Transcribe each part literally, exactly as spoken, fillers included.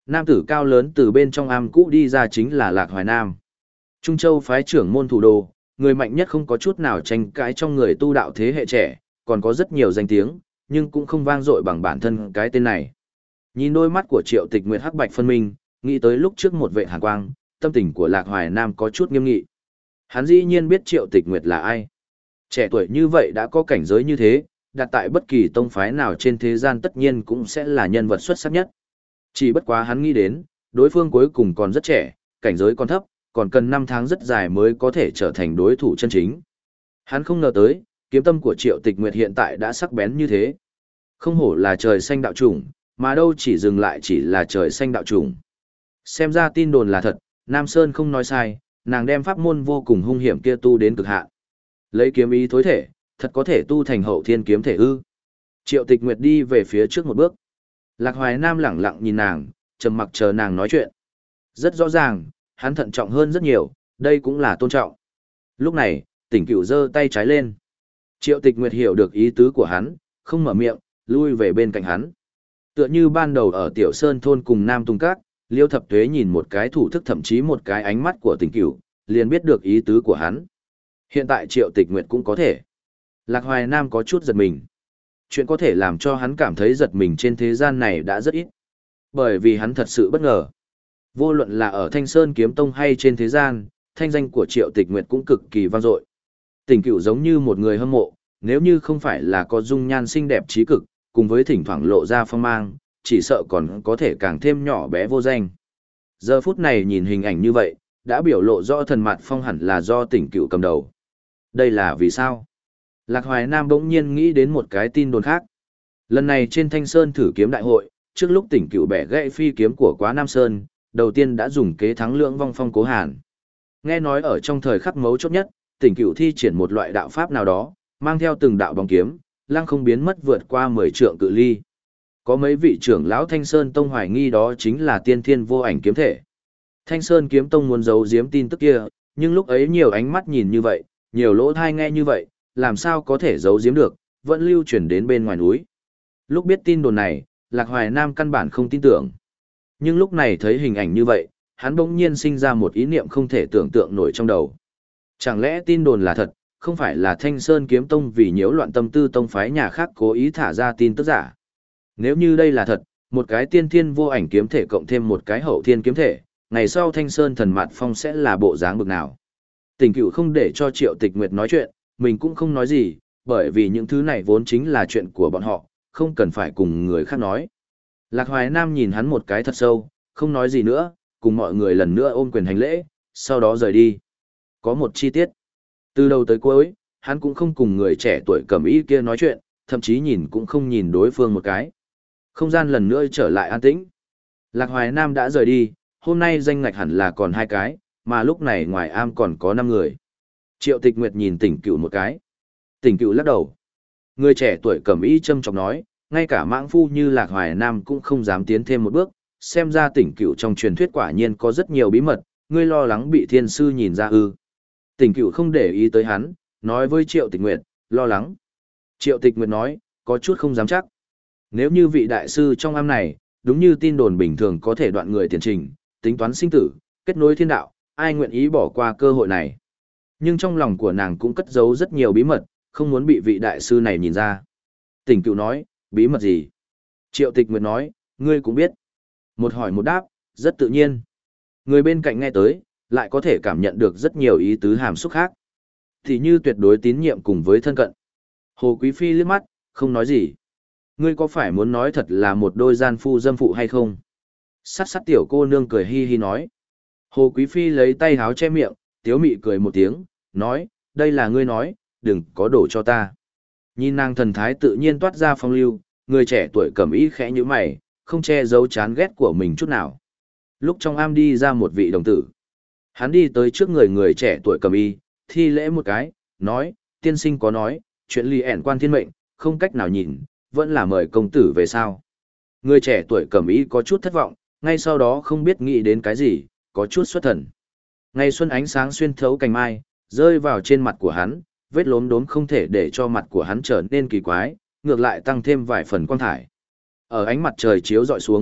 Nam tử cao lớn từ bên trong am cũ đi ra chính là Lạc Hoài Nam. Trung Châu phái trưởng môn thủ đô, người mạnh nhất không có chút nào tranh cãi trong người tu đạo thế hệ trẻ, còn có rất nhiều danh tiếng, nhưng cũng không vang dội bằng bản thân cái tên này. Nhìn đôi mắt của Triệu Tịch Nguyệt hắc bạch phân minh, nghĩ tới lúc trước một vệ hàn quang, tâm tình của Lạc Hoài Nam có chút nghiêm nghị. Hắn dĩ nhiên biết Triệu Tịch Nguyệt là ai. Trẻ tuổi như vậy đã có cảnh giới như thế, đặt tại bất kỳ tông phái nào trên thế gian tất nhiên cũng sẽ là nhân vật xuất sắc nhất. Chỉ bất quá hắn nghĩ đến, đối phương cuối cùng còn rất trẻ, cảnh giới còn thấp, còn cần năm tháng rất dài mới có thể trở thành đối thủ chân chính. Hắn không ngờ tới, kiếm tâm của Triệu Tịch Nguyệt hiện tại đã sắc bén như thế. Không hổ là trời xanh đạo chủng, mà đâu chỉ dừng lại chỉ là trời xanh đạo chủng. Xem ra tin đồn là thật, Nam Sơn không nói sai, nàng đem pháp môn vô cùng hung hiểm kia tu đến cực hạn. Lấy kiếm ý thối thể, thật có thể tu thành hậu thiên kiếm thể ư? Triệu Tịch Nguyệt đi về phía trước một bước. Lạc Hoài Nam lẳng lặng nhìn nàng, trầm mặc chờ nàng nói chuyện. Rất rõ ràng, hắn thận trọng hơn rất nhiều, đây cũng là tôn trọng. Lúc này, Tỉnh Cửu giơ tay trái lên. Triệu Tịch Nguyệt hiểu được ý tứ của hắn, không mở miệng, lui về bên cạnh hắn. Tựa như ban đầu ở Tiểu Sơn thôn cùng Nam Tung Các, Liêu Thập Tuế nhìn một cái thủ thức thậm chí một cái ánh mắt của Tỉnh Cửu, liền biết được ý tứ của hắn. Hiện tại Triệu Tịch Nguyệt cũng có thể. Lạc Hoài Nam có chút giật mình. Chuyện có thể làm cho hắn cảm thấy giật mình trên thế gian này đã rất ít. Bởi vì hắn thật sự bất ngờ. Vô luận là ở Thanh Sơn Kiếm Tông hay trên thế gian, thanh danh của Triệu Tịch Nguyệt cũng cực kỳ vang dội. Tỉnh Cửu giống như một người hâm mộ, nếu như không phải là có dung nhan xinh đẹp trí cực, cùng với thỉnh thoảng lộ ra phong mang, chỉ sợ còn có thể càng thêm nhỏ bé vô danh. Giờ phút này nhìn hình ảnh như vậy, đã biểu lộ rõ thần mặt phong hẳn là do Tỉnh Cửu cầm đầu. Đây là vì sao? Lạc Hoài Nam bỗng nhiên nghĩ đến một cái tin đồn khác. Lần này trên Thanh Sơn thử kiếm đại hội, trước lúc Tỉnh Cửu bẻ gãy phi kiếm của Quá Nam Sơn, đầu tiên đã dùng kế thắng lưỡng vong phong Cố Hàn. Nghe nói ở trong thời khắc mấu chốt nhất, Tỉnh Cửu thi triển một loại đạo pháp nào đó, mang theo từng đạo bóng kiếm, lăng không biến mất vượt qua mười trượng cự ly. Có mấy vị trưởng lão Thanh Sơn Tông hoài nghi đó chính là tiên thiên vô ảnh kiếm thể. Thanh Sơn Kiếm Tông muốn giấu giếm tin tức kia, nhưng lúc ấy nhiều ánh mắt nhìn như vậy, nhiều lỗ tai nghe như vậy, làm sao có thể giấu giếm được, vẫn lưu truyền đến bên ngoài núi. Lúc biết tin đồn này, Lạc Hoài Nam căn bản không tin tưởng. Nhưng lúc này thấy hình ảnh như vậy, hắn bỗng nhiên sinh ra một ý niệm không thể tưởng tượng nổi trong đầu. Chẳng lẽ tin đồn là thật, không phải là Thanh Sơn Kiếm Tông vì nhiễu loạn tâm tư tông phái nhà khác cố ý thả ra tin tức giả? Nếu như đây là thật, một cái tiên thiên vô ảnh kiếm thể cộng thêm một cái hậu thiên kiếm thể, ngày sau Thanh Sơn Thần Mạt Phong sẽ là bộ dáng bực nào? Tỉnh Cửu không để cho Triệu Tịch Nguyệt nói chuyện, mình cũng không nói gì, bởi vì những thứ này vốn chính là chuyện của bọn họ, không cần phải cùng người khác nói. Lạc Hoài Nam nhìn hắn một cái thật sâu, không nói gì nữa, cùng mọi người lần nữa ôm quyền hành lễ, sau đó rời đi. Có một chi tiết. Từ đầu tới cuối, hắn cũng không cùng người trẻ tuổi cẩm y kia nói chuyện, thậm chí nhìn cũng không nhìn đối phương một cái. Không gian lần nữa trở lại an tĩnh. Lạc Hoài Nam đã rời đi, hôm nay danh ngạch hẳn là còn hai cái, mà lúc này ngoài am còn có năm người. Triệu Tịch Nguyệt nhìn Tỉnh Cửu một cái. Tỉnh Cửu lắc đầu. Người trẻ tuổi cẩm y châm chọc nói, ngay cả mãng phu như Lạc Hoài Nam cũng không dám tiến thêm một bước, xem ra Tỉnh Cửu trong truyền thuyết quả nhiên có rất nhiều bí mật, ngươi lo lắng bị thiên sư nhìn ra ư. Tỉnh Cửu không để ý tới hắn, nói với Triệu Tịch Nguyệt, lo lắng. Triệu Tịch Nguyệt nói, có chút không dám chắc. Nếu như vị đại sư trong am này, đúng như tin đồn bình thường có thể đoạn người tiền trình, tính toán sinh tử, kết nối thiên đạo, ai nguyện ý bỏ qua cơ hội này. Nhưng trong lòng của nàng cũng cất giấu rất nhiều bí mật, không muốn bị vị đại sư này nhìn ra. Tỉnh Cửu nói, bí mật gì? Triệu Tịch Nguyệt nói, ngươi cũng biết. Một hỏi một đáp, rất tự nhiên. Người bên cạnh nghe tới, lại có thể cảm nhận được rất nhiều ý tứ hàm xúc khác. Thì như tuyệt đối tín nhiệm cùng với thân cận. Hồ Quý Phi liếc mắt, không nói gì. Ngươi có phải muốn nói thật là một đôi gian phu dâm phụ hay không? Sát sát tiểu cô nương cười hi hi nói. Hồ Quý Phi lấy tay háo che miệng, tiếu mị cười một tiếng, nói, đây là ngươi nói, đừng có đổ cho ta. Nhìn nàng thần thái tự nhiên toát ra phong lưu, người trẻ tuổi cẩm y khẽ như mày, không che giấu chán ghét của mình chút nào. Lúc trong am đi ra một vị đồng tử. Hắn đi tới trước người người trẻ tuổi cẩm y, thi lễ một cái, nói, tiên sinh có nói, chuyện ly ẻn quan thiên mệnh, không cách nào nhìn, vẫn là mời công tử về sao. Người trẻ tuổi cẩm y có chút thất vọng, ngay sau đó không biết nghĩ đến cái gì, có chút xuất thần. Ngày xuân ánh sáng xuyên thấu cành mai, rơi vào trên mặt của hắn, vết lốm đốm không thể để cho mặt của hắn trở nên kỳ quái, ngược lại tăng thêm vài phần quang thải. Ở ánh mặt trời chiếu dọi xuống,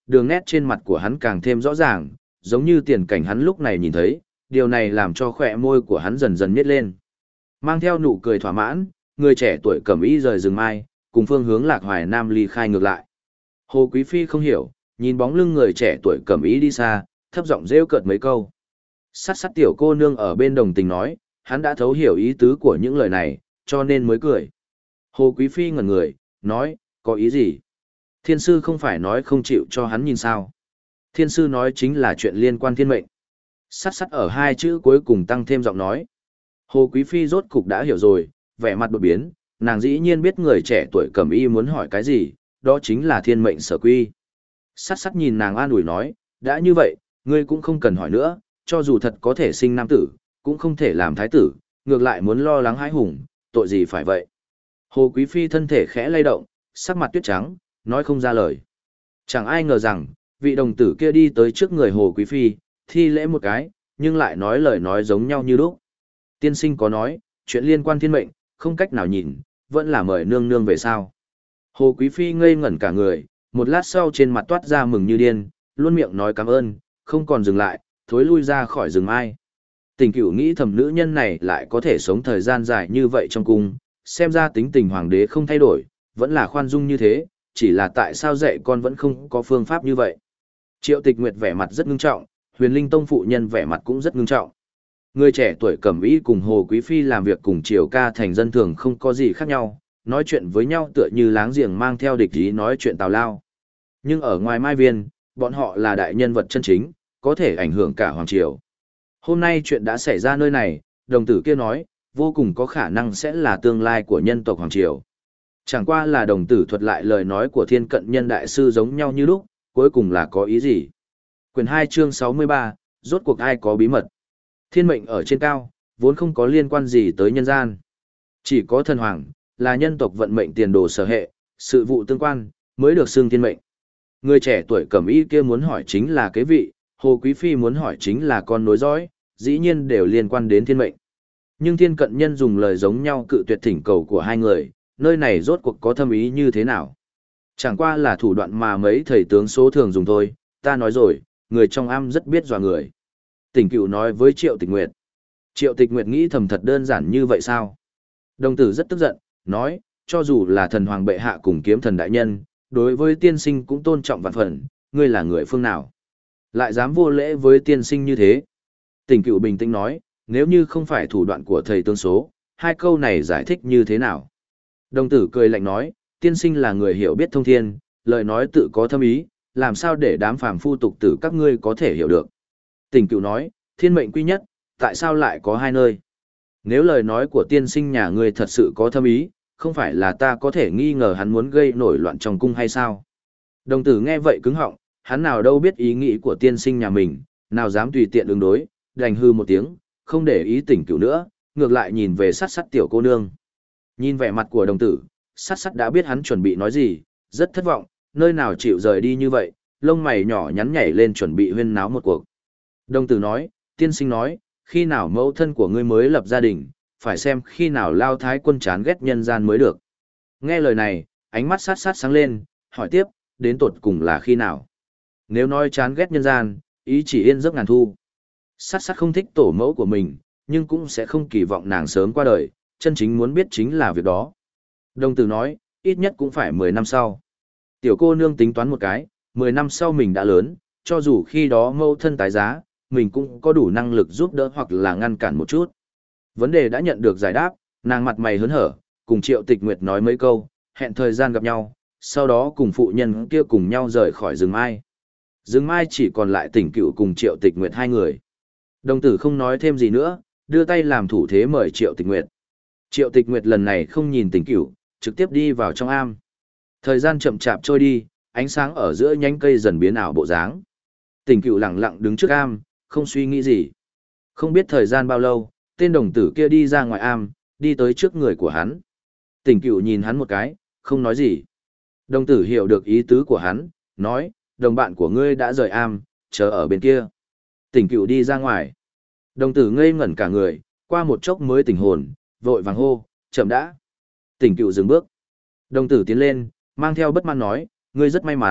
đường nét trên mặt của hắn càng thêm rõ ràng, giống như tiền cảnh hắn lúc này nhìn thấy, điều này làm cho khỏe môi của hắn dần dần nhếch lên. Mang theo nụ cười thỏa mãn, người trẻ tuổi cẩm y rời rừng mai, cùng phương hướng Lạc Hoài Nam ly khai ngược lại. Hồ Quý Phi không hiểu, nhìn bóng lưng người trẻ tuổi cẩm y đi xa, thấp giọng rêu cợt mấy câu. Sát sát tiểu cô nương ở bên đồng tình nói, hắn đã thấu hiểu ý tứ của những lời này, cho nên mới cười. Hồ Quý Phi ngẩn người, nói, có ý gì? Thiên sư không phải nói không chịu cho hắn nhìn sao? Thiên sư nói chính là chuyện liên quan thiên mệnh. Sát sát ở hai chữ cuối cùng tăng thêm giọng nói. Hồ Quý Phi rốt cục đã hiểu rồi, vẻ mặt đột biến, nàng dĩ nhiên biết người trẻ tuổi cẩm y muốn hỏi cái gì, đó chính là thiên mệnh sở quy. Sát sát nhìn nàng an ủi nói, đã như vậy, ngươi cũng không cần hỏi nữa, cho dù thật có thể sinh nam tử, cũng không thể làm thái tử, ngược lại muốn lo lắng hãi hùng, tội gì phải vậy. Hồ Quý Phi thân thể khẽ lay động, sắc mặt tuyết trắng, nói không ra lời. Chẳng ai ngờ rằng, vị đồng tử kia đi tới trước người Hồ Quý Phi, thi lễ một cái, nhưng lại nói lời nói giống nhau như lúc. Tiên sinh có nói, chuyện liên quan thiên mệnh, không cách nào nhìn, vẫn là mời nương nương về sao. Hồ Quý Phi ngây ngẩn cả người, một lát sau trên mặt toát ra mừng như điên, luôn miệng nói cảm ơn, không còn dừng lại, thối lui ra khỏi rừng mai. Tình cửu nghĩ thầm nữ nhân này lại có thể sống thời gian dài như vậy trong cung, xem ra tính tình hoàng đế không thay đổi, vẫn là khoan dung như thế, chỉ là tại sao dạy con vẫn không có phương pháp như vậy. Triệu Tịch Nguyệt vẻ mặt rất ngưng trọng, Huyền Linh Tông phụ nhân vẻ mặt cũng rất ngưng trọng. Người trẻ tuổi cẩm y cùng Hồ Quý Phi làm việc cùng Triều ca thành dân thường không có gì khác nhau, nói chuyện với nhau tựa như láng giềng mang theo địch ý nói chuyện tào lao. Nhưng ở ngoài Mai Viên, bọn họ là đại nhân vật chân chính, có thể ảnh hưởng cả Hoàng Triều. Hôm nay chuyện đã xảy ra nơi này, đồng tử kia nói, vô cùng có khả năng sẽ là tương lai của nhân tộc Hoàng Triều. Chẳng qua là đồng tử thuật lại lời nói của thiên cận nhân đại sư giống nhau như lúc, cuối cùng là có ý gì? Quyền hai chương sáu mươi ba, rốt cuộc ai có bí mật? Thiên mệnh ở trên cao, vốn không có liên quan gì tới nhân gian. Chỉ có thần hoàng, là nhân tộc vận mệnh tiền đồ sở hệ, sự vụ tương quan, mới được xưng thiên mệnh. Người trẻ tuổi cẩm y kia muốn hỏi chính là cái vị, Hồ Quý Phi muốn hỏi chính là con nối dõi, dĩ nhiên đều liên quan đến thiên mệnh. Nhưng thiên cận nhân dùng lời giống nhau cự tuyệt thỉnh cầu của hai người, nơi này rốt cuộc có thâm ý như thế nào? Chẳng qua là thủ đoạn mà mấy thầy tướng số thường dùng thôi, ta nói rồi, người trong am rất biết dọa người. Tỉnh Cựu nói với Triệu Tịch Nguyệt. Triệu Tịch Nguyệt nghĩ thầm thật đơn giản như vậy sao? Đồng tử rất tức giận, nói, cho dù là thần hoàng bệ hạ cùng kiếm thần đại nhân, đối với tiên sinh cũng tôn trọng vạn phần, ngươi là người phương nào? Lại dám vô lễ với tiên sinh như thế? Tỉnh Cựu bình tĩnh nói, nếu như không phải thủ đoạn của thầy tương số, hai câu này giải thích như thế nào? Đồng tử cười lạnh nói, tiên sinh là người hiểu biết thông thiên, lời nói tự có thâm ý, làm sao để đám phàm phu tục tử các ngươi có thể hiểu được. Tỉnh Cựu nói, thiên mệnh quy nhất, tại sao lại có hai nơi? Nếu lời nói của tiên sinh nhà ngươi thật sự có thâm ý, không phải là ta có thể nghi ngờ hắn muốn gây nổi loạn trong cung hay sao? Đồng tử nghe vậy cứng họng, hắn nào đâu biết ý nghĩ của tiên sinh nhà mình, nào dám tùy tiện ứng đối, đành hư một tiếng, không để ý Tỉnh Cựu nữa, ngược lại nhìn về sát sát tiểu cô nương. Nhìn vẻ mặt của đồng tử, sát sát đã biết hắn chuẩn bị nói gì, rất thất vọng, nơi nào chịu rời đi như vậy, lông mày nhỏ nhắn nhảy lên chuẩn bị huyên náo một cuộc. Đồng tử nói, tiên sinh nói, khi nào mẫu thân của ngươi mới lập gia đình, phải xem khi nào Lao Thái quân chán ghét nhân gian mới được. Nghe lời này, ánh mắt sát sát sáng lên, hỏi tiếp, đến tột cùng là khi nào? Nếu nói chán ghét nhân gian, ý chỉ yên giấc ngàn thu. Sát sát không thích tổ mẫu của mình, nhưng cũng sẽ không kỳ vọng nàng sớm qua đời, chân chính muốn biết chính là việc đó. Đồng tử nói, ít nhất cũng phải mười năm sau. Tiểu cô nương tính toán một cái, mười năm sau mình đã lớn, cho dù khi đó mâu thân tái giá, mình cũng có đủ năng lực giúp đỡ hoặc là ngăn cản một chút. Vấn đề đã nhận được giải đáp, nàng mặt mày hớn hở, cùng Triệu Tịch Nguyệt nói mấy câu, hẹn thời gian gặp nhau, sau đó cùng phụ nhân kia cùng nhau rời khỏi rừng mai. Rừng mai chỉ còn lại Tỉnh Cựu cùng Triệu Tịch Nguyệt hai người. Đồng tử không nói thêm gì nữa, đưa tay làm thủ thế mời Triệu Tịch Nguyệt. Triệu Tịch Nguyệt lần này không nhìn Tỉnh Cựu, trực tiếp đi vào trong am. Thời gian chậm chạp trôi đi, ánh sáng ở giữa nhánh cây dần biến ảo bộ dáng. Tỉnh Cựu lặng lặng đứng trước am, không suy nghĩ gì. Không biết thời gian bao lâu, tên đồng tử kia đi ra ngoài am, đi tới trước người của hắn. Tỉnh Cựu nhìn hắn một cái, không nói gì. Đồng tử hiểu được ý tứ của hắn, nói, đồng bạn của ngươi đã rời am, chờ ở bên kia. Tỉnh Cựu đi ra ngoài. Đồng tử ngây ngẩn cả người, qua một chốc mới tỉnh hồn, vội vàng hô, chậm đã. Tỉnh Cựu dừng bước. Đồng tử tiến lên, mang theo bất mãn nói, ngươi rất may mắn,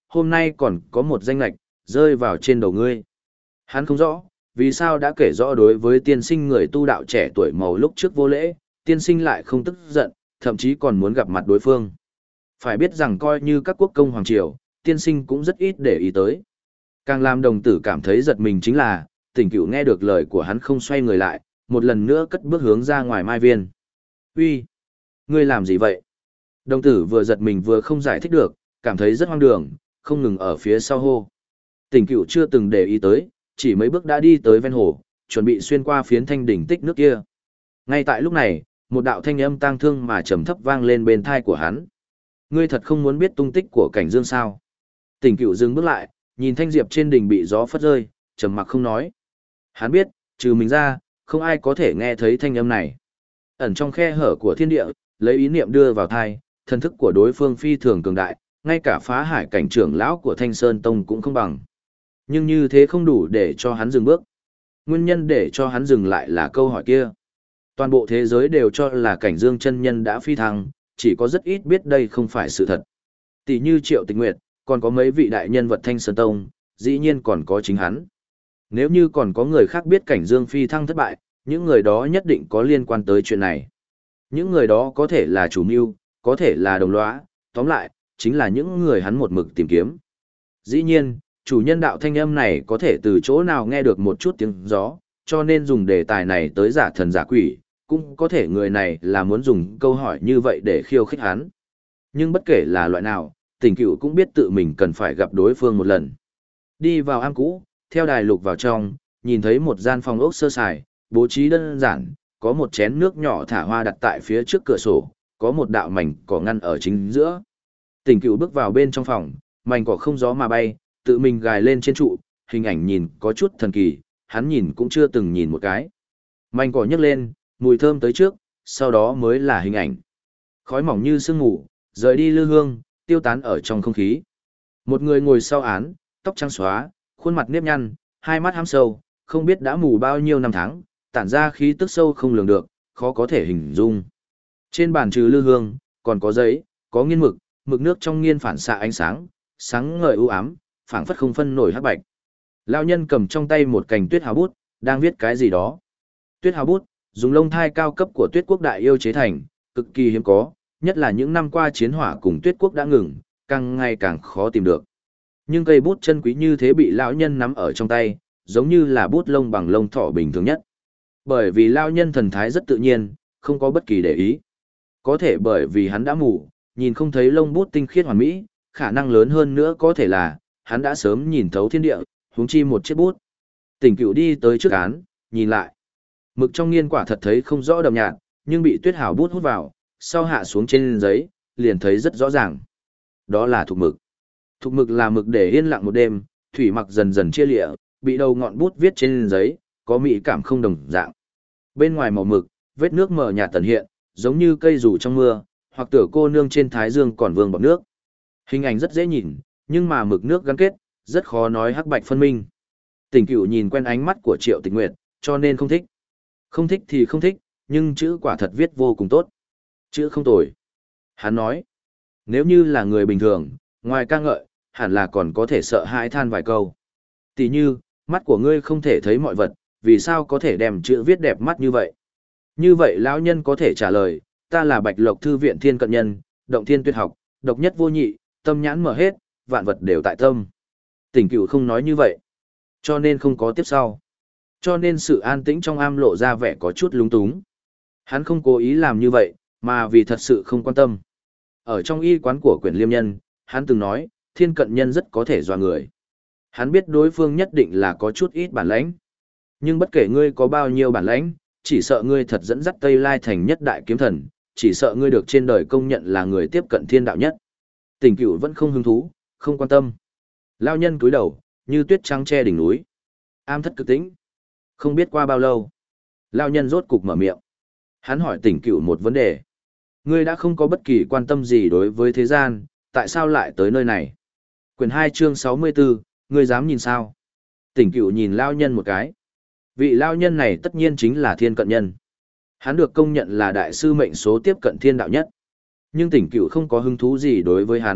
hôm nay còn có một danh lệch, rơi vào trên đầu ngươi. Hắn không rõ, vì sao đã kể rõ đối với tiên sinh người tu đạo trẻ tuổi màu lúc trước vô lễ, tiên sinh lại không tức giận, thậm chí còn muốn gặp mặt đối phương. Phải biết rằng coi như các quốc công hoàng triều, tiên sinh cũng rất ít để ý tới. Càng làm đồng tử cảm thấy giật mình chính là, Tỉnh Cửu nghe được lời của hắn không xoay người lại, một lần nữa cất bước hướng ra ngoài mai viên. Uy, ngươi làm gì vậy? Đồng tử vừa giật mình vừa không giải thích được, cảm thấy rất hoang đường, không ngừng ở phía sau hô. Tỉnh Cửu chưa từng để ý tới, chỉ mấy bước đã đi tới ven hồ, chuẩn bị xuyên qua phiến thanh đỉnh tích nước kia. Ngay tại lúc này, một đạo thanh âm tang thương mà trầm thấp vang lên bên tai của hắn. Ngươi thật không muốn biết tung tích của Cảnh Dương sao? Tỉnh Cửu dừng bước lại, nhìn thanh diệp trên đỉnh bị gió phất rơi, trầm mặc không nói. Hắn biết, trừ mình ra, không ai có thể nghe thấy thanh âm này. Ẩn trong khe hở của thiên địa, lấy ý niệm đưa vào thai, thần thức của đối phương phi thường cường đại, ngay cả phá hải cảnh trưởng lão của Thanh Sơn Tông cũng không bằng. Nhưng như thế không đủ để cho hắn dừng bước. Nguyên nhân để cho hắn dừng lại là câu hỏi kia. Toàn bộ thế giới đều cho là Cảnh Dương chân nhân đã phi thăng, chỉ có rất ít biết đây không phải sự thật. Tỷ như Triệu Tịch Nguyệt, còn có mấy vị đại nhân vật Thanh Sơn Tông, dĩ nhiên còn có chính hắn. Nếu như còn có người khác biết Cảnh Dương phi thăng thất bại, những người đó nhất định có liên quan tới chuyện này. Những người đó có thể là chủ mưu, có thể là đồng lõa, tóm lại, chính là những người hắn một mực tìm kiếm. Dĩ nhiên, chủ nhân đạo thanh âm này có thể từ chỗ nào nghe được một chút tiếng gió, cho nên dùng đề tài này tới giả thần giả quỷ, cũng có thể người này là muốn dùng câu hỏi như vậy để khiêu khích hắn. Nhưng bất kể là loại nào, Tỉnh Cửu cũng biết tự mình cần phải gặp đối phương một lần. Đi vào am cũ, theo đài lục vào trong, nhìn thấy một gian phòng ốc sơ sài, bố trí đơn giản, có một chén nước nhỏ thả hoa đặt tại phía trước cửa sổ, có một đạo mảnh cỏ ngăn ở chính giữa. Tỉnh Cửu bước vào bên trong phòng, mảnh cỏ không gió mà bay, tự mình gài lên trên trụ, hình ảnh nhìn có chút thần kỳ, hắn nhìn cũng chưa từng nhìn một cái. Mảnh cỏ nhấc lên, mùi thơm tới trước, sau đó mới là hình ảnh. Khói mỏng như sương ngủ, rời đi lư hương, tiêu tán ở trong không khí. Một người ngồi sau án, tóc trắng xóa, khuôn mặt nếp nhăn, hai mắt hăm sâu, không biết đã mù bao nhiêu năm tháng, tản ra khí tức sâu không lường được, khó có thể hình dung. Trên bàn trừ lư hương, còn có giấy, có nghiên mực, mực nước trong nghiên phản xạ ánh sáng, sáng ngời u ám, phảng phất không phân nổi hắc bạch. Lão nhân cầm trong tay một cành tuyết hào bút, đang viết cái gì đó. Tuyết hào bút, dùng lông thai cao cấp của tuyết quốc đại yêu chế thành, cực kỳ hiếm có, nhất là những năm qua chiến hỏa cùng tuyết quốc đã ngừng, càng ngày càng khó tìm được. Nhưng cây bút chân quý như thế bị lão nhân nắm ở trong tay, giống như là bút lông bằng lông thỏ bình thường nhất. Bởi vì lão nhân thần thái rất tự nhiên, không có bất kỳ để ý. Có thể bởi vì hắn đã mù, nhìn không thấy lông bút tinh khiết hoàn mỹ, khả năng lớn hơn nữa có thể là, hắn đã sớm nhìn thấu thiên địa, huống chi một chiếc bút. Tỉnh Cửu đi tới trước án, nhìn lại. Mực trong nghiên quả thật thấy không rõ đậm nhạt, nhưng bị tuyết hào bút hút vào, sau hạ xuống trên giấy, liền thấy rất rõ ràng. Đó là thục mực. Thục mực là mực để yên lặng một đêm, thủy mặc dần dần chia lịa, bị đầu ngọn bút viết trên giấy, có mỹ cảm không đồng dạng. Bên ngoài màu mực, vết nước mờ nhạt tần hiện, giống như cây rủ trong mưa, hoặc tựa cô nương trên thái dương còn vương bọt nước. Hình ảnh rất dễ nhìn, nhưng mà mực nước gắn kết, rất khó nói hắc bạch phân minh. Tỉnh Cửu nhìn quen ánh mắt của Triệu Tịch Nguyệt, cho nên không thích. Không thích thì không thích, nhưng chữ quả thật viết vô cùng tốt. Chữ không tồi. Hắn nói, nếu như là người bình thường, ngoài ca ngợi, hẳn là còn có thể sợ hãi than vài câu. Tỷ như, mắt của ngươi không thể thấy mọi vật, vì sao có thể đem chữ viết đẹp mắt như vậy? Như vậy lão nhân có thể trả lời, ta là Bạch Lộc Thư viện Thiên Cận Nhân, động thiên tuyệt học, độc nhất vô nhị, tâm nhãn mở hết, vạn vật đều tại tâm. Tỉnh Cửu không nói như vậy, cho nên không có tiếp sau. Cho nên sự an tĩnh trong am lộ ra vẻ có chút lúng túng. Hắn không cố ý làm như vậy, mà vì thật sự không quan tâm. Ở trong y quán của Quyển Liêm Nhân, hắn từng nói, Thiên Cận Nhân rất có thể dọa người. Hắn biết đối phương nhất định là có chút ít bản lãnh. Nhưng bất kể ngươi có bao nhiêu bản lãnh, chỉ sợ ngươi thật dẫn dắt Tây Lai thành nhất đại kiếm thần, chỉ sợ ngươi được trên đời công nhận là người tiếp cận thiên đạo nhất. Tỉnh Cửu vẫn không hứng thú, không quan tâm. Lao nhân cúi đầu, như tuyết trắng che đỉnh núi. Am thất cực tĩnh. Không biết qua bao lâu, Lao nhân rốt cục mở miệng. Hắn hỏi Tỉnh Cửu một vấn đề. Ngươi đã không có bất kỳ quan tâm gì đối với thế gian, tại sao lại tới nơi này? Quyển hai chương sáu mươi tư, ngươi dám nhìn sao? Tỉnh Cửu nhìn Lao nhân một cái. Vị Lao nhân này tất nhiên chính là Thiên Cận Nhân. Hắn được công nhận là đại sư mệnh số tiếp cận thiên đạo nhất. Nhưng Tỉnh Cửu không có hứng thú gì đối với hắn,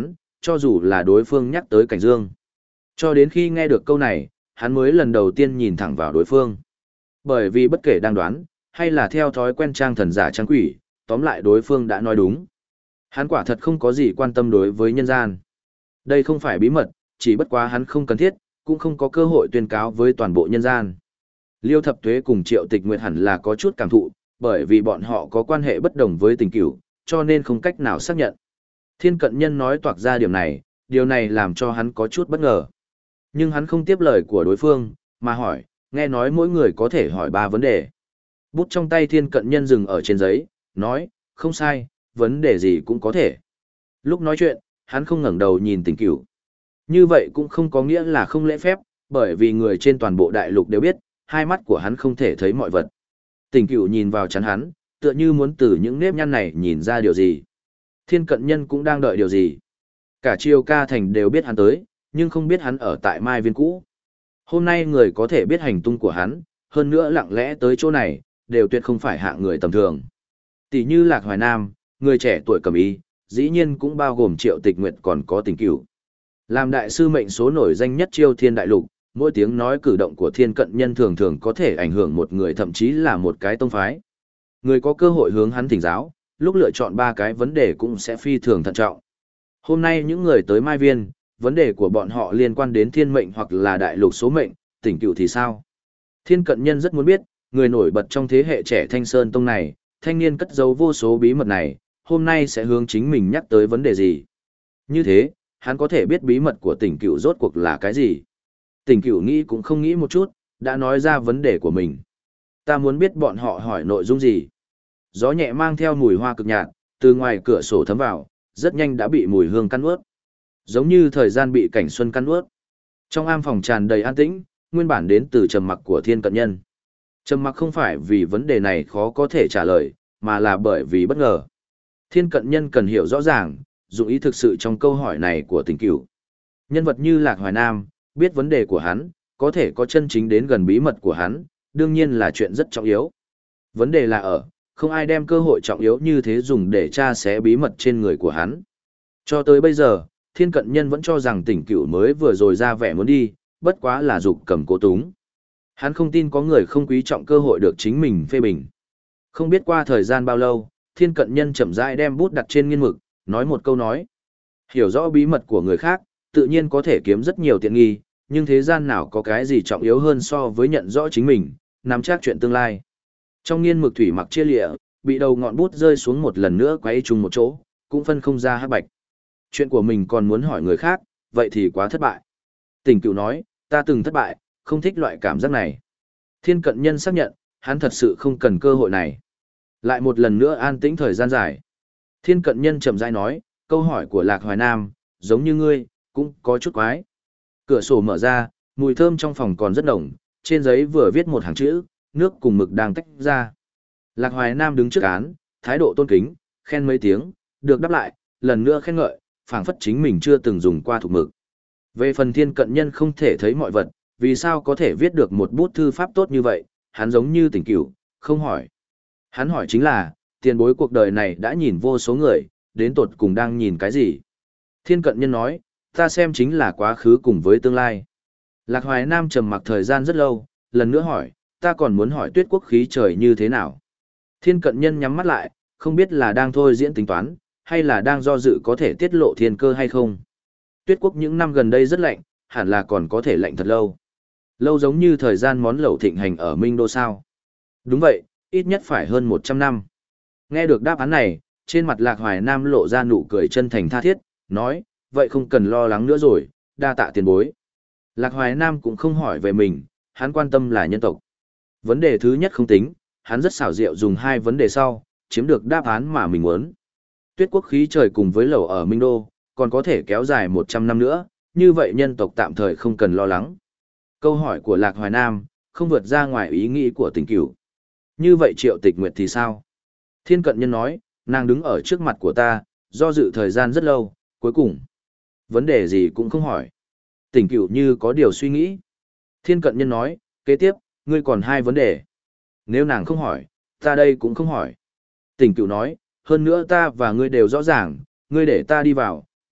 cho dù là đối phương nhắc tới Cảnh Dương. Cho đến khi nghe được câu này, hắn mới lần đầu tiên nhìn thẳng vào đối phương. Bởi vì bất kể đang đoán, hay là theo thói quen trang thần giả trang quỷ, tóm lại đối phương đã nói đúng. Hắn quả thật không có gì quan tâm đối với nhân gian. Đây không phải bí mật, chỉ bất quá hắn không cần thiết, cũng không có cơ hội tuyên cáo với toàn bộ nhân gian. Liêu Thập Tuế cùng Triệu Tịch Nguyệt hẳn là có chút cảm thụ, bởi vì bọn họ có quan hệ bất đồng với Tình Cửu, cho nên không cách nào xác nhận. Thiên Cận Nhân nói toạc ra điểm này, điều này làm cho hắn có chút bất ngờ. Nhưng hắn không tiếp lời của đối phương, mà hỏi, nghe nói mỗi người có thể hỏi ba vấn đề. Bút trong tay Thiên Cận Nhân dừng ở trên giấy, nói, không sai, vấn đề gì cũng có thể. Lúc nói chuyện, hắn không ngẩng đầu nhìn Tình Cửu. Như vậy cũng không có nghĩa là không lễ phép, bởi vì người trên toàn bộ đại lục đều biết, hai mắt của hắn không thể thấy mọi vật. Tình Cửu nhìn vào chắn hắn, tựa như muốn từ những nếp nhăn này nhìn ra điều gì. Thiên Cận Nhân cũng đang đợi điều gì. Cả Triều Ca Thành đều biết hắn tới, nhưng không biết hắn ở tại Mai Viên cũ. Hôm nay người có thể biết hành tung của hắn, hơn nữa lặng lẽ tới chỗ này, đều tuyệt không phải hạng người tầm thường. Tỷ như Lạc Hoài Nam, người trẻ tuổi cầm ý, dĩ nhiên cũng bao gồm Triệu Tịch Nguyệt còn có Tình Cửu. Làm đại sư mệnh số nổi danh nhất Chiêu Thiên Đại Lục, mỗi tiếng nói cử động của Thiên Cận Nhân thường thường có thể ảnh hưởng một người, thậm chí là một cái tông phái. Người có cơ hội hướng hắn thỉnh giáo, lúc lựa chọn ba cái vấn đề cũng sẽ phi thường thận trọng. Hôm nay những người tới Mai Viên, vấn đề của bọn họ liên quan đến thiên mệnh hoặc là đại lục số mệnh, Tình Cửu thì sao? Thiên Cận Nhân rất muốn biết, người nổi bật trong thế hệ trẻ Thanh Sơn Tông này, thanh niên cất giấu vô số bí mật này, hôm nay sẽ hướng chính mình nhắc tới vấn đề gì? Như thế, hắn có thể biết bí mật của Tình Cửu rốt cuộc là cái gì? Tình Cửu nghĩ cũng không nghĩ một chút, đã nói ra vấn đề của mình. Ta muốn biết bọn họ hỏi nội dung gì? Gió nhẹ mang theo mùi hoa cực nhạt, từ ngoài cửa sổ thấm vào, rất nhanh đã bị mùi hương căn ướt. Giống như thời gian bị cảnh xuân căn ướt. Trong am phòng tràn đầy an tĩnh, nguyên bản đến từ trầm mặc của Thiên Cận Nhân. Trầm mặc không phải vì vấn đề này khó có thể trả lời, mà là bởi vì bất ngờ. Thiên Cận Nhân cần hiểu rõ ràng, dụng ý thực sự trong câu hỏi này của Tình Cửu. Nhân vật như Lạc Hoài Nam, biết vấn đề của hắn, có thể có chân chính đến gần bí mật của hắn, đương nhiên là chuyện rất trọng yếu. Vấn đề là ở, không ai đem cơ hội trọng yếu như thế dùng để tra xé bí mật trên người của hắn. Cho tới bây giờ, Thiên Cận Nhân vẫn cho rằng Tình Cửu mới vừa rồi ra vẻ muốn đi, bất quá là dục cầm cố túng. Hắn không tin có người không quý trọng cơ hội được chính mình phê bình. Không biết qua thời gian bao lâu, Thiên Cận Nhân chậm rãi đem bút đặt trên nghiên mực, nói một câu nói. Hiểu rõ bí mật của người khác, tự nhiên có thể kiếm rất nhiều tiện nghi, nhưng thế gian nào có cái gì trọng yếu hơn so với nhận rõ chính mình, nắm chắc chuyện tương lai. Trong nghiên mực thủy mặc chia lịa, bị đầu ngọn bút rơi xuống một lần nữa quay chung một chỗ, cũng phân không ra hắc bạch. Chuyện của mình còn muốn hỏi người khác, vậy thì quá thất bại. Tình Cửu nói, ta từng thất bại, không thích loại cảm giác này. Thiên Cận Nhân xác nhận, hắn thật sự không cần cơ hội này. Lại một lần nữa an tĩnh thời gian dài. Thiên Cận Nhân chậm rãi nói, câu hỏi của Lạc Hoài Nam, giống như ngươi, cũng có chút quái. Cửa sổ mở ra, mùi thơm trong phòng còn rất nồng, trên giấy vừa viết một hàng chữ, nước cùng mực đang tách ra. Lạc Hoài Nam đứng trước án, thái độ tôn kính, khen mấy tiếng, được đáp lại, lần nữa khen ngợi, phảng phất chính mình chưa từng dùng qua thục mực. Về phần Thiên Cận Nhân không thể thấy mọi vật, vì sao có thể viết được một bút thư pháp tốt như vậy, hắn giống như Tình Cửu, không hỏi. Hắn hỏi chính là, tiền bối cuộc đời này đã nhìn vô số người, đến tột cùng đang nhìn cái gì? Thiên Cận Nhân nói, ta xem chính là quá khứ cùng với tương lai. Lạc Hoài Nam trầm mặc thời gian rất lâu, lần nữa hỏi, ta còn muốn hỏi Tuyết Quốc khí trời như thế nào? Thiên Cận Nhân nhắm mắt lại, không biết là đang thôi diễn tính toán, hay là đang do dự có thể tiết lộ thiên cơ hay không. Tuyết Quốc những năm gần đây rất lạnh, hẳn là còn có thể lạnh thật lâu. Lâu giống như thời gian món lẩu thịnh hành ở Minh Đô sao. Đúng vậy, ít nhất phải hơn một trăm năm. Nghe được đáp án này, trên mặt Lạc Hoài Nam lộ ra nụ cười chân thành tha thiết, nói, vậy không cần lo lắng nữa rồi, đa tạ tiền bối. Lạc Hoài Nam cũng không hỏi về mình, hắn quan tâm là nhân tộc. Vấn đề thứ nhất không tính, hắn rất xảo diệu dùng hai vấn đề sau, chiếm được đáp án mà mình muốn. Tuyết Quốc khí trời cùng với lẩu ở Minh Đô, còn có thể kéo dài một trăm năm nữa, như vậy nhân tộc tạm thời không cần lo lắng. Câu hỏi của Lạc Hoài Nam, không vượt ra ngoài ý nghĩ của Tình Cửu. Như vậy Triệu Tịch Nguyệt thì sao? Thiên Cận Nhân nói, nàng đứng ở trước mặt của ta, do dự thời gian rất lâu, cuối cùng. Vấn đề gì cũng không hỏi. Tình Cửu như có điều suy nghĩ. Thiên Cận Nhân nói, kế tiếp, ngươi còn hai vấn đề. Nếu nàng không hỏi, ta đây cũng không hỏi. Tình Cửu nói, hơn nữa ta và ngươi đều rõ ràng, ngươi để ta đi vào,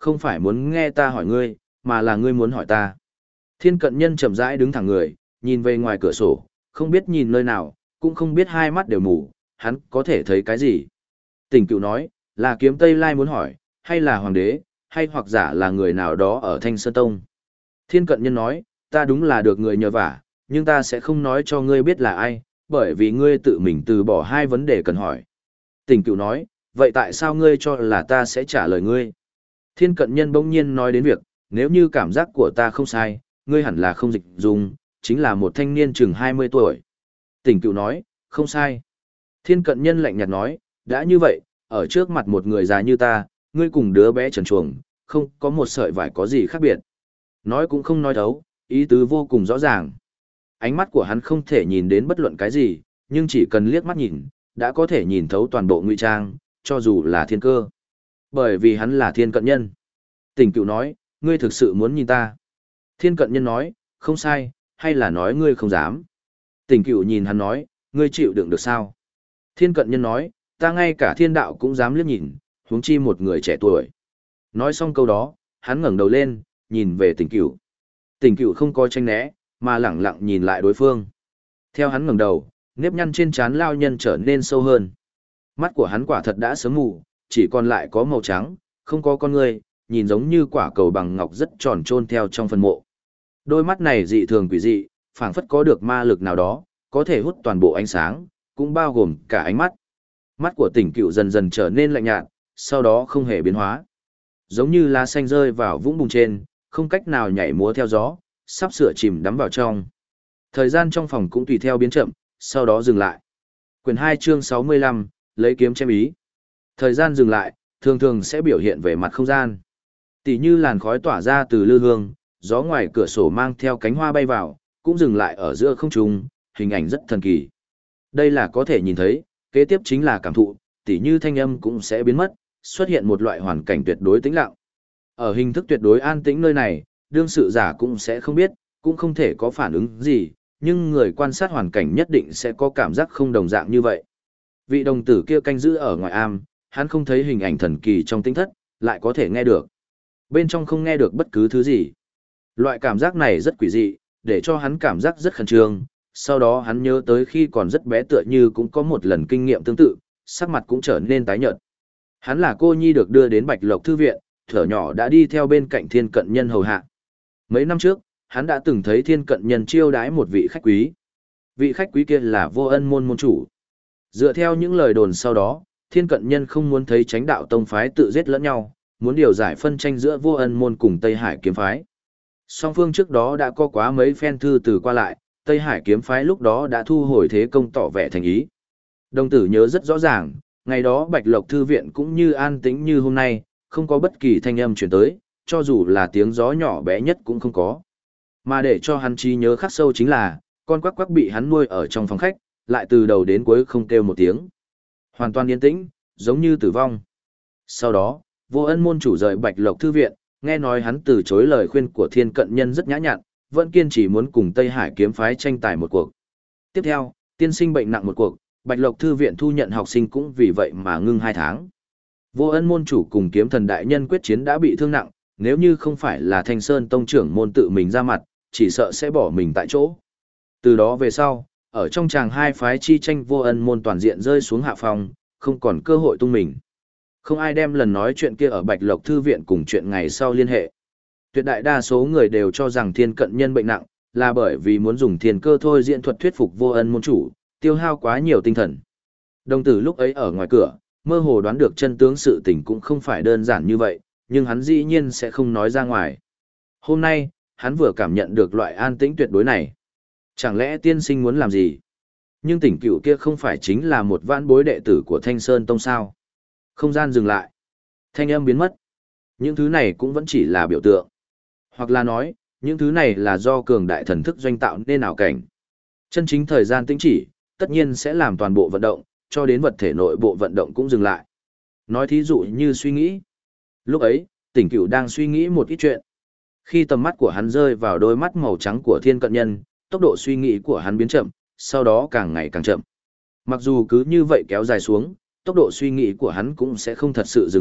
không phải muốn nghe ta hỏi ngươi, mà là ngươi muốn hỏi ta. Thiên cận nhân chậm rãi đứng thẳng người, nhìn về ngoài cửa sổ, không biết nhìn nơi nào, cũng không biết hai mắt đều mù, hắn có thể thấy cái gì. Tỉnh Cửu nói, là Kiếm Tây Lai muốn hỏi, hay là hoàng đế, hay hoặc giả là người nào đó ở Thanh Sơn Tông. Thiên cận nhân nói, ta đúng là được người nhờ vả, nhưng ta sẽ không nói cho ngươi biết là ai, bởi vì ngươi tự mình từ bỏ hai vấn đề cần hỏi. Tỉnh Cửu nói, vậy tại sao ngươi cho là ta sẽ trả lời ngươi? Thiên cận nhân bỗng nhiên nói đến việc, nếu như cảm giác của ta không sai, ngươi hẳn là không dịch dung, chính là một thanh niên chừng hai mươi tuổi. Tỉnh Cửu nói, không sai. Thiên cận nhân lạnh nhạt nói, đã như vậy, ở trước mặt một người già như ta, ngươi cùng đứa bé trần truồng, không có một sợi vải có gì khác biệt. Nói cũng không nói thấu, ý tứ vô cùng rõ ràng. Ánh mắt của hắn không thể nhìn đến bất luận cái gì, nhưng chỉ cần liếc mắt nhìn, đã có thể nhìn thấu toàn bộ ngụy trang, cho dù là thiên cơ. Bởi vì hắn là thiên cận nhân. Tỉnh Cửu nói, ngươi thực sự muốn nhìn ta. Thiên cận nhân nói, không sai, hay là nói ngươi không dám. Tỉnh Cửu nhìn hắn nói, ngươi chịu đựng được sao? Thiên cận nhân nói, ta ngay cả thiên đạo cũng dám liếc nhìn, huống chi một người trẻ tuổi. Nói xong câu đó, hắn ngẩng đầu lên, nhìn về Tỉnh Cửu. Tỉnh Cửu không có tranh né, mà lẳng lặng nhìn lại đối phương. Theo hắn ngẩng đầu, nếp nhăn trên trán lao nhân trở nên sâu hơn. Mắt của hắn quả thật đã sớm mù, chỉ còn lại có màu trắng, không có con người, nhìn giống như quả cầu bằng ngọc rất tròn trôn theo trong phần mộ. Đôi mắt này dị thường quỷ dị, phảng phất có được ma lực nào đó, có thể hút toàn bộ ánh sáng, cũng bao gồm cả ánh mắt. Mắt của Tỉnh Cửu dần dần trở nên lạnh nhạt, sau đó không hề biến hóa. Giống như lá xanh rơi vào vũng bùn trên, không cách nào nhảy múa theo gió, sắp sửa chìm đắm vào trong. Thời gian trong phòng cũng tùy theo biến chậm, sau đó dừng lại. Quyển hai chương sáu mươi lăm, lấy kiếm chém ý. Thời gian dừng lại, thường thường sẽ biểu hiện về mặt không gian. Tỷ như làn khói tỏa ra từ lư hương, gió ngoài cửa sổ mang theo cánh hoa bay vào, cũng dừng lại ở giữa không trung, hình ảnh rất thần kỳ. Đây là có thể nhìn thấy, kế tiếp chính là cảm thụ, tỷ như thanh âm cũng sẽ biến mất, xuất hiện một loại hoàn cảnh tuyệt đối tĩnh lặng. Ở hình thức tuyệt đối an tĩnh nơi này, đương sự giả cũng sẽ không biết, cũng không thể có phản ứng gì, nhưng người quan sát hoàn cảnh nhất định sẽ có cảm giác không đồng dạng như vậy. Vị đồng tử kia canh giữ ở ngoài am, hắn không thấy hình ảnh thần kỳ trong tinh thất, lại có thể nghe được. Bên trong không nghe được bất cứ thứ gì. Loại cảm giác này rất quỷ dị, để cho hắn cảm giác rất khẩn trương. Sau đó hắn nhớ tới khi còn rất bé tựa như cũng có một lần kinh nghiệm tương tự, sắc mặt cũng trở nên tái nhợt. Hắn là cô nhi được đưa đến Bạch Lộc Thư viện, thuở nhỏ đã đi theo bên cạnh thiên cận nhân hầu hạ. Mấy năm trước, hắn đã từng thấy thiên cận nhân chiêu đãi một vị khách quý. Vị khách quý kia là Vô Ân môn môn chủ. Dựa theo những lời đồn sau đó, thiên cận nhân không muốn thấy Chánh đạo tông phái tự giết lẫn nhau, muốn điều giải phân tranh giữa Vô Ân môn cùng Tây Hải kiếm phái. Song phương trước đó đã có quá mấy phen thư từ qua lại, Tây Hải kiếm phái lúc đó đã thu hồi thế công tỏ vẻ thành ý. Đồng tử nhớ rất rõ ràng, ngày đó Bạch Lộc Thư viện cũng như an tĩnh như hôm nay, không có bất kỳ thanh âm chuyển tới, cho dù là tiếng gió nhỏ bé nhất cũng không có. Mà để cho hắn trí nhớ khắc sâu chính là, con quắc quắc bị hắn nuôi ở trong phòng khách, lại từ đầu đến cuối không kêu một tiếng. Hoàn toàn yên tĩnh, giống như tử vong. Sau đó, Vô Ân môn chủ rời Bạch Lộc Thư viện, nghe nói hắn từ chối lời khuyên của thiên cận nhân rất nhã nhặn, vẫn kiên trì muốn cùng Tây Hải kiếm phái tranh tài một cuộc. Tiếp theo, tiên sinh bệnh nặng một cuộc, Bạch Lộc Thư viện thu nhận học sinh cũng vì vậy mà ngưng hai tháng. Vô Ân môn chủ cùng kiếm thần đại nhân quyết chiến đã bị thương nặng, nếu như không phải là Thanh Sơn tông trưởng môn tự mình ra mặt, chỉ sợ sẽ bỏ mình tại chỗ. Từ đó về sau, ở trong tràng hai phái chi tranh Vô Ân môn toàn diện rơi xuống hạ phòng, không còn cơ hội tung mình. Không ai đem lần nói chuyện kia ở Bạch Lộc Thư viện cùng chuyện ngày sau liên hệ. Tuyệt đại đa số người đều cho rằng thiên cận nhân bệnh nặng, là bởi vì muốn dùng thiên cơ thôi diễn thuật thuyết phục Vô Ân môn chủ, tiêu hao quá nhiều tinh thần. Đồng tử lúc ấy ở ngoài cửa, mơ hồ đoán được chân tướng sự tình cũng không phải đơn giản như vậy, nhưng hắn dĩ nhiên sẽ không nói ra ngoài. Hôm nay, hắn vừa cảm nhận được loại an tĩnh tuyệt đối này. Chẳng lẽ tiên sinh muốn làm gì? Nhưng Tỉnh Cửu kia không phải chính là một vãn bối đệ tử của Thanh Sơn tông sao? Không gian dừng lại. Thanh âm biến mất. Những thứ này cũng vẫn chỉ là biểu tượng. Hoặc là nói, những thứ này là do cường đại thần thức doanh tạo nên ảo cảnh. Chân chính thời gian tĩnh chỉ, tất nhiên sẽ làm toàn bộ vận động, cho đến vật thể nội bộ vận động cũng dừng lại. Nói thí dụ như suy nghĩ. Lúc ấy, Tỉnh Cửu đang suy nghĩ một ít chuyện. Khi tầm mắt của hắn rơi vào đôi mắt màu trắng của thiên cận nhân, tốc độ suy nghĩ của hắn biến chậm, sau đó càng ngày càng chậm. Mặc dù cứ như vậy kéo dài xuống, tốc độ suy nghĩ của hắn cũng sẽ không thật sự dừng lại,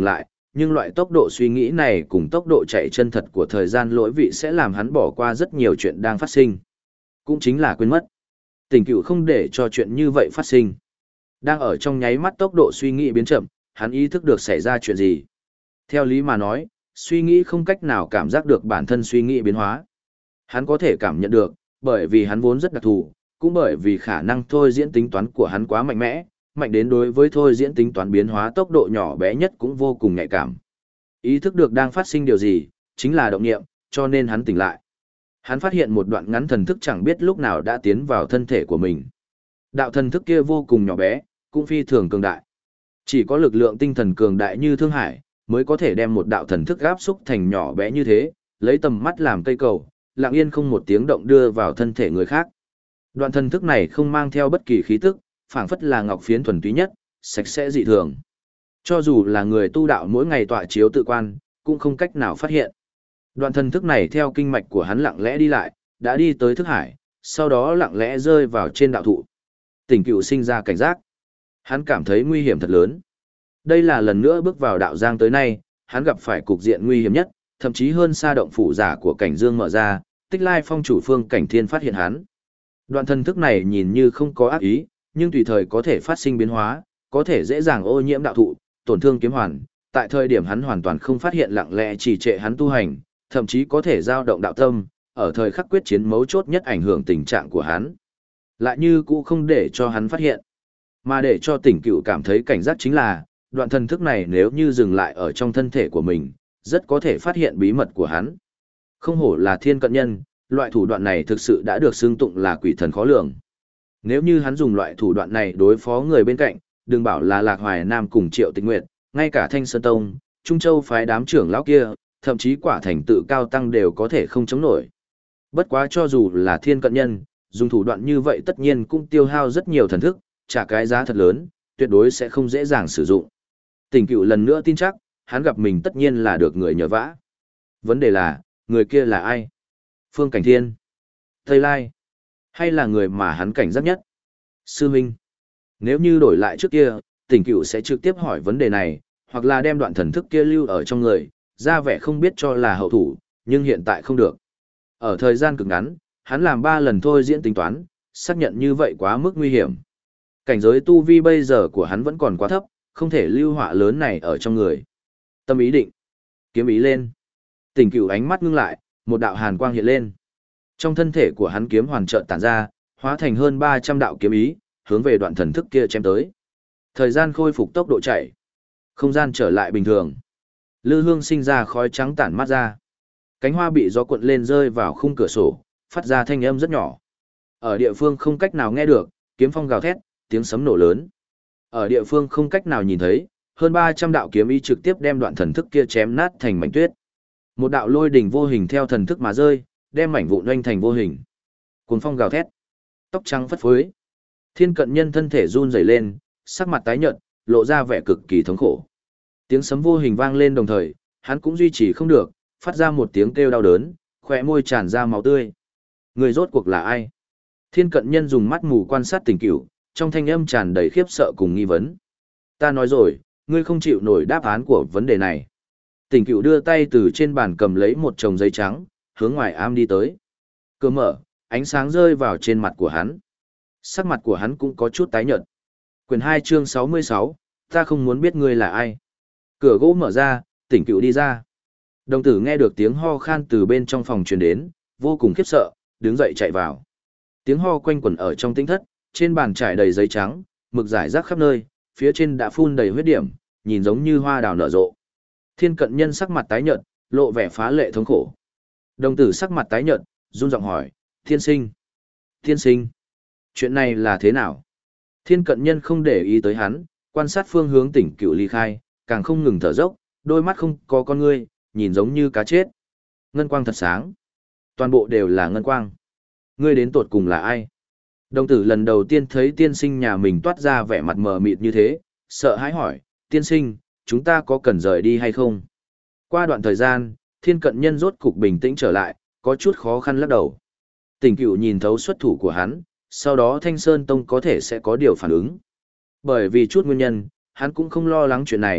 nhưng loại tốc độ suy nghĩ này cùng tốc độ chạy chân thật của thời gian lỗi vị sẽ làm hắn bỏ qua rất nhiều chuyện đang phát sinh. Cũng chính là quên mất. Tỉnh cựu không để cho chuyện như vậy phát sinh. Đang ở trong nháy mắt tốc độ suy nghĩ biến chậm, hắn ý thức được xảy ra chuyện gì. Theo lý mà nói, suy nghĩ không cách nào cảm giác được bản thân suy nghĩ biến hóa. Hắn có thể cảm nhận được, bởi vì hắn vốn rất đặc thù, cũng bởi vì khả năng thôi diễn tính toán của hắn quá mạnh mẽ, mạnh đến đối với thôi diễn tính toán biến hóa tốc độ nhỏ bé nhất cũng vô cùng nhạy cảm. Ý thức được đang phát sinh điều gì, chính là động niệm, cho nên hắn tỉnh lại. Hắn phát hiện một đoạn ngắn thần thức chẳng biết lúc nào đã tiến vào thân thể của mình. Đạo thần thức kia vô cùng nhỏ bé, cũng phi thường cường đại. Chỉ có lực lượng tinh thần cường đại như Thương Hải, mới có thể đem một đạo thần thức áp xúc thành nhỏ bé như thế, lấy tầm mắt làm cây cầu, lặng yên không một tiếng động đưa vào thân thể người khác. Đoạn thần thức này không mang theo bất kỳ khí tức, phảng phất là ngọc phiến thuần túy nhất, sạch sẽ dị thường. Cho dù là người tu đạo mỗi ngày tọa chiếu tự quan, cũng không cách nào phát hiện. Đoạn thần thức này theo kinh mạch của hắn lặng lẽ đi lại, đã đi tới thức hải, sau đó lặng lẽ rơi vào trên đạo thụ. Tỉnh cựu sinh ra cảnh giác. Hắn cảm thấy nguy hiểm thật lớn. Đây là lần nữa bước vào đạo giang tới nay, hắn gặp phải cục diện nguy hiểm nhất, thậm chí hơn xa động phủ giả của cảnh dương mở ra, Tích Lai Phong chủ Phương Cảnh Thiên phát hiện hắn. Đoạn thần thức này nhìn như không có ác ý, nhưng tùy thời có thể phát sinh biến hóa, có thể dễ dàng ô nhiễm đạo thụ, tổn thương kiếm hoàn. Tại thời điểm hắn hoàn toàn không phát hiện lặng lẽ chỉ trệ hắn tu hành, thậm chí có thể dao động đạo tâm, ở thời khắc quyết chiến mấu chốt nhất ảnh hưởng tình trạng của hắn. Lại như cũ không để cho hắn phát hiện. Mà để cho tỉnh cựu cảm thấy cảnh giác chính là, đoạn thần thức này nếu như dừng lại ở trong thân thể của mình, rất có thể phát hiện bí mật của hắn. Không hổ là thiên cận nhân, loại thủ đoạn này thực sự đã được xưng tụng là quỷ thần khó lường. Nếu như hắn dùng loại thủ đoạn này đối phó người bên cạnh, đừng bảo là Lạc Hoài Nam cùng Triệu Tịch Nguyệt, ngay cả Thanh Sơn Tông, Trung Châu phái đám trưởng lão kia, thậm chí quả thành tự cao tăng đều có thể không chống nổi. Bất quá cho dù là thiên cận nhân, dùng thủ đoạn như vậy tất nhiên cũng tiêu hao rất nhiều thần thức, trả cái giá thật lớn, tuyệt đối sẽ không dễ dàng sử dụng. Tỉnh cựu lần nữa tin chắc, hắn gặp mình tất nhiên là được người nhờ vả. Vấn đề là, người kia là ai? Phương Cảnh Thiên? Tây Lai? Hay là người mà hắn cảnh giác nhất? Sư Minh? Nếu như đổi lại trước kia, tỉnh cựu sẽ trực tiếp hỏi vấn đề này, hoặc là đem đoạn thần thức kia lưu ở trong người, ra vẻ không biết cho là hậu thủ, nhưng hiện tại không được. Ở thời gian cực ngắn, hắn làm ba lần thôi diễn tính toán, xác nhận như vậy quá mức nguy hiểm. Cảnh giới tu vi bây giờ của hắn vẫn còn quá thấp, không thể lưu họa lớn này ở trong người. Tâm ý định, kiếm ý lên. Tỉnh cửu ánh mắt ngưng lại, một đạo hàn quang hiện lên. Trong thân thể của hắn kiếm hoàn chợt tản ra, hóa thành hơn ba trăm đạo kiếm ý, hướng về đoạn thần thức kia chém tới. Thời gian khôi phục tốc độ chạy, không gian trở lại bình thường. Lư hương sinh ra khói trắng tản mát ra. Cánh hoa bị gió cuộn lên rơi vào khung cửa sổ, phát ra thanh âm rất nhỏ. Ở địa phương không cách nào nghe được, kiếm phong gào thét, tiếng sấm nổ lớn. Ở địa phương không cách nào nhìn thấy, hơn ba trăm đạo kiếm ý trực tiếp đem đoạn thần thức kia chém nát thành mảnh tuyết. Một đạo lôi đỉnh vô hình theo thần thức mà rơi, đem mảnh vụn oanh thành vô hình. Cuồng phong gào thét, tóc trắng phất phới. Thiên cận nhân thân thể run rẩy lên, sắc mặt tái nhợt, lộ ra vẻ cực kỳ thống khổ. Tiếng sấm vô hình vang lên đồng thời, hắn cũng duy trì không được, phát ra một tiếng kêu đau đớn, khóe môi tràn ra máu tươi. Người rốt cuộc là ai? Thiên cận nhân dùng mắt mù quan sát Tỉnh Cửu, trong thanh âm tràn đầy khiếp sợ cùng nghi vấn. Ta nói rồi, ngươi không chịu nổi đáp án của vấn đề này. Tỉnh Cửu đưa tay từ trên bàn cầm lấy một chồng giấy trắng, hướng ngoài am đi tới. Cửa mở, ánh sáng rơi vào trên mặt của hắn. Sắc mặt của hắn cũng có chút tái nhợt. Quyển hai chương sáu mươi sáu, ta không muốn biết ngươi là ai. Cửa gỗ mở ra, Tỉnh Cửu đi ra. Đồng tử nghe được tiếng ho khan từ bên trong phòng truyền đến, vô cùng khiếp sợ, đứng dậy chạy vào. Tiếng ho quanh quẩn ở trong tĩnh thất, trên bàn trải đầy giấy trắng, mực rải rác khắp nơi, phía trên đã phun đầy huyết điểm, nhìn giống như hoa đào nở rộ. Thiên cận nhân sắc mặt tái nhợt, lộ vẻ phá lệ thống khổ. Đồng tử sắc mặt tái nhợt, run giọng hỏi, thiên sinh. Thiên sinh. Chuyện này là thế nào? Thiên cận nhân không để ý tới hắn, quan sát phương hướng Tỉnh Cửu ly khai, càng không ngừng thở dốc, đôi mắt không có con ngươi, nhìn giống như cá chết. Ngân quang thật sáng. Toàn bộ đều là ngân quang. Ngươi đến tột cùng là ai? Đồng tử lần đầu tiên thấy tiên sinh nhà mình toát ra vẻ mặt mờ mịt như thế, sợ hãi hỏi, tiên sinh, chúng ta có cần rời đi hay không? Qua đoạn thời gian, thiên cận nhân rốt cục bình tĩnh trở lại, có chút khó khăn lắc đầu. Tỉnh Cửu nhìn thấu xuất thủ của hắn, sau đó Thanh Sơn Tông có thể sẽ có điều phản ứng. Bởi vì chút nguyên nhân, hắn cũng không lo lắng chuyện này,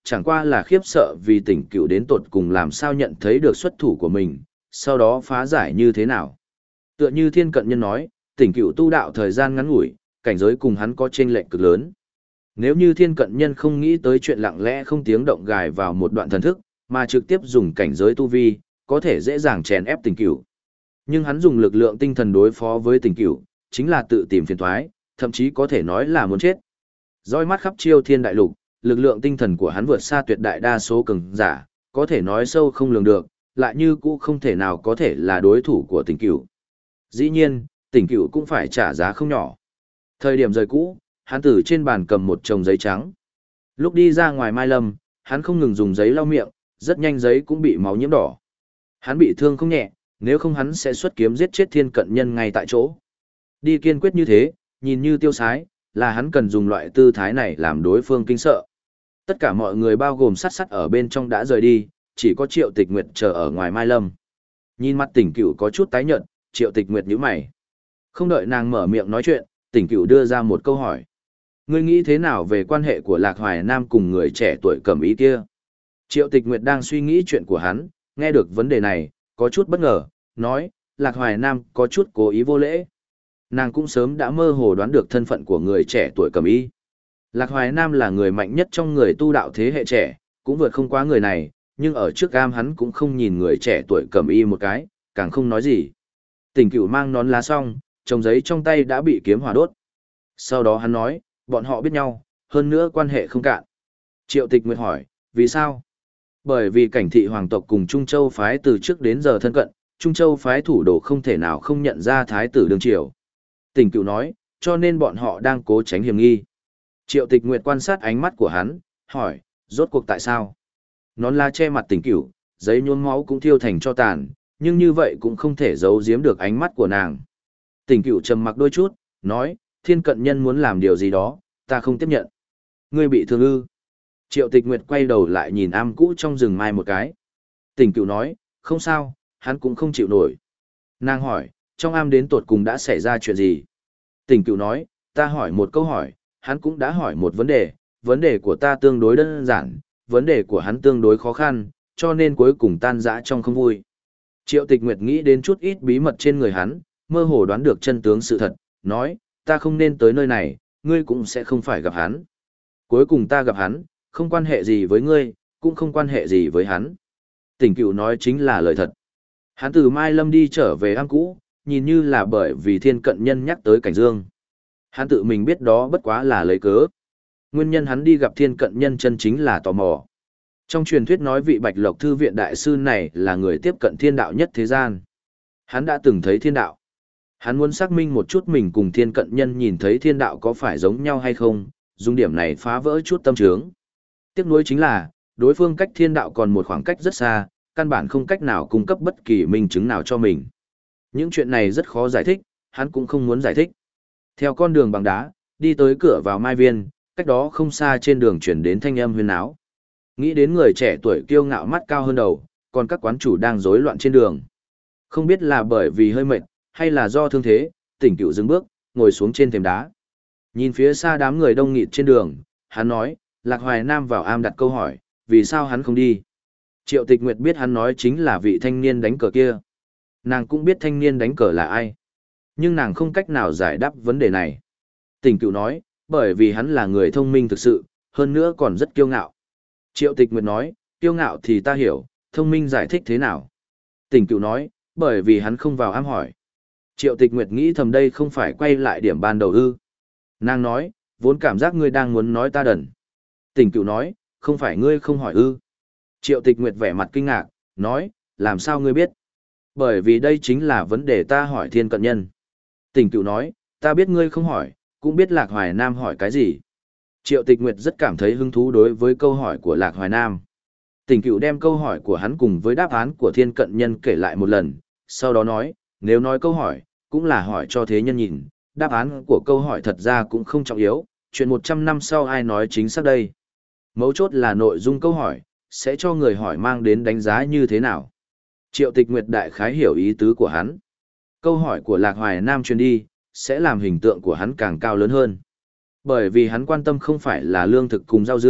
chẳng qua là khiếp sợ vì tỉnh cựu đến tột cùng làm sao nhận thấy được xuất thủ của mình, sau đó phá giải như thế nào. Tựa như thiên cận nhân nói, tỉnh cựu tu đạo thời gian ngắn ngủi, cảnh giới cùng hắn có chênh lệch cực lớn. Nếu như thiên cận nhân không nghĩ tới chuyện lặng lẽ không tiếng động gài vào một đoạn thần thức, mà trực tiếp dùng cảnh giới tu vi, có thể dễ dàng chèn ép tỉnh cửu. Nhưng hắn dùng lực lượng tinh thần đối phó với tỉnh cửu, chính là tự tìm phiền toái, thậm chí có thể nói là muốn chết. Dõi mắt khắp chiêu thiên đại lục, lực lượng tinh thần của hắn vượt xa tuyệt đại đa số cường giả, có thể nói sâu không lường được, lại như cũ không thể nào có thể là đối thủ của tỉnh cửu. Dĩ nhiên, tỉnh cửu cũng phải trả giá không nhỏ. Thời điểm rời cũ, hắn từ trên bàn cầm một chồng giấy trắng. Lúc đi ra ngoài Mai Lâm, hắn không ngừng dùng giấy lau miệng, rất nhanh giấy cũng bị máu nhiễm đỏ. Hắn bị thương không nhẹ, nếu không hắn sẽ xuất kiếm giết chết thiên cận nhân ngay tại chỗ. Đi kiên quyết như thế, nhìn như tiêu sái, là hắn cần dùng loại tư thái này làm đối phương kinh sợ. Tất cả mọi người bao gồm sát sát ở bên trong đã rời đi, chỉ có Triệu Tịch Nguyệt chờ ở ngoài Mai Lâm. Nhìn mặt tỉnh cửu có chút tái nhợt, Triệu Tịch Nguyệt nhíu mày. Không đợi nàng mở miệng nói chuyện, tỉnh cửu đưa ra một câu hỏi. Ngươi nghĩ thế nào về quan hệ của Lạc Hoài Nam cùng người trẻ tuổi cẩm ý kia? Triệu Tịch Nguyệt đang suy nghĩ chuyện của hắn, nghe được vấn đề này, có chút bất ngờ, nói, Lạc Hoài Nam có chút cố ý vô lễ. Nàng cũng sớm đã mơ hồ đoán được thân phận của người trẻ tuổi cẩm y. Lạc Hoài Nam là người mạnh nhất trong người tu đạo thế hệ trẻ, cũng vượt không quá người này, nhưng ở trước cam hắn cũng không nhìn người trẻ tuổi cẩm y một cái, càng không nói gì. Tỉnh Cửu mang nón lá xong, chồng giấy trong tay đã bị kiếm hỏa đốt. Sau đó hắn nói, bọn họ biết nhau, hơn nữa quan hệ không cạn. Triệu Tịch Nguyệt hỏi, vì sao? Bởi vì cảnh thị hoàng tộc cùng Trung Châu phái từ trước đến giờ thân cận, Trung Châu phái thủ đồ không thể nào không nhận ra thái tử đương triều. Tỉnh Cửu nói, cho nên bọn họ đang cố tránh hiểm nghi. Triệu Tịch Nguyệt quan sát ánh mắt của hắn, hỏi, rốt cuộc tại sao? Nón lá che mặt Tỉnh Cửu, giấy nhuốm máu cũng thiêu thành cho tàn, nhưng như vậy cũng không thể giấu giếm được ánh mắt của nàng. Tỉnh Cửu trầm mặc đôi chút, nói, thiên cận nhân muốn làm điều gì đó, ta không tiếp nhận. Ngươi bị thương ư? Triệu Tịch Nguyệt quay đầu lại nhìn am cũ trong rừng mai một cái. Tỉnh Cửu nói, không sao, hắn cũng không chịu nổi. Nàng hỏi, trong am đến tột cùng đã xảy ra chuyện gì? Tỉnh Cửu nói, ta hỏi một câu hỏi, hắn cũng đã hỏi một vấn đề, vấn đề của ta tương đối đơn giản, vấn đề của hắn tương đối khó khăn, cho nên cuối cùng tan rã trong không vui. Triệu Tịch Nguyệt nghĩ đến chút ít bí mật trên người hắn, mơ hồ đoán được chân tướng sự thật, nói, ta không nên tới nơi này, ngươi cũng sẽ không phải gặp hắn. Cuối cùng ta gặp hắn, không quan hệ gì với ngươi, cũng không quan hệ gì với hắn. Tỉnh Cửu nói chính là lời thật. Hắn từ Mai Lâm đi trở về am cũ, nhìn như là bởi vì thiên cận nhân nhắc tới Cảnh Dương. Hắn tự mình biết đó bất quá là lấy cớ. Nguyên nhân hắn đi gặp thiên cận nhân chân chính là tò mò. Trong truyền thuyết nói vị Bạch Lộc Thư viện đại sư này là người tiếp cận thiên đạo nhất thế gian. Hắn đã từng thấy thiên đạo. Hắn muốn xác minh một chút mình cùng thiên cận nhân nhìn thấy thiên đạo có phải giống nhau hay không, dùng điểm này phá vỡ chút tâm trướng. Tiếc nuối chính là, đối phương cách thiên đạo còn một khoảng cách rất xa, căn bản không cách nào cung cấp bất kỳ minh chứng nào cho mình. Những chuyện này rất khó giải thích, hắn cũng không muốn giải thích. Theo con đường bằng đá, đi tới cửa vào Mai Viên, cách đó không xa trên đường chuyển đến thanh âm huyên náo. Nghĩ đến người trẻ tuổi kiêu ngạo mắt cao hơn đầu, còn các quán chủ đang rối loạn trên đường. Không biết là bởi vì hơi mệt, hay là do thương thế, Tỉnh Cửu dừng bước, ngồi xuống trên thềm đá. Nhìn phía xa đám người đông nghịt trên đường, hắn nói, Lạc Hoài Nam vào am đặt câu hỏi, vì sao hắn không đi? Triệu Tịch Nguyệt biết hắn nói chính là vị thanh niên đánh cờ kia. Nàng cũng biết thanh niên đánh cờ là ai. Nhưng nàng không cách nào giải đáp vấn đề này. Tỉnh Cửu nói, bởi vì hắn là người thông minh thực sự, hơn nữa còn rất kiêu ngạo. Triệu Tịch Nguyệt nói, kiêu ngạo thì ta hiểu, thông minh giải thích thế nào? Tỉnh Cửu nói, bởi vì hắn không vào am hỏi. Triệu Tịch Nguyệt nghĩ thầm đây không phải quay lại điểm ban đầu ư. Nàng nói, vốn cảm giác ngươi đang muốn nói ta đần. Tỉnh Cửu nói, không phải ngươi không hỏi ư. Triệu Tịch Nguyệt vẻ mặt kinh ngạc, nói, làm sao ngươi biết? Bởi vì đây chính là vấn đề ta hỏi thiên cận nhân. Tỉnh Cửu nói, ta biết ngươi không hỏi, cũng biết Lạc Hoài Nam hỏi cái gì. Triệu Tịch Nguyệt rất cảm thấy hứng thú đối với câu hỏi của Lạc Hoài Nam. Tỉnh Cửu đem câu hỏi của hắn cùng với đáp án của thiên cận nhân kể lại một lần, sau đó nói, nếu nói câu hỏi, cũng là hỏi cho thế nhân nhìn, đáp án của câu hỏi thật ra cũng không trọng yếu, chuyện một trăm năm sau ai nói chính xác đây. Mấu chốt là nội dung câu hỏi, sẽ cho người hỏi mang đến đánh giá như thế nào. Triệu Tịch Nguyệt đại khái hiểu ý tứ của hắn. Câu hỏi của Lạc Hoài Nam truyền đi, sẽ làm hình tượng của hắn càng cao lớn hơn. Bởi vì hắn quan tâm không phải là lương thực cùng rau dưa,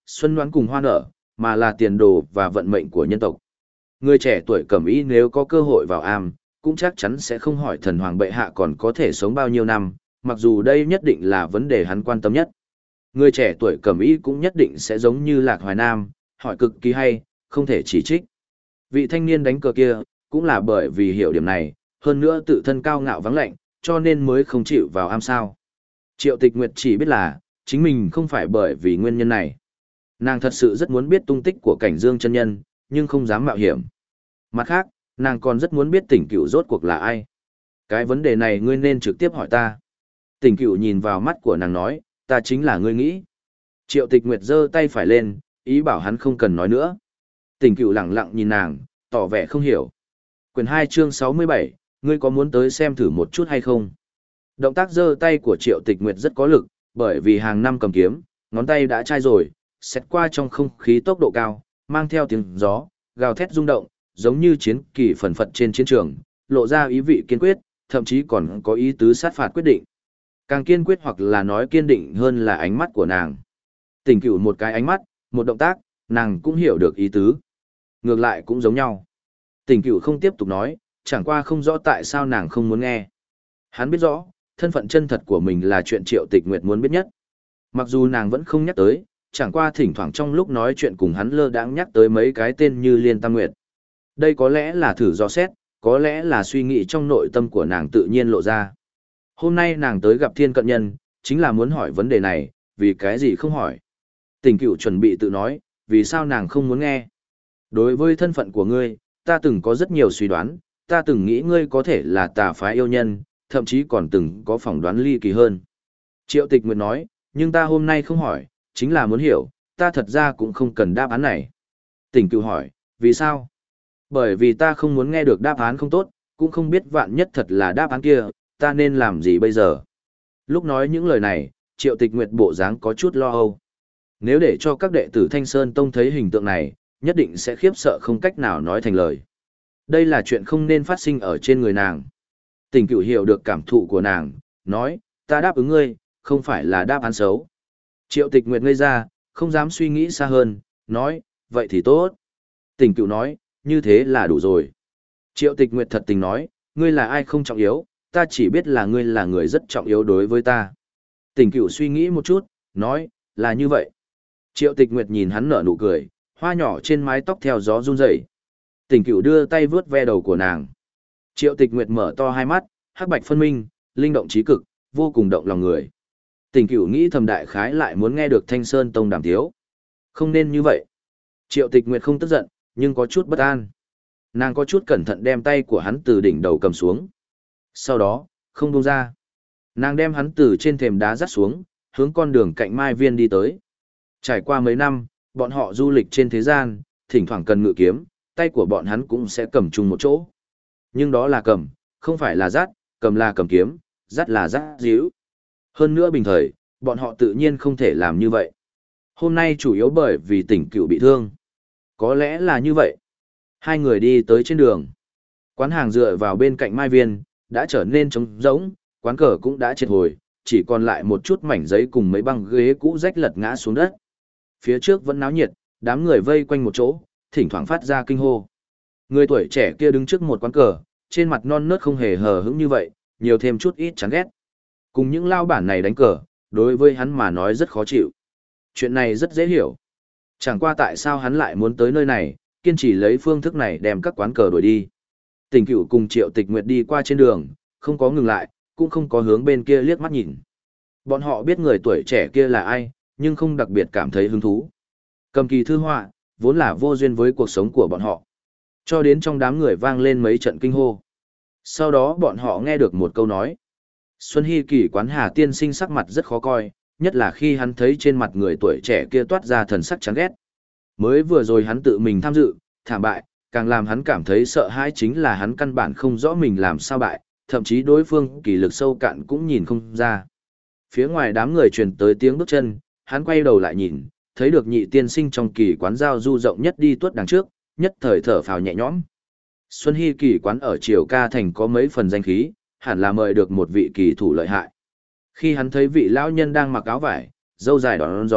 xuân đoán cùng hoa nở, mà là tiền đồ và vận mệnh của nhân tộc. Người trẻ tuổi cẩm y nếu có cơ hội vào am, cũng chắc chắn sẽ không hỏi thần hoàng bệ hạ còn có thể sống bao nhiêu năm, mặc dù đây nhất định là vấn đề hắn quan tâm nhất. Người trẻ tuổi cẩm y cũng nhất định sẽ giống như Lạc Hoài Nam, hỏi cực kỳ hay, không thể chỉ trích. Vị thanh niên đánh cờ kia, cũng là bởi vì hiểu điểm này, hơn nữa tự thân cao ngạo vắng lạnh, cho nên mới không chịu vào am sao. Triệu Tịch Nguyệt chỉ biết là, chính mình không phải bởi vì nguyên nhân này. Nàng thật sự rất muốn biết tung tích của Cảnh Dương chân nhân, nhưng không dám mạo hiểm. Mặt khác, nàng còn rất muốn biết Tỉnh Cửu rốt cuộc là ai. Cái vấn đề này ngươi nên trực tiếp hỏi ta. Tỉnh Cửu nhìn vào mắt của nàng nói, ta chính là ngươi nghĩ. Triệu Tịch Nguyệt giơ tay phải lên, ý bảo hắn không cần nói nữa. Tỉnh Cửu lẳng lặng nhìn nàng, tỏ vẻ không hiểu. Quyển hai chương sáu mươi bảy, ngươi có muốn tới xem thử một chút hay không? Động tác giơ tay của Triệu Tịch Nguyệt rất có lực, bởi vì hàng năm cầm kiếm, ngón tay đã chai rồi, xét qua trong không khí tốc độ cao, mang theo tiếng gió, gào thét rung động, giống như chiến kỳ phần phật trên chiến trường, lộ ra ý vị kiên quyết, thậm chí còn có ý tứ sát phạt quyết định. Càng kiên quyết hoặc là nói kiên định hơn là ánh mắt của nàng. Tỉnh Cửu một cái ánh mắt, một động tác, nàng cũng hiểu được ý tứ. Ngược lại cũng giống nhau. Tỉnh Cửu không tiếp tục nói, chẳng qua không rõ tại sao nàng không muốn nghe. Hắn biết rõ, thân phận chân thật của mình là chuyện Triệu Tịch Nguyệt muốn biết nhất. Mặc dù nàng vẫn không nhắc tới, chẳng qua thỉnh thoảng trong lúc nói chuyện cùng hắn lơ đãng nhắc tới mấy cái tên như Liên Tam Nguyệt. Đây có lẽ là thử dò xét, có lẽ là suy nghĩ trong nội tâm của nàng tự nhiên lộ ra. Hôm nay nàng tới gặp Thiên Cận Nhân, chính là muốn hỏi vấn đề này, vì cái gì không hỏi. Tỉnh Cửu chuẩn bị tự nói, vì sao nàng không muốn nghe. Đối với thân phận của ngươi, ta từng có rất nhiều suy đoán, ta từng nghĩ ngươi có thể là tà phái yêu nhân, thậm chí còn từng có phỏng đoán ly kỳ hơn. Triệu Tịch Nguyệt nói, nhưng ta hôm nay không hỏi, chính là muốn hiểu, ta thật ra cũng không cần đáp án này. Tỉnh Cửu hỏi, vì sao? Bởi vì ta không muốn nghe được đáp án không tốt, cũng không biết vạn nhất thật là đáp án kia, ta nên làm gì bây giờ. Lúc nói những lời này, Triệu Tịch Nguyệt bộ dáng có chút lo âu. Nếu để cho các đệ tử Thanh Sơn Tông thấy hình tượng này, nhất định sẽ khiếp sợ không cách nào nói thành lời. Đây là chuyện không nên phát sinh ở trên người nàng. Tỉnh Cửu hiểu được cảm thụ của nàng, nói, ta đáp ứng ngươi, không phải là đáp án xấu. Triệu Tịch Nguyệt ngây ra, không dám suy nghĩ xa hơn, nói, vậy thì tốt. Tỉnh Cửu nói, như thế là đủ rồi. Triệu Tịch Nguyệt thật tình nói, ngươi là ai không trọng yếu, ta chỉ biết là ngươi là người rất trọng yếu đối với ta. Tỉnh Cửu suy nghĩ một chút, nói, là như vậy. Triệu Tịch Nguyệt nhìn hắn nở nụ cười, hoa nhỏ trên mái tóc theo gió run rẩy. Tỉnh Cửu đưa tay vướt ve đầu của nàng. Triệu Tịch Nguyệt mở to hai mắt, hắc bạch phân minh, linh động trí cực, vô cùng động lòng người. Tỉnh Cửu nghĩ thầm đại khái lại muốn nghe được Thanh Sơn Tông đàm tiếu. Không nên như vậy. Triệu Tịch Nguyệt không tức giận, nhưng có chút bất an. Nàng có chút cẩn thận đem tay của hắn từ đỉnh đầu cầm xuống. Sau đó, không buông ra. Nàng đem hắn từ trên thềm đá dắt xuống, hướng con đường cạnh Mai Viên đi tới. Trải qua mấy năm, bọn họ du lịch trên thế gian, thỉnh thoảng cần ngự kiếm, tay của bọn hắn cũng sẽ cầm chung một chỗ. Nhưng đó là cầm, không phải là dắt, cầm là cầm kiếm, dắt là dắt díu. Hơn nữa bình thời, bọn họ tự nhiên không thể làm như vậy. Hôm nay chủ yếu bởi vì Tỉnh Cửu bị thương. Có lẽ là như vậy. Hai người đi tới trên đường. Quán hàng dựa vào bên cạnh Mai Viên, đã trở nên trống rỗng, quán cờ cũng đã triệt hồi, chỉ còn lại một chút mảnh giấy cùng mấy băng ghế cũ rách lật ngã xuống đất. Phía trước vẫn náo nhiệt, đám người vây quanh một chỗ, thỉnh thoảng phát ra kinh hô. Người tuổi trẻ kia đứng trước một quán cờ, trên mặt non nớt không hề hờ hững như vậy, nhiều thêm chút ít chán ghét. Cùng những lao bản này đánh cờ, đối với hắn mà nói rất khó chịu. Chuyện này rất dễ hiểu. Chẳng qua tại sao hắn lại muốn tới nơi này, kiên trì lấy phương thức này đem các quán cờ đuổi đi. Tỉnh Cửu cùng Triệu Tịch Nguyệt đi qua trên đường, không có ngừng lại, cũng không có hướng bên kia liếc mắt nhìn. Bọn họ biết người tuổi trẻ kia là ai, nhưng không đặc biệt cảm thấy hứng thú. Cầm kỳ thư họa, vốn là vô duyên với cuộc sống của bọn họ. Cho đến trong đám người vang lên mấy trận kinh hô. Sau đó bọn họ nghe được một câu nói. Xuân Hy Kỳ quán Hà tiên sinh sắc mặt rất khó coi, nhất là khi hắn thấy trên mặt người tuổi trẻ kia toát ra thần sắc chán ghét. Mới vừa rồi hắn tự mình tham dự, thảm bại, càng làm hắn cảm thấy sợ hãi chính là hắn căn bản không rõ mình làm sao bại, thậm chí đối phương kỳ lực sâu cạn cũng nhìn không ra. Phía ngoài đám người truyền tới tiếng bước chân, hắn quay đầu lại nhìn, thấy được nhị tiên sinh trong kỳ quán giao du rộng nhất đi tuốt đằng trước, nhất thời thở phào nhẹ nhõm. Xuân Hy kỳ quán ở Triều Ca Thành có mấy phần danh khí, hẳn là mời được một vị kỳ thủ lợi hại. Khi hắn thấy vị lão nhân đang mặc áo vải, râu dài đón gió,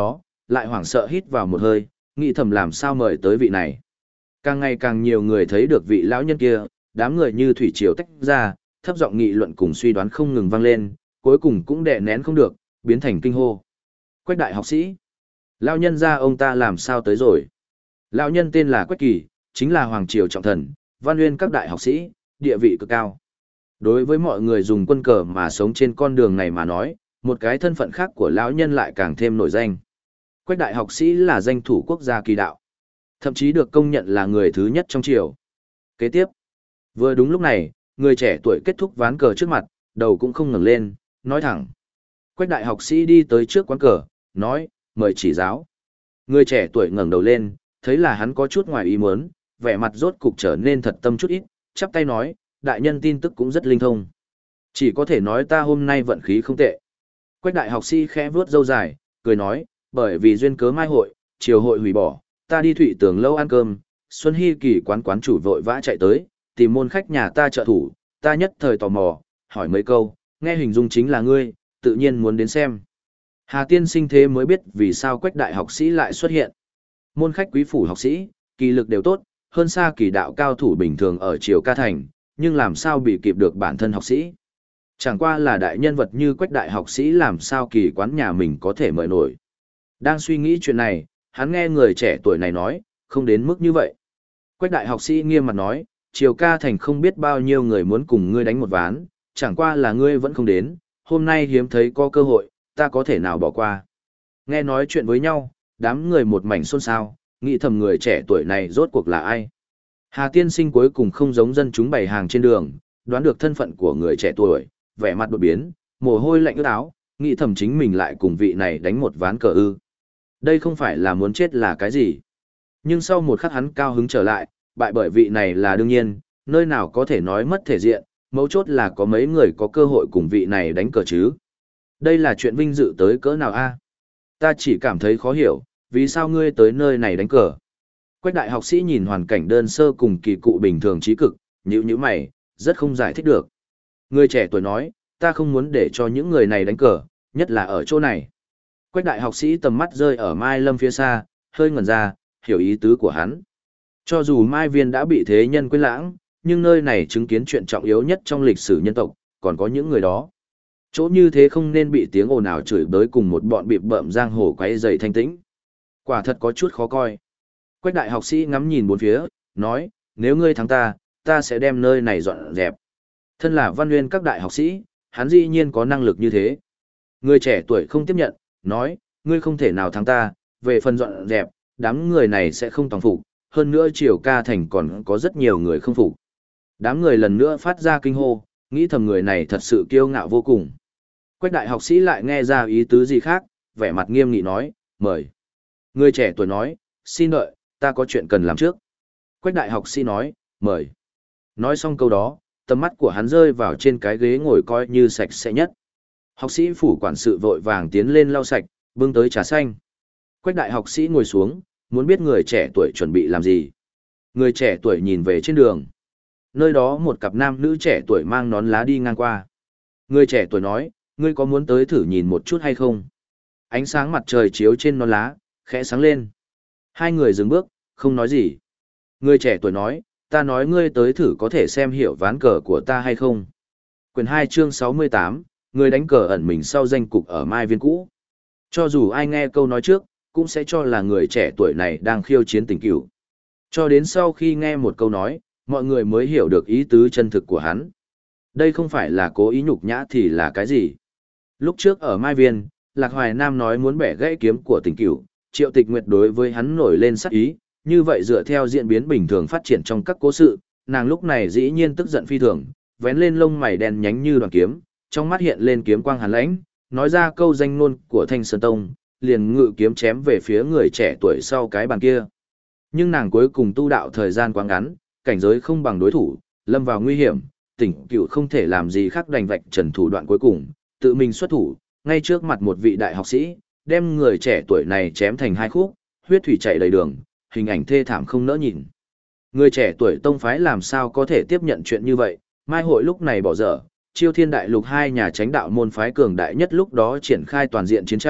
lại hoảng sợ hít vào một hơi, nghĩ thầm làm sao mời tới vị này. Càng ngày càng nhiều người thấy được vị lão nhân kia, đám người như thủy triều tách ra, thấp giọng nghị luận cùng suy đoán không ngừng vang lên, cuối cùng cũng đè nén không được, biến thành kinh hô. Quách đại học sĩ, lão nhân gia ông ta làm sao tới rồi? Lão nhân tên là Quách Kỳ, chính là hoàng triều trọng thần, văn nguyên các đại học sĩ, địa vị cực cao. Đối với mọi người dùng quân cờ mà sống trên con đường này mà nói, một cái thân phận khác của lão nhân lại càng thêm nổi danh. Quách đại học sĩ là danh thủ quốc gia kỳ đạo, thậm chí được công nhận là người thứ nhất trong triều. Kế tiếp, vừa đúng lúc này, người trẻ tuổi kết thúc ván cờ trước mặt, đầu cũng không ngẩng lên, nói thẳng. Quách đại học sĩ đi tới trước quán cờ, nói, mời chỉ giáo. Người trẻ tuổi ngẩng đầu lên, thấy là hắn có chút ngoài ý muốn, vẻ mặt rốt cục trở nên thật tâm chút ít, chắp tay nói, đại nhân tin tức cũng rất linh thông. Chỉ có thể nói ta hôm nay vận khí không tệ. Quách đại học sĩ khẽ vuốt râu dài, cười nói, bởi vì duyên cớ mai hội, triều hội hủy bỏ, ta đi Thụy Tường lâu ăn cơm, Xuân Hy Kỳ quán quán chủ vội vã chạy tới, tìm môn khách nhà ta trợ thủ, ta nhất thời tò mò, hỏi mấy câu, nghe hình dung chính là ngươi, tự nhiên muốn đến xem. Hà tiên sinh thế mới biết vì sao Quách đại học sĩ lại xuất hiện. Môn khách quý phủ học sĩ, kỳ lực đều tốt, hơn xa kỳ đạo cao thủ bình thường ở triều ca thành, nhưng làm sao bị kịp được bản thân học sĩ. Chẳng qua là đại nhân vật như Quách đại học sĩ làm sao kỳ quán nhà mình có thể mời nổi. Đang suy nghĩ chuyện này, hắn nghe người trẻ tuổi này nói, không đến mức như vậy. Quách đại học sĩ nghiêm mặt nói, triều ca thành không biết bao nhiêu người muốn cùng ngươi đánh một ván, chẳng qua là ngươi vẫn không đến, hôm nay hiếm thấy có cơ hội, ta có thể nào bỏ qua. Nghe nói chuyện với nhau, đám người một mảnh xôn xao, nghĩ thầm người trẻ tuổi này rốt cuộc là ai. Hà tiên sinh cuối cùng không giống dân chúng bày hàng trên đường, đoán được thân phận của người trẻ tuổi, vẻ mặt đột biến, mồ hôi lạnh ướt áo, nghĩ thầm chính mình lại cùng vị này đánh một ván cờ ư. Đây không phải là muốn chết là cái gì. Nhưng sau một khắc hắn cao hứng trở lại, bại bởi vị này là đương nhiên, nơi nào có thể nói mất thể diện, mấu chốt là có mấy người có cơ hội cùng vị này đánh cờ chứ. Đây là chuyện vinh dự tới cỡ nào a? Ta chỉ cảm thấy khó hiểu, vì sao ngươi tới nơi này đánh cờ. Quách đại học sĩ nhìn hoàn cảnh đơn sơ cùng kỳ cụ bình thường trí cực, nhíu nhíu mày, rất không giải thích được. Người trẻ tuổi nói, ta không muốn để cho những người này đánh cờ, nhất là ở chỗ này. Quách đại học sĩ tầm mắt rơi ở Mai Lâm phía xa, hơi ngẩn ra, hiểu ý tứ của hắn. Cho dù Mai Viên đã bị thế nhân quên lãng, nhưng nơi này chứng kiến chuyện trọng yếu nhất trong lịch sử nhân tộc, còn có những người đó. Chỗ như thế không nên bị tiếng ồn ào chửi bới cùng một bọn bịp bợm giang hồ quấy rầy thanh tĩnh. Quả thật có chút khó coi. Quách đại học sĩ ngắm nhìn bốn phía, nói, nếu ngươi thắng ta, ta sẽ đem nơi này dọn dẹp. Thân là văn nguyên các đại học sĩ, hắn dĩ nhiên có năng lực như thế. Người trẻ tuổi không tiếp nhận, nói, ngươi không thể nào thắng ta, về phần dọn dẹp, đám người này sẽ không toàn phục, hơn nữa triều ca thành còn có rất nhiều người không phục. Đám người lần nữa phát ra kinh hô, nghĩ thầm người này thật sự kiêu ngạo vô cùng. Quách đại học sĩ lại nghe ra ý tứ gì khác, vẻ mặt nghiêm nghị nói, mời. Người trẻ tuổi nói, xin đợi, ta có chuyện cần làm trước. Quách đại học sĩ nói, mời. Nói xong câu đó, tầm mắt của hắn rơi vào trên cái ghế ngồi coi như sạch sẽ nhất. Học sĩ phủ quản sự vội vàng tiến lên lau sạch, bưng tới trà xanh. Quách đại học sĩ ngồi xuống, muốn biết người trẻ tuổi chuẩn bị làm gì. Người trẻ tuổi nhìn về trên đường. Nơi đó một cặp nam nữ trẻ tuổi mang nón lá đi ngang qua. Người trẻ tuổi nói, ngươi có muốn tới thử nhìn một chút hay không? Ánh sáng mặt trời chiếu trên nón lá, khẽ sáng lên. Hai người dừng bước, không nói gì. Người trẻ tuổi nói, ta nói ngươi tới thử có thể xem hiểu ván cờ của ta hay không? Quyển hai chương sáu mươi tám, người đánh cờ ẩn mình sau danh cục ở Mai Viên cũ. Cho dù ai nghe câu nói trước, cũng sẽ cho là người trẻ tuổi này đang khiêu chiến tình cửu. Cho đến sau khi nghe một câu nói, mọi người mới hiểu được ý tứ chân thực của hắn. Đây không phải là cố ý nhục nhã thì là cái gì? Lúc trước ở Mai Viên, Lạc Hoài Nam nói muốn bẻ gãy kiếm của tình cửu, Triệu Tịch Nguyệt đối với hắn nổi lên sắc ý, như vậy dựa theo diễn biến bình thường phát triển trong các cố sự, nàng lúc này dĩ nhiên tức giận phi thường, vén lên lông mày đen nhánh như đoàn kiếm, trong mắt hiện lên kiếm quang hàn lãnh, nói ra câu danh ngôn của Thanh Sơn Tông, liền ngự kiếm chém về phía người trẻ tuổi sau cái bàn kia. Nhưng nàng cuối cùng tu đạo thời gian quá ngắn, cảnh giới không bằng đối thủ, lâm vào nguy hiểm, tỉnh cửu không thể làm gì khác đành vạch trần thủ đoạn cuối cùng, tự mình xuất thủ, ngay trước mặt một vị đại học sĩ, đem người trẻ tuổi này chém thành hai khúc, huyết thủy chảy đầy đường, hình ảnh thê thảm không nỡ nhìn. Người trẻ tuổi tông phái làm sao có thể tiếp nhận chuyện như vậy, mai hội lúc này bỏ dở, Chiêu Thiên Đại Lục hai nhà chánh đạo môn phái cường đại nhất lúc đó triển khai toàn diện chiến tranh,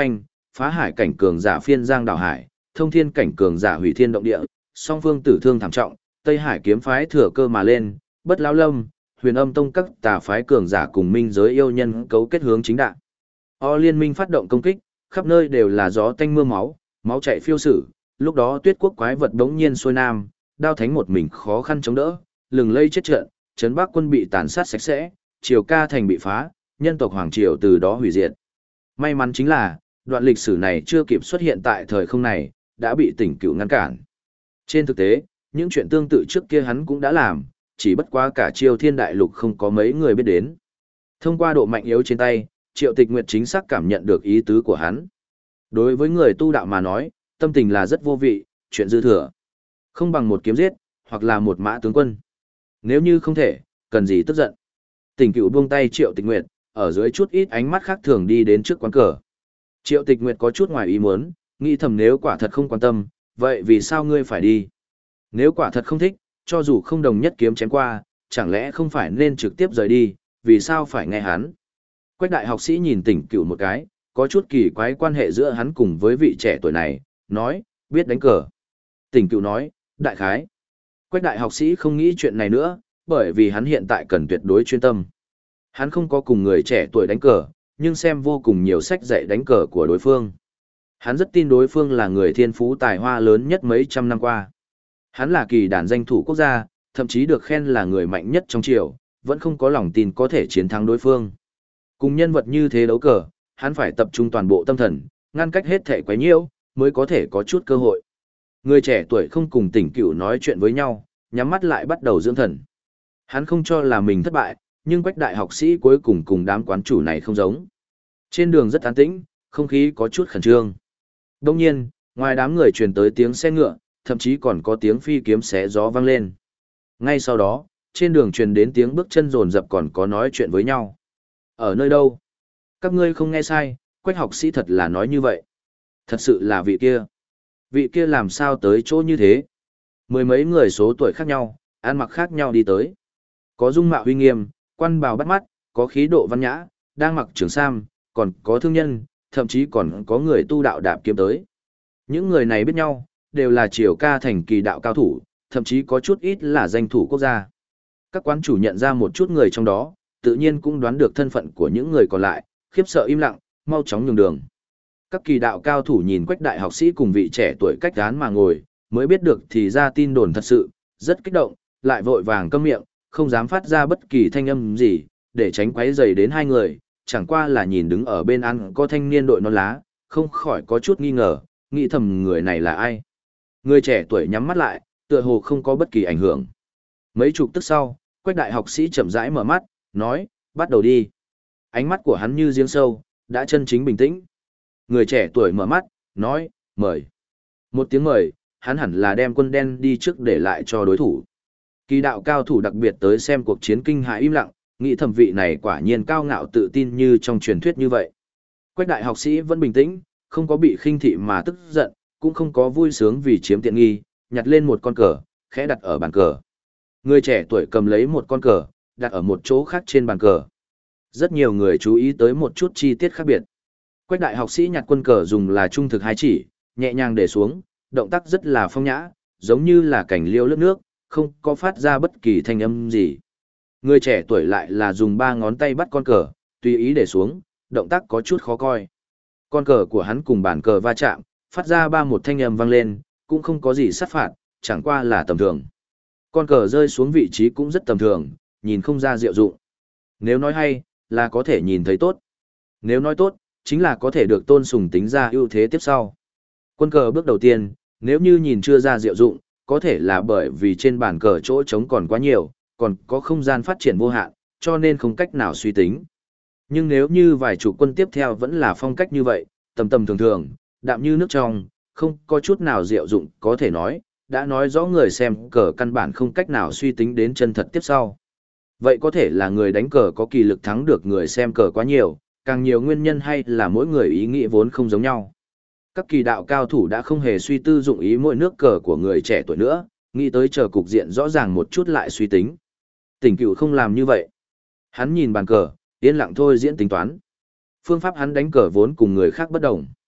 phá hải cảnh cường giả phiên giang đảo hải, thông thiên cảnh cường giả hủy thiên động địa, song phương tử thương thảm trọng, Tây Hải kiếm phái thừa cơ mà lên, Bất Lão Lâm, Huyền Âm Tông các tà phái cường giả cùng minh giới yêu nhân cấu kết hướng chính đạo. O liên minh phát động công kích, khắp nơi đều là gió tanh mưa máu, máu chảy phiêu sử, lúc đó Tuyết Quốc quái vật đống nhiên xuôi nam, Đao Thánh một mình khó khăn chống đỡ, lừng lây chết trận, trấn Bắc quân bị tàn sát sạch sẽ, Triều Ca thành bị phá, nhân tộc hoàng triều từ đó hủy diệt. May mắn chính là, đoạn lịch sử này chưa kịp xuất hiện tại thời không này, đã bị Tỉnh Cửu ngăn cản. Trên thực tế, những chuyện tương tự trước kia hắn cũng đã làm, chỉ bất quá cả Triều Thiên Đại Lục không có mấy người biết đến. Thông qua độ mạnh yếu trên tay, Triệu Tịch Nguyệt chính xác cảm nhận được ý tứ của hắn. Đối với người tu đạo mà nói, tâm tình là rất vô vị, chuyện dư thừa. Không bằng một kiếm giết, hoặc là một mã tướng quân. Nếu như không thể, cần gì tức giận. Tỉnh Cửu buông tay Triệu Tịch Nguyệt, ở dưới chút ít ánh mắt khác thường đi đến trước quán cờ. Triệu Tịch Nguyệt có chút ngoài ý muốn, nghĩ thầm nếu quả thật không quan tâm, vậy vì sao ngươi phải đi? Nếu quả thật không thích, cho dù không đồng nhất kiếm chém qua, chẳng lẽ không phải nên trực tiếp rời đi, vì sao phải nghe hắn? Quách đại học sĩ nhìn Tỉnh Cửu một cái, có chút kỳ quái quan hệ giữa hắn cùng với vị trẻ tuổi này, nói, biết đánh cờ. Tỉnh Cửu nói, đại khái. Quách đại học sĩ không nghĩ chuyện này nữa, bởi vì hắn hiện tại cần tuyệt đối chuyên tâm. Hắn không có cùng người trẻ tuổi đánh cờ, nhưng xem vô cùng nhiều sách dạy đánh cờ của đối phương. Hắn rất tin đối phương là người thiên phú tài hoa lớn nhất mấy trăm năm qua. Hắn là kỳ đàn danh thủ quốc gia, thậm chí được khen là người mạnh nhất trong triều, vẫn không có lòng tin có thể chiến thắng đối phương. Cùng nhân vật như thế đấu cờ, hắn phải tập trung toàn bộ tâm thần, ngăn cách hết thể quấy nhiễu, mới có thể có chút cơ hội. Người trẻ tuổi không cùng Tỉnh Cửu nói chuyện với nhau, nhắm mắt lại bắt đầu dưỡng thần. Hắn không cho là mình thất bại, nhưng Quách đại học sĩ cuối cùng cùng đám quán chủ này không giống. Trên đường rất an tĩnh, không khí có chút khẩn trương. Đông nhiên, ngoài đám người truyền tới tiếng xe ngựa, thậm chí còn có tiếng phi kiếm xé gió vang lên. Ngay sau đó, trên đường truyền đến tiếng bước chân rồn rập còn có nói chuyện với nhau. Ở nơi đâu? Các ngươi không nghe sai, Quách học sĩ thật là nói như vậy. Thật sự là vị kia. Vị kia làm sao tới chỗ như thế? Mười mấy người số tuổi khác nhau, ăn mặc khác nhau đi tới. Có dung mạo uy nghiêm, quan bào bắt mắt, có khí độ văn nhã, đang mặc trường sam, còn có thương nhân, thậm chí còn có người tu đạo đạp kiếm tới. Những người này biết nhau, đều là Triều Ca thành kỳ đạo cao thủ, thậm chí có chút ít là danh thủ quốc gia. Các quán chủ nhận ra một chút người trong đó, tự nhiên cũng đoán được thân phận của những người còn lại, khiếp sợ im lặng, mau chóng nhường đường. Các kỳ đạo cao thủ nhìn Quách đại học sĩ cùng vị trẻ tuổi cách án mà ngồi, mới biết được thì ra tin đồn thật sự, rất kích động, lại vội vàng câm miệng, không dám phát ra bất kỳ thanh âm gì, để tránh quấy rầy đến hai người, chẳng qua là nhìn đứng ở bên ăn có thanh niên đội non lá, không khỏi có chút nghi ngờ, nghĩ thầm người này là ai. Người trẻ tuổi nhắm mắt lại, tựa hồ không có bất kỳ ảnh hưởng. Mấy chục tức sau, Quách đại học sĩ chậm rãi mở mắt, nói, bắt đầu đi. Ánh mắt của hắn như giếng sâu, đã chân chính bình tĩnh. Người trẻ tuổi mở mắt, nói, mời. Một tiếng mời, hắn hẳn là đem quân đen đi trước để lại cho đối thủ. Kỳ đạo cao thủ đặc biệt tới xem cuộc chiến kinh hãi im lặng, nghĩ thẩm vị này quả nhiên cao ngạo tự tin như trong truyền thuyết như vậy. Quách đại học sĩ vẫn bình tĩnh, không có bị khinh thị mà tức giận, cũng không có vui sướng vì chiếm tiện nghi, nhặt lên một con cờ, khẽ đặt ở bàn cờ. Người trẻ tuổi cầm lấy một con cờ, đặt ở một chỗ khác trên bàn cờ. Rất nhiều người chú ý tới một chút chi tiết khác biệt. Quách đại học sĩ nhặt quân cờ dùng là trung thực hai chỉ, nhẹ nhàng để xuống, động tác rất là phong nhã, giống như là cảnh liêu lướt nước, không có phát ra bất kỳ thanh âm gì. Người trẻ tuổi lại là dùng ba ngón tay bắt con cờ, tùy ý để xuống, động tác có chút khó coi. Con cờ của hắn cùng bàn cờ va chạm, phát ra ba một thanh âm vang lên, cũng không có gì sát phạt, chẳng qua là tầm thường. Con cờ rơi xuống vị trí cũng rất tầm thường, nhìn không ra diệu dụng. Nếu nói hay, là có thể nhìn thấy tốt. Nếu nói tốt, chính là có thể được tôn sùng tính ra ưu thế tiếp sau. Quân cờ bước đầu tiên, nếu như nhìn chưa ra diệu dụng, có thể là bởi vì trên bàn cờ chỗ trống còn quá nhiều, còn có không gian phát triển vô hạn, cho nên không cách nào suy tính. Nhưng nếu như vài chủ quân tiếp theo vẫn là phong cách như vậy, tầm tầm thường thường, đạm như nước trong, không có chút nào diệu dụng có thể nói, đã nói rõ người xem cờ căn bản không cách nào suy tính đến chân thật tiếp sau. Vậy có thể là người đánh cờ có kỳ lực thắng được người xem cờ quá nhiều, càng nhiều nguyên nhân hay là mỗi người ý nghĩ vốn không giống nhau. Các kỳ đạo cao thủ đã không hề suy tư dụng ý mỗi nước cờ của người trẻ tuổi nữa, nghĩ tới chờ cục diện rõ ràng một chút lại suy tính. Tỉnh Cửu không làm như vậy. Hắn nhìn bàn cờ, yên lặng thôi diễn tính toán. Phương pháp hắn đánh cờ vốn cùng người khác bất đồng.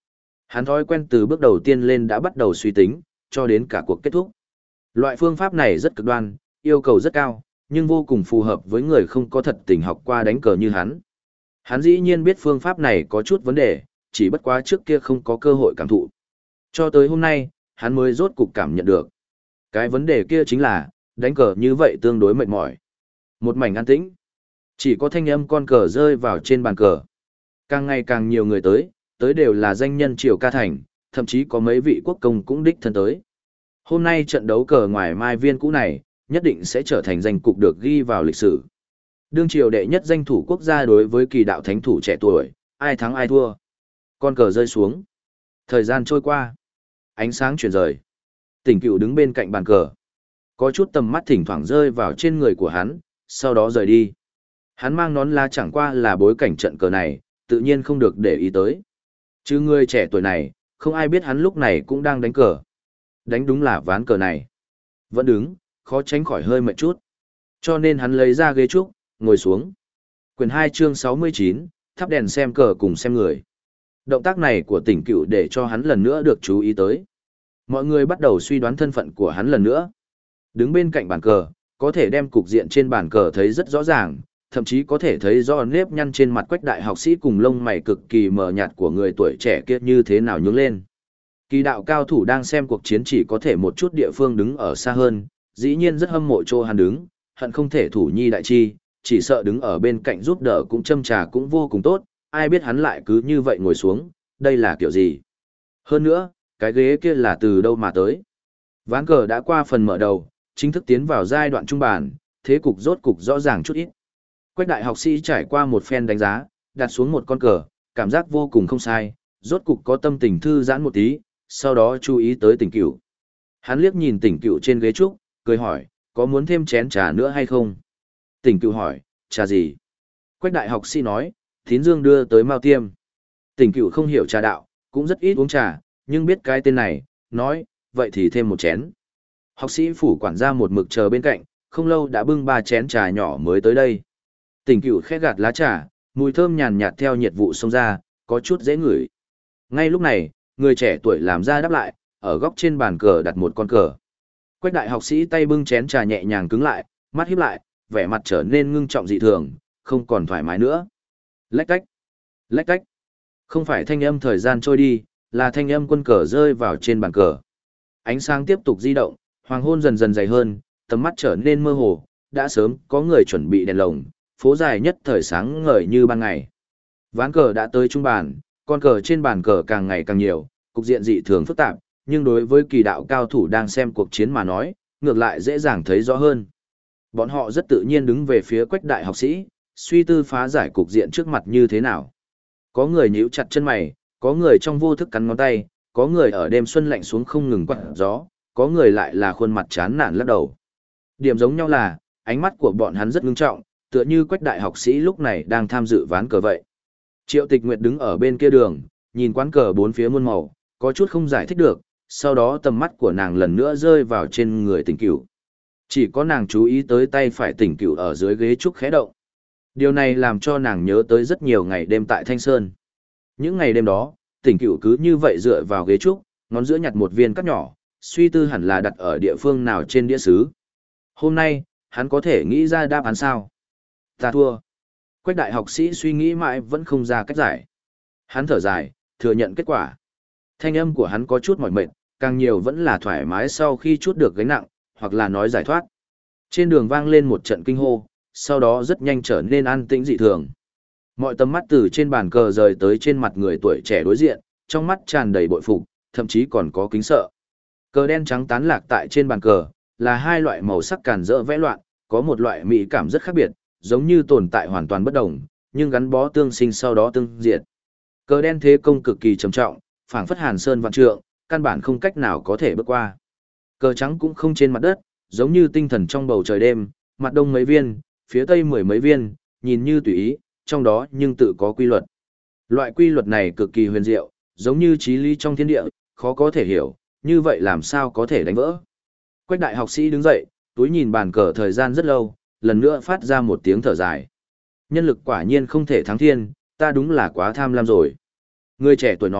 Hắn thói quen từ bước đầu tiên lên đã bắt đầu suy tính, cho đến cả cuộc kết thúc. Loại phương pháp này rất cực đoan, yêu cầu rất cao, nhưng vô cùng phù hợp với người không có thật tình học qua đánh cờ như hắn. Hắn dĩ nhiên biết phương pháp này có chút vấn đề, chỉ bất quá trước kia không có cơ hội cảm thụ. Cho tới hôm nay, hắn mới rốt cục cảm nhận được. Cái vấn đề kia chính là, đánh cờ như vậy tương đối mệt mỏi. Một mảnh an tĩnh. Chỉ có thanh âm con cờ rơi vào trên bàn cờ. Càng ngày càng nhiều người tới, tới đều là danh nhân Triều Ca Thành, thậm chí có mấy vị quốc công cũng đích thân tới. Hôm nay trận đấu cờ ngoài Mai Viên cũ này, nhất định sẽ trở thành danh cục được ghi vào lịch sử. Đương triều đệ nhất danh thủ quốc gia đối với kỳ đạo thánh thủ trẻ tuổi, ai thắng ai thua. Con cờ rơi xuống. Thời gian trôi qua. Ánh sáng chuyển rời. Tỉnh Cựu đứng bên cạnh bàn cờ. Có chút tầm mắt thỉnh thoảng rơi vào trên người của hắn, sau đó rời đi. Hắn mang nón lá chẳng qua là bối cảnh trận cờ này, tự nhiên không được để ý tới. Chứ người trẻ tuổi này, không ai biết hắn lúc này cũng đang đánh cờ. Đánh đúng là ván cờ này. Vẫn đứng, khó tránh khỏi hơi mệt chút. Cho nên hắn lấy ra ghế trúc, ngồi xuống. Quyển hai chương sáu mươi chín, thắp đèn xem cờ cùng xem người. Động tác này của Tỉnh Cựu để cho hắn lần nữa được chú ý tới. Mọi người bắt đầu suy đoán thân phận của hắn lần nữa. Đứng bên cạnh bàn cờ, có thể đem cục diện trên bàn cờ thấy rất rõ ràng, thậm chí có thể thấy rõ nếp nhăn trên mặt Quách đại học sĩ cùng lông mày cực kỳ mờ nhạt của người tuổi trẻ kia như thế nào nhướng lên. Kỳ đạo cao thủ đang xem cuộc chiến chỉ có thể một chút địa phương đứng ở xa hơn, dĩ nhiên rất hâm mộ chỗ hắn đứng, hận không thể thủ nhi đại chi, chỉ sợ đứng ở bên cạnh giúp đỡ cũng châm trà cũng vô cùng tốt, ai biết hắn lại cứ như vậy ngồi xuống, đây là kiểu gì. Hơn nữa, cái ghế kia là từ đâu mà tới. Ván cờ đã qua phần mở đầu, chính thức tiến vào giai đoạn trung bàn, thế cục rốt cục rõ ràng chút ít. Quách đại học sĩ trải qua một phen đánh giá, đặt xuống một con cờ, cảm giác vô cùng không sai, rốt cục có tâm tình thư giãn một tí, sau đó chú ý tới Tỉnh Cựu. Hắn liếc nhìn Tỉnh Cựu trên ghế trúc, cười hỏi, có muốn thêm chén trà nữa hay không? Tỉnh Cựu hỏi, trà gì? Quách đại học sĩ nói, Thín Dương đưa tới Mao Tiêm. Tỉnh Cựu không hiểu trà đạo, cũng rất ít uống trà, nhưng biết cái tên này, nói, vậy thì thêm một chén. Học sĩ phủ quản gia một mực chờ bên cạnh, không lâu đã bưng ba chén trà nhỏ mới tới đây. Tỉnh Cựu khẽ gạt lá trà, mùi thơm nhàn nhạt theo nhiệt vụ xông ra, có chút dễ ngửi. Ngay lúc này, người trẻ tuổi làm ra đáp lại, ở góc trên bàn cờ đặt một con cờ. Quách đại học sĩ tay bưng chén trà nhẹ nhàng cứng lại, mắt híp lại, vẻ mặt trở nên ngưng trọng dị thường, không còn thoải mái nữa. Lách cách, lách cách. Không phải thanh âm thời gian trôi đi, là thanh âm quân cờ rơi vào trên bàn cờ. Ánh sáng tiếp tục di động, hoàng hôn dần dần dày hơn, tầm mắt trở nên mơ hồ, đã sớm có người chuẩn bị đèn lồng, phố dài nhất thời sáng ngời như ban ngày. Ván cờ đã tới trung bàn, con cờ trên bàn cờ càng ngày càng nhiều, cục diện dị thường phức tạp, nhưng đối với kỳ đạo cao thủ đang xem cuộc chiến mà nói, ngược lại dễ dàng thấy rõ hơn. Bọn họ rất tự nhiên đứng về phía Quách đại học sĩ, suy tư phá giải cục diện trước mặt như thế nào. Có người nhíu chặt chân mày, có người trong vô thức cắn ngón tay, có người ở đêm xuân lạnh xuống không ngừng quạt gió, có người lại là khuôn mặt chán nản lắc đầu. Điểm giống nhau là, ánh mắt của bọn hắn rất ngưng trọng, tựa như Quách đại học sĩ lúc này đang tham dự ván cờ vậy. Triệu Tịch Nguyệt đứng ở bên kia đường, nhìn quán cờ bốn phía muôn màu, có chút không giải thích được, sau đó tầm mắt của nàng lần nữa rơi vào trên người Tỉnh Cựu. Chỉ có nàng chú ý tới tay phải Tỉnh Cựu ở dưới ghế trúc khẽ động. Điều này làm cho nàng nhớ tới rất nhiều ngày đêm tại Thanh Sơn. Những ngày đêm đó, Tỉnh Cựu cứ như vậy dựa vào ghế trúc, ngón giữa nhặt một viên cát nhỏ, suy tư hẳn là đặt ở địa phương nào trên đĩa sứ. Hôm nay, hắn có thể nghĩ ra đáp án sao? Ta thua. Quách đại học sĩ suy nghĩ mãi vẫn không ra cách giải. Hắn thở dài, thừa nhận kết quả. Thanh âm của hắn có chút mỏi mệt, càng nhiều vẫn là thoải mái sau khi chút được gánh nặng, hoặc là nói giải thoát. Trên đường vang lên một trận kinh hô, sau đó rất nhanh trở nên an tĩnh dị thường. Mọi tầm mắt từ trên bàn cờ rời tới trên mặt người tuổi trẻ đối diện, trong mắt tràn đầy bội phục, thậm chí còn có kính sợ. Cờ đen trắng tán lạc tại trên bàn cờ, là hai loại màu sắc càn rỡ vẽ loạn, có một loại mỹ cảm rất khác biệt, giống như tồn tại hoàn toàn bất đồng, nhưng gắn bó tương sinh sau đó tương diệt. Cờ đen thế công cực kỳ trầm trọng, phảng phất hàn sơn vạn trượng, căn bản không cách nào có thể bước qua. Cờ trắng cũng không trên mặt đất, giống như tinh thần trong bầu trời đêm, mặt đông mấy viên, phía tây mười mấy viên, nhìn như tùy ý, trong đó nhưng tự có quy luật. Loại quy luật này cực kỳ huyền diệu, giống như trí lý trong thiên địa, khó có thể hiểu, như vậy làm sao có thể đánh vỡ. Quách đại học sĩ đứng dậy, túi nhìn bàn cờ thời gian rất lâu, lần nữa phát ra một tiếng thở dài. Nhân lực quả nhiên không thể thắng thiên, ta đúng là quá tham lam rồi. Người trẻ tuổi nói,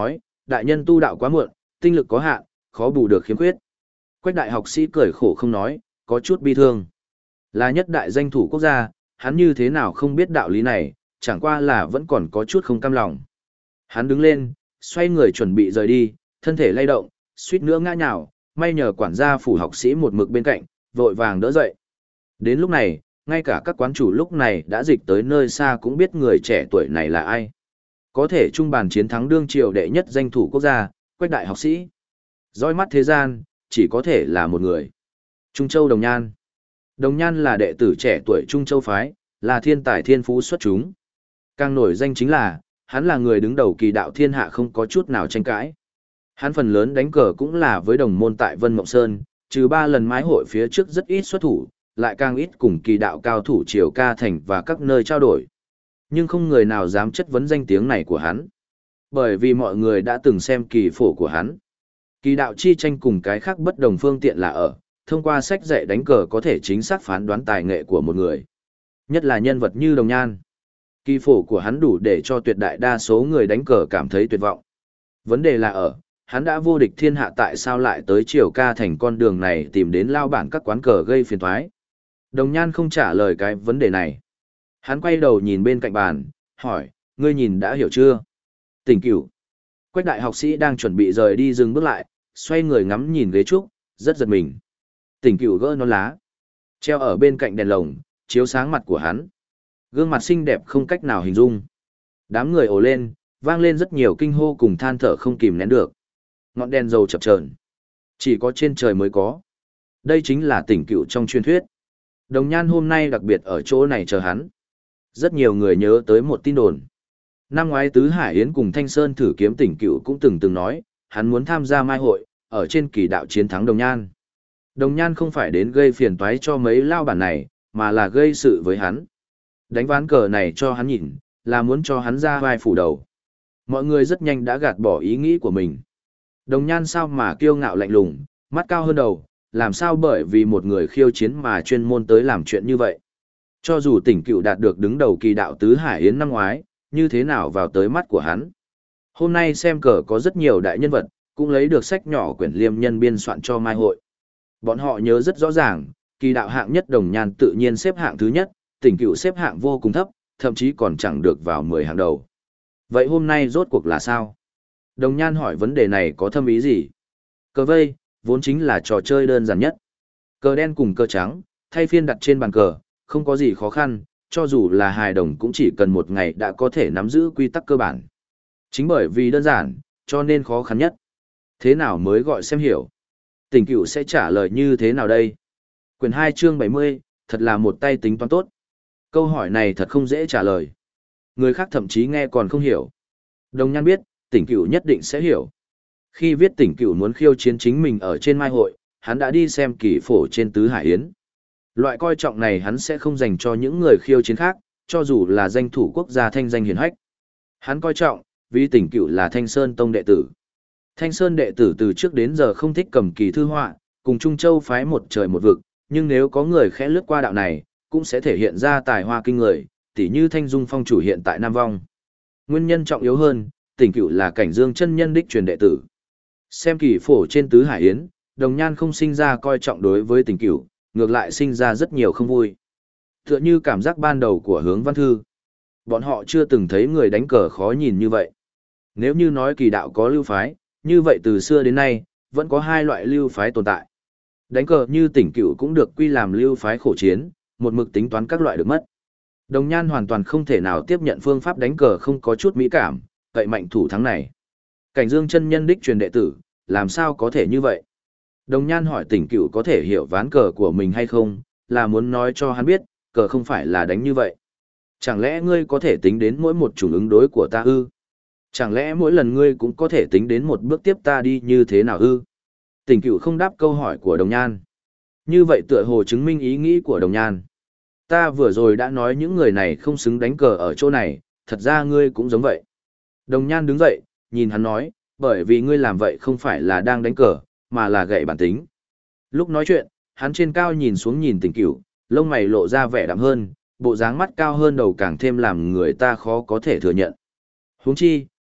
đại nhân tu đạo quá muộn, tinh lực có hạn, khó bù được khiếm khuyết. Quách đại học sĩ cười khổ không nói, có chút bi thương. Là nhất đại danh thủ quốc gia, hắn như thế nào không biết đạo lý này, chẳng qua là vẫn còn có chút không cam lòng. Hắn đứng lên, xoay người chuẩn bị rời đi, thân thể lay động, suýt nữa ngã nhào, may nhờ quản gia phủ học sĩ một mực bên cạnh, vội vàng đỡ dậy. Đến lúc này, ngay cả các quán chủ lúc này đã dịch tới nơi xa cũng biết người trẻ tuổi này là ai. Có thể trung bàn chiến thắng đương triều đệ nhất danh thủ quốc gia, Quách đại học sĩ. Dõi mắt thế gian, chỉ có thể là một người. Trung Châu Đồng Nhan. Đồng Nhan là đệ tử trẻ tuổi Trung Châu phái, là thiên tài thiên phú xuất chúng. Càng nổi danh chính là, hắn là người đứng đầu kỳ đạo thiên hạ không có chút nào tranh cãi. Hắn phần lớn đánh cờ cũng là với đồng môn tại Vân Mộng Sơn, trừ ba lần mái hội phía trước rất ít xuất thủ, lại càng ít cùng kỳ đạo cao thủ Triều Ca Thành và các nơi trao đổi. Nhưng không người nào dám chất vấn danh tiếng này của hắn. Bởi vì mọi người đã từng xem kỳ phổ của hắn. Kỳ đạo chi tranh cùng cái khác bất đồng phương tiện là ở, thông qua sách dạy đánh cờ có thể chính xác phán đoán tài nghệ của một người. Nhất là nhân vật như Đồng Nhan. Kỳ phổ của hắn đủ để cho tuyệt đại đa số người đánh cờ cảm thấy tuyệt vọng. Vấn đề là ở, hắn đã vô địch thiên hạ tại sao lại tới Triều Ca Thành con đường này tìm đến lao bản các quán cờ gây phiền toái. Đồng Nhan không trả lời cái vấn đề này. Hắn quay đầu nhìn bên cạnh bàn, hỏi, ngươi nhìn đã hiểu chưa? Tỉnh Cửu. Quách đại học sĩ đang chuẩn bị rời đi dừng bước lại, xoay người ngắm nhìn ghế trúc, rất giật mình. Tỉnh Cửu gỡ nón lá, treo ở bên cạnh đèn lồng, chiếu sáng mặt của hắn. Gương mặt xinh đẹp không cách nào hình dung. Đám người ồ lên, vang lên rất nhiều kinh hô cùng than thở không kìm nén được. Ngọn đèn dầu chập chờn, chỉ có trên trời mới có. Đây chính là Tỉnh Cửu trong truyền thuyết. Đồng Nhan hôm nay đặc biệt ở chỗ này chờ hắn. Rất nhiều người nhớ tới một tin đồn. Năm ngoái Tứ Hải Yến cùng Thanh Sơn thử kiếm Tỉnh Cửu cũng từng từng nói, hắn muốn tham gia mai hội, ở trên kỳ đạo chiến thắng Đồng Nhan. Đồng Nhan không phải đến gây phiền toái cho mấy lao bản này, mà là gây sự với hắn. Đánh ván cờ này cho hắn nhìn, là muốn cho hắn ra vai phủ đầu. Mọi người rất nhanh đã gạt bỏ ý nghĩ của mình. Đồng Nhan sao mà kiêu ngạo lạnh lùng, mắt cao hơn đầu, làm sao bởi vì một người khiêu chiến mà chuyên môn tới làm chuyện như vậy. Cho dù Tỉnh Cửu đạt được đứng đầu kỳ đạo Tứ Hải Yến năm ngoái, như thế nào vào tới mắt của hắn. Hôm nay xem cờ có rất nhiều đại nhân vật, cũng lấy được sách nhỏ quyển liêm nhân biên soạn cho mai hội. Bọn họ nhớ rất rõ ràng, kỳ đạo hạng nhất Đồng Nhan tự nhiên xếp hạng thứ nhất, Tỉnh Cửu xếp hạng vô cùng thấp, thậm chí còn chẳng được vào mười hàng đầu. Vậy hôm nay rốt cuộc là sao? Đồng Nhan hỏi vấn đề này có thâm ý gì? Cờ vây, vốn chính là trò chơi đơn giản nhất. Cờ đen cùng cờ trắng, thay phiên đặt trên bàn cờ, không có gì khó khăn, cho dù là hài đồng cũng chỉ cần một ngày đã có thể nắm giữ quy tắc cơ bản. Chính bởi vì đơn giản, cho nên khó khăn nhất. Thế nào mới gọi xem hiểu? Tỉnh Cửu sẽ trả lời như thế nào đây? Quyển hai chương bảy mươi, thật là một tay tính toán tốt. Câu hỏi này thật không dễ trả lời. Người khác thậm chí nghe còn không hiểu. Đồng Nhan biết, Tỉnh Cửu nhất định sẽ hiểu. Khi viết Tỉnh Cửu muốn khiêu chiến chính mình ở trên mai hội, hắn đã đi xem kỳ phổ trên Tứ Hải Yến. Loại coi trọng này hắn sẽ không dành cho những người khiêu chiến khác, cho dù là danh thủ quốc gia thanh danh hiển hách. Hắn coi trọng, vì Tỉnh Cửu là Thanh Sơn Tông đệ tử. Thanh Sơn đệ tử từ trước đến giờ không thích cầm kỳ thư họa, cùng Trung Châu phái một trời một vực, nhưng nếu có người khẽ lướt qua đạo này, cũng sẽ thể hiện ra tài hoa kinh người, tỉ như Thanh Dung Phong chủ hiện tại Nam Vong. Nguyên nhân trọng yếu hơn, Tỉnh Cửu là Cảnh Dương chân nhân đích truyền đệ tử. Xem kỳ phổ trên Tứ Hải Yến, Đồng Nhan không sinh ra coi trọng đối với Tỉnh Cửu, ngược lại sinh ra rất nhiều không vui. Tựa như cảm giác ban đầu của Hướng Văn Thư. Bọn họ chưa từng thấy người đánh cờ khó nhìn như vậy. Nếu như nói kỳ đạo có lưu phái, như vậy từ xưa đến nay, vẫn có hai loại lưu phái tồn tại. Đánh cờ như Tỉnh Cửu cũng được quy làm lưu phái khổ chiến, một mực tính toán các loại được mất. Đồng Nhan hoàn toàn không thể nào tiếp nhận phương pháp đánh cờ không có chút mỹ cảm, cậy mạnh thủ thắng này. Cảnh Dương chân nhân đích truyền đệ tử, làm sao có thể như vậy? Đồng Nhan hỏi Tỉnh Cửu có thể hiểu ván cờ của mình hay không, là muốn nói cho hắn biết, cờ không phải là đánh như vậy. Chẳng lẽ ngươi có thể tính đến mỗi một chủng ứng đối của ta ư? Chẳng lẽ mỗi lần ngươi cũng có thể tính đến một bước tiếp ta đi như thế nào ư? Tỉnh Cửu không đáp câu hỏi của Đồng Nhan. Như vậy tựa hồ chứng minh ý nghĩ của Đồng Nhan. Ta vừa rồi đã nói những người này không xứng đánh cờ ở chỗ này, thật ra ngươi cũng giống vậy. Đồng Nhan đứng dậy, nhìn hắn nói, bởi vì ngươi làm vậy không phải là đang đánh cờ, mà là gậy bản tính. Lúc nói chuyện, hắn trên cao nhìn xuống nhìn Tỉnh Cửu, lông mày lộ ra vẻ đậm hơn, bộ dáng mắt cao hơn đầu càng thêm làm người ta khó có thể thừa nhận. Huống chi,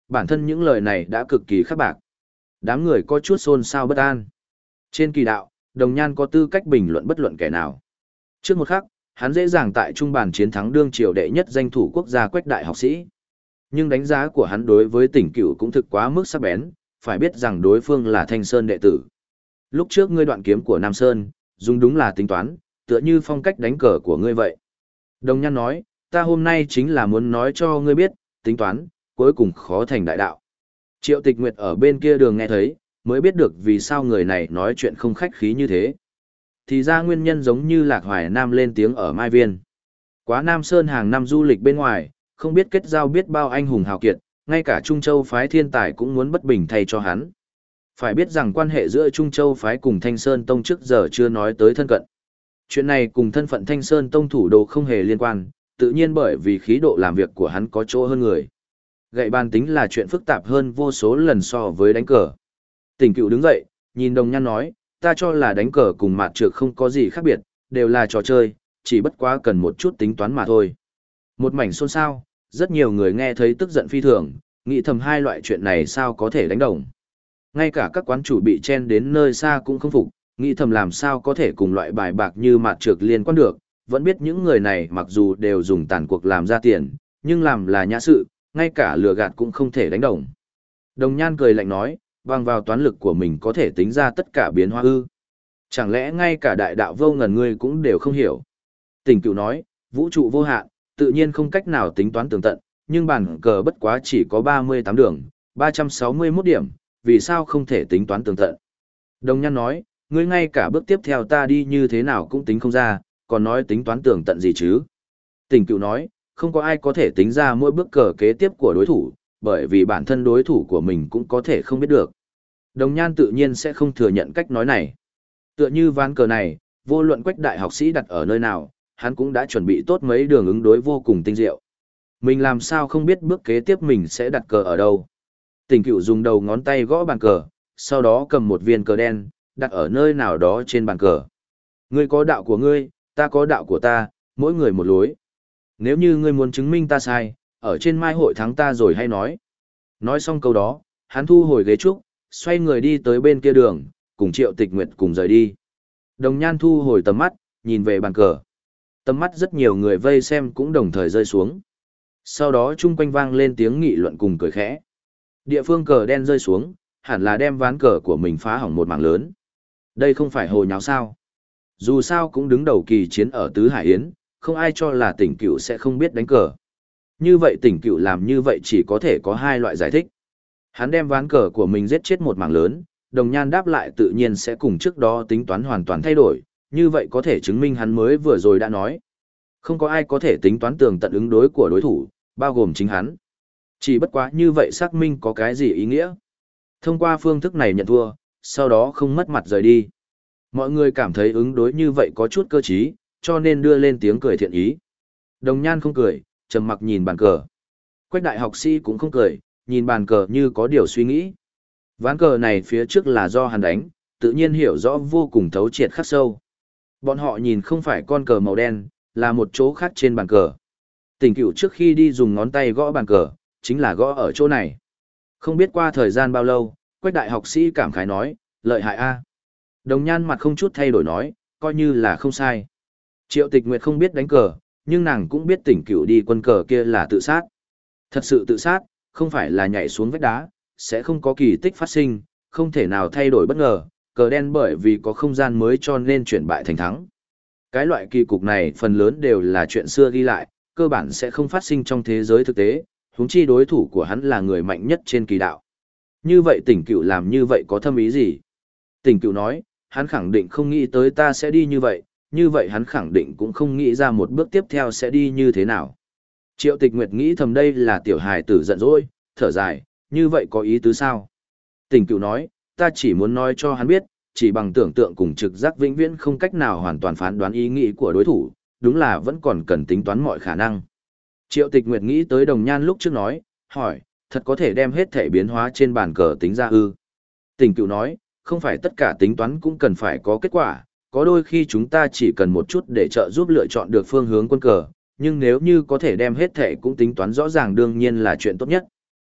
Bản thân những lời này đã cực kỳ khắc bạc. Đám người có chút xôn xao bất an. Trên kỳ đạo, Đồng Nhan có tư cách bình luận bất luận kẻ nào. Trước một khắc, hắn dễ dàng tại trung bàn chiến thắng đương triều đệ nhất danh thủ quốc gia Quách đại học sĩ. Nhưng đánh giá của hắn đối với Tỉnh Cửu cũng thực quá mức sắc bén, phải biết rằng đối phương là Thanh Sơn đệ tử. Lúc trước ngươi đoạn kiếm của Nam Sơn, dùng đúng là tính toán, tựa như phong cách đánh cờ của ngươi vậy. Đồng Nhan nói, ta hôm nay chính là muốn nói cho ngươi biết, tính toán, cuối cùng khó thành đại đạo. Triệu Tịch Nguyệt ở bên kia đường nghe thấy, mới biết được vì sao người này nói chuyện không khách khí như thế. Thì ra nguyên nhân giống như Lạc Hoài Nam lên tiếng ở Mai Viên. Quá Nam Sơn hàng năm du lịch bên ngoài, không biết kết giao biết bao anh hùng hào kiệt, ngay cả Trung Châu phái thiên tài cũng muốn bất bình thay cho hắn. Phải biết rằng quan hệ giữa Trung Châu phái cùng Thanh Sơn Tông trước giờ chưa nói tới thân cận. Chuyện này cùng thân phận Thanh Sơn Tông thủ đồ không hề liên quan, tự nhiên bởi vì khí độ làm việc của hắn có chỗ hơn người. Gậy bàn tính là chuyện phức tạp hơn vô số lần so với đánh cờ. Tỉnh Cựu đứng dậy, nhìn Đồng Nhan nói, ta cho là đánh cờ cùng mạt trược không có gì khác biệt, đều là trò chơi, chỉ bất quá cần một chút tính toán mà thôi. Một mảnh xôn xao, rất nhiều người nghe thấy tức giận phi thường, nghĩ thầm hai loại chuyện này sao có thể đánh đồng. Ngay cả các quán chủ bị chen đến nơi xa cũng không phục, nghĩ thầm làm sao có thể cùng loại bài bạc như mạt trược liên quan được, vẫn biết những người này mặc dù đều dùng tàn cuộc làm ra tiền, nhưng làm là nhã sự, ngay cả lừa gạt cũng không thể đánh đồng. Đồng Nhan cười lạnh nói, bằng vào toán lực của mình có thể tính ra tất cả biến hóa ư. Chẳng lẽ ngay cả đại đạo vô ngần ngươi cũng đều không hiểu. Tỉnh Cựu nói, vũ trụ vô hạn, tự nhiên không cách nào tính toán tường tận, nhưng bản cờ bất quá chỉ có ba mươi tám đường, ba trăm sáu mươi mốt điểm, vì sao không thể tính toán tường tận. Đồng Nhan nói, ngươi ngay cả bước tiếp theo ta đi như thế nào cũng tính không ra, còn nói tính toán tường tận gì chứ. Tỉnh Cựu nói, không có ai có thể tính ra mỗi bước cờ kế tiếp của đối thủ, bởi vì bản thân đối thủ của mình cũng có thể không biết được. Đồng Nhan tự nhiên sẽ không thừa nhận cách nói này. Tựa như ván cờ này, vô luận Quách đại học sĩ đặt ở nơi nào, hắn cũng đã chuẩn bị tốt mấy đường ứng đối vô cùng tinh diệu. Mình làm sao không biết bước kế tiếp mình sẽ đặt cờ ở đâu. Tỉnh Cựu dùng đầu ngón tay gõ bàn cờ, sau đó cầm một viên cờ đen, đặt ở nơi nào đó trên bàn cờ. Ngươi có đạo của ngươi, ta có đạo của ta, mỗi người một lối. Nếu như ngươi muốn chứng minh ta sai, ở trên mai hội thắng ta rồi hay nói. Nói xong câu đó, hắn thu hồi ghế trúc, xoay người đi tới bên kia đường, cùng Triệu Tịch Nguyệt cùng rời đi. Đồng Nhan thu hồi tầm mắt, nhìn về bàn cờ. Tầm mắt rất nhiều người vây xem cũng đồng thời rơi xuống. Sau đó chung quanh vang lên tiếng nghị luận cùng cười khẽ. Địa phương cờ đen rơi xuống, hẳn là đem ván cờ của mình phá hỏng một mảng lớn. Đây không phải hồ nháo sao. Dù sao cũng đứng đầu kỳ chiến ở Tứ Hải Yến, không ai cho là Tỉnh Cựu sẽ không biết đánh cờ. Như vậy Tỉnh Cựu làm như vậy chỉ có thể có hai loại giải thích. Hắn đem ván cờ của mình giết chết một mảng lớn, Đồng Nhan đáp lại tự nhiên sẽ cùng trước đó tính toán hoàn toàn thay đổi, như vậy có thể chứng minh hắn mới vừa rồi đã nói. Không có ai có thể tính toán tường tận ứng đối của đối thủ, bao gồm chính hắn. Chỉ bất quá như vậy xác minh có cái gì ý nghĩa. Thông qua phương thức này nhận thua, sau đó không mất mặt rời đi. Mọi người cảm thấy ứng đối như vậy có chút cơ trí, cho nên đưa lên tiếng cười thiện ý. Đồng Nhan không cười, trầm mặc nhìn bàn cờ. Quách đại học sĩ cũng không cười, nhìn bàn cờ như có điều suy nghĩ. Ván cờ này phía trước là do hắn đánh, tự nhiên hiểu rõ vô cùng thấu triệt khắc sâu. Bọn họ nhìn không phải con cờ màu đen, là một chỗ khác trên bàn cờ. Tỉnh Cựu trước khi đi dùng ngón tay gõ bàn cờ, chính là gõ ở chỗ này. Không biết qua thời gian bao lâu, Quách đại học sĩ cảm khái nói, lợi hại a. Đồng Nhan mặt không chút thay đổi nói, coi như là không sai. Triệu Tịch Nguyệt không biết đánh cờ, nhưng nàng cũng biết Tỉnh Cựu đi quân cờ kia là tự sát. Thật sự tự sát, không phải là nhảy xuống vách đá, sẽ không có kỳ tích phát sinh, không thể nào thay đổi bất ngờ, cờ đen bởi vì có không gian mới cho nên chuyển bại thành thắng. Cái loại kỳ cục này phần lớn đều là chuyện xưa ghi lại, cơ bản sẽ không phát sinh trong thế giới thực tế, huống chi đối thủ của hắn là người mạnh nhất trên kỳ đạo. Như vậy Tỉnh Cựu làm như vậy có thâm ý gì? Tỉnh Cựu nói, hắn khẳng định không nghĩ tới ta sẽ đi như vậy, như vậy hắn khẳng định cũng không nghĩ ra một bước tiếp theo sẽ đi như thế nào. Triệu Tịch Nguyệt nghĩ thầm đây là tiểu hài tử giận dỗi, thở dài, như vậy có ý tứ sao? Tỉnh Cựu nói, ta chỉ muốn nói cho hắn biết, chỉ bằng tưởng tượng cùng trực giác vĩnh viễn không cách nào hoàn toàn phán đoán ý nghĩ của đối thủ, đúng là vẫn còn cần tính toán mọi khả năng. Triệu Tịch Nguyệt nghĩ tới Đồng Nhan lúc trước nói, hỏi, thật có thể đem hết thể biến hóa trên bàn cờ tính ra ư? Tỉnh Cựu nói, không phải tất cả tính toán cũng cần phải có kết quả, có đôi khi chúng ta chỉ cần một chút để trợ giúp lựa chọn được phương hướng quân cờ, nhưng nếu như có thể đem hết thể cũng tính toán rõ ràng đương nhiên là chuyện tốt nhất.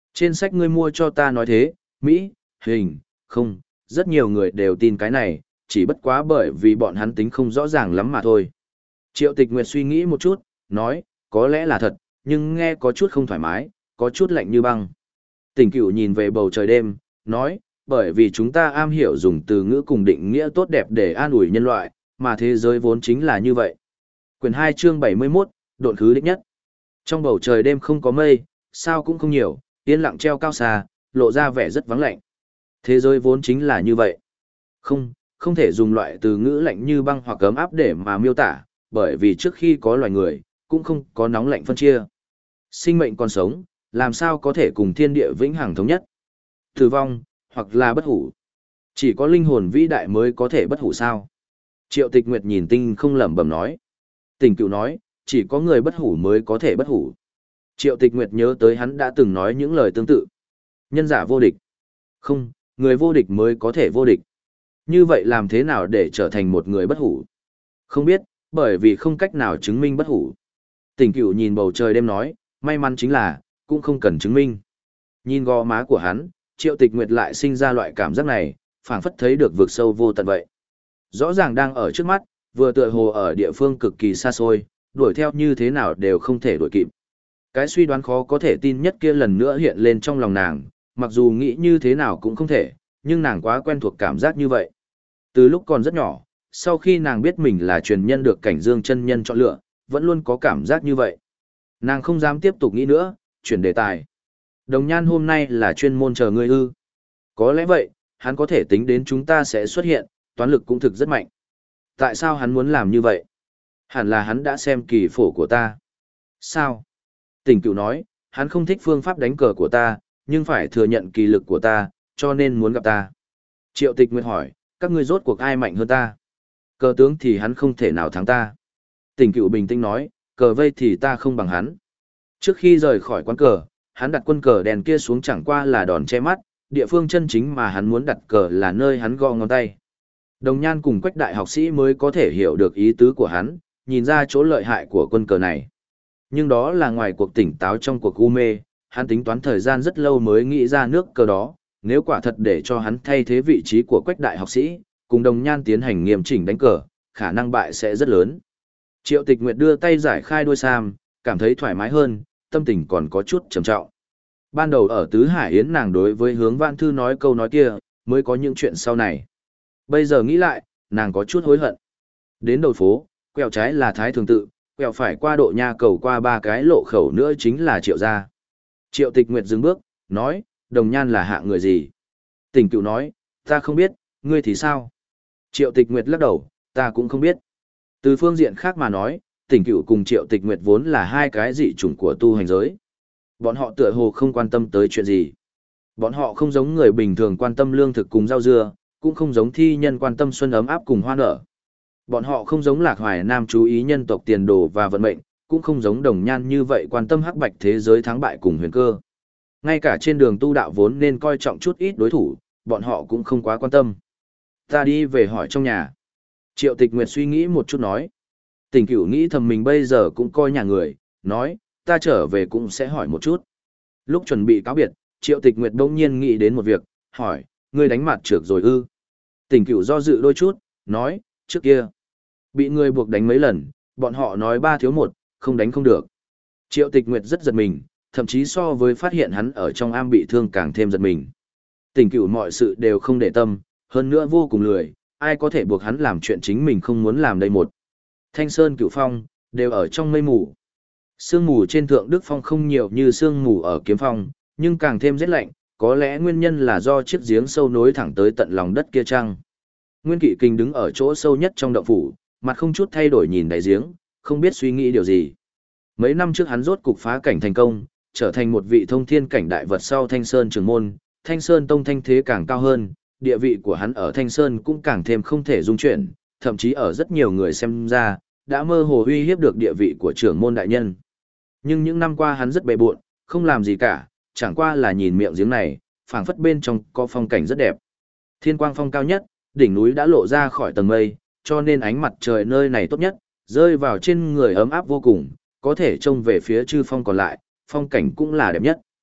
Trên sách ngươi mua cho ta nói thế, Mỹ, hình, không, rất nhiều người đều tin cái này, chỉ bất quá bởi vì bọn hắn tính không rõ ràng lắm mà thôi. Triệu Tịch Nguyệt suy nghĩ một chút, nói, có lẽ là thật, nhưng nghe có chút không thoải mái, có chút lạnh như băng. Tỉnh Cửu nhìn về bầu trời đêm, nói, bởi vì chúng ta am hiểu dùng từ ngữ cùng định nghĩa tốt đẹp để an ủi nhân loại, mà thế giới vốn chính là như vậy. Quyển hai chương bảy mươi mốt, độn khứ đích nhất. Trong bầu trời đêm không có mây, sao cũng không nhiều, yên lặng treo cao xa, lộ ra vẻ rất vắng lạnh. Thế giới vốn chính là như vậy. Không, không thể dùng loại từ ngữ lạnh như băng hoặc ấm áp để mà miêu tả, bởi vì trước khi có loài người, cũng không có nóng lạnh phân chia. Sinh mệnh còn sống, làm sao có thể cùng thiên địa vĩnh hằng thống nhất? Tử vong, hoặc là bất hủ. Chỉ có linh hồn vĩ đại mới có thể bất hủ sao? Triệu Tịch Nguyệt nhìn tinh không lẩm bẩm nói. Tỉnh Cửu nói, chỉ có người bất hủ mới có thể bất hủ. Triệu Tịch Nguyệt nhớ tới hắn đã từng nói những lời tương tự. Nhân giả vô địch. Không, người vô địch mới có thể vô địch. Như vậy làm thế nào để trở thành một người bất hủ? Không biết, bởi vì không cách nào chứng minh bất hủ. Tỉnh Cửu nhìn bầu trời đêm nói, may mắn chính là, cũng không cần chứng minh. Nhìn gò má của hắn, Triệu Tịch Nguyệt lại sinh ra loại cảm giác này, phảng phất thấy được vực sâu vô tận vậy. Rõ ràng đang ở trước mắt, vừa tựa hồ ở địa phương cực kỳ xa xôi, đuổi theo như thế nào đều không thể đuổi kịp. Cái suy đoán khó có thể tin nhất kia lần nữa hiện lên trong lòng nàng, mặc dù nghĩ như thế nào cũng không thể, nhưng nàng quá quen thuộc cảm giác như vậy. Từ lúc còn rất nhỏ, sau khi nàng biết mình là truyền nhân được Cảnh Dương chân nhân chọn lựa, vẫn luôn có cảm giác như vậy. Nàng không dám tiếp tục nghĩ nữa, chuyển đề tài. Đồng Nhan hôm nay là chuyên môn chờ ngươi ư? Có lẽ vậy, hắn có thể tính đến chúng ta sẽ xuất hiện, toán lực cũng thực rất mạnh. Tại sao hắn muốn làm như vậy? Hẳn là hắn đã xem kỳ phổ của ta. Sao? Tỉnh Cửu nói, hắn không thích phương pháp đánh cờ của ta, nhưng phải thừa nhận kỳ lực của ta, cho nên muốn gặp ta. Triệu Tịch Nguyệt hỏi, các ngươi rốt cuộc ai mạnh hơn ta? Cờ tướng thì hắn không thể nào thắng ta. Tỉnh Cửu bình tĩnh nói, cờ vây thì ta không bằng hắn. Trước khi rời khỏi quán cờ, hắn đặt quân cờ đèn kia xuống chẳng qua là đòn che mắt, địa phương chân chính mà hắn muốn đặt cờ là nơi hắn gõ ngón tay. Đồng Nhan cùng Quách đại học sĩ mới có thể hiểu được ý tứ của hắn, nhìn ra chỗ lợi hại của quân cờ này. Nhưng đó là ngoài cuộc tỉnh táo trong cuộc u mê, hắn tính toán thời gian rất lâu mới nghĩ ra nước cờ đó, nếu quả thật để cho hắn thay thế vị trí của Quách đại học sĩ, cùng Đồng Nhan tiến hành nghiêm chỉnh đánh cờ, khả năng bại sẽ rất lớn. Triệu Tịch Nguyệt đưa tay giải khai đuôi sam, cảm thấy thoải mái hơn, tâm tình còn có chút trầm trọng. Ban đầu ở Tứ Hải Yến nàng đối với Hướng Vãn Thư nói câu nói kia, mới có những chuyện sau này. Bây giờ nghĩ lại, nàng có chút hối hận. Đến đầu phố, quẹo trái là Thái Thường Tự, quẹo phải qua Độ Nha Cầu qua ba cái lộ khẩu nữa chính là Triệu gia. Triệu Tịch Nguyệt dừng bước, nói, Đồng Nhan là hạ người gì? Tỉnh Cửu nói, ta không biết, ngươi thì sao? Triệu Tịch Nguyệt lắc đầu, ta cũng không biết. Từ phương diện khác mà nói, Tỉnh Cửu cùng Triệu Tịch Nguyệt vốn là hai cái dị chủng của tu hành giới. Bọn họ tựa hồ không quan tâm tới chuyện gì. Bọn họ không giống người bình thường quan tâm lương thực cùng rau dưa, cũng không giống thi nhân quan tâm xuân ấm áp cùng hoa nở. Bọn họ không giống Lạc Hoài Nam chú ý nhân tộc tiền đồ và vận mệnh, cũng không giống Đồng Nhan như vậy quan tâm hắc bạch thế giới thắng bại cùng huyền cơ. Ngay cả trên đường tu đạo vốn nên coi trọng chút ít đối thủ, bọn họ cũng không quá quan tâm. Ta đi về hỏi trong nhà. Triệu Tịch Nguyệt suy nghĩ một chút nói. Tỉnh Cửu nghĩ thầm mình bây giờ cũng coi nhà người, nói, ta trở về cũng sẽ hỏi một chút. Lúc chuẩn bị cáo biệt, Triệu Tịch Nguyệt đông nhiên nghĩ đến một việc, hỏi, ngươi đánh mặt trược rồi ư? Tỉnh Cửu do dự đôi chút, nói, trước kia, bị người buộc đánh mấy lần, bọn họ nói ba thiếu một, không đánh không được. Triệu Tịch Nguyệt rất giật mình, thậm chí so với phát hiện hắn ở trong am bị thương càng thêm giật mình. Tỉnh Cửu mọi sự đều không để tâm, hơn nữa vô cùng lười, ai có thể buộc hắn làm chuyện chính mình không muốn làm đây một. Thanh Sơn Cửu Phong, đều ở trong mây mù. Sương mù trên Thượng Đức Phong không nhiều như sương mù ở Kiếm Phong, nhưng càng thêm rét lạnh, có lẽ nguyên nhân là do chiếc giếng sâu nối thẳng tới tận lòng đất kia chăng. Nguyên Kỵ Kình đứng ở chỗ sâu nhất trong động phủ, mặt không chút thay đổi nhìn đáy giếng, không biết suy nghĩ điều gì. Mấy năm trước hắn rốt cục phá cảnh thành công, trở thành một vị thông thiên cảnh đại vật sau Thanh Sơn Trường Môn, Thanh Sơn Tông thanh thế càng cao hơn, địa vị của hắn ở Thanh Sơn cũng càng thêm không thể dung chuyển, thậm chí ở rất nhiều người xem ra, đã mơ hồ uy hiếp được địa vị của trưởng môn đại nhân. Nhưng những năm qua hắn rất bề bộn, không làm gì cả, chẳng qua là nhìn miệng giếng này, phảng phất bên trong có phong cảnh rất đẹp. Thiên quang phong cao nhất, đỉnh núi đã lộ ra khỏi tầng mây, cho nên ánh mặt trời nơi này tốt nhất, rơi vào trên người ấm áp vô cùng, có thể trông về phía chư phong còn lại, phong cảnh cũng là đẹp nhất.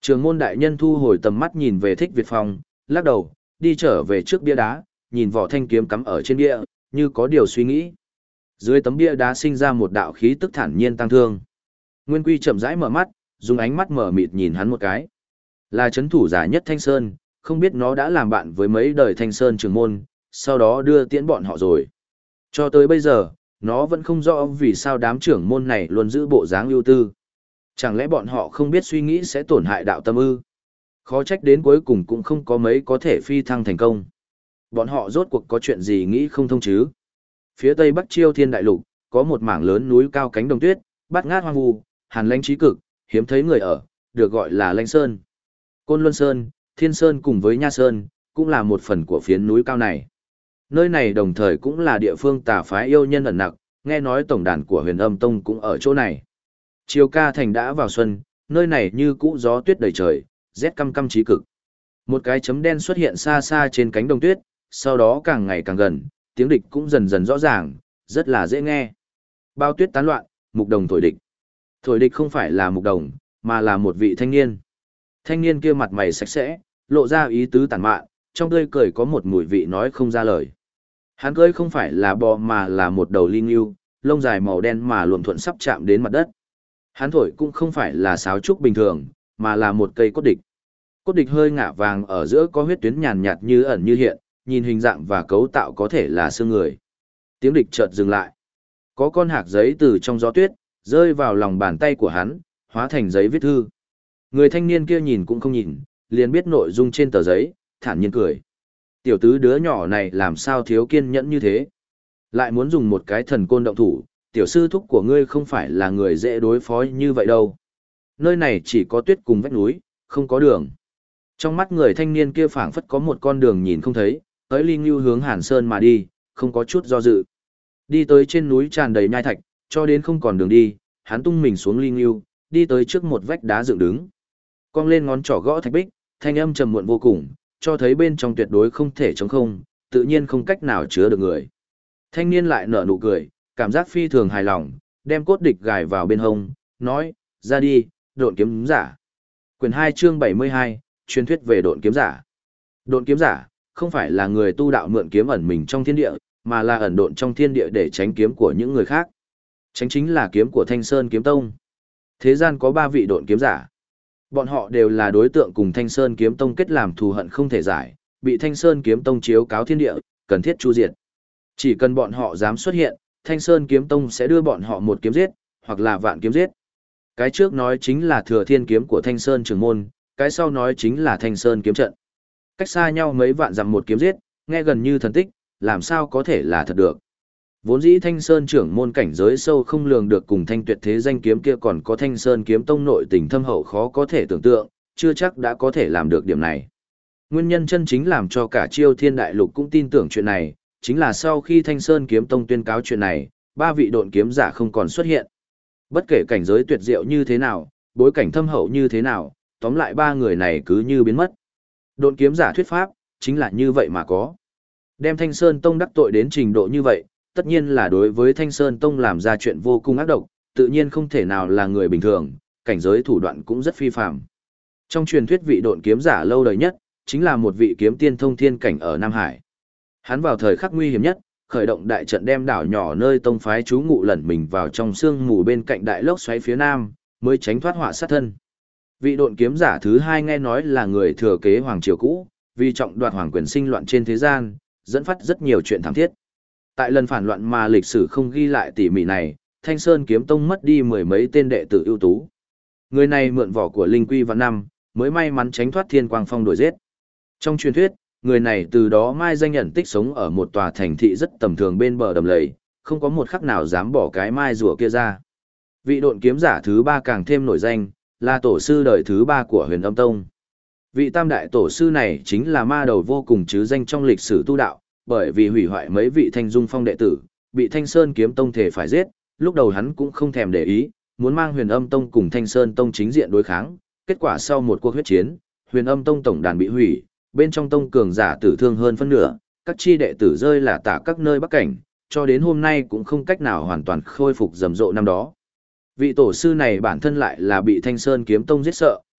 Trường môn đại nhân thu hồi tầm mắt nhìn về Thích Việt Phong, lắc đầu, đi trở về trước bia đá, nhìn vỏ thanh kiếm cắm ở trên bia, như có điều suy nghĩ. Dưới tấm bia đá sinh ra một đạo khí tức thản nhiên tăng thương. Nguyên Quy chậm rãi mở mắt, dùng ánh mắt mở mịt nhìn hắn một cái. Là chấn thủ giả nhất Thanh Sơn, không biết nó đã làm bạn với mấy đời Thanh Sơn trường môn, sau đó đưa tiễn bọn họ rồi. Cho tới bây giờ, nó vẫn không rõ vì sao đám trưởng môn này luôn giữ bộ dáng ưu tư. Chẳng lẽ bọn họ không biết suy nghĩ sẽ tổn hại đạo tâm ư? Khó trách đến cuối cùng cũng không có mấy có thể phi thăng thành công. Bọn họ rốt cuộc có chuyện gì nghĩ không thông chứ? Phía tây bắc Chiêu Thiên Đại Lục, có một mảng lớn núi cao cánh đồng tuyết, bát ngát hoang vu, hàn lãnh chí cực, hiếm thấy người ở, được gọi là Lãnh Sơn. Côn Luân Sơn, Thiên Sơn cùng với Nha Sơn, cũng là một phần của phiến núi cao này. Nơi này đồng thời cũng là địa phương tà phái yêu nhân ẩn nặc, nghe nói tổng đàn của Huyền Âm Tông cũng ở chỗ này. Chiều ca thành đã vào xuân, nơi này như cũ gió tuyết đầy trời, rét căm căm chí cực. Một cái chấm đen xuất hiện xa xa trên cánh đồng tuyết, sau đó càng ngày càng gần, tiếng địch cũng dần dần rõ ràng, rất là dễ nghe. Bao tuyết tán loạn, mục đồng thổi địch. Thổi địch không phải là mục đồng, mà là một vị thanh niên. Thanh niên kia mặt mày sạch sẽ, lộ ra ý tứ tàn mạn, trong tươi cười có một mùi vị nói không ra lời. Hắn cưỡi không phải là bò mà là một đầu linh yêu, lông dài màu đen mà luộm thuận sắp chạm đến mặt đất. Hắn thổi cũng không phải là sáo trúc bình thường, mà là một cây cốt địch. Cốt địch hơi ngả vàng ở giữa có huyết tuyến nhàn nhạt như ẩn như hiện, nhìn hình dạng và cấu tạo có thể là xương người. Tiếng địch chợt dừng lại. Có con hạc giấy từ trong gió tuyết, rơi vào lòng bàn tay của hắn, hóa thành giấy viết thư. Người thanh niên kia nhìn cũng không nhìn, liền biết nội dung trên tờ giấy, thản nhiên cười. Tiểu tứ đứa nhỏ này làm sao thiếu kiên nhẫn như thế? Lại muốn dùng một cái thần côn động thủ, tiểu sư thúc của ngươi không phải là người dễ đối phó như vậy đâu. Nơi này chỉ có tuyết cùng vách núi, không có đường. Trong mắt người thanh niên kia phảng phất có một con đường nhìn không thấy, tới Linh Nhu hướng Hàn Sơn mà đi, không có chút do dự. Đi tới trên núi tràn đầy nhai thạch, cho đến không còn đường đi, hắn tung mình xuống Linh Nhu, đi tới trước một vách đá dựng đứng. Cong lên ngón trỏ gõ thạch bích, thanh âm trầm muộn vô cùng, cho thấy bên trong tuyệt đối không thể trống không, tự nhiên không cách nào chứa được người. Thanh niên lại nở nụ cười, cảm giác phi thường hài lòng, đem cốt địch gài vào bên hông, nói, ra đi, độn kiếm giả. Quyển hai chương bảy mươi hai, truyền thuyết về độn kiếm giả. Độn kiếm giả, không phải là người tu đạo mượn kiếm ẩn mình trong thiên địa, mà là ẩn độn trong thiên địa để tránh kiếm của những người khác. Tránh chính là kiếm của Thanh Sơn Kiếm Tông. Thế gian có ba vị độn kiếm giả. Bọn họ đều là đối tượng cùng Thanh Sơn Kiếm Tông kết làm thù hận không thể giải, bị Thanh Sơn Kiếm Tông chiếu cáo thiên địa, cần thiết chu diệt. Chỉ cần bọn họ dám xuất hiện, Thanh Sơn Kiếm Tông sẽ đưa bọn họ một kiếm giết, hoặc là vạn kiếm giết. Cái trước nói chính là Thừa Thiên kiếm của Thanh Sơn Trường Môn, cái sau nói chính là Thanh Sơn kiếm trận. Cách xa nhau mấy vạn dặm một kiếm giết, nghe gần như thần tích, làm sao có thể là thật được. Vốn dĩ Thanh Sơn Trưởng Môn cảnh giới sâu không lường được, cùng Thanh Tuyệt thế danh kiếm kia còn có Thanh Sơn kiếm tông nội tình thâm hậu khó có thể tưởng tượng, chưa chắc đã có thể làm được điểm này. Nguyên nhân chân chính làm cho cả Chiêu Thiên Đại Lục cũng tin tưởng chuyện này, chính là sau khi Thanh Sơn kiếm tông tuyên cáo chuyện này, ba vị độn kiếm giả không còn xuất hiện. Bất kể cảnh giới tuyệt diệu như thế nào, bối cảnh thâm hậu như thế nào, tóm lại ba người này cứ như biến mất. Độn kiếm giả thuyết pháp, chính là như vậy mà có. Đem Thanh Sơn Tông đắc tội đến trình độ như vậy, tất nhiên là đối với Thanh Sơn Tông làm ra chuyện vô cùng ác độc, tự nhiên không thể nào là người bình thường, cảnh giới thủ đoạn cũng rất phi phàm. Trong truyền thuyết vị độn kiếm giả lâu đời nhất, chính là một vị kiếm tiên thông thiên cảnh ở Nam Hải. Hắn vào thời khắc nguy hiểm nhất, khởi động đại trận đem đảo nhỏ nơi tông phái trú ngụ lẩn mình vào trong sương mù bên cạnh đại lốc xoáy phía nam, mới tránh thoát họa sát thân. Vị độn kiếm giả thứ hai nghe nói là người thừa kế hoàng triều cũ, vì trọng đoạt hoàng quyền sinh loạn trên thế gian, dẫn phát rất nhiều chuyện thảm thiết. Tại lần phản loạn mà lịch sử không ghi lại tỉ mỉ này, Thanh Sơn kiếm tông mất đi mười mấy tên đệ tử ưu tú. Người này mượn vỏ của Linh Quy Văn Năm, mới may mắn tránh thoát Thiên Quang Phong đuổi giết. Trong truyền thuyết, người này từ đó mai danh nhận tích sống ở một tòa thành thị rất tầm thường bên bờ đầm lầy, không có một khắc nào dám bỏ cái mai rùa kia ra. Vị độn kiếm giả thứ ba càng thêm nổi danh, là tổ sư đời thứ ba của Huyền Âm Tông. Vị tam đại tổ sư này chính là ma đầu vô cùng chứ danh trong lịch sử tu đạo, bởi vì hủy hoại mấy vị Thanh Dung Phong đệ tử, bị Thanh Sơn kiếm tông thể phải giết, lúc đầu hắn cũng không thèm để ý, muốn mang Huyền Âm Tông cùng Thanh Sơn Tông chính diện đối kháng, kết quả sau một cuộc huyết chiến, Huyền Âm Tông tổng đàn bị hủy, bên trong tông cường giả tử thương hơn phân nửa, các chi đệ tử rơi là tả các nơi bắc cảnh, cho đến hôm nay cũng không cách nào hoàn toàn khôi phục rầm rộ năm đó. Vị tổ sư này bản thân lại là bị Thanh Sơn kiếm tông giết sợ,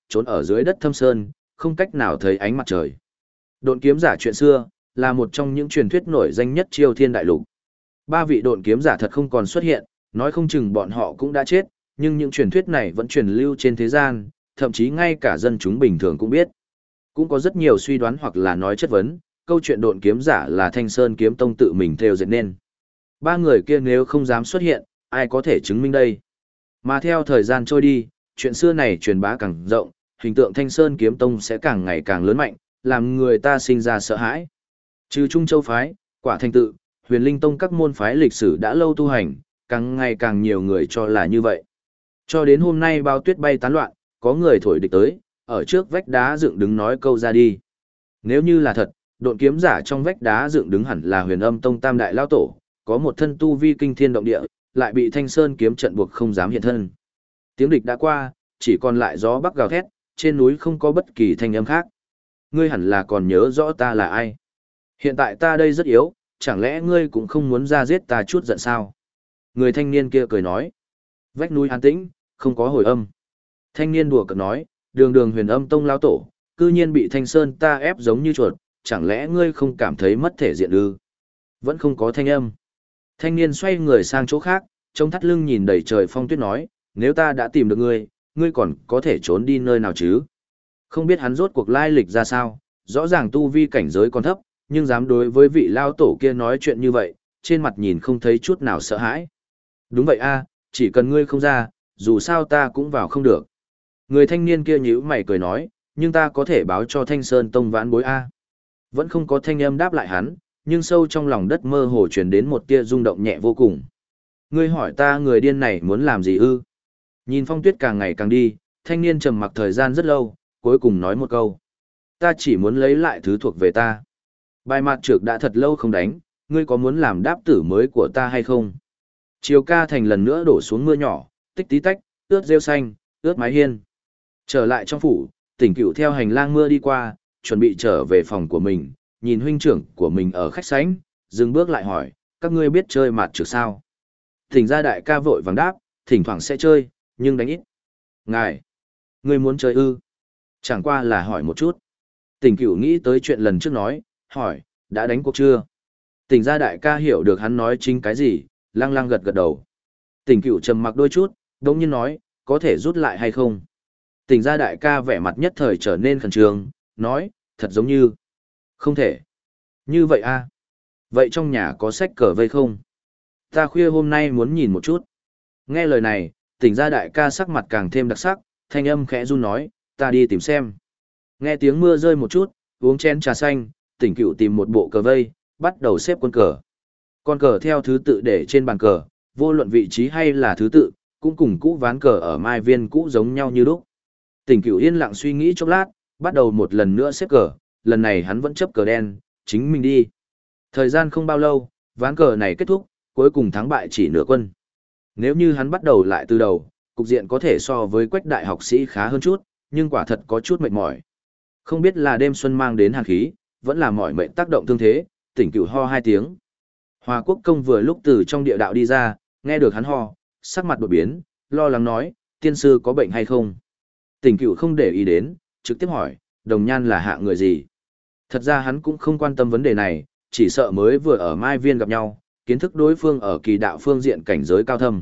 trốn ở dưới đất thâm sơn, không cách nào thấy ánh mặt trời. Độn kiếm giả chuyện xưa, là một trong những truyền thuyết nổi danh nhất Chiêu Thiên Đại Lục. Ba vị độn kiếm giả thật không còn xuất hiện, nói không chừng bọn họ cũng đã chết, nhưng những truyền thuyết này vẫn truyền lưu trên thế gian, thậm chí ngay cả dân chúng bình thường cũng biết. Cũng có rất nhiều suy đoán hoặc là nói chất vấn, câu chuyện độn kiếm giả là Thanh Sơn kiếm tông tự mình theo dệt nên. Ba người kia nếu không dám xuất hiện, ai có thể chứng minh đây? Mà theo thời gian trôi đi, chuyện xưa này truyền bá càng rộng, hình tượng Thanh Sơn kiếm tông sẽ càng ngày càng lớn mạnh, làm người ta sinh ra sợ hãi. Trừ Trung Châu phái, Quả Thanh tự, Huyền Linh tông các môn phái lịch sử đã lâu tu hành, càng ngày càng nhiều người cho là như vậy. Cho đến hôm nay bao tuyết bay tán loạn, có người thổi địch tới, ở trước vách đá dựng đứng nói câu ra đi. Nếu như là thật, độn kiếm giả trong vách đá dựng đứng hẳn là Huyền Âm tông tam đại lao tổ, có một thân tu vi kinh thiên động địa, lại bị Thanh Sơn kiếm trận buộc không dám hiện thân. Tiếng địch đã qua, chỉ còn lại gió bắc gào thét, trên núi không có bất kỳ thanh âm khác. Ngươi hẳn là còn nhớ rõ ta là ai. Hiện tại ta đây rất yếu, chẳng lẽ ngươi cũng không muốn ra giết ta chút giận sao? Người thanh niên kia cười nói. Vách núi an tĩnh, không có hồi âm. Thanh niên đùa cợt nói, đường đường Huyền Âm tông lao tổ, cư nhiên bị Thanh Sơn ta ép giống như chuột, chẳng lẽ ngươi không cảm thấy mất thể diện ư? Vẫn không có thanh âm. Thanh niên xoay người sang chỗ khác, trông thắt lưng nhìn đầy trời phong tuyết nói, nếu ta đã tìm được ngươi, ngươi còn có thể trốn đi nơi nào chứ? Không biết hắn rốt cuộc lai lịch ra sao, rõ ràng tu vi cảnh giới còn thấp, nhưng dám đối với vị lao tổ kia nói chuyện như vậy, trên mặt nhìn không thấy chút nào sợ hãi. Đúng vậy a, chỉ cần ngươi không ra, dù sao ta cũng vào không được. Người thanh niên kia nhíu mày cười nói, nhưng ta có thể báo cho Thanh Sơn tông vãn bối a. Vẫn không có thanh âm đáp lại hắn, nhưng sâu trong lòng đất mơ hồ truyền đến một tia rung động nhẹ vô cùng. Ngươi hỏi ta người điên này muốn làm gì ư? Nhìn phong tuyết càng ngày càng đi, thanh niên trầm mặc thời gian rất lâu, cuối cùng nói một câu. Ta chỉ muốn lấy lại thứ thuộc về ta. Bài mặt trược đã thật lâu không đánh, ngươi có muốn làm đáp tử mới của ta hay không? Chiều ca thành lần nữa đổ xuống mưa nhỏ, tích tí tách, ướt rêu xanh, ướt mái hiên. Trở lại trong phủ, Tỉnh Cửu theo hành lang mưa đi qua, chuẩn bị trở về phòng của mình, nhìn huynh trưởng của mình ở khách sảnh, dừng bước lại hỏi, các ngươi biết chơi mặt trược sao? Thỉnh ra đại ca vội vàng đáp, thỉnh thoảng sẽ chơi, nhưng đánh ít. Ngài, ngươi muốn chơi ư? Chẳng qua là hỏi một chút. Tỉnh Cửu nghĩ tới chuyện lần trước nói, hỏi, đã đánh cuộc chưa? Tỉnh ra đại ca hiểu được hắn nói chính cái gì, lăng lăng gật gật đầu. Tỉnh Cửu trầm mặc đôi chút, đống nhiên nói, có thể rút lại hay không? Tỉnh ra đại ca vẻ mặt nhất thời trở nên khẩn trương, nói, thật giống như, không thể. Như vậy a? À? Vậy trong nhà có sách cờ vây không? Ta khuya hôm nay muốn nhìn một chút. Nghe lời này, tỉnh ra đại ca sắc mặt càng thêm đặc sắc, thanh âm khẽ run nói, ta đi tìm xem. Nghe tiếng mưa rơi một chút, uống chén trà xanh, Tỉnh Cửu tìm một bộ cờ vây, bắt đầu xếp quân cờ. Con cờ theo thứ tự để trên bàn cờ, vô luận vị trí hay là thứ tự, cũng cùng cũ ván cờ ở mai viên cũ giống nhau như lúc. Tỉnh Cửu yên lặng suy nghĩ chốc lát, bắt đầu một lần nữa xếp cờ, lần này hắn vẫn chấp cờ đen, chính mình đi. Thời gian không bao lâu, ván cờ này kết thúc, cuối cùng thắng bại chỉ nửa quân. Nếu như hắn bắt đầu lại từ đầu, cục diện có thể so với Quách đại học sĩ khá hơn chút, nhưng quả thật có chút mệt mỏi. Không biết là đêm xuân mang đến hàn khí, vẫn là mỏi mệt tác động thương thế, Tỉnh Cửu ho hai tiếng. Hòa Quốc công vừa lúc từ trong địa đạo đi ra, nghe được hắn ho, sắc mặt đột biến, lo lắng nói, tiên sư có bệnh hay không? Tỉnh Cửu không để ý đến, trực tiếp hỏi, Đồng Nhan là hạ người gì? Thật ra hắn cũng không quan tâm vấn đề này, chỉ sợ mới vừa ở Mai Viên gặp nhau, kiến thức đối phương ở kỳ đạo phương diện cảnh giới cao thâm.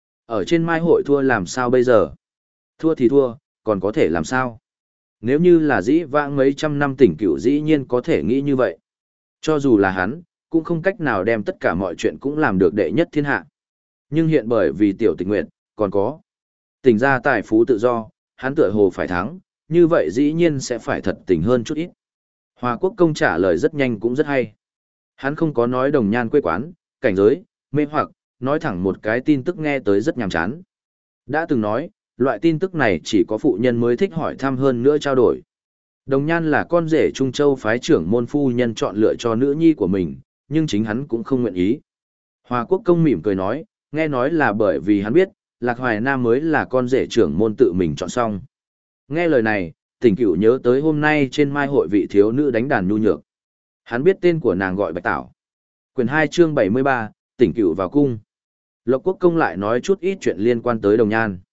Ở trên Mai hội thua làm sao bây giờ? Thua thì thua, còn có thể làm sao? Nếu như là dĩ vãng mấy trăm năm Tỉnh Cửu dĩ nhiên có thể nghĩ như vậy. Cho dù là hắn, cũng không cách nào đem tất cả mọi chuyện cũng làm được đệ nhất thiên hạ. Nhưng hiện bởi vì tiểu Tịch Nguyệt, còn có Tỉnh gia tài phú tự do, hắn tựa hồ phải thắng, như vậy dĩ nhiên sẽ phải thật tình hơn chút ít. Hòa Quốc công trả lời rất nhanh cũng rất hay. Hắn không có nói Đồng Nhan quê quán, cảnh giới, mê hoặc, nói thẳng một cái tin tức nghe tới rất nhàm chán. Đã từng nói, loại tin tức này chỉ có phụ nhân mới thích hỏi thăm hơn nữa trao đổi. Đồng Nhan là con rể Trung Châu phái trưởng môn phu nhân chọn lựa cho nữ nhi của mình, nhưng chính hắn cũng không nguyện ý. Hòa Quốc công mỉm cười nói, nghe nói là bởi vì hắn biết, Lạc Hoài Nam mới là con rể trưởng môn tự mình chọn xong. Nghe lời này, Tỉnh Cửu nhớ tới hôm nay trên mai hội vị thiếu nữ đánh đàn nhu nhược. Hắn biết tên của nàng gọi Bạch Tảo. Quyền hai chương bảy mươi ba, Tỉnh Cửu vào cung. Lộc Quốc công lại nói chút ít chuyện liên quan tới Đồng Nhan.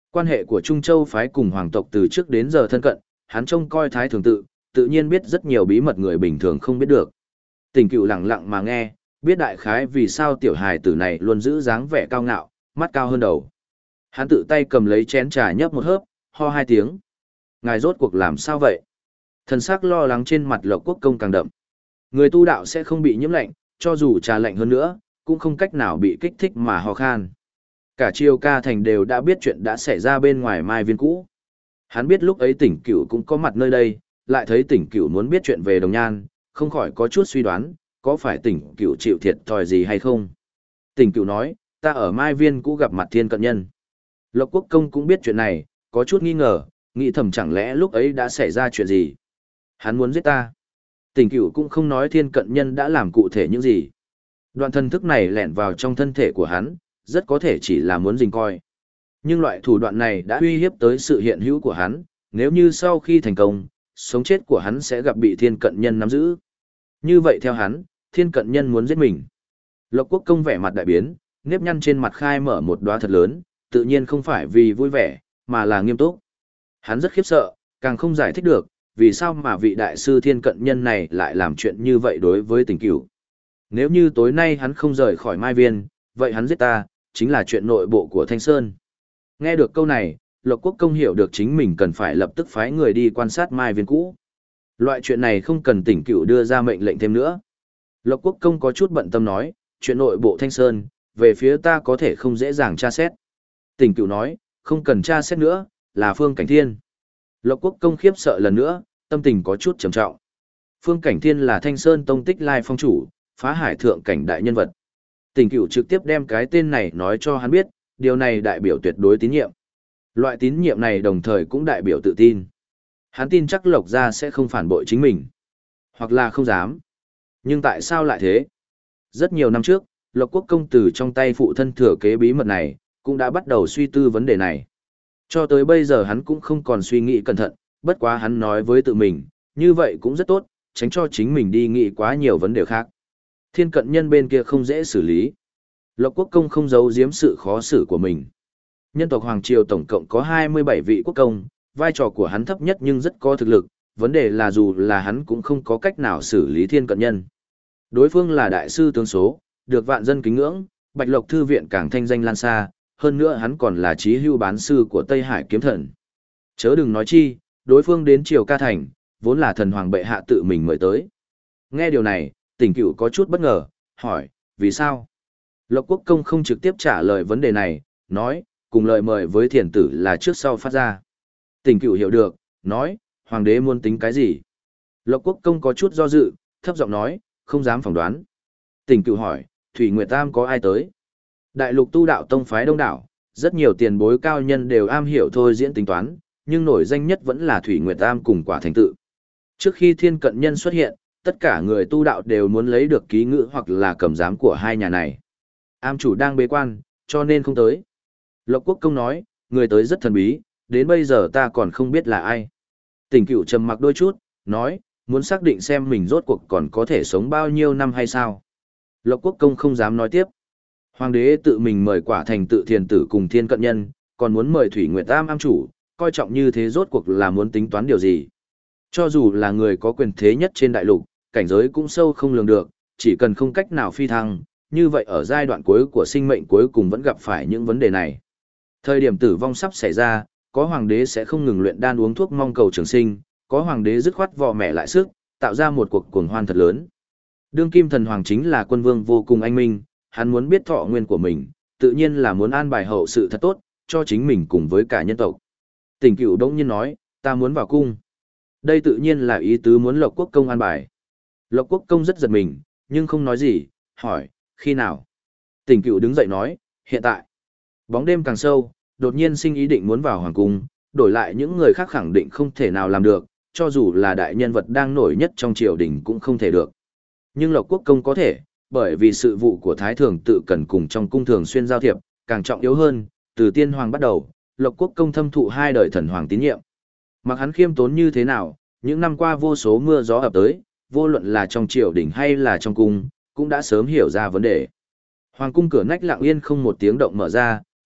Quan hệ của Trung Châu phái cùng hoàng tộc từ trước đến giờ thân cận, hắn trông coi thái thường tự, tự nhiên biết rất nhiều bí mật người bình thường không biết được. Tỉnh Cựu lặng lặng mà nghe, biết đại khái vì sao tiểu hài tử này luôn giữ dáng vẻ cao ngạo, mắt cao hơn đầu. Hắn tự tay cầm lấy chén trà nhấp một hớp, ho hai tiếng. Ngài rốt cuộc làm sao vậy? Thần sắc lo lắng trên mặt Lộc Quốc Công càng đậm. Người tu đạo sẽ không bị nhiễm lạnh, cho dù trà lạnh hơn nữa, cũng không cách nào bị kích thích mà ho khan. Cả Triều Ca Thành đều đã biết chuyện đã xảy ra bên ngoài Mai Viên cũ. Hắn biết lúc ấy Tỉnh Cửu cũng có mặt nơi đây, lại thấy Tỉnh Cửu muốn biết chuyện về Đồng Nhan, không khỏi có chút suy đoán, có phải Tỉnh Cửu chịu thiệt thòi gì hay không. Tỉnh Cửu nói, ta ở Mai Viên cũ gặp mặt Thiên Cận Nhân. Lộc Quốc Công cũng biết chuyện này, có chút nghi ngờ, nghĩ thầm chẳng lẽ lúc ấy đã xảy ra chuyện gì. Hắn muốn giết ta. Tỉnh Cửu cũng không nói Thiên Cận Nhân đã làm cụ thể những gì. Đoạn thần thức này lẻn vào trong thân thể của hắn, rất có thể chỉ là muốn rình coi. Nhưng loại thủ đoạn này đã uy hiếp tới sự hiện hữu của hắn, nếu như sau khi thành công, sống chết của hắn sẽ gặp bị Thiên Cận Nhân nắm giữ. Như vậy theo hắn, Thiên Cận Nhân muốn giết mình. Lộc Quốc Công vẻ mặt đại biến, nếp nhăn trên mặt khai mở một đóa thật lớn, tự nhiên không phải vì vui vẻ, mà là nghiêm túc. Hắn rất khiếp sợ, càng không giải thích được, vì sao mà vị đại sư Thiên Cận Nhân này lại làm chuyện như vậy đối với Tỉnh Cửu. Nếu như tối nay hắn không rời khỏi Mai Viên, vậy hắn giết ta, chính là chuyện nội bộ của Thanh Sơn. Nghe được câu này, Lộc Quốc Công hiểu được chính mình cần phải lập tức phái người đi quan sát Mai Viên cũ. Loại chuyện này không cần Tỉnh Cửu đưa ra mệnh lệnh thêm nữa. Lộc Quốc Công có chút bận tâm nói, chuyện nội bộ Thanh Sơn, về phía ta có thể không dễ dàng tra xét. Tỉnh Cửu nói, không cần tra xét nữa, là Phương Cảnh Thiên. Lộc Quốc Công khiếp sợ lần nữa, tâm tình có chút trầm trọng. Phương Cảnh Thiên là Thanh Sơn tông tích lai phong chủ, phá hải thượng cảnh đại nhân vật. Tỉnh Cửu trực tiếp đem cái tên này nói cho hắn biết, điều này đại biểu tuyệt đối tín nhiệm. Loại tín nhiệm này đồng thời cũng đại biểu tự tin. Hắn tin chắc Lộc gia sẽ không phản bội chính mình. Hoặc là không dám. Nhưng tại sao lại thế? Rất nhiều năm trước, Lộc Quốc Công từ trong tay phụ thân thừa kế bí mật này, cũng đã bắt đầu suy tư vấn đề này. Cho tới bây giờ hắn cũng không còn suy nghĩ cẩn thận, bất quá hắn nói với tự mình, như vậy cũng rất tốt, tránh cho chính mình đi nghĩ quá nhiều vấn đề khác. Thiên Cận Nhân bên kia không dễ xử lý. Lộc Quốc Công không giấu giếm sự khó xử của mình. Nhân tộc Hoàng Triều tổng cộng có hai mươi bảy vị quốc công, vai trò của hắn thấp nhất nhưng rất có thực lực, vấn đề là dù là hắn cũng không có cách nào xử lý Thiên Cận Nhân. Đối phương là đại sư tướng số, được vạn dân kính ngưỡng, Bạch Lộc Thư viện càng thanh danh lan xa, hơn nữa hắn còn là chí hưu bán sư của Tây Hải kiếm thần. Chớ đừng nói chi, đối phương đến Triều Ca Thành, vốn là thần hoàng bệ hạ tự mình mời tới. Nghe điều này, Tỉnh Cửu có chút bất ngờ, hỏi, vì sao? Lộc Quốc Công không trực tiếp trả lời vấn đề này, nói, cùng lời mời với thiền tử là trước sau phát ra. Tỉnh Cửu hiểu được, nói, hoàng đế muốn tính cái gì? Lộc Quốc Công có chút do dự, thấp giọng nói, không dám phỏng đoán. Tỉnh Cửu hỏi, Thủy Nguyệt Tam có ai tới? Đại lục tu đạo tông phái đông đảo, rất nhiều tiền bối cao nhân đều am hiểu thôi diễn tính toán, nhưng nổi danh nhất vẫn là Thủy Nguyệt Tam cùng Quả Thành Tự. Trước khi Thiên Cận Nhân xuất hiện, tất cả người tu đạo đều muốn lấy được ký ngữ hoặc là cầm giám của hai nhà này. Am chủ đang bế quan, cho nên không tới. Lộc Quốc Công nói, người tới rất thần bí, đến bây giờ ta còn không biết là ai. Tỉnh Cửu trầm mặc đôi chút, nói, muốn xác định xem mình rốt cuộc còn có thể sống bao nhiêu năm hay sao. Lộc Quốc Công không dám nói tiếp. Hoàng đế tự mình mời Quả Thành Tự thiền tử cùng Thiên Cận Nhân, còn muốn mời Thủy Nguyệt Tam am chủ, coi trọng như thế rốt cuộc là muốn tính toán điều gì. Cho dù là người có quyền thế nhất trên đại lục, cảnh giới cũng sâu không lường được, chỉ cần không cách nào phi thăng, như vậy ở giai đoạn cuối của sinh mệnh cuối cùng vẫn gặp phải những vấn đề này. Thời điểm tử vong sắp xảy ra, có hoàng đế sẽ không ngừng luyện đan uống thuốc mong cầu trường sinh, có hoàng đế dứt khoát vò mẹ lại sức, tạo ra một cuộc cuồng hoan thật lớn. Đương kim thần hoàng chính là quân vương vô cùng anh minh, hắn muốn biết thọ nguyên của mình, tự nhiên là muốn an bài hậu sự thật tốt, cho chính mình cùng với cả nhân tộc. Tỉnh Cửu đông nhiên nói, ta muốn vào cung. Đây tự nhiên là ý tứ muốn Lộc Quốc Công an bài. Lộc Quốc Công rất giật mình, nhưng không nói gì, hỏi, khi nào? Tỉnh Cửu đứng dậy nói, hiện tại. Bóng đêm càng sâu, đột nhiên sinh ý định muốn vào hoàng cung, đổi lại những người khác khẳng định không thể nào làm được, cho dù là đại nhân vật đang nổi nhất trong triều đình cũng không thể được. Nhưng Lộc Quốc Công có thể, bởi vì sự vụ của Thái Thường tự cần cùng trong cung thường xuyên giao thiệp, càng trọng yếu hơn, từ tiên hoàng bắt đầu, Lộc Quốc Công thâm thụ hai đời thần hoàng tín nhiệm. Mặc hắn khiêm tốn như thế nào, những năm qua vô số mưa gió ập tới, vô luận là trong triều đình hay là trong cung, cũng đã sớm hiểu ra vấn đề. Hoàng cung cửa nách lặng yên không một tiếng động mở ra,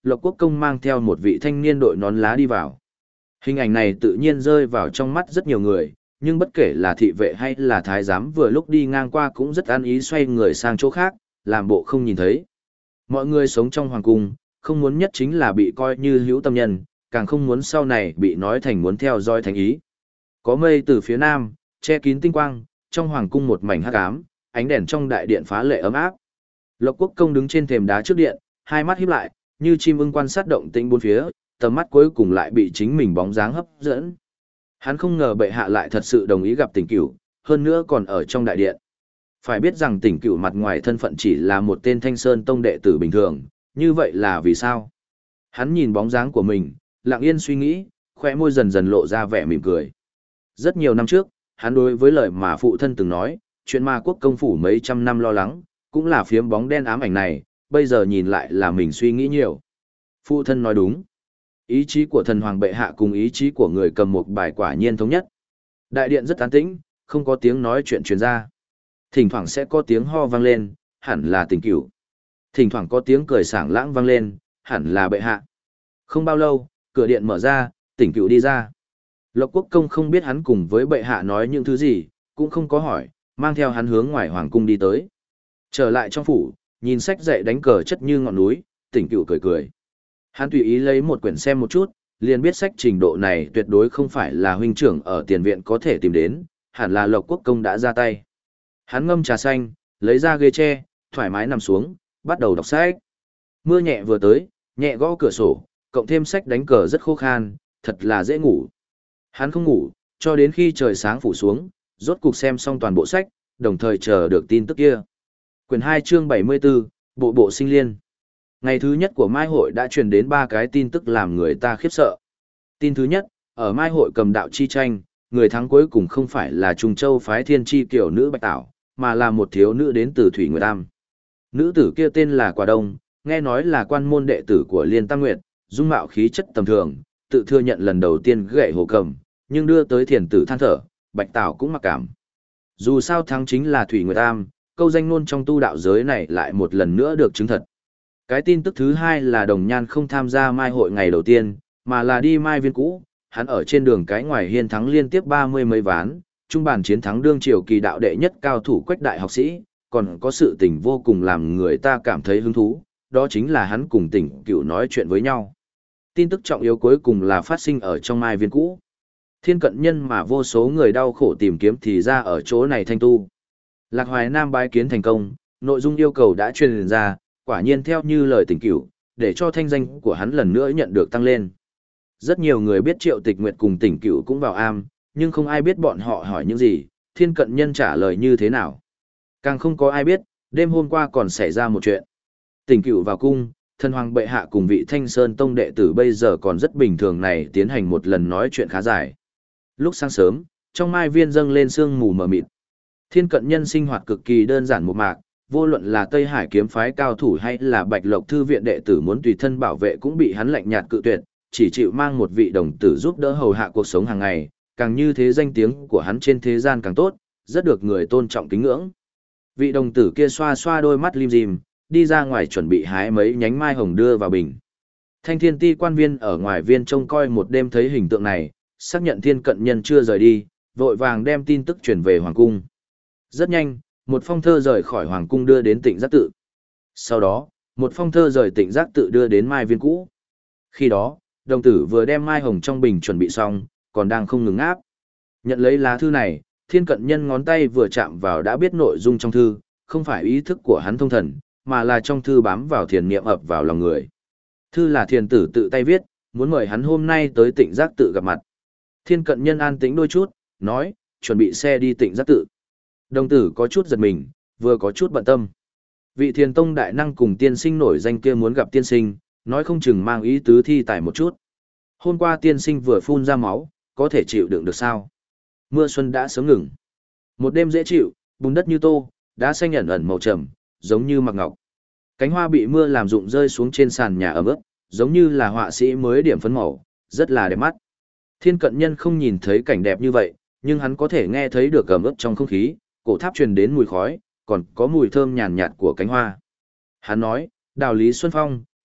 Lộc Quốc Công mang theo một vị thanh niên đội nón lá đi vào. Hình ảnh này tự nhiên rơi vào trong mắt rất nhiều người, nhưng bất kể là thị vệ hay là thái giám vừa lúc đi ngang qua cũng rất ăn ý xoay người sang chỗ khác, làm bộ không nhìn thấy. Mọi người sống trong hoàng cung, không muốn nhất chính là bị coi như hữu tâm nhân, càng không muốn sau này bị nói thành muốn theo dõi thành ý. Có mây từ phía nam, che kín tinh quang, trong hoàng cung một mảnh hắc ám, ánh đèn trong đại điện phá lệ ấm áp. Lộc Quốc Công đứng trên thềm đá trước điện, hai mắt híp lại, như chim ưng quan sát động tĩnh bốn phía, tầm mắt cuối cùng lại bị chính mình bóng dáng hấp dẫn. Hắn không ngờ bệ hạ lại thật sự đồng ý gặp Tỉnh Cửu, hơn nữa còn ở trong đại điện. Phải biết rằng Tỉnh Cửu mặt ngoài thân phận chỉ là một tên Thanh Sơn Tông đệ tử bình thường, như vậy là vì sao? Hắn nhìn bóng dáng của mình, lặng yên suy nghĩ, khóe môi dần dần lộ ra vẻ mỉm cười. Rất nhiều năm trước, hắn đối với lời mà phụ thân từng nói, chuyện Ma Quốc công phủ mấy trăm năm lo lắng, cũng là phiếm bóng đen ám ảnh này, bây giờ nhìn lại là mình suy nghĩ nhiều. Phụ thân nói đúng. Ý chí của thần hoàng bệ hạ cùng ý chí của người cầm một bài quả nhiên thống nhất. Đại điện rất an tĩnh, không có tiếng nói chuyện truyền ra. Thỉnh thoảng sẽ có tiếng ho vang lên, hẳn là Tỉnh Cửu. Thỉnh thoảng có tiếng cười sảng lãng vang lên, hẳn là bệ hạ. Không bao lâu, cửa điện mở ra, Tỉnh Cửu đi ra. Lộc Quốc Công không biết hắn cùng với bệ hạ nói những thứ gì, cũng không có hỏi, mang theo hắn hướng ngoài hoàng cung đi tới. Trở lại trong phủ, nhìn sách dạy đánh cờ chất như ngọn núi, Tỉnh Cửu cười cười. Hắn tùy ý lấy một quyển xem một chút, liền biết sách trình độ này tuyệt đối không phải là huynh trưởng ở tiền viện có thể tìm đến, hẳn là Lộc Quốc Công đã ra tay. Hắn ngâm trà xanh, lấy ra ghế tre, thoải mái nằm xuống, bắt đầu đọc sách. Mưa nhẹ vừa tới, nhẹ gõ cửa sổ, cộng thêm sách đánh cờ rất khô khan, thật là dễ ngủ. Hắn không ngủ, cho đến khi trời sáng phủ xuống, rốt cục xem xong toàn bộ sách, đồng thời chờ được tin tức kia. Quyển hai chương bảy mươi tư, Bộ bộ sinh liên. Ngày thứ nhất của Mai hội đã truyền đến ba cái tin tức làm người ta khiếp sợ. Tin thứ nhất, ở Mai hội cầm đạo chi tranh, người thắng cuối cùng không phải là Trung Châu phái Thiên Chi kiểu nữ Bạch Tảo, mà là một thiếu nữ đến từ Thủy Nguyệt Tam. Nữ tử kia tên là Quả Đông, nghe nói là quan môn đệ tử của Liên Tam Nguyệt, dung mạo khí chất tầm thường, tự thừa nhận lần đầu tiên gậy hồ cầm, nhưng đưa tới thiền tử than thở, Bạch Tảo cũng mặc cảm. Dù sao thắng chính là Thủy Nguyệt Tam, câu danh ngôn trong tu đạo giới này lại một lần nữa được chứng thật. Cái tin tức thứ hai là Đồng Nhan không tham gia Mai hội ngày đầu tiên, mà là đi Mai viên cũ, hắn ở trên đường cái ngoài hiên thắng liên tiếp ba mươi mấy ván, trung bản chiến thắng đương triều kỳ đạo đệ nhất cao thủ Quách đại học sĩ, còn có sự tình vô cùng làm người ta cảm thấy hứng thú, đó chính là hắn cùng Tỉnh Cửu nói chuyện với nhau. Tin tức trọng yếu cuối cùng là phát sinh ở trong Mai viên cũ. Thiên cận nhân mà vô số người đau khổ tìm kiếm thì ra ở chỗ này thanh tu. Lạc Hoài Nam bái kiến thành công, nội dung yêu cầu đã truyền ra, quả nhiên theo như lời Tỉnh Cửu, để cho thanh danh của hắn lần nữa nhận được tăng lên. Rất nhiều người biết Triệu Tịch Nguyệt cùng Tỉnh Cửu cũng vào am, nhưng không ai biết bọn họ hỏi những gì, thiên cận nhân trả lời như thế nào. Càng không có ai biết, đêm hôm qua còn xảy ra một chuyện. Tỉnh Cửu vào cung, thần hoàng bệ hạ cùng vị Thanh Sơn Tông đệ tử bây giờ còn rất bình thường này tiến hành một lần nói chuyện khá dài. Lúc sáng sớm, trong mai viên dâng lên sương mù mờ mịt. Thiên cận nhân sinh hoạt cực kỳ đơn giản một mạc, vô luận là Tây Hải kiếm phái cao thủ hay là Bạch Lộc thư viện đệ tử muốn tùy thân bảo vệ cũng bị hắn lạnh nhạt cự tuyệt, chỉ chịu mang một vị đồng tử giúp đỡ hầu hạ cuộc sống hàng ngày, càng như thế danh tiếng của hắn trên thế gian càng tốt, rất được người tôn trọng kính ngưỡng. Vị đồng tử kia xoa xoa đôi mắt lim dim, đi ra ngoài chuẩn bị hái mấy nhánh mai hồng đưa vào bình. Thanh Thiên Ti quan viên ở ngoài viên trông coi một đêm thấy hình tượng này, xác nhận thiên cận nhân chưa rời đi, vội vàng đem tin tức truyền về hoàng cung. Rất nhanh, một phong thơ rời khỏi hoàng cung đưa đến Tịnh Giác tự. Sau đó, một phong thơ rời Tịnh Giác tự đưa đến mai viên cũ. Khi đó, đồng tử vừa đem mai hồng trong bình chuẩn bị xong, còn đang không ngừng áp. Nhận lấy lá thư này, thiên cận nhân ngón tay vừa chạm vào đã biết nội dung trong thư, không phải ý thức của hắn thông thần, mà là trong thư bám vào thiền niệm ập vào lòng người. Thư là thiền tử tự tay viết, muốn mời hắn hôm nay tới Tịnh Giác tự gặp mặt. Thiên cận nhân an tĩnh đôi chút, nói, chuẩn bị xe đi Tịnh Giác tự. Đồng tử có chút giật mình, vừa có chút bận tâm. Vị thiền tông đại năng cùng tiên sinh nổi danh kia muốn gặp tiên sinh, nói không chừng mang ý tứ thi tải một chút. Hôm qua tiên sinh vừa phun ra máu, có thể chịu đựng được sao? Mưa xuân đã sớm ngừng. Một đêm dễ chịu, bùn đất như tô, đá xanh ẩn ẩn màu trầm, giống như mặc ngọc. Cánh hoa bị mưa làm rụng rơi xuống trên sàn nhà ẩm ướt, giống như là họa sĩ mới điểm phấn màu, rất là đẹp mắt. Thiên cận nhân không nhìn thấy cảnh đẹp như vậy, nhưng hắn có thể nghe thấy được ẩm ướt trong không khí, cổ tháp truyền đến mùi khói, còn có mùi thơm nhàn nhạt của cánh hoa. Hắn nói, đào Lý Xuân Phong,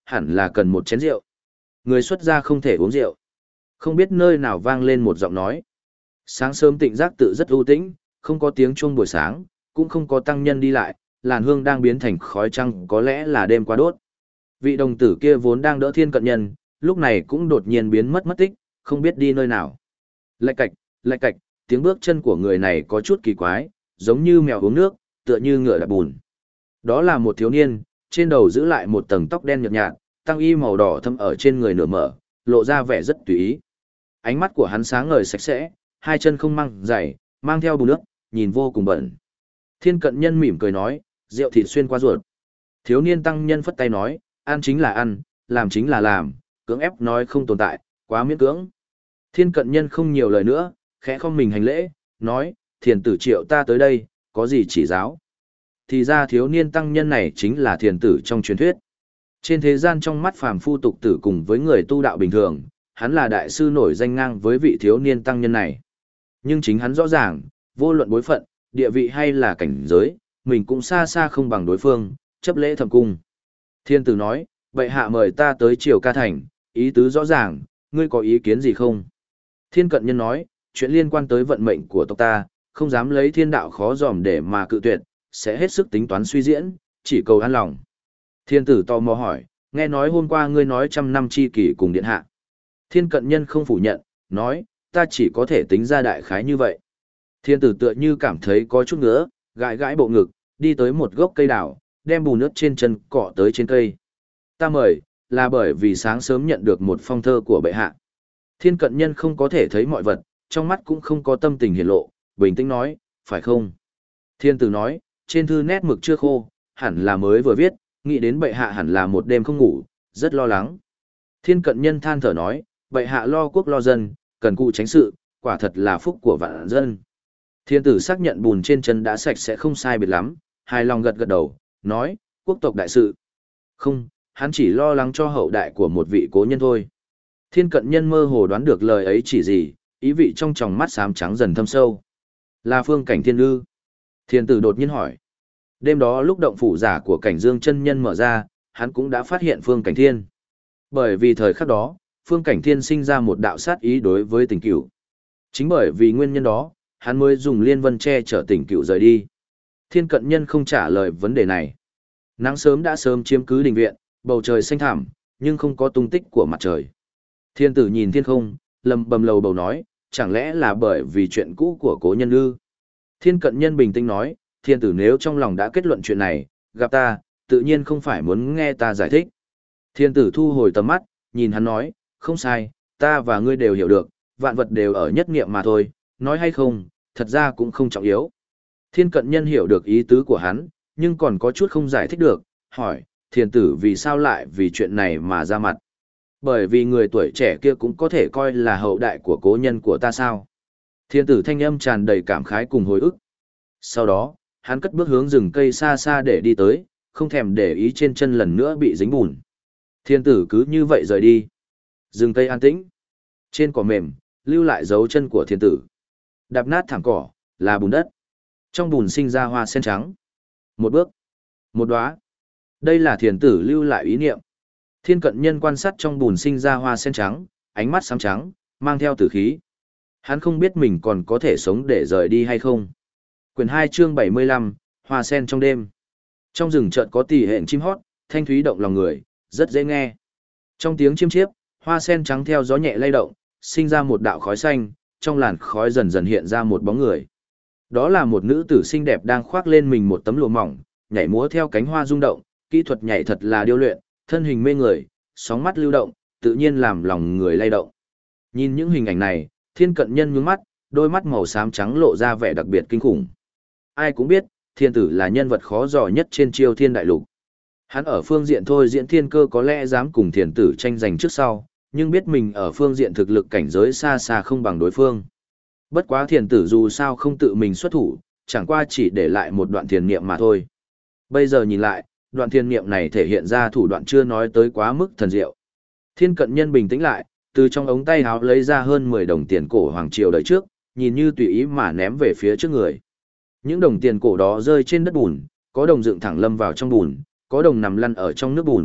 hẳn là cần một chén rượu. Người xuất gia không thể uống rượu. Không biết nơi nào vang lên một giọng nói. Sáng sớm Tịnh Giác tự rất ưu tĩnh, không có tiếng chuông buổi sáng, cũng không có tăng nhân đi lại, làn hương đang biến thành khói trăng, có lẽ là đêm qua đốt. Vị đồng tử kia vốn đang đỡ Thiên Cận Nhân, lúc này cũng đột nhiên biến mất mất tích, không biết đi nơi nào. Lạch cạch, lạch cạch, tiếng bước chân của người này có chút kỳ quái, giống như mèo uống nước, tựa như ngựa đạp bùn. Đó là một thiếu niên, trên đầu giữ lại một tầng tóc đen nhợt nhạt, tăng y màu đỏ thâm ở trên người nửa mở, lộ ra vẻ rất tùy ý. Ánh mắt của hắn sáng ngời sạch sẽ, hai chân không mang giày, mang theo bùn nước, nhìn vô cùng bẩn. Thiên Cận Nhân mỉm cười nói, rượu thịt xuyên qua ruột. Thiếu niên tăng nhân phất tay nói, ăn chính là ăn, làm chính là làm, cưỡng ép nói không tồn tại, quá miễn cưỡng. Thiên Cận Nhân không nhiều lời nữa, khẽ không mình hành lễ, nói, thiền tử triệu ta tới đây, có gì chỉ giáo. Thì ra thiếu niên tăng nhân này chính là thiền tử trong truyền thuyết. Trên thế gian trong mắt phàm phu tục tử cùng với người tu đạo bình thường, hắn là đại sư nổi danh ngang với vị thiếu niên tăng nhân này. Nhưng chính hắn rõ ràng, vô luận bối phận, địa vị hay là cảnh giới, mình cũng xa xa không bằng đối phương, chấp lễ thầm cung. Thiên tử nói, bệ hạ mời ta tới triều ca thành, ý tứ rõ ràng, ngươi có ý kiến gì không? Thiên Cận Nhân nói, chuyện liên quan tới vận mệnh của tộc ta, không dám lấy thiên đạo khó dòm để mà cự tuyệt, sẽ hết sức tính toán suy diễn, chỉ cầu an lòng. Thiên tử tò mò hỏi, nghe nói hôm qua ngươi nói trăm năm chi kỷ cùng điện hạ. Thiên Cận Nhân không phủ nhận, nói, ta chỉ có thể tính ra đại khái như vậy. Thiên tử tựa như cảm thấy có chút ngứa, gãi gãi bộ ngực, đi tới một gốc cây đào, đem bùn nước trên chân cọ tới trên cây. Ta mời, là bởi vì sáng sớm nhận được một phong thơ của bệ hạ. Thiên Cận Nhân không có thể thấy mọi vật, trong mắt cũng không có tâm tình hiển lộ, bình tĩnh nói, phải không? Thiên tử nói, trên thư nét mực chưa khô, hẳn là mới vừa viết, nghĩ đến bệ hạ hẳn là một đêm không ngủ, rất lo lắng. Thiên Cận Nhân than thở nói, bệ hạ lo quốc lo dân, cần cù tránh sự, quả thật là phúc của vạn dân. Thiên tử xác nhận bùn trên chân đã sạch sẽ không sai biệt lắm, hài lòng gật gật đầu, nói, quốc tộc đại sự. Không, hắn chỉ lo lắng cho hậu đại của một vị cố nhân thôi. Thiên Cận Nhân mơ hồ đoán được lời ấy chỉ gì, ý vị trong tròng mắt xám trắng dần thâm sâu. Là phương cảnh thiên ư? Thiên tử đột nhiên hỏi. Đêm đó lúc động phủ giả của cảnh dương chân nhân mở ra, hắn cũng đã phát hiện phương cảnh thiên. Bởi vì thời khắc đó, phương cảnh thiên sinh ra một đạo sát ý đối với tình cửu. Chính bởi vì nguyên nhân đó, hắn mới dùng liên vân che chở tình cửu rời đi. Thiên Cận Nhân không trả lời vấn đề này. Nắng sớm đã sớm chiếm cứ đình viện, bầu trời xanh thẳm, nhưng không có tung tích của mặt trời. Thiên tử nhìn thiên không, lầm bầm lầu bầu nói, chẳng lẽ là bởi vì chuyện cũ của cố nhân ư? Thiên Cận Nhân bình tĩnh nói, thiên tử nếu trong lòng đã kết luận chuyện này, gặp ta, tự nhiên không phải muốn nghe ta giải thích. Thiên tử thu hồi tầm mắt, nhìn hắn nói, không sai, ta và ngươi đều hiểu được, vạn vật đều ở nhất niệm mà thôi, nói hay không, thật ra cũng không trọng yếu. Thiên Cận Nhân hiểu được ý tứ của hắn, nhưng còn có chút không giải thích được, hỏi, thiên tử vì sao lại vì chuyện này mà ra mặt? Bởi vì người tuổi trẻ kia cũng có thể coi là hậu đại của cố nhân của ta sao? Thiên tử thanh âm tràn đầy cảm khái cùng hồi ức. Sau đó, hắn cất bước hướng rừng cây xa xa để đi tới, không thèm để ý trên chân lần nữa bị dính bùn. Thiên tử cứ như vậy rời đi. Rừng cây an tĩnh. Trên cỏ mềm, lưu lại dấu chân của thiên tử. Đạp nát thảm cỏ, là bùn đất. Trong bùn sinh ra hoa sen trắng. Một bước, một đóa. Đây là thiên tử lưu lại ý niệm. Thiên Cận Nhân quan sát trong bùn sinh ra hoa sen trắng, ánh mắt sáng trắng, mang theo tử khí. Hắn không biết mình còn có thể sống để rời đi hay không. Quyển hai chương bảy mươi lăm, hoa sen trong đêm. Trong rừng chợt có tỉ hện chim hót, thanh thúy động lòng người, rất dễ nghe. Trong tiếng chim chiếp, hoa sen trắng theo gió nhẹ lay động, sinh ra một đạo khói xanh, trong làn khói dần dần hiện ra một bóng người. Đó là một nữ tử xinh đẹp đang khoác lên mình một tấm lụa mỏng, nhảy múa theo cánh hoa rung động, kỹ thuật nhảy thật là điêu luyện, thân hình mê người, sóng mắt lưu động, tự nhiên làm lòng người lay động. Nhìn những hình ảnh này, Thiên Cận Nhân nhướng mắt, đôi mắt màu xám trắng lộ ra vẻ đặc biệt kinh khủng. Ai cũng biết, thiên tử là nhân vật khó dò nhất trên Chiêu Thiên đại lục. Hắn ở phương diện thôi diễn thiên cơ có lẽ dám cùng thiên tử tranh giành trước sau, nhưng biết mình ở phương diện thực lực cảnh giới xa xa không bằng đối phương. Bất quá thiên tử dù sao không tự mình xuất thủ, chẳng qua chỉ để lại một đoạn thiền niệm mà thôi. Bây giờ nhìn lại, đoạn thiền niệm này thể hiện ra thủ đoạn chưa nói tới quá mức thần diệu. Thiên Cận Nhân bình tĩnh lại, từ trong ống tay áo lấy ra hơn mười đồng tiền cổ hoàng triều đời trước, nhìn như tùy ý mà ném về phía trước người. Những đồng tiền cổ đó rơi trên đất bùn, có đồng dựng thẳng lâm vào trong bùn, có đồng nằm lăn ở trong nước bùn,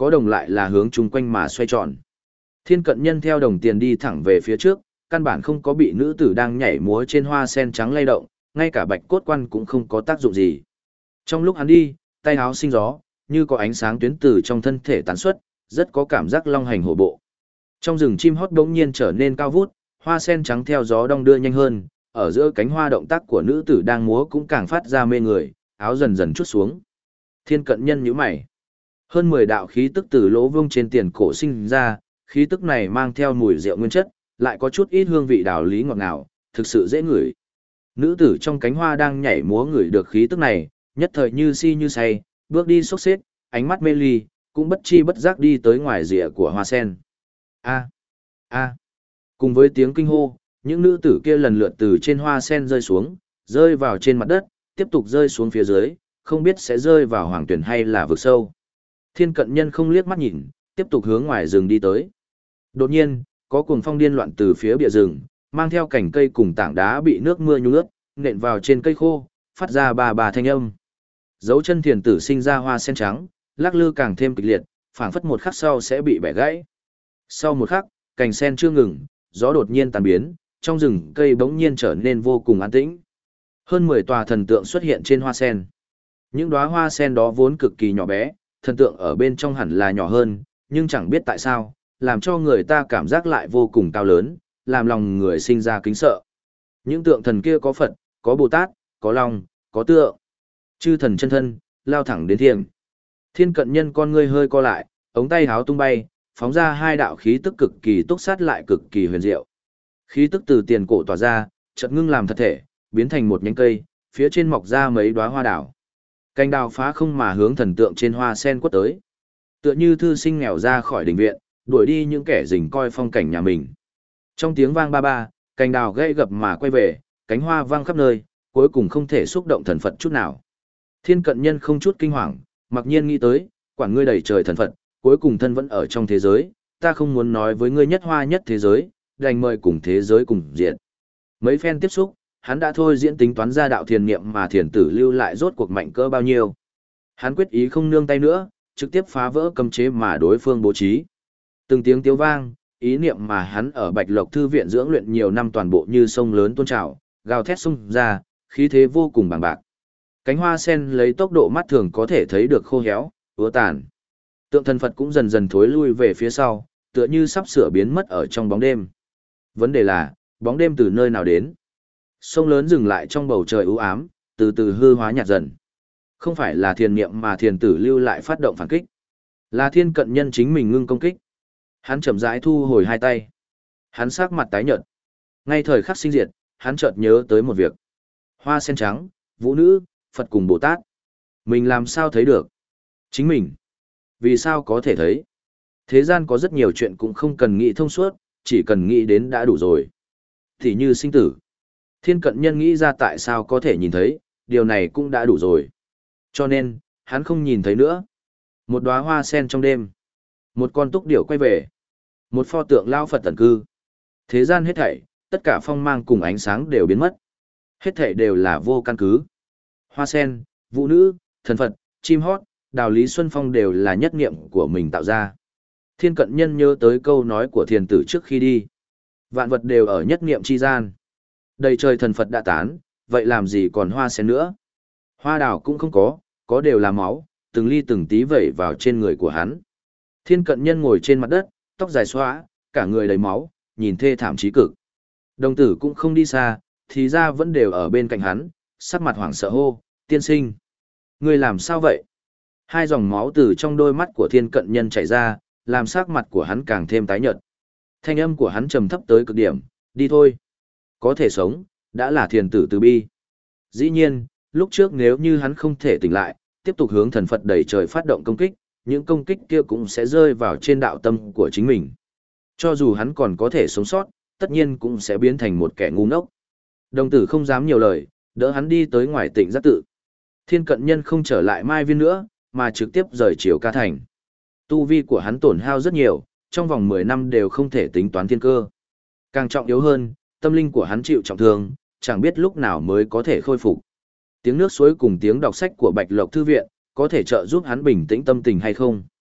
có đồng lại là hướng chung quanh mà xoay tròn. Thiên cận nhân theo đồng tiền đi thẳng về phía trước, căn bản không có bị nữ tử đang nhảy múa trên hoa sen trắng lay động, ngay cả bạch cốt quan cũng không có tác dụng gì. Trong lúc hắn đi, tay áo sinh gió, như có ánh sáng tuyến từ trong thân thể tán xuất, rất có cảm giác long hành hổ bộ. Trong rừng chim hót bỗng nhiên trở nên cao vút, hoa sen trắng theo gió đong đưa nhanh hơn, ở giữa cánh hoa động tác của nữ tử đang múa cũng càng phát ra mê người, áo dần dần trút xuống. Thiên cận nhân nhíu mày. Hơn mười đạo khí tức từ lỗ vương trên tiền cổ sinh ra, khí tức này mang theo mùi rượu nguyên chất, lại có chút ít hương vị đào lý ngọt ngào, thực sự dễ ngửi. Nữ tử trong cánh hoa đang nhảy múa ngửi được khí tức này, nhất thời như si như say, bước đi xốc xếp, ánh mắt mê ly, cũng bất chi bất giác đi tới ngoài rìa của hoa sen. A, a. Cùng với tiếng kinh hô, những nữ tử kia lần lượt từ trên hoa sen rơi xuống, rơi vào trên mặt đất, tiếp tục rơi xuống phía dưới, không biết sẽ rơi vào hoàng tuyển hay là vực sâu. Thiên cận nhân không liếc mắt nhìn, tiếp tục hướng ngoài rừng đi tới. Đột nhiên, có cuồng phong điên loạn từ phía bìa rừng, mang theo cành cây cùng tảng đá bị nước mưa nhuốm ướt, nện vào trên cây khô, phát ra bà bà thanh âm. Dấu chân thiền tử sinh ra hoa sen trắng, lắc lư càng thêm kịch liệt, phảng phất một khắc sau sẽ bị bẻ gãy. Sau một khắc, cành sen chưa ngừng, gió đột nhiên tan biến, trong rừng cây bỗng nhiên trở nên vô cùng an tĩnh. Hơn mười tòa thần tượng xuất hiện trên hoa sen. Những đóa hoa sen đó vốn cực kỳ nhỏ bé, thần tượng ở bên trong hẳn là nhỏ hơn, nhưng chẳng biết tại sao, làm cho người ta cảm giác lại vô cùng cao lớn, làm lòng người sinh ra kính sợ. Những tượng thần kia có Phật, có Bồ Tát, có Long, có tượng. Chư thần chân thân, lao thẳng đến thiên. Thiên cận nhân con ngươi hơi co lại, ống tay háo tung bay, phóng ra hai đạo khí tức cực kỳ túc sát lại cực kỳ huyền diệu. Khí tức từ tiền cổ tỏa ra, chợt ngưng làm thật thể, biến thành một nhánh cây, phía trên mọc ra mấy đóa hoa đào. Cành đào phá không mà hướng thần tượng trên hoa sen quất tới. Tựa như thư sinh nghèo ra khỏi đình viện, đuổi đi những kẻ rình coi phong cảnh nhà mình. Trong tiếng vang ba ba, cành đào gãy gập mà quay về, cánh hoa vang khắp nơi, cuối cùng không thể xúc động thần Phật chút nào. Thiên cận nhân không chút kinh hoàng, mặc nhiên nghĩ tới, quản ngươi đầy trời thần Phật, cuối cùng thân vẫn ở trong thế giới, ta không muốn nói với ngươi nhất hoa nhất thế giới, đành mời cùng thế giới cùng diện. Mấy phen tiếp xúc, hắn đã thôi diễn tính toán ra đạo thiền niệm mà thiền tử lưu lại rốt cuộc mạnh cỡ bao nhiêu. Hắn quyết ý không nương tay nữa, trực tiếp phá vỡ cấm chế mà đối phương bố trí. Từng tiếng tiếu vang, ý niệm mà hắn ở Bạch Lộc Thư viện dưỡng luyện nhiều năm toàn bộ như sông lớn tuôn trào, gào thét xung ra, khí thế vô cùng bằng bạc. Cánh hoa sen lấy tốc độ mắt thường có thể thấy được khô héo, úa tàn. Tượng thần Phật cũng dần dần thối lui về phía sau, tựa như sắp sửa biến mất ở trong bóng đêm. Vấn đề là, bóng đêm từ nơi nào đến? Sông lớn dừng lại trong bầu trời u ám, từ từ hư hóa nhạt dần. Không phải là thiền niệm mà thiền tử lưu lại phát động phản kích, là thiên cận nhân chính mình ngưng công kích. Hắn chậm rãi thu hồi hai tay. Hắn sắc mặt tái nhợt. Ngay thời khắc sinh diệt, hắn chợt nhớ tới một việc. Hoa sen trắng, vũ nữ, Phật cùng Bồ Tát. Mình làm sao thấy được? Chính mình. Vì sao có thể thấy? Thế gian có rất nhiều chuyện cũng không cần nghĩ thông suốt, chỉ cần nghĩ đến đã đủ rồi. Thì như sinh tử. Thiên cận nhân nghĩ ra tại sao có thể nhìn thấy, điều này cũng đã đủ rồi. Cho nên, hắn không nhìn thấy nữa. Một đóa hoa sen trong đêm. Một con túc điểu quay về. Một pho tượng lao Phật tẩn cư. Thế gian hết thảy, tất cả phong mang cùng ánh sáng đều biến mất. Hết thảy đều là vô căn cứ. Hoa sen, vũ nữ, thần Phật, chim hót, đào lý xuân phong đều là nhất niệm của mình tạo ra. Thiên cận nhân nhớ tới câu nói của thiền tử trước khi đi. Vạn vật đều ở nhất niệm chi gian. Đầy trời thần Phật đã tán, vậy làm gì còn hoa sen nữa? Hoa đào cũng không có, có đều là máu, từng ly từng tí vẩy vào trên người của hắn. Thiên cận nhân ngồi trên mặt đất, tóc dài xóa, cả người đầy máu, nhìn thê thảm chí cực. Đồng tử cũng không đi xa, thì ra vẫn đều ở bên cạnh hắn, sắc mặt hoảng sợ hô, tiên sinh. Người làm sao vậy? Hai dòng máu từ trong đôi mắt của thiên cận nhân chảy ra, làm sắc mặt của hắn càng thêm tái nhợt. Thanh âm của hắn trầm thấp tới cực điểm, đi thôi. Có thể sống, đã là thiền tử từ bi. Dĩ nhiên, lúc trước nếu như hắn không thể tỉnh lại, tiếp tục hướng thần Phật đầy trời phát động công kích, những công kích kia cũng sẽ rơi vào trên đạo tâm của chính mình. Cho dù hắn còn có thể sống sót, tất nhiên cũng sẽ biến thành một kẻ ngu ngốc. Đồng tử không dám nhiều lời, đỡ hắn đi tới ngoài tỉnh giác tự. Thiên cận nhân không trở lại Mai Viên nữa, mà trực tiếp rời Triều Ca Thành. Tu vi của hắn tổn hao rất nhiều, trong vòng mười năm đều không thể tính toán thiên cơ. Càng trọng yếu hơn, tâm linh của hắn chịu trọng thương, chẳng biết lúc nào mới có thể khôi phục. Tiếng nước suối cùng tiếng đọc sách của Bạch Lộc Thư viện, có thể trợ giúp hắn bình tĩnh tâm tình hay không?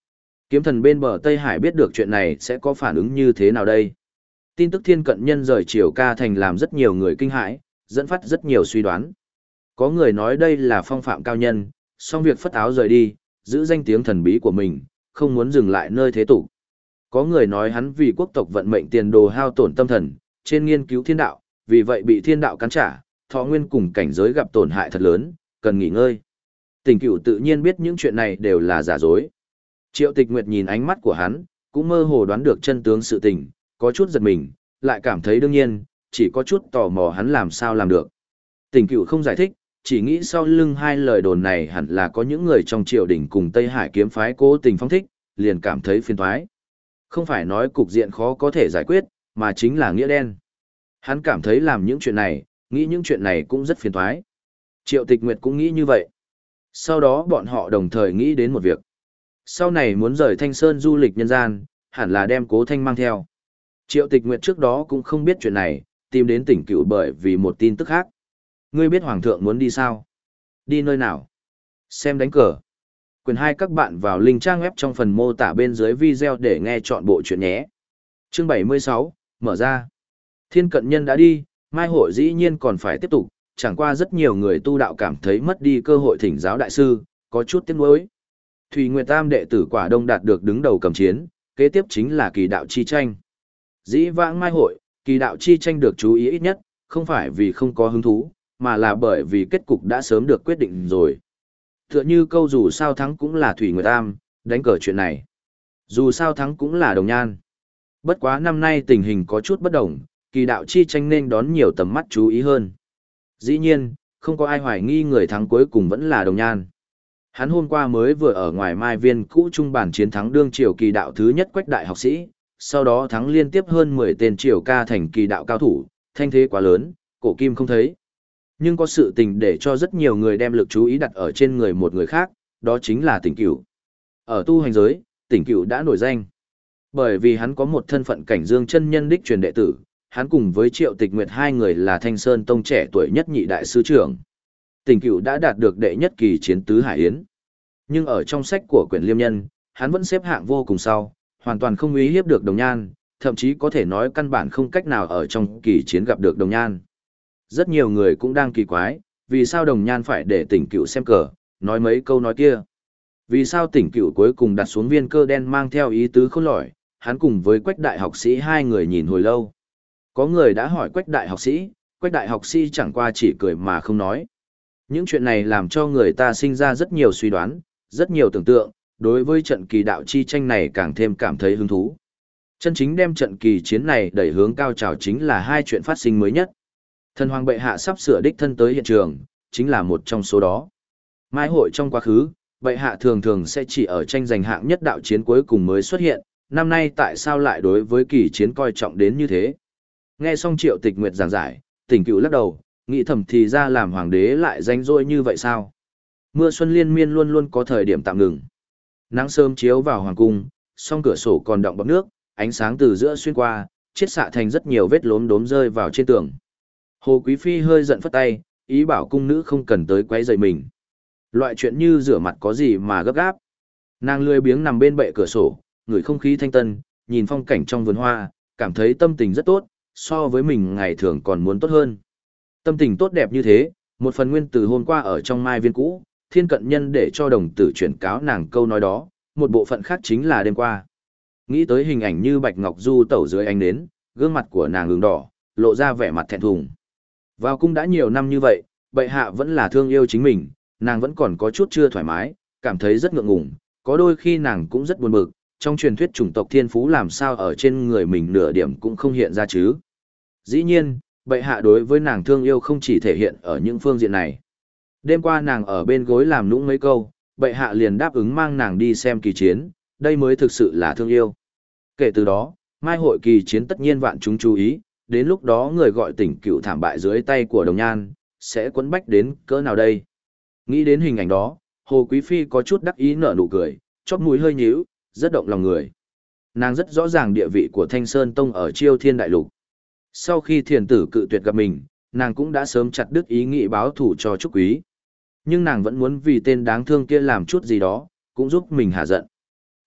Kiếm thần bên bờ Tây Hải biết được chuyện này sẽ có phản ứng như thế nào đây? Tin tức thiên cận nhân rời Triều Ca Thành làm rất nhiều người kinh hãi, dẫn phát rất nhiều suy đoán. Có người nói đây là phong phạm cao nhân, xong việc phất áo rời đi, giữ danh tiếng thần bí của mình, không muốn dừng lại nơi thế tục. Có người nói hắn vì quốc tộc vận mệnh tiền đồ hao tổn tâm thần, trên nghiên cứu thiên đạo, vì vậy bị thiên đạo cắn trả, thọ nguyên cùng cảnh giới gặp tổn hại thật lớn, cần nghỉ ngơi. Tỉnh Cửu tự nhiên biết những chuyện này đều là giả dối. Triệu Tịch Nguyệt nhìn ánh mắt của hắn, cũng mơ hồ đoán được chân tướng sự tình, có chút giật mình, lại cảm thấy đương nhiên, chỉ có chút tò mò hắn làm sao làm được. Tỉnh Cửu không giải thích, chỉ nghĩ sau lưng hai lời đồn này hẳn là có những người trong triều đình cùng Tây Hải kiếm phái cố tình phong thích, liền cảm thấy phiền toái. Không phải nói cục diện khó có thể giải quyết, mà chính là nghĩa đen. Hắn cảm thấy làm những chuyện này, nghĩ những chuyện này cũng rất phiền toái. Triệu Tịch Nguyệt cũng nghĩ như vậy. Sau đó bọn họ đồng thời nghĩ đến một việc. Sau này muốn rời Thanh Sơn du lịch nhân gian, hẳn là đem Cố Thanh mang theo. Triệu Tịch Nguyệt trước đó cũng không biết chuyện này, tìm đến Tỉnh Cửu bởi vì một tin tức khác. Ngươi biết Hoàng thượng muốn đi sao? Đi nơi nào? Xem đánh cờ. Quyền hai các bạn vào link trang web trong phần mô tả bên dưới video để nghe chọn bộ chuyện nhé. Chương bảy mươi sáu, mở ra. Thiên cận nhân đã đi, mai hội dĩ nhiên còn phải tiếp tục, chẳng qua rất nhiều người tu đạo cảm thấy mất đi cơ hội thỉnh giáo đại sư, có chút tiếc nuối. Thủy Nguyệt Tam đệ tử Quả Đông đạt được đứng đầu cầm chiến, kế tiếp chính là kỳ đạo chi tranh. Dĩ vãng mai hội, kỳ đạo chi tranh được chú ý ít nhất, không phải vì không có hứng thú, mà là bởi vì kết cục đã sớm được quyết định rồi. Tựa như câu dù sao thắng cũng là Thủy Nguyệt Tam, đánh cờ chuyện này. Dù sao thắng cũng là đồng nhan. Bất quá năm nay tình hình có chút bất đồng, kỳ đạo chi tranh nên đón nhiều tầm mắt chú ý hơn. Dĩ nhiên, không có ai hoài nghi người thắng cuối cùng vẫn là đồng nhan. Hắn hôm qua mới vừa ở ngoài mai viên cũ trung bản chiến thắng đương triều kỳ đạo thứ nhất Quách đại học sĩ, sau đó thắng liên tiếp hơn mười tên Triều Ca Thành kỳ đạo cao thủ, thanh thế quá lớn, cổ kim không thấy. Nhưng có sự tình để cho rất nhiều người đem lực chú ý đặt ở trên người một người khác, đó chính là Tỉnh Cửu. Ở tu hành giới, Tỉnh Cửu đã nổi danh. Bởi vì hắn có một thân phận cảnh dương chân nhân đích truyền đệ tử, hắn cùng với Triệu Tịch Nguyệt hai người là Thanh Sơn Tông trẻ tuổi nhất nhị đại sư trưởng. Tỉnh Cửu đã đạt được đệ nhất kỳ chiến tứ hải yến. Nhưng ở trong sách của quyển Liêm Nhân, hắn vẫn xếp hạng vô cùng sau, hoàn toàn không uy hiếp được Đồng Nhan, thậm chí có thể nói căn bản không cách nào ở trong kỳ chiến gặp được Đồng Nhan. Rất nhiều người cũng đang kỳ quái, vì sao Đồng Nhan phải để Tỉnh Cửu xem cờ, nói mấy câu nói kia. Vì sao Tỉnh Cửu cuối cùng đặt xuống viên cơ đen mang theo ý tứ khôn lỏi, hắn cùng với Quách đại học sĩ hai người nhìn hồi lâu. Có người đã hỏi Quách đại học sĩ, Quách đại học sĩ chẳng qua chỉ cười mà không nói. Những chuyện này làm cho người ta sinh ra rất nhiều suy đoán, rất nhiều tưởng tượng, đối với trận kỳ đạo chi tranh này càng thêm cảm thấy hứng thú. Chân chính đem trận kỳ chiến này đẩy hướng cao trào chính là hai chuyện phát sinh mới nhất. Thần hoàng bệ hạ sắp sửa đích thân tới hiện trường, chính là một trong số đó. Mai hội trong quá khứ, bệ hạ thường thường sẽ chỉ ở tranh giành hạng nhất đạo chiến cuối cùng mới xuất hiện, năm nay tại sao lại đối với kỳ chiến coi trọng đến như thế? Nghe xong Triệu Tịch Nguyệt giảng giải, Tỉnh Cửu lắc đầu, nghĩ thầm thì ra làm hoàng đế lại danh rỗi như vậy sao? Mưa xuân liên miên luôn luôn có thời điểm tạm ngừng. Nắng sớm chiếu vào hoàng cung, song cửa sổ còn đọng bọt nước, ánh sáng từ giữa xuyên qua, chiết xạ thành rất nhiều vết lốm đốm rơi vào trên tường. Hồ Quý Phi hơi giận phất tay, ý bảo cung nữ không cần tới quấy rầy mình. Loại chuyện như rửa mặt có gì mà gấp gáp. Nàng lười biếng nằm bên bệ cửa sổ, ngửi không khí thanh tân, nhìn phong cảnh trong vườn hoa, cảm thấy tâm tình rất tốt, so với mình ngày thường còn muốn tốt hơn. Tâm tình tốt đẹp như thế, một phần nguyên từ hôm qua ở trong mai viên cũ, thiên cận nhân để cho đồng tử chuyển cáo nàng câu nói đó, một bộ phận khác chính là đêm qua. Nghĩ tới hình ảnh như Bạch Ngọc Du tẩu dưới ánh nến, gương mặt của nàng ửng đỏ, lộ ra vẻ mặt thẹn thùng. Vào cung đã nhiều năm như vậy, bệ hạ vẫn là thương yêu chính mình, nàng vẫn còn có chút chưa thoải mái, cảm thấy rất ngượng ngùng, có đôi khi nàng cũng rất buồn bực, trong truyền thuyết chủng tộc thiên phú làm sao ở trên người mình nửa điểm cũng không hiện ra chứ. Dĩ nhiên, bệ hạ đối với nàng thương yêu không chỉ thể hiện ở những phương diện này. Đêm qua nàng ở bên gối làm nũng mấy câu, bệ hạ liền đáp ứng mang nàng đi xem kỳ chiến, đây mới thực sự là thương yêu. Kể từ đó, mai hội kỳ chiến tất nhiên vạn chúng chú ý, đến lúc đó người gọi Tỉnh Cửu thảm bại dưới tay của Đồng Nhan, sẽ quấn bách đến cỡ nào đây? Nghĩ đến hình ảnh đó, Hồ Quý Phi có chút đắc ý nở nụ cười, chóp mũi hơi nhíu, rất động lòng người. Nàng rất rõ ràng địa vị của Thanh Sơn Tông ở Chiêu Thiên Đại Lục. Sau khi thiền tử cự tuyệt gặp mình, nàng cũng đã sớm chặt đứt ý nghĩ báo thù cho Trúc Quý. Nhưng nàng vẫn muốn vì tên đáng thương kia làm chút gì đó, cũng giúp mình hạ giận.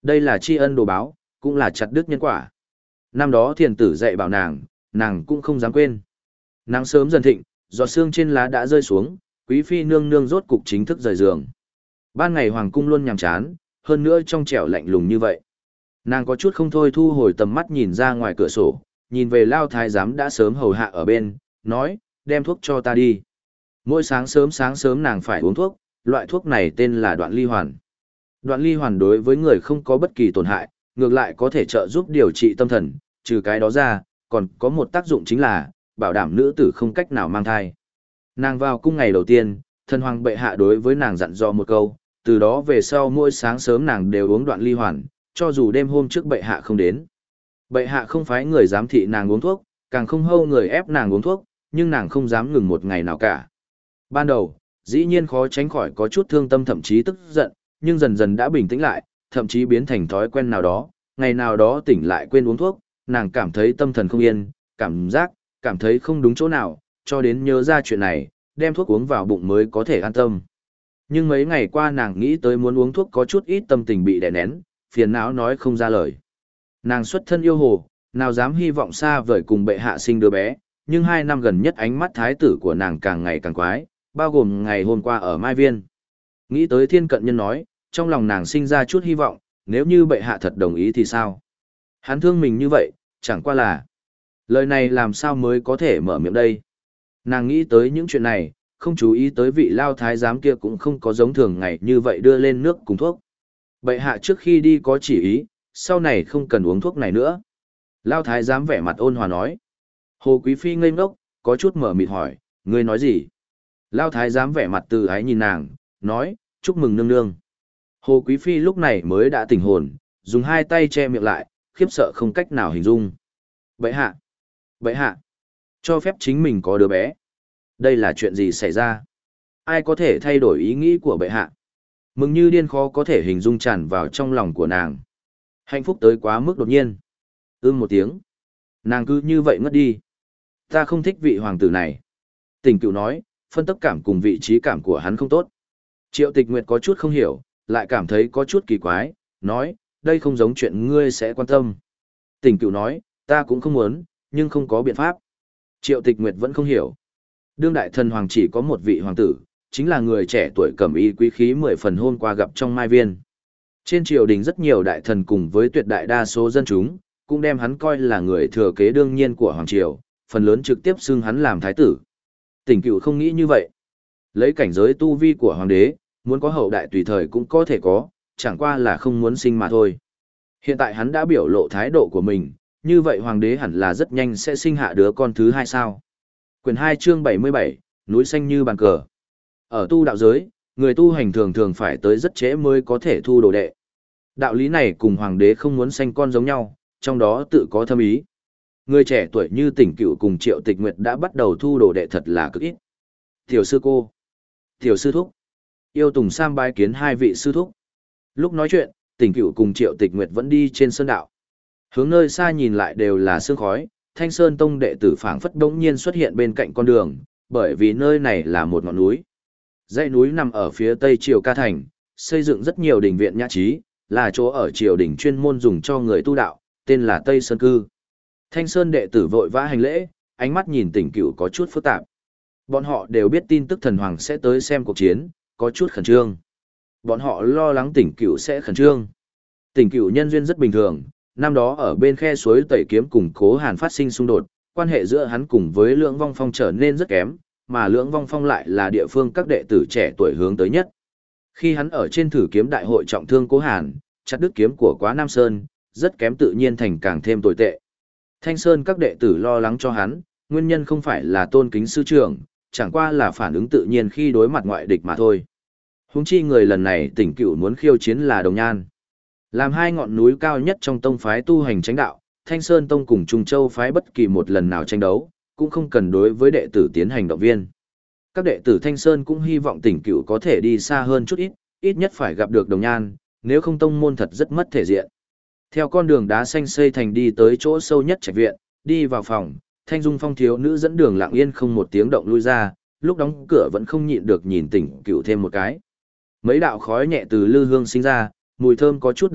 Đây là tri ân đồ báo, cũng là chặt đứt nhân quả. Năm đó thiền tử dạy bảo nàng, nàng cũng không dám quên. Nắng sớm dần thịnh, giọt sương trên lá đã rơi xuống, quý phi nương nương rốt cục chính thức rời giường. Ban ngày hoàng cung luôn nhàm chán, hơn nữa trong trẻo lạnh lùng như vậy. Nàng có chút không thôi thu hồi tầm mắt nhìn ra ngoài cửa sổ, nhìn về Lao thái giám đã sớm hầu hạ ở bên, nói, đem thuốc cho ta đi. Mỗi sáng sớm sáng sớm nàng phải uống thuốc, loại thuốc này tên là đoạn ly hoàn. Đoạn ly hoàn đối với người không có bất kỳ tổn hại, ngược lại có thể trợ giúp điều trị tâm thần, trừ cái đó ra, còn có một tác dụng chính là, bảo đảm nữ tử không cách nào mang thai. Nàng vào cung ngày đầu tiên, thần hoàng bệ hạ đối với nàng dặn dò một câu, từ đó về sau mỗi sáng sớm nàng đều uống đoạn ly hoàn, cho dù đêm hôm trước bệ hạ không đến. Bệ hạ không phái người giám thị nàng uống thuốc, càng không hâu người ép nàng uống thuốc, nhưng nàng không dám ngừng một ngày nào cả. Ban đầu, dĩ nhiên khó tránh khỏi có chút thương tâm thậm chí tức giận, nhưng dần dần đã bình tĩnh lại, thậm chí biến thành thói quen nào đó, ngày nào đó tỉnh lại quên uống thuốc, nàng cảm thấy tâm thần không yên, cảm giác, cảm thấy không đúng chỗ nào, cho đến nhớ ra chuyện này, đem thuốc uống vào bụng mới có thể an tâm. Nhưng mấy ngày qua nàng nghĩ tới muốn uống thuốc có chút ít tâm tình bị đè nén, phiền não nói không ra lời. Nàng xuất thân yêu hồ, nào dám hy vọng xa vời cùng bệ hạ sinh đứa bé, nhưng hai năm gần nhất ánh mắt thái tử của nàng càng ngày càng quái, bao gồm ngày hôm qua ở Mai Viên. Nghĩ tới thiên cận nhân nói, trong lòng nàng sinh ra chút hy vọng, nếu như bệ hạ thật đồng ý thì sao? Hắn thương mình như vậy, chẳng qua là... Lời này làm sao mới có thể mở miệng đây? Nàng nghĩ tới những chuyện này, không chú ý tới vị lao thái giám kia cũng không có giống thường ngày như vậy đưa lên nước cùng thuốc. Bệ hạ trước khi đi có chỉ ý, sau này không cần uống thuốc này nữa. Lao thái giám vẻ mặt ôn hòa nói. Hồ Quý Phi ngây ngốc, có chút mở mịt hỏi, ngươi nói gì? Lao thái giám vẻ mặt từ ái nhìn nàng, nói, chúc mừng nương nương. Hồ Quý Phi lúc này mới đã tỉnh hồn, dùng hai tay che miệng lại, khiếp sợ không cách nào hình dung. Bệ hạ! Bệ hạ! Cho phép chính mình có đứa bé. Đây là chuyện gì xảy ra? Ai có thể thay đổi ý nghĩ của bệ hạ? Mừng như điên khó có thể hình dung tràn vào trong lòng của nàng. Hạnh phúc tới quá mức đột nhiên. Ưm một tiếng. Nàng cứ như vậy ngất đi. Ta không thích vị hoàng tử này. Tỉnh cựu nói, phân tấp cảm cùng vị trí cảm của hắn không tốt. Triệu Tịch Nguyệt có chút không hiểu, lại cảm thấy có chút kỳ quái, nói, đây không giống chuyện ngươi sẽ quan tâm. Tỉnh cựu nói, ta cũng không muốn, nhưng không có biện pháp. Triệu Tịch Nguyệt vẫn không hiểu. Đương đại thần hoàng chỉ có một vị hoàng tử, chính là người trẻ tuổi cẩm y quý khí mười phần hôm qua gặp trong Mai Viên. Trên triều đình rất nhiều đại thần cùng với tuyệt đại đa số dân chúng, cũng đem hắn coi là người thừa kế đương nhiên của hoàng triều, phần lớn trực tiếp xưng hắn làm thái tử. Tỉnh cựu không nghĩ như vậy. Lấy cảnh giới tu vi của hoàng đế, muốn có hậu đại tùy thời cũng có thể có, chẳng qua là không muốn sinh mà thôi. Hiện tại hắn đã biểu lộ thái độ của mình, như vậy hoàng đế hẳn là rất nhanh sẽ sinh hạ đứa con thứ hai sao. Quyền hai chương bảy mươi bảy, núi xanh như bàn cờ. Ở tu đạo giới, người tu hành thường thường phải tới rất trễ mới có thể thu đồ đệ. Đạo lý này cùng hoàng đế không muốn sanh con giống nhau, trong đó tự có thâm ý. Người trẻ tuổi như Tỉnh Cựu cùng Triệu Tịch Nguyệt đã bắt đầu thu đồ đệ thật là cực ít. Tiểu sư cô, tiểu sư thúc, yêu Tùng Sam bái kiến hai vị sư thúc. Lúc nói chuyện, Tỉnh Cựu cùng Triệu Tịch Nguyệt vẫn đi trên sơn đạo. Hướng nơi xa nhìn lại đều là sương khói, Thanh Sơn Tông đệ tử phảng phất đống nhiên xuất hiện bên cạnh con đường, bởi vì nơi này là một ngọn núi. Dãy núi nằm ở phía tây triều Ca Thành, xây dựng rất nhiều đình viện nhã trí, là chỗ ở triều đình chuyên môn dùng cho người tu đạo, tên là Tây Sơn Cư. Thanh Sơn đệ tử vội vã hành lễ, ánh mắt nhìn Tỉnh Cựu có chút phức tạp. Bọn họ đều biết tin tức thần hoàng sẽ tới xem cuộc chiến, có chút khẩn trương. Bọn họ lo lắng Tỉnh Cựu sẽ khẩn trương. Tỉnh Cựu nhân duyên rất bình thường, năm đó ở bên khe suối Tẩy Kiếm cùng Cố Hàn phát sinh xung đột, quan hệ giữa hắn cùng với Lưỡng Vong Phong trở nên rất kém, mà Lưỡng Vong Phong lại là địa phương các đệ tử trẻ tuổi hướng tới nhất. Khi hắn ở trên thử kiếm đại hội trọng thương Cố Hàn, chặt đứt kiếm của Quá Nam Sơn, rất kém tự nhiên thành càng thêm tồi tệ. Thanh Sơn các đệ tử lo lắng cho hắn, nguyên nhân không phải là tôn kính sư trưởng, chẳng qua là phản ứng tự nhiên khi đối mặt ngoại địch mà thôi. Huống chi người lần này Tỉnh Cựu muốn khiêu chiến là Đồng Nhan. Làm hai ngọn núi cao nhất trong tông phái tu hành chánh đạo, Thanh Sơn Tông cùng Trung Châu phái bất kỳ một lần nào tranh đấu, cũng không cần đối với đệ tử tiến hành động viên. Các đệ tử Thanh Sơn cũng hy vọng Tỉnh Cựu có thể đi xa hơn chút ít, ít nhất phải gặp được Đồng Nhan, nếu không tông môn thật rất mất thể diện. Theo con đường đá xanh xây thành đi tới chỗ sâu nhất trạch viện, đi vào phòng, Thanh Dung Phong thiếu nữ dẫn đường lặng yên không một tiếng động lui ra, lúc đóng cửa vẫn không nhịn được nhìn Tỉnh Cựu thêm một cái. Mấy đạo khói nhẹ từ lư hương sinh ra, mùi thơm có chút đặc biệt,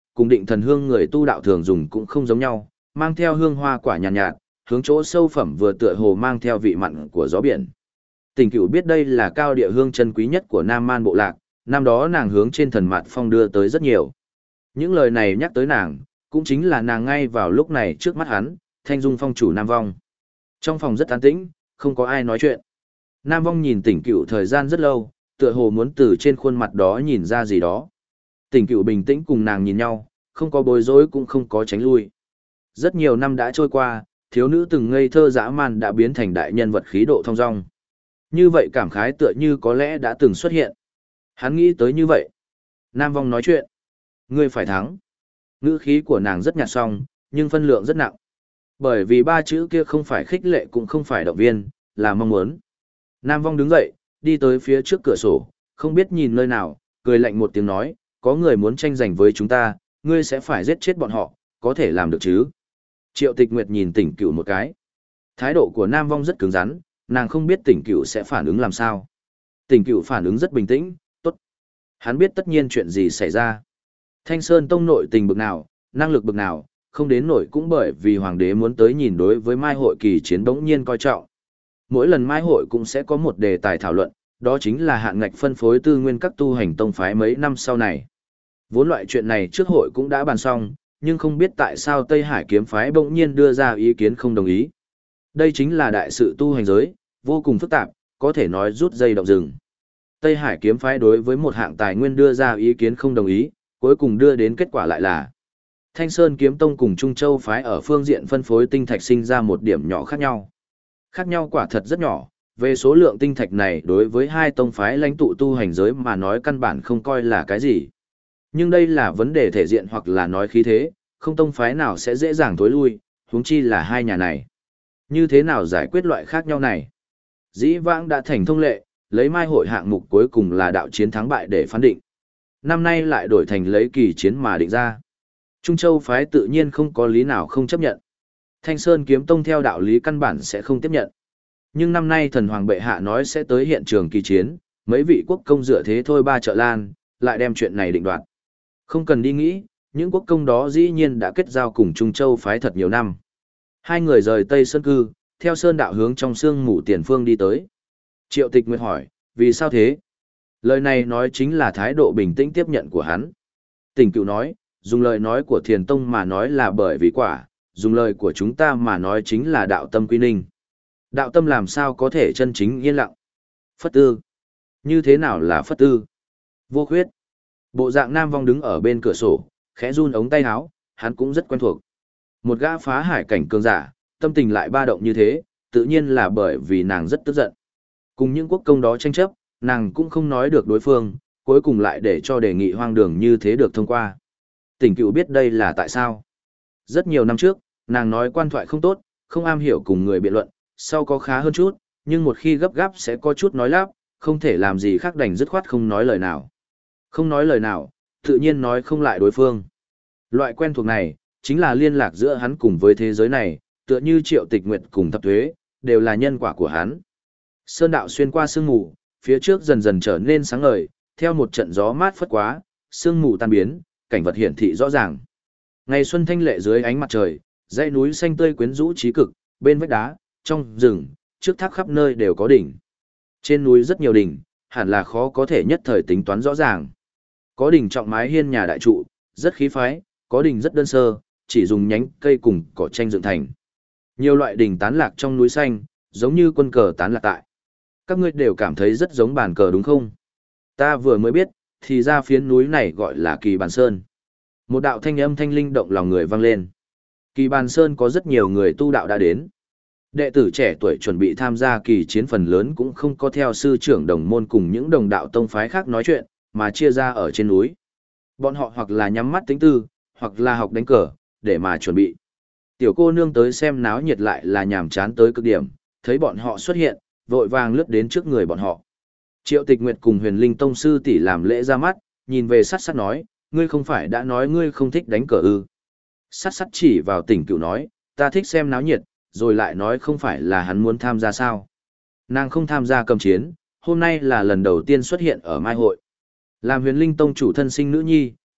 cùng định thần hương người tu đạo thường dùng cũng không giống nhau, mang theo hương hoa quả nhàn nhạt, nhạt, hướng chỗ sâu phẩm vừa tựa hồ mang theo vị mặn của gió biển. Tình Cửu biết đây là cao địa hương chân quý nhất của Nam Man bộ lạc, năm đó nàng hướng trên thần mạt phong đưa tới rất nhiều. Những lời này nhắc tới nàng, cũng chính là nàng ngay vào lúc này trước mắt hắn, Thanh Dung phong chủ Nam Vong. Trong phòng rất an tĩnh, không có ai nói chuyện. Nam Vong nhìn Tỉnh Cửu thời gian rất lâu, tựa hồ muốn từ trên khuôn mặt đó nhìn ra gì đó. Tỉnh Cửu bình tĩnh cùng nàng nhìn nhau, không có bối rối cũng không có tránh lui. Rất nhiều năm đã trôi qua, thiếu nữ từng ngây thơ dã man đã biến thành đại nhân vật khí độ thong dong. Như vậy cảm khái tựa như có lẽ đã từng xuất hiện. Hắn nghĩ tới như vậy. Nam Vong nói chuyện. Ngươi phải thắng. Ngữ khí của nàng rất nhạt song, nhưng phân lượng rất nặng. Bởi vì ba chữ kia không phải khích lệ cũng không phải động viên, là mong muốn. Nam Vong đứng dậy, đi tới phía trước cửa sổ, không biết nhìn nơi nào, cười lạnh một tiếng nói, có người muốn tranh giành với chúng ta, ngươi sẽ phải giết chết bọn họ, có thể làm được chứ. Triệu Tịch Nguyệt nhìn Tỉnh Cửu một cái. Thái độ của Nam Vong rất cứng rắn, nàng không biết Tỉnh Cửu sẽ phản ứng làm sao. Tỉnh Cửu phản ứng rất bình tĩnh, tốt. Hắn biết tất nhiên chuyện gì xảy ra. Thanh Sơn Tông nội tình bực nào, năng lực bực nào, không đến nổi cũng bởi vì hoàng đế muốn tới nhìn đối với Mai hội kỳ chiến bỗng nhiên coi trọng. Mỗi lần Mai hội cũng sẽ có một đề tài thảo luận, đó chính là hạn ngạch phân phối tư nguyên các tu hành tông phái mấy năm sau này. Vốn loại chuyện này trước hội cũng đã bàn xong, nhưng không biết tại sao Tây Hải kiếm phái bỗng nhiên đưa ra ý kiến không đồng ý. Đây chính là đại sự tu hành giới, vô cùng phức tạp, có thể nói rút dây động rừng. Tây Hải kiếm phái đối với một hạng tài nguyên đưa ra ý kiến không đồng ý, cuối cùng đưa đến kết quả lại là Thanh Sơn kiếm tông cùng Trung Châu phái ở phương diện phân phối tinh thạch sinh ra một điểm nhỏ khác nhau. Khác nhau quả thật rất nhỏ, về số lượng tinh thạch này đối với hai tông phái lãnh tụ tu hành giới mà nói căn bản không coi là cái gì. Nhưng đây là vấn đề thể diện hoặc là nói khí thế, không tông phái nào sẽ dễ dàng tối lui, huống chi là hai nhà này. Như thế nào giải quyết loại khác nhau này? Dĩ vãng đã thành thông lệ, lấy Mai hội hạng mục cuối cùng là đạo chiến thắng bại để phán định. Năm nay lại đổi thành lấy kỳ chiến mà định ra. Trung Châu phái tự nhiên không có lý nào không chấp nhận. Thanh Sơn kiếm tông theo đạo lý căn bản sẽ không tiếp nhận. Nhưng năm nay thần hoàng bệ hạ nói sẽ tới hiện trường kỳ chiến, mấy vị quốc công dựa thế thôi ba trợ lan, lại đem chuyện này định đoạt. Không cần đi nghĩ, những quốc công đó dĩ nhiên đã kết giao cùng Trung Châu phái thật nhiều năm. Hai người rời Tây Sơn Cư, theo Sơn đạo hướng trong sương mù tiền phương đi tới. Triệu Tịch Nguyệt hỏi, vì sao thế? Lời này nói chính là thái độ bình tĩnh tiếp nhận của hắn. Tỉnh Cửu nói, dùng lời nói của Thiền Tông mà nói là bởi vì quả, dùng lời của chúng ta mà nói chính là đạo tâm quy ninh. Đạo tâm làm sao có thể chân chính yên lặng? Phất tư. Như thế nào là phất tư? Vô khuyết. Bộ dạng Nam Vong đứng ở bên cửa sổ, khẽ run ống tay áo, hắn cũng rất quen thuộc. Một gã phá hải cảnh cường giả, tâm tình lại ba động như thế, tự nhiên là bởi vì nàng rất tức giận. Cùng những quốc công đó tranh chấp, nàng cũng không nói được đối phương, cuối cùng lại để cho đề nghị hoang đường như thế được thông qua. Tỉnh Cửu biết đây là tại sao. Rất nhiều năm trước, nàng nói quan thoại không tốt, không am hiểu cùng người biện luận, sau có khá hơn chút, nhưng một khi gấp gáp sẽ có chút nói lắp, không thể làm gì khác đành dứt khoát không nói lời nào. Không nói lời nào, tự nhiên nói không lại đối phương. Loại quen thuộc này, chính là liên lạc giữa hắn cùng với thế giới này, tựa như Triệu Tịch Nguyệt cùng Thập Thuế, đều là nhân quả của hắn. Sơn đạo xuyên qua sương mù, phía trước dần dần trở nên sáng ngời, theo một trận gió mát phất quá, sương mù tan biến, cảnh vật hiển thị rõ ràng. Ngày xuân thanh lệ dưới ánh mặt trời, dãy núi xanh tươi quyến rũ trí cực, bên vách đá, trong rừng, trước thác khắp nơi đều có đỉnh. Trên núi rất nhiều đỉnh, hẳn là khó có thể nhất thời tính toán rõ ràng. Có đỉnh trọng mái hiên nhà đại trụ, rất khí phái, có đỉnh rất đơn sơ, chỉ dùng nhánh cây cùng cỏ tranh dựng thành. Nhiều loại đỉnh tán lạc trong núi xanh, giống như quân cờ tán lạc tại. Các ngươi đều cảm thấy rất giống bàn cờ đúng không? Ta vừa mới biết, thì ra phiến núi này gọi là Kỳ Bàn Sơn. Một đạo thanh âm thanh linh động lòng người vang lên. Kỳ Bàn Sơn có rất nhiều người tu đạo đã đến. Đệ tử trẻ tuổi chuẩn bị tham gia kỳ chiến phần lớn cũng không có theo sư trưởng đồng môn cùng những đồng đạo tông phái khác nói chuyện, mà chia ra ở trên núi. Bọn họ hoặc là nhắm mắt tính tư, hoặc là học đánh cờ, để mà chuẩn bị. Tiểu cô nương tới xem náo nhiệt lại là nhàm chán tới cực điểm, thấy bọn họ xuất hiện, vội vàng lướt đến trước người bọn họ. Triệu Tịch Nguyệt cùng Huyền Linh tông sư tỷ làm lễ ra mắt, nhìn về sát sát nói, ngươi không phải đã nói ngươi không thích đánh cờ ư? Sát sát chỉ vào Tỉnh Cửu nói, ta thích xem náo nhiệt, rồi lại nói không phải là hắn muốn tham gia sao? Nàng không tham gia cầm chiến, hôm nay là lần đầu tiên xuất hiện ở Mai hội. Làm Huyền Linh tông chủ thân sinh nữ nhi,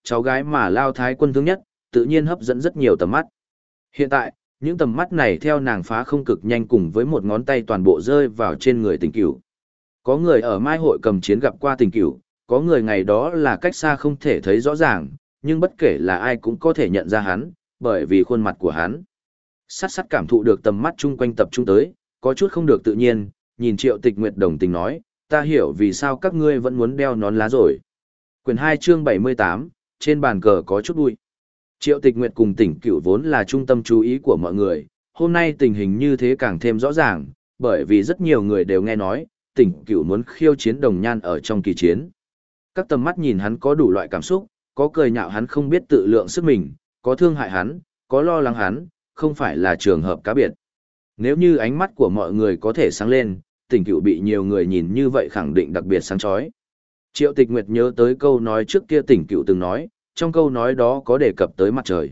cháu gái mà Lao Thái quân thương nhất, tự nhiên hấp dẫn rất nhiều tầm mắt. Hiện tại, những tầm mắt này theo nàng phá không cực nhanh cùng với một ngón tay toàn bộ rơi vào trên người Tình Cửu. Có người ở Mai hội cầm chiến gặp qua Tình Cửu, có người ngày đó là cách xa không thể thấy rõ ràng, nhưng bất kể là ai cũng có thể nhận ra hắn, bởi vì khuôn mặt của hắn. Sát sát cảm thụ được tầm mắt chung quanh tập trung tới, có chút không được tự nhiên, nhìn Triệu Tịch Nguyệt đồng tình nói, ta hiểu vì sao các ngươi vẫn muốn đeo nón lá rồi. Quyển hai chương bảy mươi tám, trên bàn cờ có chút vui. Triệu Tịch Nguyệt cùng Tỉnh Cửu vốn là trung tâm chú ý của mọi người, hôm nay tình hình như thế càng thêm rõ ràng, bởi vì rất nhiều người đều nghe nói, Tỉnh Cửu muốn khiêu chiến Đồng Nhan ở trong kỳ chiến. Các tầm mắt nhìn hắn có đủ loại cảm xúc, có cười nhạo hắn không biết tự lượng sức mình, có thương hại hắn, có lo lắng hắn, không phải là trường hợp cá biệt. Nếu như ánh mắt của mọi người có thể sáng lên, Tỉnh Cửu bị nhiều người nhìn như vậy khẳng định đặc biệt sáng chói. Triệu Tịch Nguyệt nhớ tới câu nói trước kia Tỉnh Cửu từng nói, trong câu nói đó có đề cập tới mặt trời.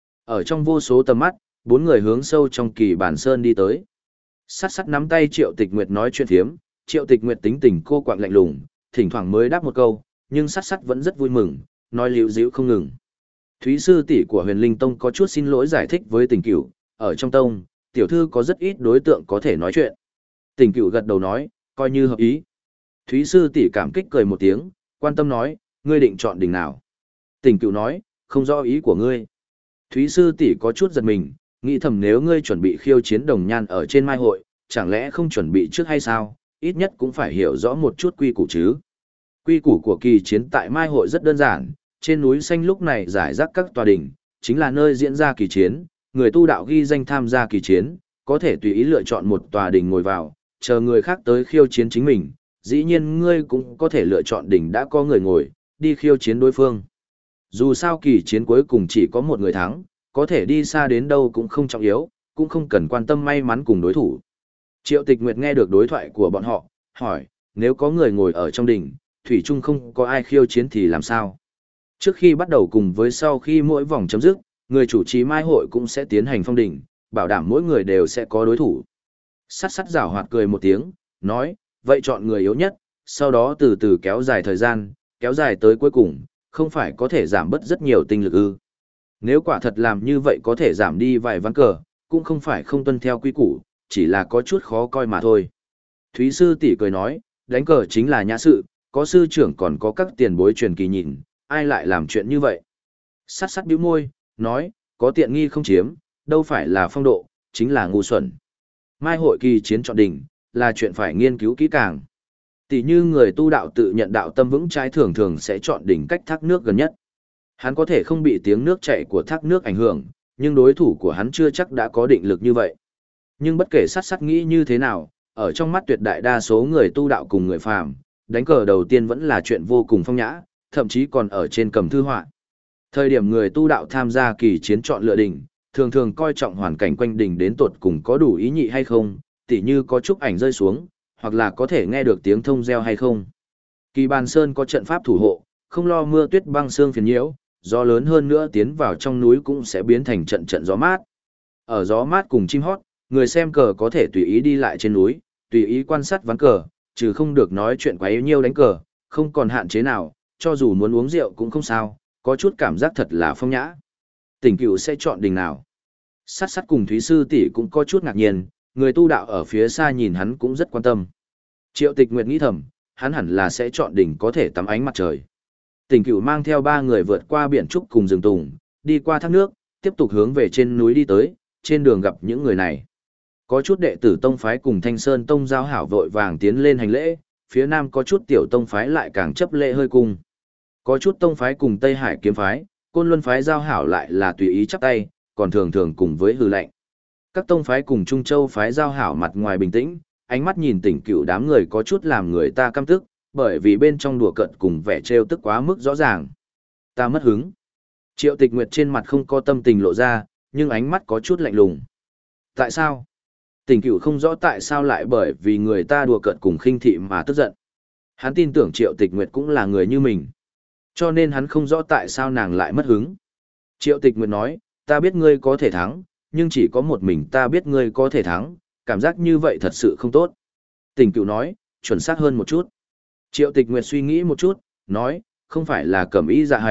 Ở trong vô số tầm mắt, bốn người hướng sâu trong kỳ bản sơn đi tới. Sát sát nắm tay Triệu Tịch Nguyệt nói chuyện thiếm, Triệu Tịch Nguyệt tính tình cô quạng lạnh lùng, thỉnh thoảng mới đáp một câu, nhưng sát sát vẫn rất vui mừng, nói líu díu không ngừng. Thúy sư tỷ của Huyền Linh Tông có chút xin lỗi giải thích với Tỉnh Cửu, ở trong tông, tiểu thư có rất ít đối tượng có thể nói chuyện. Tỉnh Cửu gật đầu nói, coi như hợp ý. Thúy sư tỷ cảm kích cười một tiếng, quan tâm nói, ngươi định chọn đỉnh nào? Tỉnh Cửu nói, không rõ ý của ngươi. Thúy sư tỷ có chút giật mình, nghĩ thầm nếu ngươi chuẩn bị khiêu chiến Đồng Nhan ở trên mai hội, chẳng lẽ không chuẩn bị trước hay sao, ít nhất cũng phải hiểu rõ một chút quy củ chứ. Quy củ của kỳ chiến tại mai hội rất đơn giản, trên núi xanh lúc này giải rác các tòa đỉnh, chính là nơi diễn ra kỳ chiến, người tu đạo ghi danh tham gia kỳ chiến, có thể tùy ý lựa chọn một tòa đỉnh ngồi vào, chờ người khác tới khiêu chiến chính mình, dĩ nhiên ngươi cũng có thể lựa chọn đỉnh đã có người ngồi, đi khiêu chiến đối phương. Dù sao kỳ chiến cuối cùng chỉ có một người thắng, có thể đi xa đến đâu cũng không trọng yếu, cũng không cần quan tâm may mắn cùng đối thủ. Triệu Tịch Nguyệt nghe được đối thoại của bọn họ, hỏi, nếu có người ngồi ở trong đỉnh, thủy chung không có ai khiêu chiến thì làm sao? Trước khi bắt đầu cùng với sau khi mỗi vòng chấm dứt, người chủ trì mai hội cũng sẽ tiến hành phong đỉnh, bảo đảm mỗi người đều sẽ có đối thủ. Sắt sắt giảo hoạt cười một tiếng, nói, vậy chọn người yếu nhất, sau đó từ từ kéo dài thời gian, kéo dài tới cuối cùng, không phải có thể giảm bớt rất nhiều tinh lực ư. Nếu quả thật làm như vậy có thể giảm đi vài ván cờ, cũng không phải không tuân theo quy củ, chỉ là có chút khó coi mà thôi. Thúy sư tỷ cười nói, đánh cờ chính là nhã sự, có sư trưởng còn có các tiền bối truyền kỳ nhìn, ai lại làm chuyện như vậy. Sắt sắt bĩu môi, nói, có tiện nghi không chiếm, đâu phải là phong độ, chính là ngu xuẩn. Mai hội kỳ chiến chọn đỉnh, là chuyện phải nghiên cứu kỹ càng. Tỷ như người tu đạo tự nhận đạo tâm vững trái thường thường sẽ chọn đỉnh cách thác nước gần nhất. Hắn có thể không bị tiếng nước chảy của thác nước ảnh hưởng, nhưng đối thủ của hắn chưa chắc đã có định lực như vậy. Nhưng bất kể sát sát nghĩ như thế nào, ở trong mắt tuyệt đại đa số người tu đạo cùng người phàm, đánh cờ đầu tiên vẫn là chuyện vô cùng phong nhã, thậm chí còn ở trên cầm thư họa. Thời điểm người tu đạo tham gia kỳ chiến chọn lựa đỉnh, thường thường coi trọng hoàn cảnh quanh đỉnh đến tột cùng có đủ ý nhị hay không, tỉ như có chúc ảnh rơi xuống, hoặc là có thể nghe được tiếng thông reo hay không. Kỳ Bàn Sơn có trận pháp thủ hộ, không lo mưa tuyết băng sương phiền nhiễu, gió lớn hơn nữa tiến vào trong núi cũng sẽ biến thành trận trận gió mát. Ở gió mát cùng chim hót, người xem cờ có thể tùy ý đi lại trên núi, tùy ý quan sát ván cờ, trừ không được nói chuyện quá yếu nhiêu đánh cờ, không còn hạn chế nào, cho dù muốn uống rượu cũng không sao, có chút cảm giác thật là phong nhã. Tỉnh Cửu sẽ chọn đỉnh nào? Sát sát cùng Thúy sư tỷ cũng có chút ngạc nhiên, người tu đạo ở phía xa nhìn hắn cũng rất quan tâm. Triệu Tịch Nguyệt nghĩ thầm, hắn hẳn là sẽ chọn đỉnh có thể tắm ánh mặt trời. Tỉnh Cửu mang theo ba người vượt qua biển trúc cùng rừng tùng, đi qua thác nước, tiếp tục hướng về trên núi đi tới, trên đường gặp những người này. Có chút đệ tử tông phái cùng Thanh Sơn tông giao hảo vội vàng tiến lên hành lễ, phía nam có chút tiểu tông phái lại càng chấp lễ hơi cung. Có chút tông phái cùng Tây Hải kiếm phái, Côn Luân phái giao hảo lại là tùy ý chắp tay, còn thường thường cùng với hư lệnh. Các tông phái cùng Trung Châu phái giao hảo mặt ngoài bình tĩnh, ánh mắt nhìn Tỉnh Cửu đám người có chút làm người ta căm tức, bởi vì bên trong đùa cợt cùng vẻ trêu tức quá mức rõ ràng. Ta mất hứng. Triệu Tịch Nguyệt trên mặt không có tâm tình lộ ra, nhưng ánh mắt có chút lạnh lùng. Tại sao? Tỉnh Cửu không rõ tại sao lại bởi vì người ta đùa cợt cùng khinh thị mà tức giận. Hắn tin tưởng Triệu Tịch Nguyệt cũng là người như mình. Cho nên hắn không rõ tại sao nàng lại mất hứng. Triệu Tịch Nguyệt nói, ta biết ngươi có thể thắng, nhưng chỉ có một mình ta biết ngươi có thể thắng, cảm giác như vậy thật sự không tốt. Tỉnh Cửu nói, chuẩn xác hơn một chút. Triệu Tịch Nguyệt suy nghĩ một chút, nói, không phải là cẩm ý dạ hành,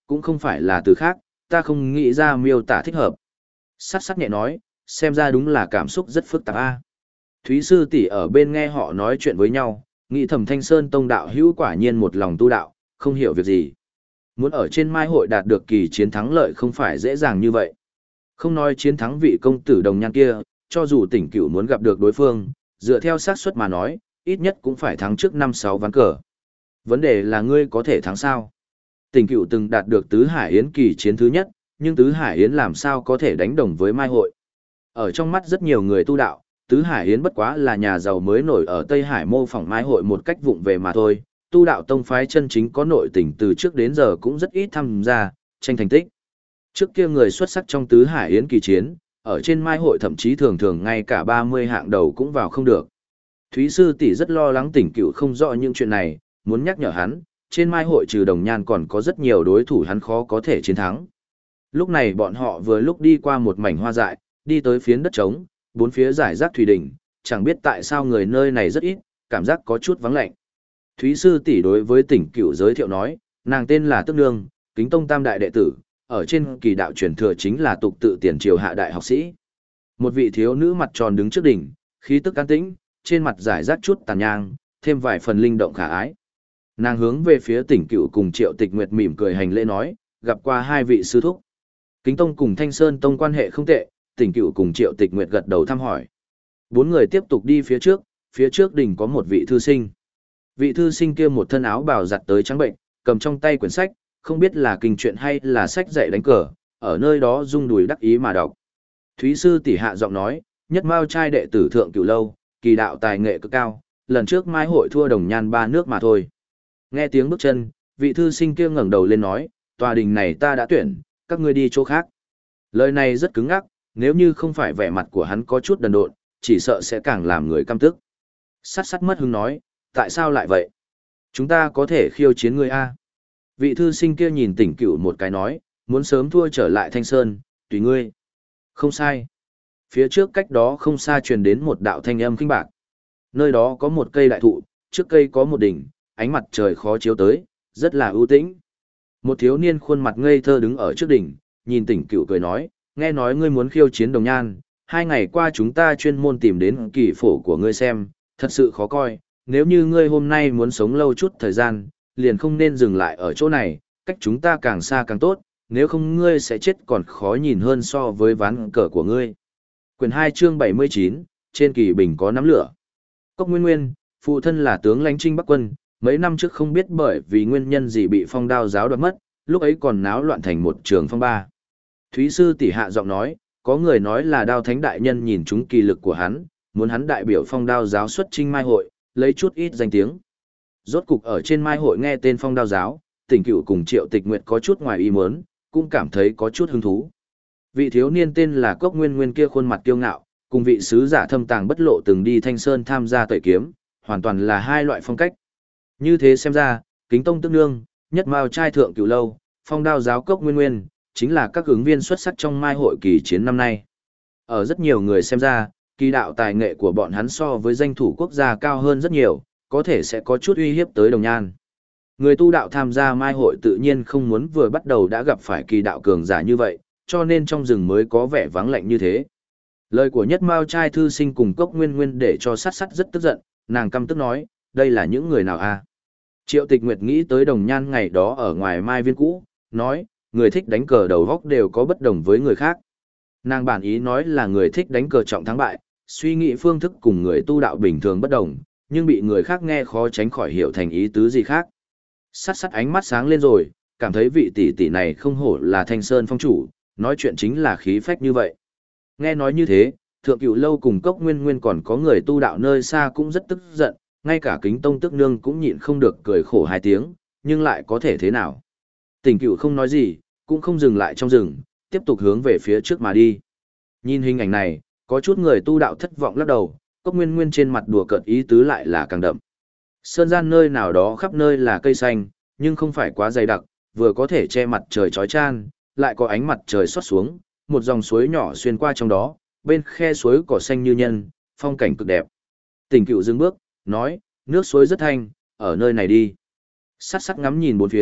cũng không phải là từ khác, ta không nghĩ ra miêu tả thích hợp. Sát sát nhẹ nói, xem ra đúng là cảm xúc rất phức tạp a. Thúy sư tỷ ở bên nghe họ nói chuyện với nhau, nghĩ thầm Thanh Sơn Tông đạo hữu quả nhiên một lòng tu đạo, không hiểu việc gì. Muốn ở trên mai hội đạt được kỳ chiến thắng lợi không phải dễ dàng như vậy. Không nói chiến thắng vị công tử đồng nhan kia, cho dù tỉnh cửu muốn gặp được đối phương, dựa theo xác suất mà nói, ít nhất cũng phải thắng trước năm sáu ván cờ. Vấn đề là ngươi có thể thắng sao? Tỉnh cửu từng đạt được Tứ Hải Yến kỳ chiến thứ nhất, nhưng Tứ Hải Yến làm sao có thể đánh đồng với mai hội? Ở trong mắt rất nhiều người tu đạo, Tứ Hải Yến bất quá là nhà giàu mới nổi ở Tây Hải mô phỏng mai hội một cách vụng về mà thôi. Tu đạo tông phái chân chính có nội tình từ trước đến giờ cũng rất ít tham gia, tranh thành tích. Trước kia người xuất sắc trong Tứ Hải Yến kỳ chiến, ở trên mai hội thậm chí thường thường ngay cả ba mươi hạng đầu cũng vào không được. Thúy sư tỷ rất lo lắng tỉnh cửu không rõ những chuyện này, muốn nhắc nhở hắn, trên mai hội trừ đồng nhan còn có rất nhiều đối thủ hắn khó có thể chiến thắng. Lúc này bọn họ vừa lúc đi qua một mảnh hoa dại, đi tới phiến đất trống, bốn phía giải rác thủy đỉnh, chẳng biết tại sao người nơi này rất ít, cảm giác có chút vắng lạnh. Thúy sư tỷ đối với tỉnh cửu giới thiệu nói, nàng tên là Tức Nương, Kính Tông tam đại đệ tử, ở trên kỳ đạo truyền thừa chính là tục tự tiền triều hạ đại học sĩ. Một vị thiếu nữ mặt tròn đứng trước đỉnh, khí tức an tĩnh, trên mặt giải rác chút tàn nhang, thêm vài phần linh động khả ái. Nàng hướng về phía tỉnh cửu cùng Triệu Tịch Nguyệt mỉm cười hành lễ nói, gặp qua hai vị sư thúc. Kính Tông cùng Thanh Sơn Tông quan hệ không tệ, tỉnh cửu cùng Triệu Tịch Nguyệt gật đầu thăm hỏi. Bốn người tiếp tục đi phía trước, phía trước đỉnh có một vị thư sinh. Vị thư sinh kia một thân áo bào giặt tới trắng bệnh, cầm trong tay quyển sách, không biết là kinh truyện hay là sách dạy đánh cờ, ở nơi đó rung đùi đắc ý mà đọc. Thúy sư tỷ hạ giọng nói, nhất mao trai đệ tử thượng cửu lâu, kỳ đạo tài nghệ cực cao, lần trước mai hội thua đồng nhan ba nước mà thôi. Nghe tiếng bước chân, vị thư sinh kia ngẩng đầu lên nói, tòa đình này ta đã tuyển, các ngươi đi chỗ khác. Lời này rất cứng ngắc, nếu như không phải vẻ mặt của hắn có chút đần độn, chỉ sợ sẽ càng làm người căm tức. Sắt sắt mất hứng nói, tại sao lại vậy? Chúng ta có thể khiêu chiến ngươi a. Vị thư sinh kia nhìn tỉnh cửu một cái nói, muốn sớm thua trở lại Thanh Sơn, tùy ngươi. Không sai. Phía trước cách đó không xa truyền đến một đạo thanh âm kinh bạc. Nơi đó có một cây đại thụ, trước cây có một đỉnh, ánh mặt trời khó chiếu tới, rất là ưu tĩnh. Một thiếu niên khuôn mặt ngây thơ đứng ở trước đỉnh, nhìn tỉnh cửu cười nói, nghe nói ngươi muốn khiêu chiến đồng nhan, hai ngày qua chúng ta chuyên môn tìm đến kỳ phổ của ngươi xem, thật sự khó coi, nếu như ngươi hôm nay muốn sống lâu chút thời gian, liền không nên dừng lại ở chỗ này, cách chúng ta càng xa càng tốt, nếu không ngươi sẽ chết còn khó nhìn hơn so với ván cờ của ngươi. Quyển hai chương bảy mươi chín, trên kỳ bình có nắm lửa. Cốc Nguyên Nguyên, phụ thân là tướng lãnh Trinh Bắc quân, mấy năm trước không biết bởi vì nguyên nhân gì bị phong đao giáo đoạt mất, lúc ấy còn náo loạn thành một trường phong ba. Thúy sư tỷ hạ giọng nói, có người nói là đao thánh đại nhân nhìn chúng kỳ lực của hắn, muốn hắn đại biểu phong đao giáo xuất Trinh Mai hội, lấy chút ít danh tiếng. Rốt cục ở trên Mai hội nghe tên phong đao giáo, tỉnh cửu cùng Triệu Tịch Nguyệt có chút ngoài ý muốn, cũng cảm thấy có chút hứng thú. Vị thiếu niên tên là Cốc Nguyên Nguyên kia khuôn mặt kiêu ngạo, cùng vị sứ giả thâm tàng bất lộ từng đi Thanh Sơn tham gia tẩy kiếm, hoàn toàn là hai loại phong cách. Như thế xem ra, Kính Tông Tức Nương, nhất mao trai thượng cửu lâu, phong đao giáo Cốc Nguyên Nguyên, chính là các ứng viên xuất sắc trong Mai hội kỳ chiến năm nay. Ở rất nhiều người xem ra, kỳ đạo tài nghệ của bọn hắn so với danh thủ quốc gia cao hơn rất nhiều, có thể sẽ có chút uy hiếp tới đồng nhan. Người tu đạo tham gia Mai hội tự nhiên không muốn vừa bắt đầu đã gặp phải kỳ đạo cường giả như vậy, cho nên trong rừng mới có vẻ vắng lạnh như thế. Lời của nhất mao trai thư sinh cùng Cốc Nguyên Nguyên để cho sát sát rất tức giận, nàng căm tức nói, đây là những người nào a? Triệu Tịch Nguyệt nghĩ tới đồng nhan ngày đó ở ngoài Mai viên cũ, nói, người thích đánh cờ đầu góc đều có bất đồng với người khác. Nàng bản ý nói là người thích đánh cờ trọng thắng bại, suy nghĩ phương thức cùng người tu đạo bình thường bất đồng, nhưng bị người khác nghe khó tránh khỏi hiểu thành ý tứ gì khác. Sát sát ánh mắt sáng lên rồi, cảm thấy vị tỷ tỷ này không hổ là Thanh Sơn phong chủ, nói chuyện chính là khí phách như vậy. Nghe nói như thế, Thượng Cửu lâu cùng Cốc Nguyên Nguyên còn có người tu đạo nơi xa cũng rất tức giận, ngay cả Kính Tông Tức Nương cũng nhịn không được cười khổ hai tiếng, nhưng lại có thể thế nào? Tỉnh Cửu không nói gì, cũng không dừng lại trong rừng, tiếp tục hướng về phía trước mà đi. Nhìn hình ảnh này, có chút người tu đạo thất vọng lắc đầu, Cốc Nguyên Nguyên trên mặt đùa cợt ý tứ lại là càng đậm. Sơn gian nơi nào đó khắp nơi là cây xanh, nhưng không phải quá dày đặc, vừa có thể che mặt trời chói chan, lại có ánh mặt trời xót xuống, một dòng suối nhỏ xuyên qua trong đó, bên khe suối cỏ xanh như nhân, phong cảnh cực đẹp. Tỉnh Cửu dừng bước, nói, nước suối rất thanh, ở nơi này đi. Sát sắc ngắm nhìn bốn phía,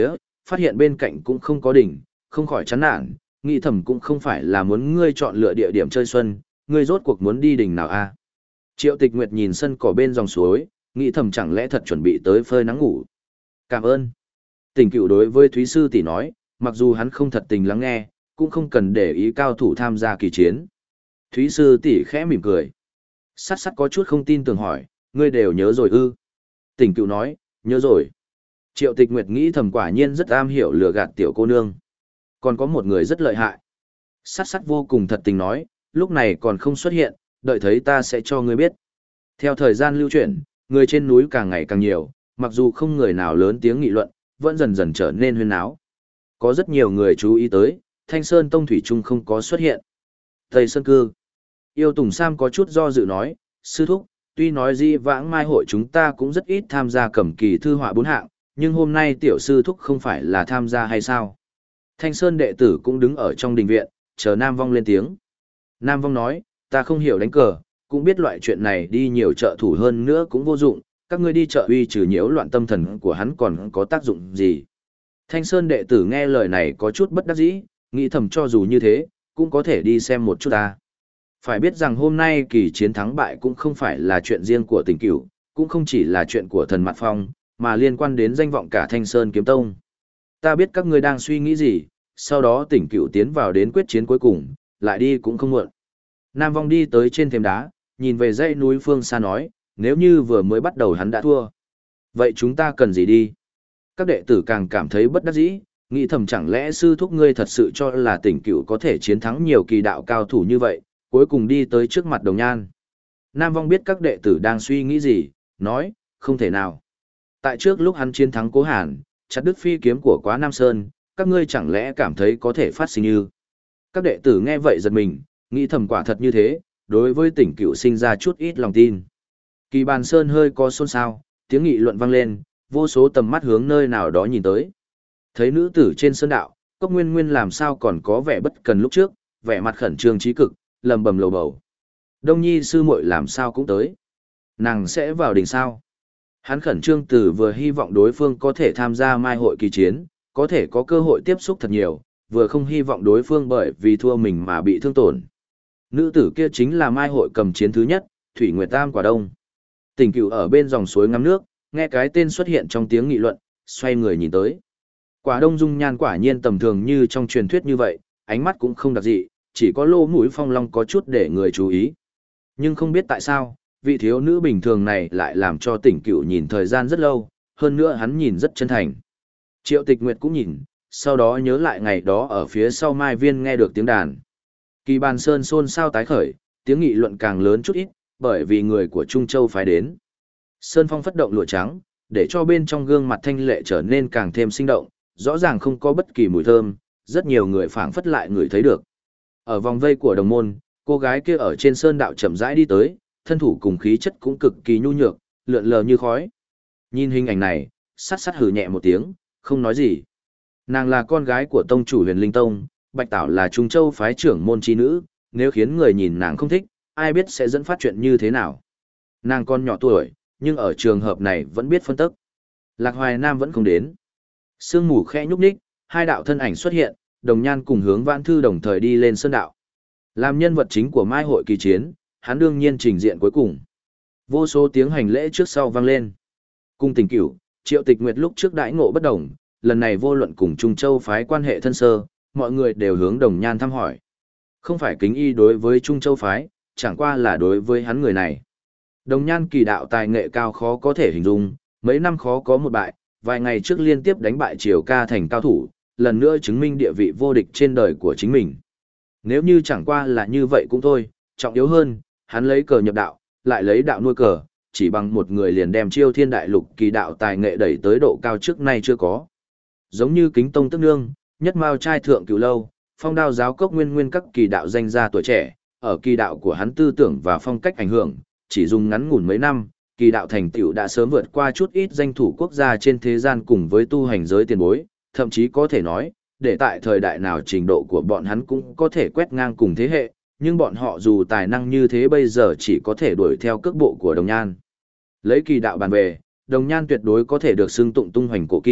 phát hiện bên cạnh cũng không có đỉnh, không khỏi chán nản, nghĩ thầm cũng không phải là muốn ngươi chọn lựa địa điểm chơi xuân, ngươi rốt cuộc muốn đi đỉnh nào a? Triệu Tịch Nguyệt nhìn sân cỏ bên dòng suối, nghĩ thầm chẳng lẽ thật chuẩn bị tới phơi nắng ngủ. Cảm ơn. Tỉnh Cựu đối với Thúy Sư tỷ nói, mặc dù hắn không thật tình lắng nghe, cũng không cần để ý cao thủ tham gia kỳ chiến. Thúy Sư tỷ khẽ mỉm cười. Sắt sắt có chút không tin tưởng hỏi, ngươi đều nhớ rồi ư? Tỉnh Cựu nói, nhớ rồi. Triệu Tịch Nguyệt nghĩ thầm quả nhiên rất am hiểu lừa gạt tiểu cô nương. Còn có một người rất lợi hại. Sắt sắt vô cùng thật tình nói, lúc này còn không xuất hiện, đợi thấy ta sẽ cho ngươi biết. Theo thời gian lưu chuyển, người trên núi càng ngày càng nhiều, mặc dù không người nào lớn tiếng nghị luận, vẫn dần dần trở nên huyên náo. Có rất nhiều người chú ý tới, Thanh Sơn Tông Thủy Trung không có xuất hiện. Tây Sơn Cư. Yêu Tùng Sam có chút do dự nói, sư thúc, tuy nói di vãng mai hội chúng ta cũng rất ít tham gia cẩm kỳ thư họa bốn hạng, nhưng hôm nay tiểu sư thúc không phải là tham gia hay sao? Thanh Sơn đệ tử cũng đứng ở trong đình viện, chờ Nam Vong lên tiếng. Nam Vong nói, ta không hiểu đánh cờ, cũng biết loại chuyện này đi nhiều trợ thủ hơn nữa cũng vô dụng, các ngươi đi chợ uy trừ nhiễu loạn tâm thần của hắn còn có tác dụng gì. Thanh Sơn đệ tử nghe lời này có chút bất đắc dĩ, nghĩ thầm cho dù như thế, cũng có thể đi xem một chút ta. Phải biết rằng hôm nay kỳ chiến thắng bại cũng không phải là chuyện riêng của Tỉnh Cửu, cũng không chỉ là chuyện của thần Mạt Phong, mà liên quan đến danh vọng cả Thanh Sơn Kiếm Tông. Ta biết các ngươi đang suy nghĩ gì, sau đó Tỉnh Cửu tiến vào đến quyết chiến cuối cùng, lại đi cũng không muộn. Nam Vong đi tới trên thềm đá, nhìn về dãy núi phương xa nói, nếu như vừa mới bắt đầu hắn đã thua. Vậy chúng ta cần gì đi? Các đệ tử càng cảm thấy bất đắc dĩ, nghĩ thầm chẳng lẽ sư thúc ngươi thật sự cho là Tỉnh Cửu có thể chiến thắng nhiều kỳ đạo cao thủ như vậy, cuối cùng đi tới trước mặt Đồng Nhan. Nam Vong biết các đệ tử đang suy nghĩ gì, nói, không thể nào. Tại trước lúc hắn chiến thắng Cố Hàn, chặt đứt phi kiếm của Quá Nam Sơn, các ngươi chẳng lẽ cảm thấy có thể phát sinh như. Các đệ tử nghe vậy giật mình, nghĩ thầm quả thật như thế, đối với Tỉnh Cửu sinh ra chút ít lòng tin. Kỳ Bàn Sơn hơi có xôn xao, tiếng nghị luận vang lên, vô số tầm mắt hướng nơi nào đó nhìn tới. Thấy nữ tử trên sơn đạo, Cốc Nguyên Nguyên làm sao còn có vẻ bất cần lúc trước, vẻ mặt khẩn trương trí cực, lầm bầm lầu bầu. Đông Nhi sư muội làm sao cũng tới. Nàng sẽ vào đỉnh sao. Hắn khẩn trương từ vừa hy vọng đối phương có thể tham gia mai hội kỳ chiến, có thể có cơ hội tiếp xúc thật nhiều, vừa không hy vọng đối phương bởi vì thua mình mà bị thương tổn. Nữ tử kia chính là mai hội cầm chiến thứ nhất, Thủy Nguyệt Tam Quả Đông. Tỉnh Cửu ở bên dòng suối ngắm nước, nghe cái tên xuất hiện trong tiếng nghị luận, xoay người nhìn tới. Quả Đông dung nhan quả nhiên tầm thường như trong truyền thuyết như vậy, ánh mắt cũng không đặc dị, chỉ có lỗ mũi phong long có chút để người chú ý. Nhưng không biết tại sao, vị thiếu nữ bình thường này lại làm cho Tỉnh Cửu nhìn thời gian rất lâu, hơn nữa hắn nhìn rất chân thành. Triệu Tịch Nguyệt cũng nhìn, sau đó nhớ lại ngày đó ở phía sau Mai Viên nghe được tiếng đàn. Kỳ Bàn Sơn xôn xao tái khởi, tiếng nghị luận càng lớn chút ít, bởi vì người của Trung Châu phái đến. Sơn phong phất động lụa trắng, để cho bên trong gương mặt thanh lệ trở nên càng thêm sinh động, rõ ràng không có bất kỳ mùi thơm, rất nhiều người phảng phất lại người thấy được. Ở vòng vây của đồng môn, cô gái kia ở trên sơn đạo chậm rãi đi tới, thân thủ cùng khí chất cũng cực kỳ nhu nhược, lượn lờ như khói. Nhìn hình ảnh này, sát sát hừ nhẹ một tiếng, không nói gì. Nàng là con gái của tông chủ Huyền Linh Tông, Bạch Tảo là Trung Châu phái trưởng môn chi nữ, nếu khiến người nhìn nàng không thích, ai biết sẽ dẫn phát chuyện như thế nào. Nàng còn nhỏ tuổi, nhưng ở trường hợp này vẫn biết phân tức. Lạc Hoài Nam vẫn không đến. Sương mù khẽ nhúc nhích, hai đạo thân ảnh xuất hiện, Đồng Nhan cùng Hướng Vãn Thư đồng thời đi lên sơn đạo. Làm nhân vật chính của mai hội kỳ chiến, hắn đương nhiên trình diện cuối cùng. Vô số tiếng hành lễ trước sau vang lên. Cung Tỉnh Cửu, Triệu Tịch Nguyệt lúc trước đãi ngộ bất đồng, lần này vô luận cùng Trung Châu phái quan hệ thân sơ, mọi người đều hướng Đồng Nhan thăm hỏi. Không phải kính y đối với Trung Châu phái, chẳng qua là đối với hắn người này. Đồng Nhan kỳ đạo tài nghệ cao khó có thể hình dung, mấy năm khó có một bại, vài ngày trước liên tiếp đánh bại Triều Ca thành cao thủ, lần nữa chứng minh địa vị vô địch trên đời của chính mình. Nếu như chẳng qua là như vậy cũng thôi, trọng yếu hơn, hắn lấy cờ nhập đạo, lại lấy đạo nuôi cờ, chỉ bằng một người liền đem Chiêu Thiên Đại Lục kỳ đạo tài nghệ đẩy tới độ cao trước nay chưa có. Giống như Kính Tông Tức Nương, Nhất Mao Trai Thượng Cửu Lâu, Phong Đao Giáo Cốc Nguyên Nguyên các kỳ đạo danh gia tuổi trẻ, ở kỳ đạo của hắn tư tưởng và phong cách ảnh hưởng, chỉ dùng ngắn ngủn mấy năm, kỳ đạo thành tựu đã sớm vượt qua chút ít danh thủ quốc gia trên thế gian cùng với tu hành giới tiền bối, thậm chí có thể nói, để tại thời đại nào trình độ của bọn hắn cũng có thể quét ngang cùng thế hệ, nhưng bọn họ dù tài năng như thế bây giờ chỉ có thể đuổi theo cước bộ của Đồng Nhan. Lấy kỳ đạo bàn về, Đồng Nhan tuyệt đối có thể được xưng tụng tung hoành cổ kim,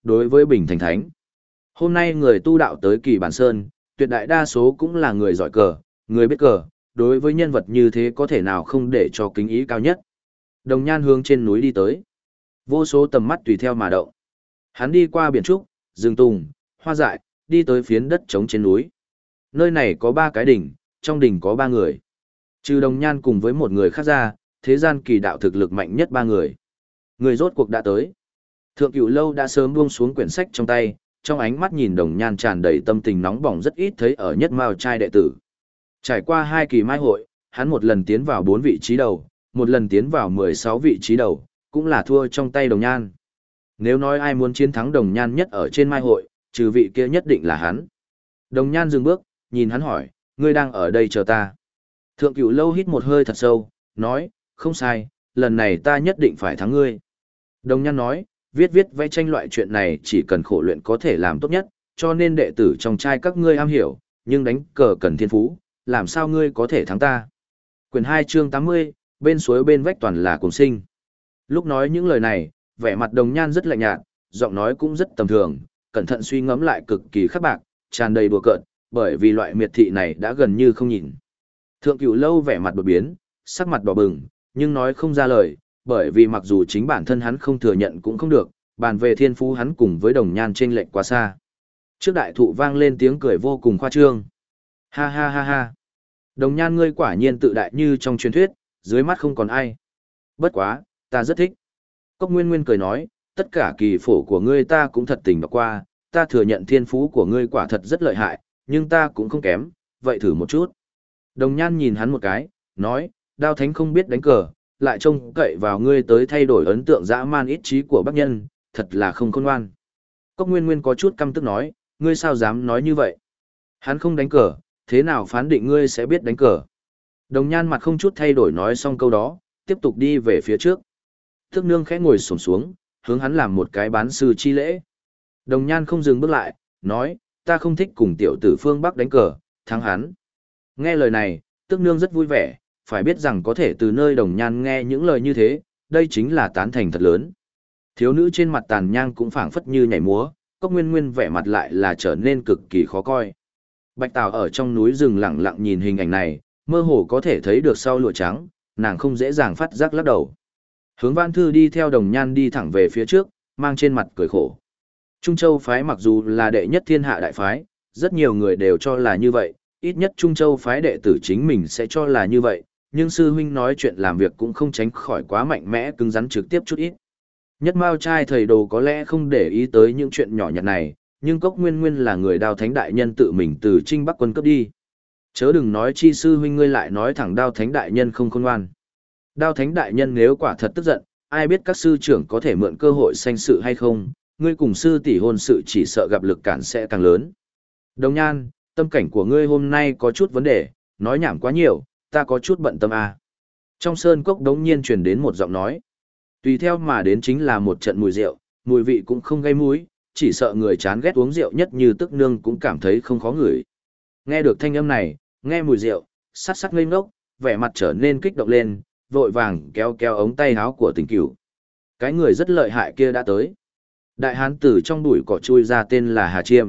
đối với Bình Thành Thánh. Hôm nay người tu đạo tới Kỳ Bản Sơn, tuyệt đại đa số cũng là người giỏi cờ, người biết cờ, đối với nhân vật như thế có thể nào không để cho kính ý cao nhất. Đồng Nhan hướng trên núi đi tới. Vô số tầm mắt tùy theo mà động. Hắn đi qua biển trúc, rừng tùng, hoa dại, đi tới phiến đất trống trên núi. Nơi này có ba cái đỉnh, trong đỉnh có ba người. Trừ Đồng Nhan cùng với một người khác ra, thế gian kỳ đạo thực lực mạnh nhất ba người. Người rốt cuộc đã tới. Thượng Cửu Lâu đã sớm buông xuống quyển sách trong tay, trong ánh mắt nhìn Đồng Nhan tràn đầy tâm tình nóng bỏng rất ít thấy ở nhất mao trai đệ tử. Trải qua hai kỳ mai hội, hắn một lần tiến vào bốn vị trí đầu, một lần tiến vào mười sáu vị trí đầu, cũng là thua trong tay Đồng Nhan. Nếu nói ai muốn chiến thắng Đồng Nhan nhất ở trên mai hội, trừ vị kia nhất định là hắn. Đồng Nhan dừng bước, nhìn hắn hỏi, ngươi đang ở đây chờ ta. Thượng Cửu Lâu hít một hơi thật sâu, nói, không sai, lần này ta nhất định phải thắng ngươi. Đồng Nhan nói, viết viết vẽ tranh loại chuyện này chỉ cần khổ luyện có thể làm tốt nhất, cho nên đệ tử trong trai các ngươi am hiểu, nhưng đánh cờ cần thiên phú, làm sao ngươi có thể thắng ta. Quyển hai chương tám mươi, bên suối bên vách toàn là cùng sinh. Lúc nói những lời này, vẻ mặt Đồng Nhan rất lạnh nhạt, giọng nói cũng rất tầm thường, cẩn thận suy ngẫm lại cực kỳ khắc bạc, tràn đầy đùa cợt, bởi vì loại miệt thị này đã gần như không nhìn. Thượng Cửu Lâu vẻ mặt đột biến, sắc mặt đỏ bừng, nhưng nói không ra lời, bởi vì mặc dù chính bản thân hắn không thừa nhận cũng không được, bàn về thiên phú hắn cùng với Đồng Nhan chênh lệch quá xa. Trước đại thụ vang lên tiếng cười vô cùng khoa trương. Ha ha ha ha. Đồng Nhan ngươi quả nhiên tự đại như trong truyền thuyết, dưới mắt không còn ai. Bất quá, ta rất thích. Cốc Nguyên Nguyên cười nói, tất cả kỳ phổ của ngươi ta cũng thật tình đọc qua, ta thừa nhận thiên phú của ngươi quả thật rất lợi hại, nhưng ta cũng không kém, vậy thử một chút. Đồng Nhan nhìn hắn một cái, nói, Đao Thánh không biết đánh cờ, lại trông cậy vào ngươi tới thay đổi ấn tượng dã man ít trí của bác nhân, thật là không khôn ngoan. Cốc Nguyên Nguyên có chút căm tức nói, ngươi sao dám nói như vậy? Hắn không đánh cờ, thế nào phán định ngươi sẽ biết đánh cờ? Đồng Nhan mặt không chút thay đổi nói xong câu đó, tiếp tục đi về phía trước. Thức Nương khẽ ngồi xổm xuống, hướng hắn làm một cái bán sư chi lễ. Đồng Nhan không dừng bước lại, nói, ta không thích cùng tiểu tử phương Bắc đánh cờ, thắng hắn. Nghe lời này, Tức Nương rất vui vẻ, phải biết rằng có thể từ nơi Đồng Nhan nghe những lời như thế, đây chính là tán thành thật lớn. Thiếu nữ trên mặt tàn nhang cũng phảng phất như nhảy múa, Cốc Nguyên Nguyên vẻ mặt lại là trở nên cực kỳ khó coi. Bạch Tào ở trong núi rừng lặng lặng nhìn hình ảnh này, mơ hồ có thể thấy được sau lụa trắng, nàng không dễ dàng phát giác lắc đầu. Hướng Vãn Thư đi theo Đồng Nhan đi thẳng về phía trước, mang trên mặt cười khổ. Trung Châu phái mặc dù là đệ nhất thiên hạ đại phái, rất nhiều người đều cho là như vậy, ít nhất Trung Châu phái đệ tử chính mình sẽ cho là như vậy, nhưng sư huynh nói chuyện làm việc cũng không tránh khỏi quá mạnh mẽ cứng rắn trực tiếp chút ít. Nhất Mao trai thầy đồ có lẽ không để ý tới những chuyện nhỏ nhặt này, nhưng Cốc Nguyên Nguyên là người Đao Thánh đại nhân tự mình từ Trinh Bắc quân cấp đi. Chớ đừng nói chi sư huynh ngươi lại nói thẳng Đao Thánh đại nhân không khôn ngoan. Đao Thánh đại nhân nếu quả thật tức giận, ai biết các sư trưởng có thể mượn cơ hội sanh sự hay không, ngươi cùng sư tỷ hôn sự chỉ sợ gặp lực cản sẽ càng lớn. Đồng Nhan, tâm cảnh của ngươi hôm nay có chút vấn đề, nói nhảm quá nhiều, ta có chút bận tâm à. Trong sơn cốc đống nhiên truyền đến một giọng nói. Tùy theo mà đến chính là một trận mùi rượu, mùi vị cũng không gây mũi, chỉ sợ người chán ghét uống rượu nhất như Tức Nương cũng cảm thấy không khó ngửi. Nghe được thanh âm này, nghe mùi rượu, sắc sắc ngây ngốc, vẻ mặt trở nên kích động lên, vội vàng kéo kéo ống tay áo của Tình Cửu. Cái người rất lợi hại kia đã tới. Đại hán tử trong bụi cỏ chui ra tên là Hà Chiêm.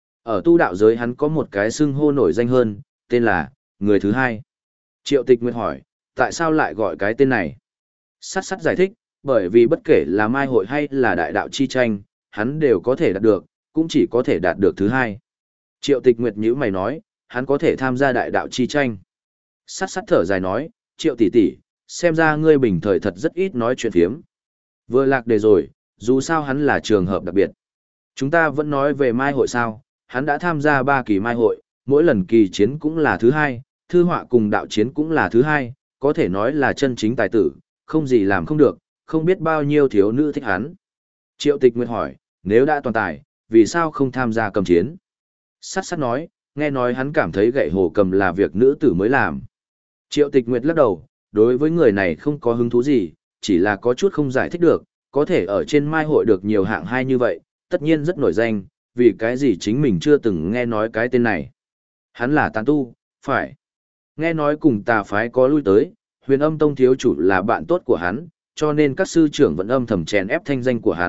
Ở tu đạo giới hắn có một cái xưng hô nổi danh hơn, tên là người thứ hai. Triệu Tịch Nguyệt hỏi, tại sao lại gọi cái tên này? Sát sát giải thích, bởi vì bất kể là mai hội hay là đại đạo chi tranh, hắn đều có thể đạt được, cũng chỉ có thể đạt được thứ hai. Triệu Tịch Nguyệt nhíu mày nói, hắn có thể tham gia đại đạo chi tranh. Sát sát thở dài nói, Triệu tỷ tỷ, xem ra ngươi bình thời thật rất ít nói chuyện phiếm. Vừa lạc đề rồi, dù sao hắn là trường hợp đặc biệt. Chúng ta vẫn nói về mai hội sao, hắn đã tham gia ba kỳ mai hội, mỗi lần kỳ chiến cũng là thứ hai, thư họa cùng đạo chiến cũng là thứ hai, có thể nói là chân chính tài tử, không gì làm không được, không biết bao nhiêu thiếu nữ thích hắn. Triệu Tịch Nguyệt hỏi, nếu đã toàn tài, vì sao không tham gia cầm chiến? Sát sát nói, nghe nói hắn cảm thấy gậy hồ cầm là việc nữ tử mới làm. Triệu Tịch Nguyệt lắc đầu, đối với người này không có hứng thú gì, chỉ là có chút không giải thích được, có thể ở trên mai hội được nhiều hạng hai như vậy, tất nhiên rất nổi danh, vì cái gì chính mình chưa từng nghe nói cái tên này. Hắn là tán tu, phải. Nghe nói cùng tà phái có lui tới, Huyền Âm Tông thiếu chủ là bạn tốt của hắn, cho nên các sư trưởng vẫn âm thầm chèn ép thanh danh của hắn,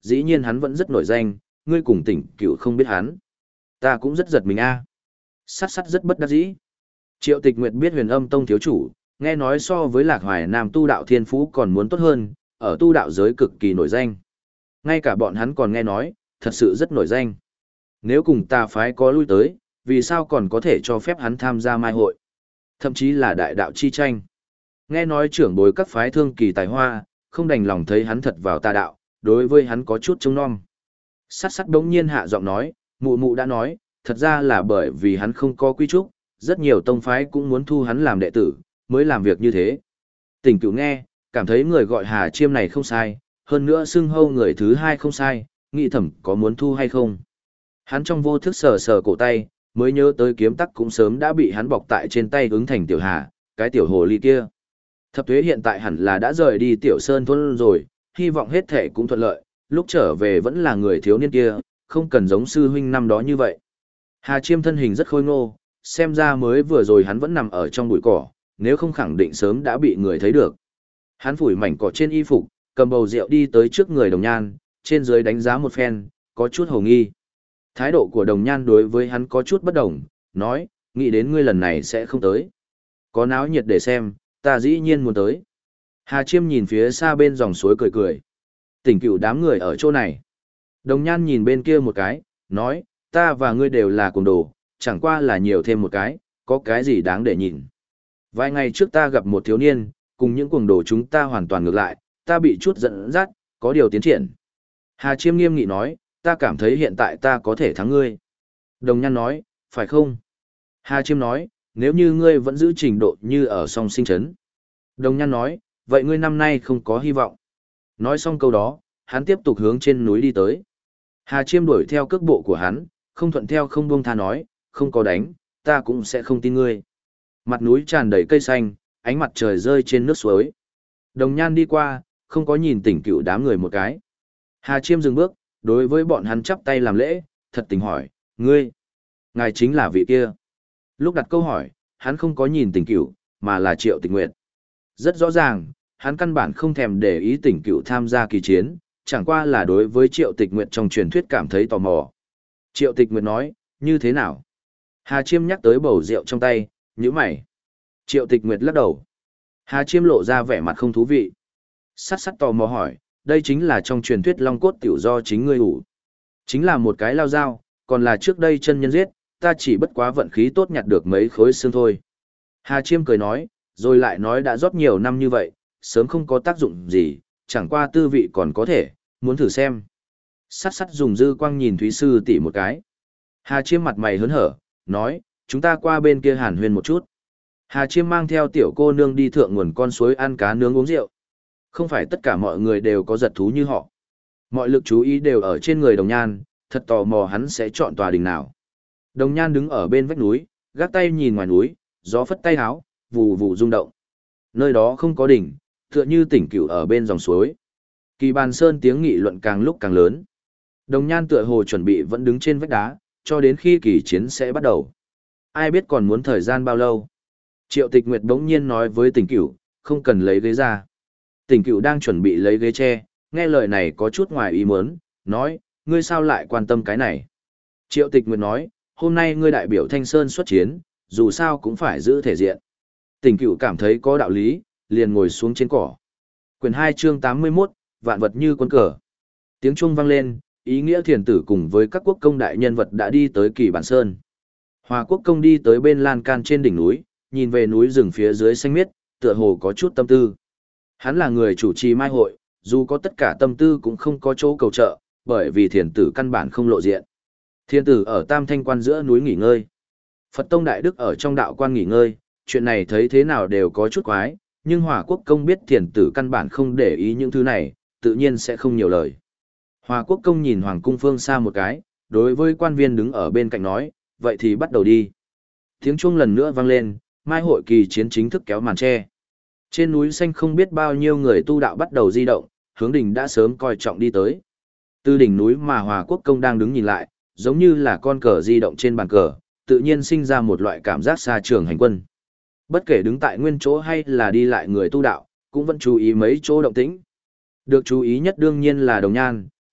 dĩ nhiên hắn vẫn rất nổi danh, ngươi cùng tỉnh cửu không biết hắn. Ta cũng rất giật mình a. Sát sát rất bất đắc dĩ. Triệu Tịch Nguyệt biết Huyền Âm Tông thiếu chủ, nghe nói so với Lạc Hoài Nam tu đạo thiên phú còn muốn tốt hơn, ở tu đạo giới cực kỳ nổi danh. Ngay cả bọn hắn còn nghe nói, thật sự rất nổi danh. Nếu cùng tà phái có lui tới, vì sao còn có thể cho phép hắn tham gia mai hội? Thậm chí là đại đạo chi tranh. Nghe nói trưởng bối các phái thương kỳ tài hoa, không đành lòng thấy hắn thật vào tà đạo, đối với hắn có chút trông nom. Sát sát đống nhiên hạ giọng nói, mụ mụ đã nói, thật ra là bởi vì hắn không có quy trúc, rất nhiều tông phái cũng muốn thu hắn làm đệ tử, mới làm việc như thế. Tỉnh Cửu nghe, cảm thấy người gọi Hà Chiêm này không sai, hơn nữa xưng hâu người thứ hai không sai, nghĩ thầm có muốn thu hay không. Hắn trong vô thức sờ sờ cổ tay, mới nhớ tới kiếm tắc cũng sớm đã bị hắn bọc tại trên tay ứng thành tiểu hà, cái tiểu hồ ly kia. Thập Thuế hiện tại hẳn là đã rời đi tiểu sơn thôn rồi, hy vọng hết thể cũng thuận lợi, lúc trở về vẫn là người thiếu niên kia, không cần giống sư huynh năm đó như vậy. Hà Chiêm thân hình rất khôi ngô, xem ra mới vừa rồi hắn vẫn nằm ở trong bụi cỏ, nếu không khẳng định sớm đã bị người thấy được. Hắn phủi mảnh cỏ trên y phục, cầm bầu rượu đi tới trước người Đồng Nhan, trên dưới đánh giá một phen, có chút hồ nghi. Thái độ của Đồng Nhan đối với hắn có chút bất đồng, nói, nghĩ đến ngươi lần này sẽ không tới. Có náo nhiệt để xem, ta dĩ nhiên muốn tới. Hà Chiêm nhìn phía xa bên dòng suối cười cười. Tỉnh Cửu đám người ở chỗ này. Đồng Nhan nhìn bên kia một cái, nói, ta và ngươi đều là cùng đồ, chẳng qua là nhiều thêm một cái, có cái gì đáng để nhìn. Vài ngày trước ta gặp một thiếu niên, cùng những cuồng đồ chúng ta hoàn toàn ngược lại, ta bị chút giận dắt, có điều tiến triển. Hà Chiêm nghiêm nghị nói, ta cảm thấy hiện tại ta có thể thắng ngươi. Đồng Nhan nói, phải không? Hà Chiêm nói, nếu như ngươi vẫn giữ trình độ như ở song sinh trấn. Đồng Nhan nói, vậy ngươi năm nay không có hy vọng. Nói xong câu đó, hắn tiếp tục hướng trên núi đi tới. Hà Chiêm đuổi theo cước bộ của hắn, không thuận theo không buông tha nói, không có đánh, ta cũng sẽ không tin ngươi. Mặt núi tràn đầy cây xanh, ánh mặt trời rơi trên nước suối. Đồng Nhan đi qua, không có nhìn Tỉnh Cửu đám người một cái. Hà Chiêm dừng bước, đối với bọn hắn chắp tay làm lễ, thật tình hỏi, ngươi, ngài chính là vị kia. Lúc đặt câu hỏi, hắn không có nhìn Tỉnh Cửu, mà là Triệu Tịch Nguyệt. Rất rõ ràng, hắn căn bản không thèm để ý Tỉnh Cửu tham gia kỳ chiến, chẳng qua là đối với Triệu Tịch Nguyệt trong truyền thuyết cảm thấy tò mò. Triệu Tịch Nguyệt nói, như thế nào? Hà Chiêm nhắc tới bầu rượu trong tay, nhíu mày. Triệu Tịch Nguyệt lắc đầu. Hà Chiêm lộ ra vẻ mặt không thú vị. Sắt sắt tò mò hỏi, đây chính là trong truyền thuyết long cốt tiểu do chính ngươi ủ. Chính là một cái lao dao, còn là trước đây chân nhân giết, ta chỉ bất quá vận khí tốt nhặt được mấy khối xương thôi. Hà Chiêm cười nói, rồi lại nói đã rót nhiều năm như vậy, sớm không có tác dụng gì, chẳng qua tư vị còn có thể, muốn thử xem. Sắt sắt dùng dư quang nhìn Thúy Sư tỷ một cái. Hà Chiêm mặt mày hớn hở, nói, chúng ta qua bên kia hàn huyên một chút. Hà Chiêm mang theo tiểu cô nương đi thượng nguồn con suối ăn cá nướng uống rượu. Không phải tất cả mọi người đều có giật thú như họ. Mọi lực chú ý đều ở trên người Đồng Nhan, thật tò mò hắn sẽ chọn tòa đình nào. Đồng Nhan đứng ở bên vách núi, gác tay nhìn ngoài núi, gió phất tay háo, vù vù rung động. Nơi đó không có đỉnh, tựa như Tỉnh Cửu ở bên dòng suối. Kỳ Bàn Sơn tiếng nghị luận càng lúc càng lớn. Đồng Nhan tựa hồ chuẩn bị vẫn đứng trên vách đá, cho đến khi kỳ chiến sẽ bắt đầu. Ai biết còn muốn thời gian bao lâu. Triệu Tịch Nguyệt bỗng nhiên nói với Tỉnh Cửu, không cần lấy ghế ra. Tỉnh Cửu đang chuẩn bị lấy ghế tre, nghe lời này có chút ngoài ý muốn, nói, ngươi sao lại quan tâm cái này. Triệu Tịch Nguyệt nói, hôm nay ngươi đại biểu Thanh Sơn xuất chiến, dù sao cũng phải giữ thể diện. Tỉnh Cửu cảm thấy có đạo lý, liền ngồi xuống trên cỏ. Quyển hai chương tám mươi mốt, vạn vật như quân cờ. Tiếng chuông vang lên, ý nghĩa thiền tử cùng với các quốc công đại nhân vật đã đi tới Kỳ Bản Sơn. Hòa quốc công đi tới bên lan can trên đỉnh núi, nhìn về núi rừng phía dưới xanh miết, tựa hồ có chút tâm tư. Hắn là người chủ trì mai hội, dù có tất cả tâm tư cũng không có chỗ cầu trợ, bởi vì thiền tử căn bản không lộ diện. Thiền tử ở Tam Thanh Quan giữa núi nghỉ ngơi. Phật Tông Đại Đức ở trong đạo quan nghỉ ngơi, chuyện này thấy thế nào đều có chút quái, nhưng Hòa quốc công biết thiền tử căn bản không để ý những thứ này, tự nhiên sẽ không nhiều lời. Hòa quốc công nhìn Hoàng cung phương xa một cái, đối với quan viên đứng ở bên cạnh nói, vậy thì bắt đầu đi. Tiếng chuông lần nữa vang lên, mai hội kỳ chiến chính thức kéo màn che. Trên núi xanh không biết bao nhiêu người tu đạo bắt đầu di động, hướng đỉnh đã sớm coi trọng đi tới. Từ đỉnh núi mà Hòa quốc công đang đứng nhìn lại, giống như là con cờ di động trên bàn cờ, tự nhiên sinh ra một loại cảm giác xa trường hành quân. Bất kể đứng tại nguyên chỗ hay là đi lại người tu đạo, cũng vẫn chú ý mấy chỗ động tĩnh. Được chú ý nhất đương nhiên là Đồng Nhan,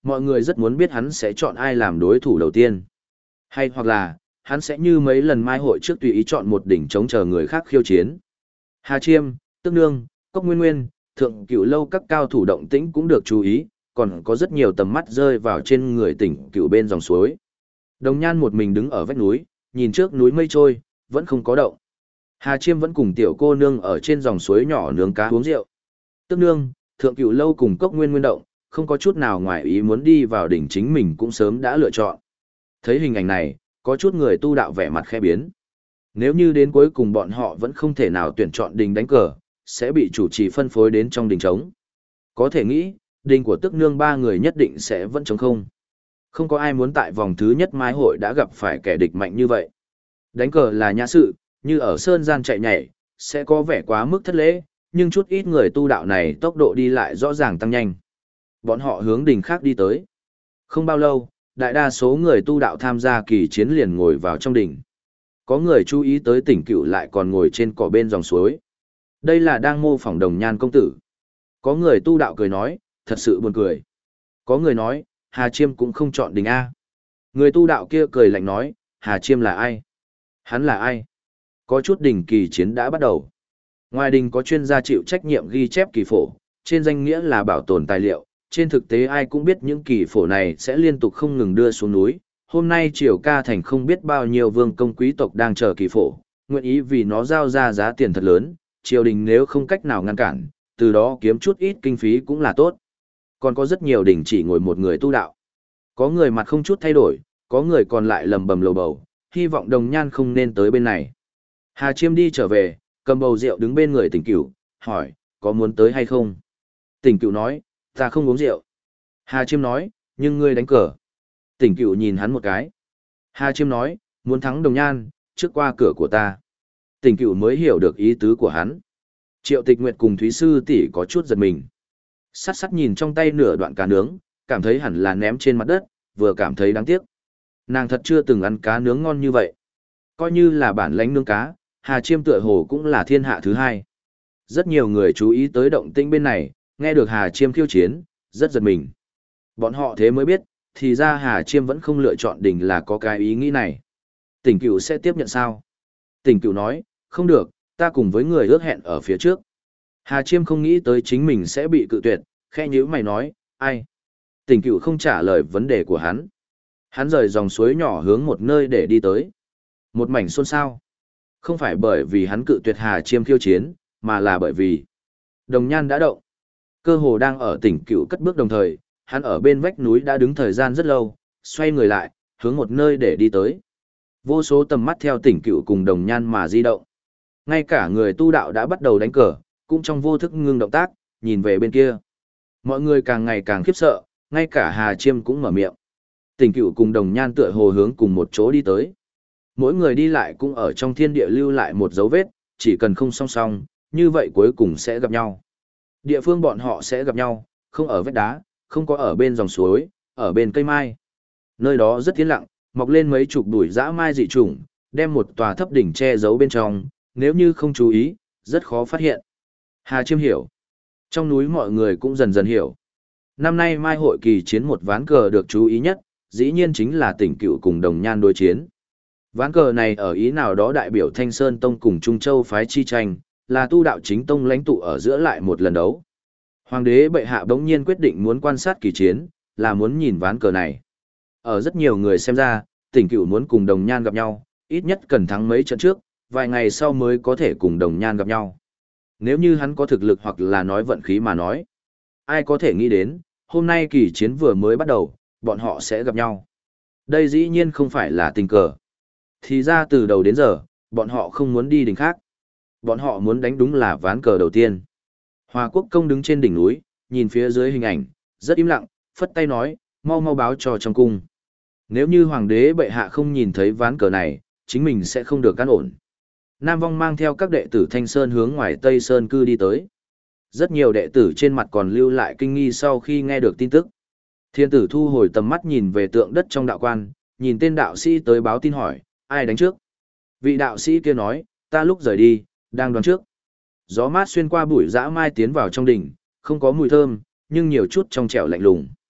mọi người rất muốn biết hắn sẽ chọn ai làm đối thủ đầu tiên. Hay hoặc là, hắn sẽ như mấy lần mai hội trước tùy ý chọn một đỉnh chống chờ người khác khiêu chiến. Hà Chiêm, Tức Nương, Cốc Nguyên Nguyên, Thượng Cửu Lâu các cao thủ động tĩnh cũng được chú ý, còn có rất nhiều tầm mắt rơi vào trên người Tỉnh Cửu bên dòng suối. Đồng Nhan một mình đứng ở vách núi, nhìn trước núi mây trôi, vẫn không có động. Hà Chiêm vẫn cùng tiểu cô nương ở trên dòng suối nhỏ nướng cá uống rượu. Tức Nương, Thượng Cửu Lâu cùng Cốc Nguyên Nguyên động, không có chút nào ngoài ý muốn đi vào đỉnh chính mình cũng sớm đã lựa chọn. Thấy hình ảnh này, có chút người tu đạo vẻ mặt khẽ biến. Nếu như đến cuối cùng bọn họ vẫn không thể nào tuyển chọn đình đánh cờ, sẽ bị chủ trì phân phối đến trong đình trống. Có thể nghĩ, đình của Tức Nương ba người nhất định sẽ vẫn trống không. Không có ai muốn tại vòng thứ nhất mai hội đã gặp phải kẻ địch mạnh như vậy. Đánh cờ là nhã sự, như ở sơn gian chạy nhảy, sẽ có vẻ quá mức thất lễ, nhưng chút ít người tu đạo này tốc độ đi lại rõ ràng tăng nhanh. Bọn họ hướng đình khác đi tới. Không bao lâu, đại đa số người tu đạo tham gia kỳ chiến liền ngồi vào trong đình. Có người chú ý tới Tỉnh Cửu lại còn ngồi trên cỏ bên dòng suối. Đây là đang mô phỏng Đồng Nhan công tử. Có người tu đạo cười nói, thật sự buồn cười. Có người nói, Hà Chiêm cũng không chọn đình A. Người tu đạo kia cười lạnh nói, Hà Chiêm là ai? Hắn là ai? Có chút đình kỳ chiến đã bắt đầu. Ngoài đình có chuyên gia chịu trách nhiệm ghi chép kỳ phổ, trên danh nghĩa là bảo tồn tài liệu, trên thực tế ai cũng biết những kỳ phổ này sẽ liên tục không ngừng đưa xuống núi. Hôm nay Triều Ca Thành không biết bao nhiêu vương công quý tộc đang chờ kỳ phổ, nguyện ý vì nó giao ra giá tiền thật lớn, triều đình nếu không cách nào ngăn cản, từ đó kiếm chút ít kinh phí cũng là tốt. Còn có rất nhiều đình chỉ ngồi một người tu đạo. Có người mặt không chút thay đổi, có người còn lại lầm bầm lầu bầu, hy vọng Đồng Nhan không nên tới bên này. Hà Chiêm đi trở về, cầm bầu rượu đứng bên người Tỉnh Cửu, hỏi, có muốn tới hay không? Tỉnh Cửu nói, ta không uống rượu. Hà Chiêm nói, nhưng ngươi đánh cờ. Tỉnh Cửu nhìn hắn một cái. Hà Chiêm nói, muốn thắng Đồng Nhan, trước qua cửa của ta. Tỉnh Cửu mới hiểu được ý tứ của hắn. Triệu Tịch Nguyệt cùng Thúy Sư tỷ có chút giật mình. Sắt sắt nhìn trong tay nửa đoạn cá nướng, cảm thấy hẳn là ném trên mặt đất, vừa cảm thấy đáng tiếc. Nàng thật chưa từng ăn cá nướng ngon như vậy. Coi như là bản lãnh nướng cá, Hà Chiêm tựa hồ cũng là thiên hạ thứ hai. Rất nhiều người chú ý tới động tĩnh bên này, nghe được Hà Chiêm khiêu chiến, rất giật mình. Bọn họ thế mới biết, thì ra Hà Chiêm vẫn không lựa chọn đình là có cái ý nghĩ này. Tỉnh Cửu sẽ tiếp nhận sao? Tỉnh Cửu nói, không được, ta cùng với người ước hẹn ở phía trước. Hà Chiêm không nghĩ tới chính mình sẽ bị cự tuyệt, khe nhíu mày nói, ai? Tỉnh Cửu không trả lời vấn đề của hắn. Hắn rời dòng suối nhỏ hướng một nơi để đi tới. Một mảnh xôn xao. Không phải bởi vì hắn cự tuyệt Hà Chiêm khiêu chiến, mà là bởi vì Đồng Nhan đã động. Cơ hồ đang ở Tỉnh Cửu cất bước đồng thời, hắn ở bên vách núi đã đứng thời gian rất lâu, xoay người lại, hướng một nơi để đi tới. Vô số tầm mắt theo Tỉnh Cửu cùng Đồng Nhan mà di động. Ngay cả người tu đạo đã bắt đầu đánh cờ, cũng trong vô thức ngưng động tác, nhìn về bên kia. Mọi người càng ngày càng khiếp sợ, ngay cả Hà Chiêm cũng mở miệng. Tỉnh Cửu cùng Đồng Nhan tựa hồ hướng cùng một chỗ đi tới. Mỗi người đi lại cũng ở trong thiên địa lưu lại một dấu vết, chỉ cần không song song, như vậy cuối cùng sẽ gặp nhau. Địa phương bọn họ sẽ gặp nhau, không ở vách đá, không có ở bên dòng suối, ở bên cây mai. Nơi đó rất yên lặng, mọc lên mấy chục bụi dã mai dị trùng, đem một tòa thấp đỉnh che giấu bên trong, nếu như không chú ý, rất khó phát hiện. Hà Chiêm hiểu. Trong núi mọi người cũng dần dần hiểu. Năm nay mai hội kỳ chiến một ván cờ được chú ý nhất, dĩ nhiên chính là Tỉnh Cửu cùng Đồng Nhan đối chiến. Ván cờ này ở ý nào đó đại biểu Thanh Sơn Tông cùng Trung Châu phái chi tranh, là tu đạo chính tông lãnh tụ ở giữa lại một lần đấu. Hoàng đế bệ hạ bỗng nhiên quyết định muốn quan sát kỳ chiến, là muốn nhìn ván cờ này. Ở rất nhiều người xem ra, Tỉnh Cửu muốn cùng Đồng Nhan gặp nhau, ít nhất cần thắng mấy trận trước, vài ngày sau mới có thể cùng Đồng Nhan gặp nhau. Nếu như hắn có thực lực hoặc là nói vận khí mà nói, ai có thể nghĩ đến, hôm nay kỳ chiến vừa mới bắt đầu, bọn họ sẽ gặp nhau. Đây dĩ nhiên không phải là tình cờ. Thì ra từ đầu đến giờ, bọn họ không muốn đi đỉnh khác. Bọn họ muốn đánh đúng là ván cờ đầu tiên. Hòa Quốc Công đứng trên đỉnh núi, nhìn phía dưới hình ảnh, rất im lặng, phất tay nói, mau mau báo cho trong cung. Nếu như hoàng đế bệ hạ không nhìn thấy ván cờ này, chính mình sẽ không được an ổn. Nam Vong mang theo các đệ tử Thanh Sơn hướng ngoài Tây Sơn cư đi tới. Rất nhiều đệ tử trên mặt còn lưu lại kinh nghi sau khi nghe được tin tức. Thiên tử thu hồi tầm mắt nhìn về tượng đất trong đạo quan, nhìn tên đạo sĩ tới báo tin hỏi, ai đánh trước? Vị đạo sĩ kia nói, ta lúc rời đi, đang đoán trước. Gió mát xuyên qua bụi dã mai tiến vào trong đỉnh, không có mùi thơm, nhưng nhiều chút trong trẻo lạnh lùng.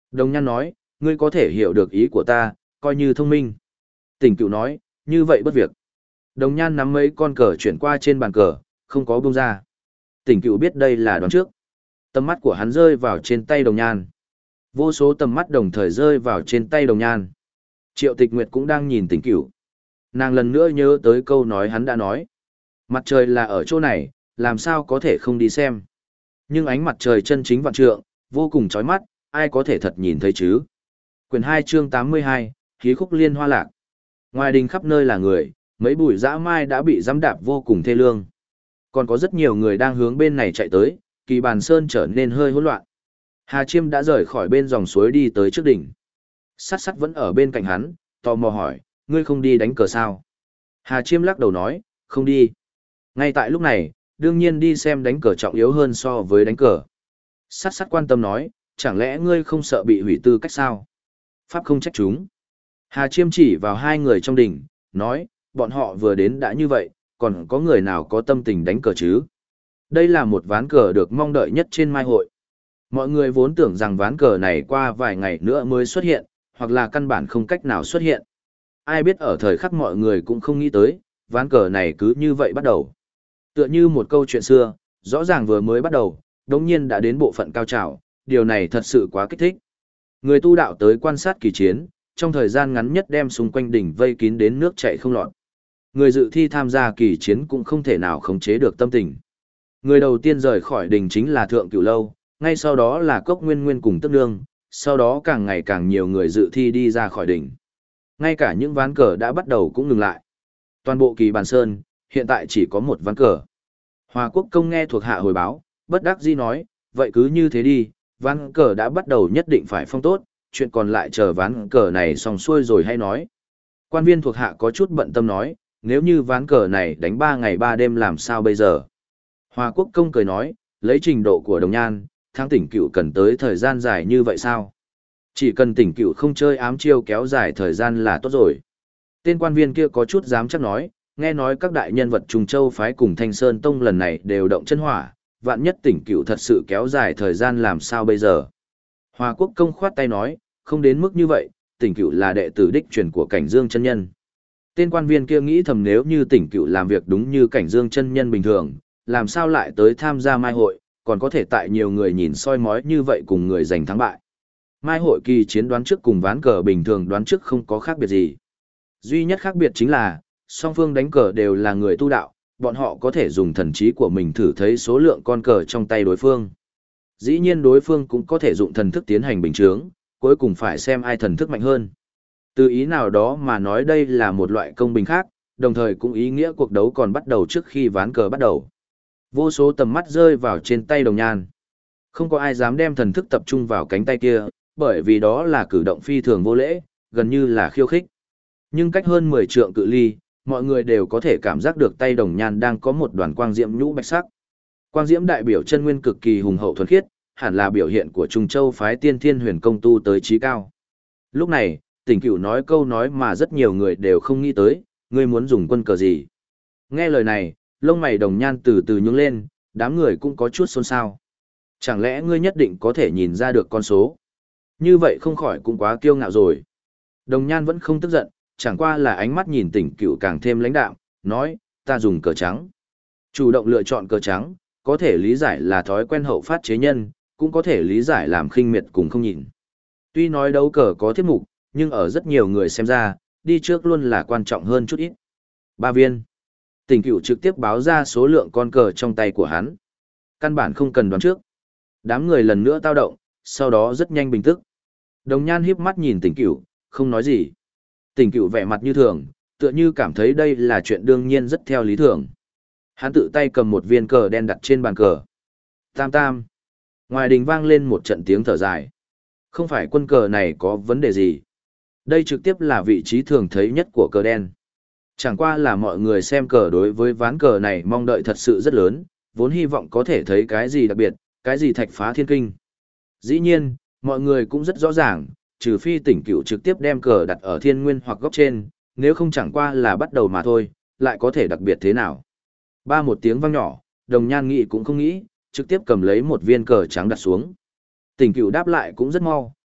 Đồng Nhan nói, ngươi có thể hiểu được ý của ta, coi như thông minh. Tỉnh Cửu nói, như vậy bất việc. Đồng Nhan nắm mấy con cờ chuyển qua trên bàn cờ, không có buông ra. Tỉnh Cửu biết đây là đoán trước. Tầm mắt của hắn rơi vào trên tay Đồng Nhan. Vô số tầm mắt đồng thời rơi vào trên tay Đồng Nhan. Triệu Tịch Nguyệt cũng đang nhìn Tỉnh Cửu. Nàng lần nữa nhớ tới câu nói hắn đã nói. Mặt trời là ở chỗ này, làm sao có thể không đi xem. Nhưng ánh mặt trời chân chính vạn trượng, vô cùng chói mắt, ai có thể thật nhìn thấy chứ. Quyển hai chương tám mươi hai, khí khúc liên hoa lạc. Ngoài đình khắp nơi là người, mấy bụi dã mai đã bị giẫm đạp vô cùng thê lương. Còn có rất nhiều người đang hướng bên này chạy tới, Kỳ Bàn Sơn trở nên hơi hỗn loạn. Hà Chiêm đã rời khỏi bên dòng suối đi tới trước đỉnh. Sát Sát vẫn ở bên cạnh hắn, tò mò hỏi, ngươi không đi đánh cờ sao? Hà Chiêm lắc đầu nói, không đi. Ngay tại lúc này, đương nhiên đi xem đánh cờ trọng yếu hơn so với đánh cờ. Sát Sát quan tâm nói, chẳng lẽ ngươi không sợ bị hủy tư cách sao? Pháp không trách chúng. Hà Chiêm chỉ vào hai người trong đỉnh, nói, bọn họ vừa đến đã như vậy, còn có người nào có tâm tình đánh cờ chứ? Đây là một ván cờ được mong đợi nhất trên mai hội. Mọi người vốn tưởng rằng ván cờ này qua vài ngày nữa mới xuất hiện, hoặc là căn bản không cách nào xuất hiện. Ai biết ở thời khắc mọi người cũng không nghĩ tới, ván cờ này cứ như vậy bắt đầu. Tựa như một câu chuyện xưa, rõ ràng vừa mới bắt đầu, đống nhiên đã đến bộ phận cao trào, điều này thật sự quá kích thích. Người tu đạo tới quan sát kỳ chiến, trong thời gian ngắn nhất đem xung quanh đỉnh vây kín đến nước chảy không lọt. Người dự thi tham gia kỳ chiến cũng không thể nào khống chế được tâm tình. Người đầu tiên rời khỏi đỉnh chính là Thượng Cửu Lâu, ngay sau đó là Cốc Nguyên Nguyên cùng Tức Nương, sau đó càng ngày càng nhiều người dự thi đi ra khỏi đỉnh. Ngay cả những ván cờ đã bắt đầu cũng ngừng lại. Toàn bộ Kỳ Bàn Sơn, hiện tại chỉ có một ván cờ. Hòa Quốc Công nghe thuộc hạ hồi báo, bất đắc dĩ nói, vậy cứ như thế đi, ván cờ đã bắt đầu nhất định phải phong tốt, chuyện còn lại chờ ván cờ này xong xuôi rồi hay nói. Quan viên thuộc hạ có chút bận tâm nói, nếu như ván cờ này đánh ba ngày ba đêm làm sao bây giờ? Hòa Quốc Công cười nói, lấy trình độ của Đồng Nhan, thắng Tỉnh Cửu cần tới thời gian dài như vậy sao? Chỉ cần Tỉnh Cửu không chơi ám chiêu kéo dài thời gian là tốt rồi. Tên quan viên kia có chút dám chắc nói, nghe nói các đại nhân vật Trùng Châu phái cùng Thanh Sơn Tông lần này đều động chân hỏa, vạn nhất Tỉnh Cửu thật sự kéo dài thời gian làm sao bây giờ? Hòa Quốc Công khoát tay nói, không đến mức như vậy, Tỉnh Cửu là đệ tử đích truyền của Cảnh Dương chân nhân. Tên quan viên kia nghĩ thầm nếu như Tỉnh Cửu làm việc đúng như Cảnh Dương chân nhân bình thường, làm sao lại tới tham gia mai hội, còn có thể tại nhiều người nhìn soi mói như vậy cùng người giành thắng bại. Mai hội kỳ chiến đoán trước cùng ván cờ bình thường đoán trước không có khác biệt gì. Duy nhất khác biệt chính là, song phương đánh cờ đều là người tu đạo, bọn họ có thể dùng thần trí của mình thử thấy số lượng con cờ trong tay đối phương. Dĩ nhiên đối phương cũng có thể dụng thần thức tiến hành bình chướng, cuối cùng phải xem ai thần thức mạnh hơn. Từ ý nào đó mà nói đây là một loại công bình khác, đồng thời cũng ý nghĩa cuộc đấu còn bắt đầu trước khi ván cờ bắt đầu. Vô số tầm mắt rơi vào trên tay Đồng Nhan. Không có ai dám đem thần thức tập trung vào cánh tay kia, bởi vì đó là cử động phi thường vô lễ, gần như là khiêu khích. Nhưng cách hơn mười trượng cự ly, mọi người đều có thể cảm giác được tay Đồng Nhan đang có một đoàn quang diễm nhũ bạch sắc. Quang diễm đại biểu chân nguyên cực kỳ hùng hậu thuần khiết, hẳn là biểu hiện của Trùng Châu phái Tiên Thiên Huyền Công tu tới chí cao. Lúc này, Tỉnh Cửu nói câu nói mà rất nhiều người đều không nghĩ tới, ngươi muốn dùng quân cờ gì? Nghe lời này, lông mày Đồng Nhan từ từ nhướng lên, đám người cũng có chút xôn xao. Chẳng lẽ ngươi nhất định có thể nhìn ra được con số? Như vậy không khỏi cũng quá kiêu ngạo rồi. Đồng Nhan vẫn không tức giận, chẳng qua là ánh mắt nhìn Tỉnh Cửu càng thêm lãnh đạm, nói, ta dùng cờ trắng. Chủ động lựa chọn cờ trắng, có thể lý giải là thói quen hậu phát chế nhân, cũng có thể lý giải làm khinh miệt cùng không nhìn. Tuy nói đấu cờ có tiết mục, nhưng ở rất nhiều người xem ra, đi trước luôn là quan trọng hơn chút ít. Ba viên. Tỉnh Cửu trực tiếp báo ra số lượng con cờ trong tay của hắn. Căn bản không cần đoán trước. Đám người lần nữa tao động, sau đó rất nhanh bình tức. Đồng Nhan híp mắt nhìn Tỉnh Cửu, không nói gì. Tỉnh Cửu vẻ mặt như thường, tựa như cảm thấy đây là chuyện đương nhiên rất theo lý thường. Hắn tự tay cầm một viên cờ đen đặt trên bàn cờ. Tam tam. Ngoài đình vang lên một trận tiếng thở dài. Không phải quân cờ này có vấn đề gì. Đây trực tiếp là vị trí thường thấy nhất của cờ đen. Chẳng qua là mọi người xem cờ đối với ván cờ này mong đợi thật sự rất lớn, vốn hy vọng có thể thấy cái gì đặc biệt, cái gì thạch phá thiên kinh. Dĩ nhiên, mọi người cũng rất rõ ràng, trừ phi Tỉnh Cửu trực tiếp đem cờ đặt ở thiên nguyên hoặc góc trên, nếu không chẳng qua là bắt đầu mà thôi, lại có thể đặc biệt thế nào. Ba một tiếng vang nhỏ, Đồng Nhan nghĩ cũng không nghĩ, trực tiếp cầm lấy một viên cờ trắng đặt xuống. Tỉnh Cửu đáp lại cũng rất mau,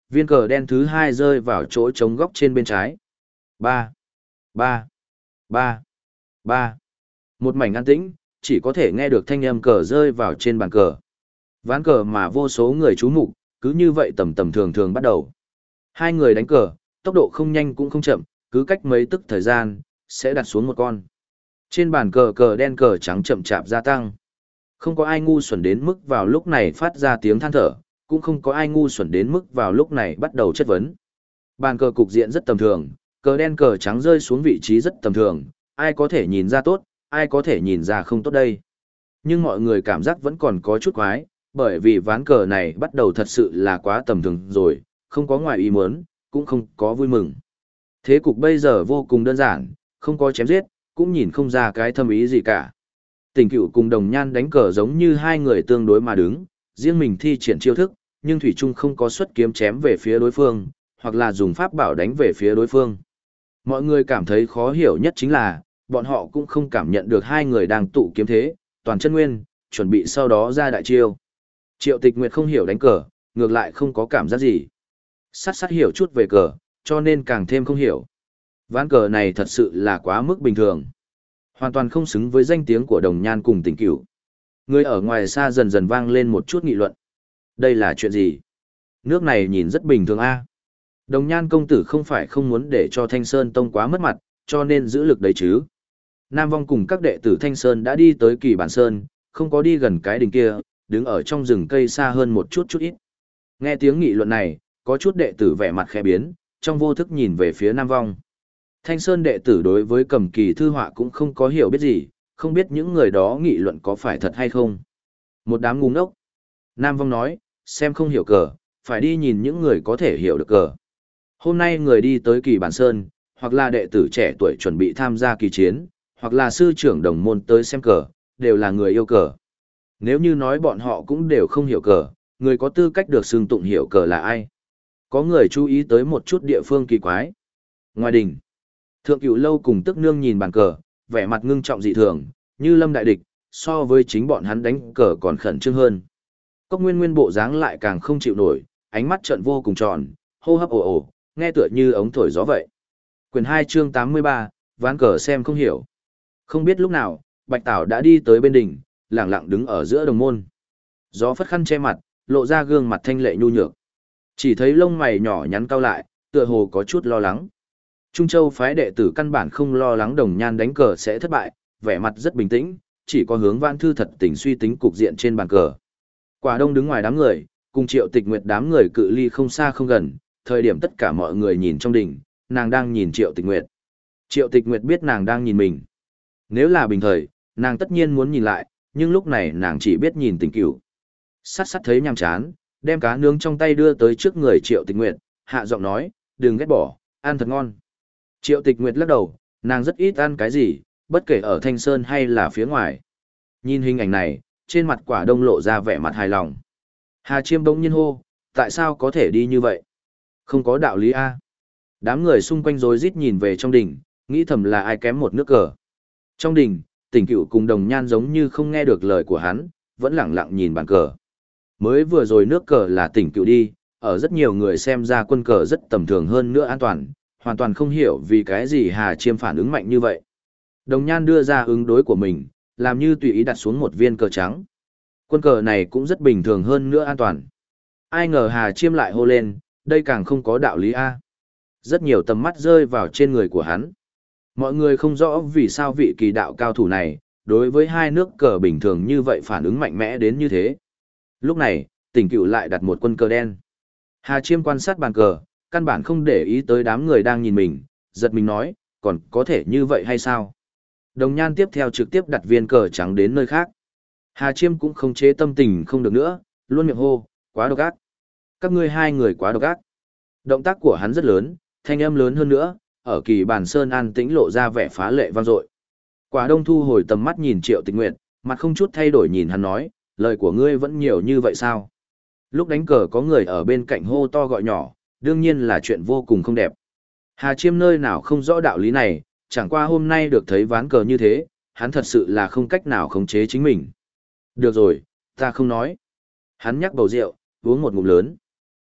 viên cờ đen thứ hai rơi vào chỗ trống góc trên bên trái. Ba, ba, ba, ba. Một mảnh an tĩnh, chỉ có thể nghe được thanh âm cờ rơi vào trên bàn cờ. Ván cờ mà vô số người chú mục, cứ như vậy tầm tầm thường thường bắt đầu. Hai người đánh cờ, tốc độ không nhanh cũng không chậm, cứ cách mấy tức thời gian, sẽ đặt xuống một con. Trên bàn cờ cờ đen cờ trắng chậm chạp gia tăng. Không có ai ngu xuẩn đến mức vào lúc này phát ra tiếng than thở, cũng không có ai ngu xuẩn đến mức vào lúc này bắt đầu chất vấn. Bàn cờ cục diện rất tầm thường, cờ đen cờ trắng rơi xuống vị trí rất tầm thường, ai có thể nhìn ra tốt, ai có thể nhìn ra không tốt đây. Nhưng mọi người cảm giác vẫn còn có chút quái, bởi vì ván cờ này bắt đầu thật sự là quá tầm thường rồi, không có ngoài ý muốn, cũng không có vui mừng. Thế cục bây giờ vô cùng đơn giản, không có chém giết, cũng nhìn không ra cái thâm ý gì cả. Tình cựu cùng đồng nhan đánh cờ giống như hai người tương đối mà đứng, riêng mình thi triển chiêu thức, nhưng thủy chung không có xuất kiếm chém về phía đối phương, hoặc là dùng pháp bảo đánh về phía đối phương. Mọi người cảm thấy khó hiểu nhất chính là, bọn họ cũng không cảm nhận được hai người đang tụ kiếm thế, toàn chân nguyên, chuẩn bị sau đó ra đại chiêu. Triệu Tịch Nguyệt không hiểu đánh cờ, ngược lại không có cảm giác gì. Sát sát hiểu chút về cờ, cho nên càng thêm không hiểu. Ván cờ này thật sự là quá mức bình thường. Hoàn toàn không xứng với danh tiếng của đồng nhan cùng tình cửu. Người ở ngoài xa dần dần vang lên một chút nghị luận. Đây là chuyện gì? Nước này nhìn rất bình thường a. Đồng nhan công tử không phải không muốn để cho Thanh Sơn Tông quá mất mặt, cho nên giữ lực đấy chứ. Nam Vong cùng các đệ tử Thanh Sơn đã đi tới Kỳ Bản Sơn, không có đi gần cái đỉnh kia, đứng ở trong rừng cây xa hơn một chút chút ít. Nghe tiếng nghị luận này, có chút đệ tử vẻ mặt khẽ biến, trong vô thức nhìn về phía Nam Vong. Thanh Sơn đệ tử đối với cầm kỳ thư họa cũng không có hiểu biết gì, không biết những người đó nghị luận có phải thật hay không. Một đám ngu ngốc. Nam Vong nói, xem không hiểu cờ, phải đi nhìn những người có thể hiểu được cờ. Hôm nay người đi tới Kỳ Bản Sơn, hoặc là đệ tử trẻ tuổi chuẩn bị tham gia kỳ chiến, hoặc là sư trưởng đồng môn tới xem cờ, đều là người yêu cờ. Nếu như nói bọn họ cũng đều không hiểu cờ, người có tư cách được xưng tụng hiểu cờ là ai? Có người chú ý tới một chút địa phương kỳ quái. Ngoài đình, Thượng Cửu Lâu cùng Tức Nương nhìn bàn cờ, vẻ mặt ngưng trọng dị thường, như lâm đại địch, so với chính bọn hắn đánh cờ còn khẩn trương hơn. Cốc Nguyên Nguyên bộ dáng lại càng không chịu nổi, ánh mắt trợn vô cùng tròn, hô hấp ồ ồ, nghe tựa như ống thổi gió vậy. Quyển hai chương tám mươi ba, ván cờ xem không hiểu. Không biết lúc nào, Bạch Tảo đã đi tới bên đỉnh, lặng lặng đứng ở giữa đồng môn. Gió phất khăn che mặt, lộ ra gương mặt thanh lệ nhu nhược. Chỉ thấy lông mày nhỏ nhắn cau lại, tựa hồ có chút lo lắng. Trung Châu phái đệ tử căn bản không lo lắng đồng nhan đánh cờ sẽ thất bại, vẻ mặt rất bình tĩnh, chỉ có hướng Vãn Thư thật tình suy tính cục diện trên bàn cờ. Quả Đông đứng ngoài đám người, cùng Triệu Tịch Nguyệt đám người cự ly không xa không gần, thời điểm tất cả mọi người nhìn trong đỉnh, nàng đang nhìn Triệu Tịch Nguyệt. Triệu Tịch Nguyệt biết nàng đang nhìn mình. Nếu là bình thời, nàng tất nhiên muốn nhìn lại, nhưng lúc này nàng chỉ biết nhìn Tình Cửu. Sát sát thấy nhàm chán, đem cá nướng trong tay đưa tới trước người Triệu Tịch Nguyệt, hạ giọng nói, đừng ghét bỏ, ăn thật ngon. Triệu Tịch Nguyệt lắc đầu, nàng rất ít ăn cái gì, bất kể ở Thanh Sơn hay là phía ngoài. Nhìn hình ảnh này, trên mặt Quả Đông lộ ra vẻ mặt hài lòng. Hà Chiêm bỗng nhiên hô, tại sao có thể đi như vậy? Không có đạo lý a. Đám người xung quanh rối rít nhìn về trong đỉnh, nghĩ thầm là ai kém một nước cờ. Trong đỉnh, Tình Cửu cùng Đồng Nhan giống như không nghe được lời của hắn, vẫn lẳng lặng nhìn bàn cờ. Mới vừa rồi nước cờ là Tình Cửu đi, ở rất nhiều người xem ra quân cờ rất tầm thường hơn nữa an toàn, hoàn toàn không hiểu vì cái gì Hà Chiêm phản ứng mạnh như vậy. Đồng Nhan đưa ra ứng đối của mình, làm như tùy ý đặt xuống một viên cờ trắng. Quân cờ này cũng rất bình thường hơn nữa an toàn. Ai ngờ Hà Chiêm lại hô lên, đây càng không có đạo lý a. Rất nhiều tầm mắt rơi vào trên người của hắn. Mọi người không rõ vì sao vị kỳ đạo cao thủ này, đối với hai nước cờ bình thường như vậy phản ứng mạnh mẽ đến như thế. Lúc này, Tình Cửu lại đặt một quân cờ đen. Hà Chiêm quan sát bàn cờ, căn bản không để ý tới đám người đang nhìn mình, giật mình nói, còn có thể như vậy hay sao? Đồng Nhan tiếp theo trực tiếp đặt viên cờ trắng đến nơi khác. Hà Chiêm cũng không chế tâm tình không được nữa, luôn miệng hô, quá độc ác. Các ngươi hai người quá độc ác. Động tác của hắn rất lớn, thanh âm lớn hơn nữa, ở Kỳ Bản Sơn an tĩnh lộ ra vẻ phá lệ vang dội. Quả Đông thu hồi tầm mắt nhìn Triệu Tịch Nguyệt, mặt không chút thay đổi nhìn hắn nói, lời của ngươi vẫn nhiều như vậy sao? Lúc đánh cờ có người ở bên cạnh hô to gọi nhỏ, đương nhiên là chuyện vô cùng không đẹp. Hà Chiêm nơi nào không rõ đạo lý này, chẳng qua hôm nay được thấy ván cờ như thế, hắn thật sự là không cách nào khống chế chính mình. Được rồi, ta không nói. Hắn nhắc bầu rượu, uống một ngụm lớn.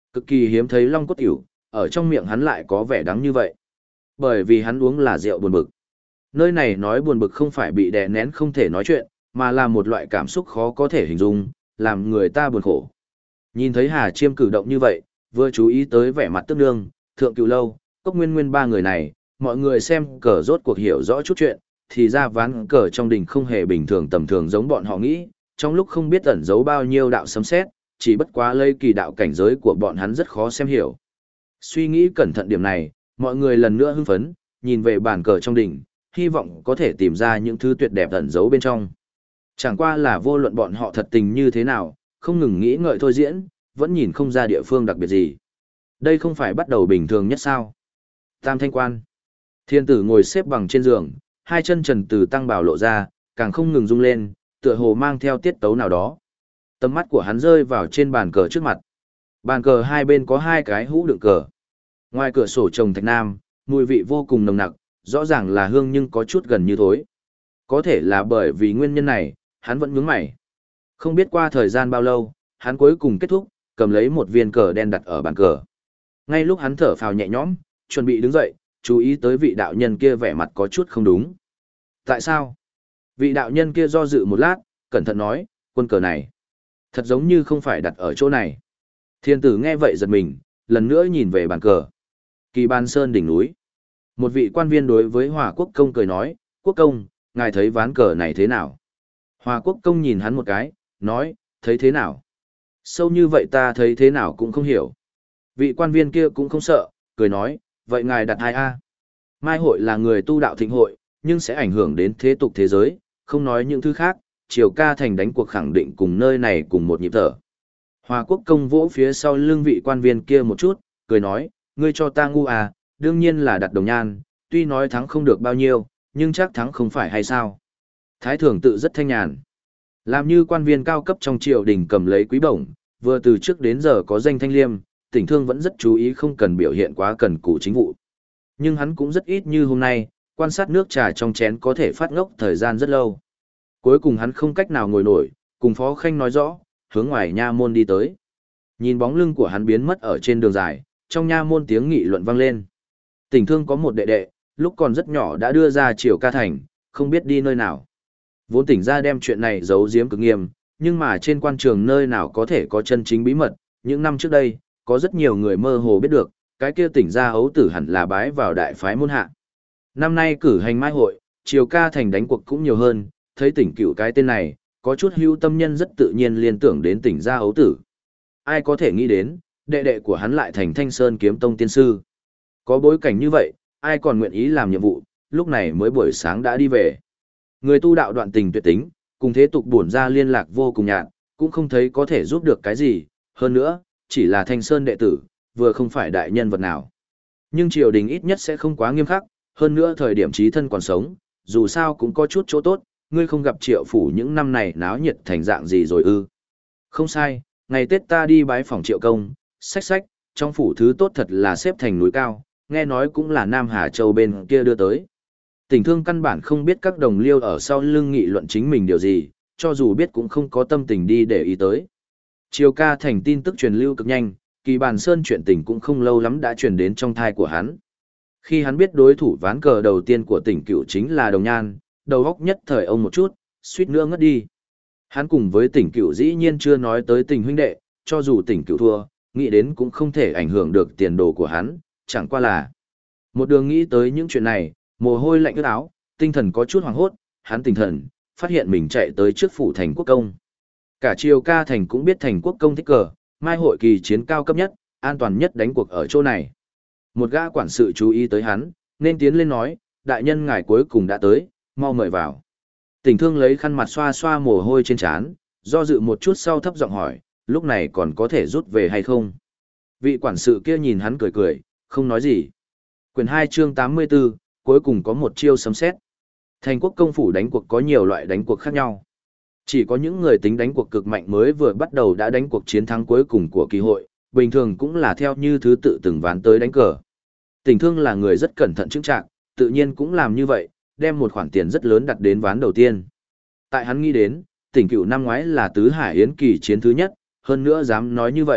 Cực kỳ hiếm thấy long cốt tiểu, ở trong miệng hắn lại có vẻ đắng như vậy. Bởi vì hắn uống là rượu buồn bực. Nơi này nói buồn bực không phải bị đè nén không thể nói chuyện, mà là một loại cảm xúc khó có thể hình dung, làm người ta buồn khổ. Nhìn thấy Hà Chiêm cử động như vậy, vừa chú ý tới vẻ mặt tức nương, thượng cựu lâu, cốc nguyên nguyên ba người này, mọi người xem cờ rốt cuộc hiểu rõ chút chuyện, thì ra ván cờ trong đình không hề bình thường tầm thường giống bọn họ nghĩ, trong lúc không biết ẩn giấu bao nhiêu đạo sấm sét, chỉ bất quá lây kỳ đạo cảnh giới của bọn hắn rất khó xem hiểu. Suy nghĩ cẩn thận điểm này, mọi người lần nữa hưng phấn, nhìn về bàn cờ trong đỉnh, hy vọng có thể tìm ra những thứ tuyệt đẹp ẩn giấu bên trong. Chẳng qua là vô luận bọn họ thật tình như thế nào, không ngừng nghĩ ngợi thôi diễn, vẫn nhìn không ra địa phương đặc biệt gì. Đây không phải bắt đầu bình thường nhất sao? Tam thanh quan. Thiên tử ngồi xếp bằng trên giường, hai chân trần từ tăng bào lộ ra, càng không ngừng rung lên, tựa hồ mang theo tiết tấu nào đó. Tầm mắt của hắn rơi vào trên bàn cờ trước mặt. Bàn cờ hai bên có hai cái hũ đựng cờ. Ngoài cửa sổ trồng thạch nam, mùi vị vô cùng nồng nặc, rõ ràng là hương nhưng có chút gần như thối. Có thể là bởi vì nguyên nhân này, hắn vẫn nhướng mày. Không biết qua thời gian bao lâu, hắn cuối cùng kết thúc, cầm lấy một viên cờ đen đặt ở bàn cờ. Ngay lúc hắn thở phào nhẹ nhõm, chuẩn bị đứng dậy, chú ý tới vị đạo nhân kia vẻ mặt có chút không đúng. Tại sao? Vị đạo nhân kia do dự một lát, cẩn thận nói, quân cờ này. Thật giống như không phải đặt ở chỗ này. Thiên tử nghe vậy giật mình, lần nữa nhìn về bàn cờ. Kỳ Ban Sơn đỉnh núi. Một vị quan viên đối với Hòa Quốc Công cười nói, Quốc Công, ngài thấy ván cờ này thế nào? Hòa Quốc Công nhìn hắn một cái, nói, thấy thế nào? Sâu như vậy ta thấy thế nào cũng không hiểu. Vị quan viên kia cũng không sợ, cười nói, vậy ngài đặt hai a. Mai hội là người tu đạo thịnh hội, nhưng sẽ ảnh hưởng đến thế tục thế giới, không nói những thứ khác, Triều Ca Thành đánh cuộc khẳng định cùng nơi này cùng một nhịp thở. Hòa Quốc Công vỗ phía sau lưng vị quan viên kia một chút, cười nói, ngươi cho ta ngu à, đương nhiên là đặt đồng nhan, tuy nói thắng không được bao nhiêu, nhưng chắc thắng không phải hay sao. Thái Thường tự rất thanh nhàn. Làm như quan viên cao cấp trong triều đình cầm lấy quý bổng, vừa từ trước đến giờ có danh thanh liêm, Tỉnh Thương vẫn rất chú ý không cần biểu hiện quá cần cù chính vụ. Nhưng hắn cũng rất ít như hôm nay, quan sát nước trà trong chén có thể phát ngốc thời gian rất lâu. Cuối cùng hắn không cách nào ngồi nổi, cùng Phó Khanh nói rõ, hướng ngoài nha môn đi tới. Nhìn bóng lưng của hắn biến mất ở trên đường dài, trong nha môn tiếng nghị luận vang lên. Tỉnh Thương có một đệ đệ, lúc còn rất nhỏ đã đưa ra Triều Ca Thành, không biết đi nơi nào. Vốn tỉnh ra đem chuyện này giấu giếm cực nghiêm, nhưng mà trên quan trường nơi nào có thể có chân chính bí mật, những năm trước đây, có rất nhiều người mơ hồ biết được, cái kia tỉnh ra ấu tử hẳn là bái vào đại phái môn hạ. Năm nay cử hành mai hội, Triều Ca Thành đánh cuộc cũng nhiều hơn, thấy tỉnh cựu cái tên này, có chút hữu tâm nhân rất tự nhiên liên tưởng đến tỉnh ra ấu tử. Ai có thể nghĩ đến, đệ đệ của hắn lại thành Thanh Sơn kiếm tông tiên sư. Có bối cảnh như vậy, ai còn nguyện ý làm nhiệm vụ, lúc này mới buổi sáng đã đi về. Người tu đạo đoạn tình tuyệt tính, cùng thế tục buồn ra liên lạc vô cùng nhạt, cũng không thấy có thể giúp được cái gì, hơn nữa, chỉ là Thanh Sơn đệ tử, vừa không phải đại nhân vật nào. Nhưng triều đình ít nhất sẽ không quá nghiêm khắc, hơn nữa thời điểm trí thân còn sống, dù sao cũng có chút chỗ tốt, ngươi không gặp triệu phủ những năm này náo nhiệt thành dạng gì rồi ư. Không sai, ngày Tết ta đi bái phòng triệu công, xách xách, trong phủ thứ tốt thật là xếp thành núi cao, nghe nói cũng là Nam Hà Châu bên kia đưa tới. Tỉnh Thương căn bản không biết các đồng liêu ở sau lưng nghị luận chính mình điều gì, cho dù biết cũng không có tâm tình đi để ý tới. Triều Ca Thành tin tức truyền lưu cực nhanh, Kỳ Bàn Sơn chuyện tình cũng không lâu lắm đã truyền đến trong thai của hắn. Khi hắn biết đối thủ ván cờ đầu tiên của tỉnh cựu chính là Đồng Nhan, đầu óc nhất thời ông một chút, suýt nữa ngất đi. Hắn cùng với tỉnh cựu dĩ nhiên chưa nói tới tình huynh đệ, cho dù tỉnh cựu thua, nghĩ đến cũng không thể ảnh hưởng được tiền đồ của hắn, chẳng qua là. Một đường nghĩ tới những chuyện này, mồ hôi lạnh ướt áo, tinh thần có chút hoảng hốt, hắn tinh thần, phát hiện mình chạy tới trước phủ Thành Quốc Công. Cả Triều Ca Thành cũng biết Thành Quốc Công thích cờ, mai hội kỳ chiến cao cấp nhất, an toàn nhất đánh cuộc ở chỗ này. Một gã quản sự chú ý tới hắn, nên tiến lên nói, đại nhân ngài cuối cùng đã tới, mau mời vào. Tỉnh Thương lấy khăn mặt xoa xoa mồ hôi trên trán, do dự một chút sau thấp giọng hỏi, lúc này còn có thể rút về hay không? Vị quản sự kia nhìn hắn cười cười, không nói gì. Quyển hai chương tám mươi tư, cuối cùng có một chiêu sấm sét. Thành Quốc công phủ đánh cuộc có nhiều loại đánh cuộc khác nhau. Chỉ có những người tính đánh cuộc cực mạnh mới vừa bắt đầu đã đánh cuộc chiến thắng cuối cùng của kỳ hội, bình thường cũng là theo như thứ tự từng ván tới đánh cờ. Tỉnh Thương là người rất cẩn thận chững chạc, tự nhiên cũng làm như vậy, đem một khoản tiền rất lớn đặt đến ván đầu tiên. Tại hắn nghĩ đến, tỉnh cửu năm ngoái là tứ hải yến kỳ chiến thứ nhất, hơn nữa dám nói như vậy,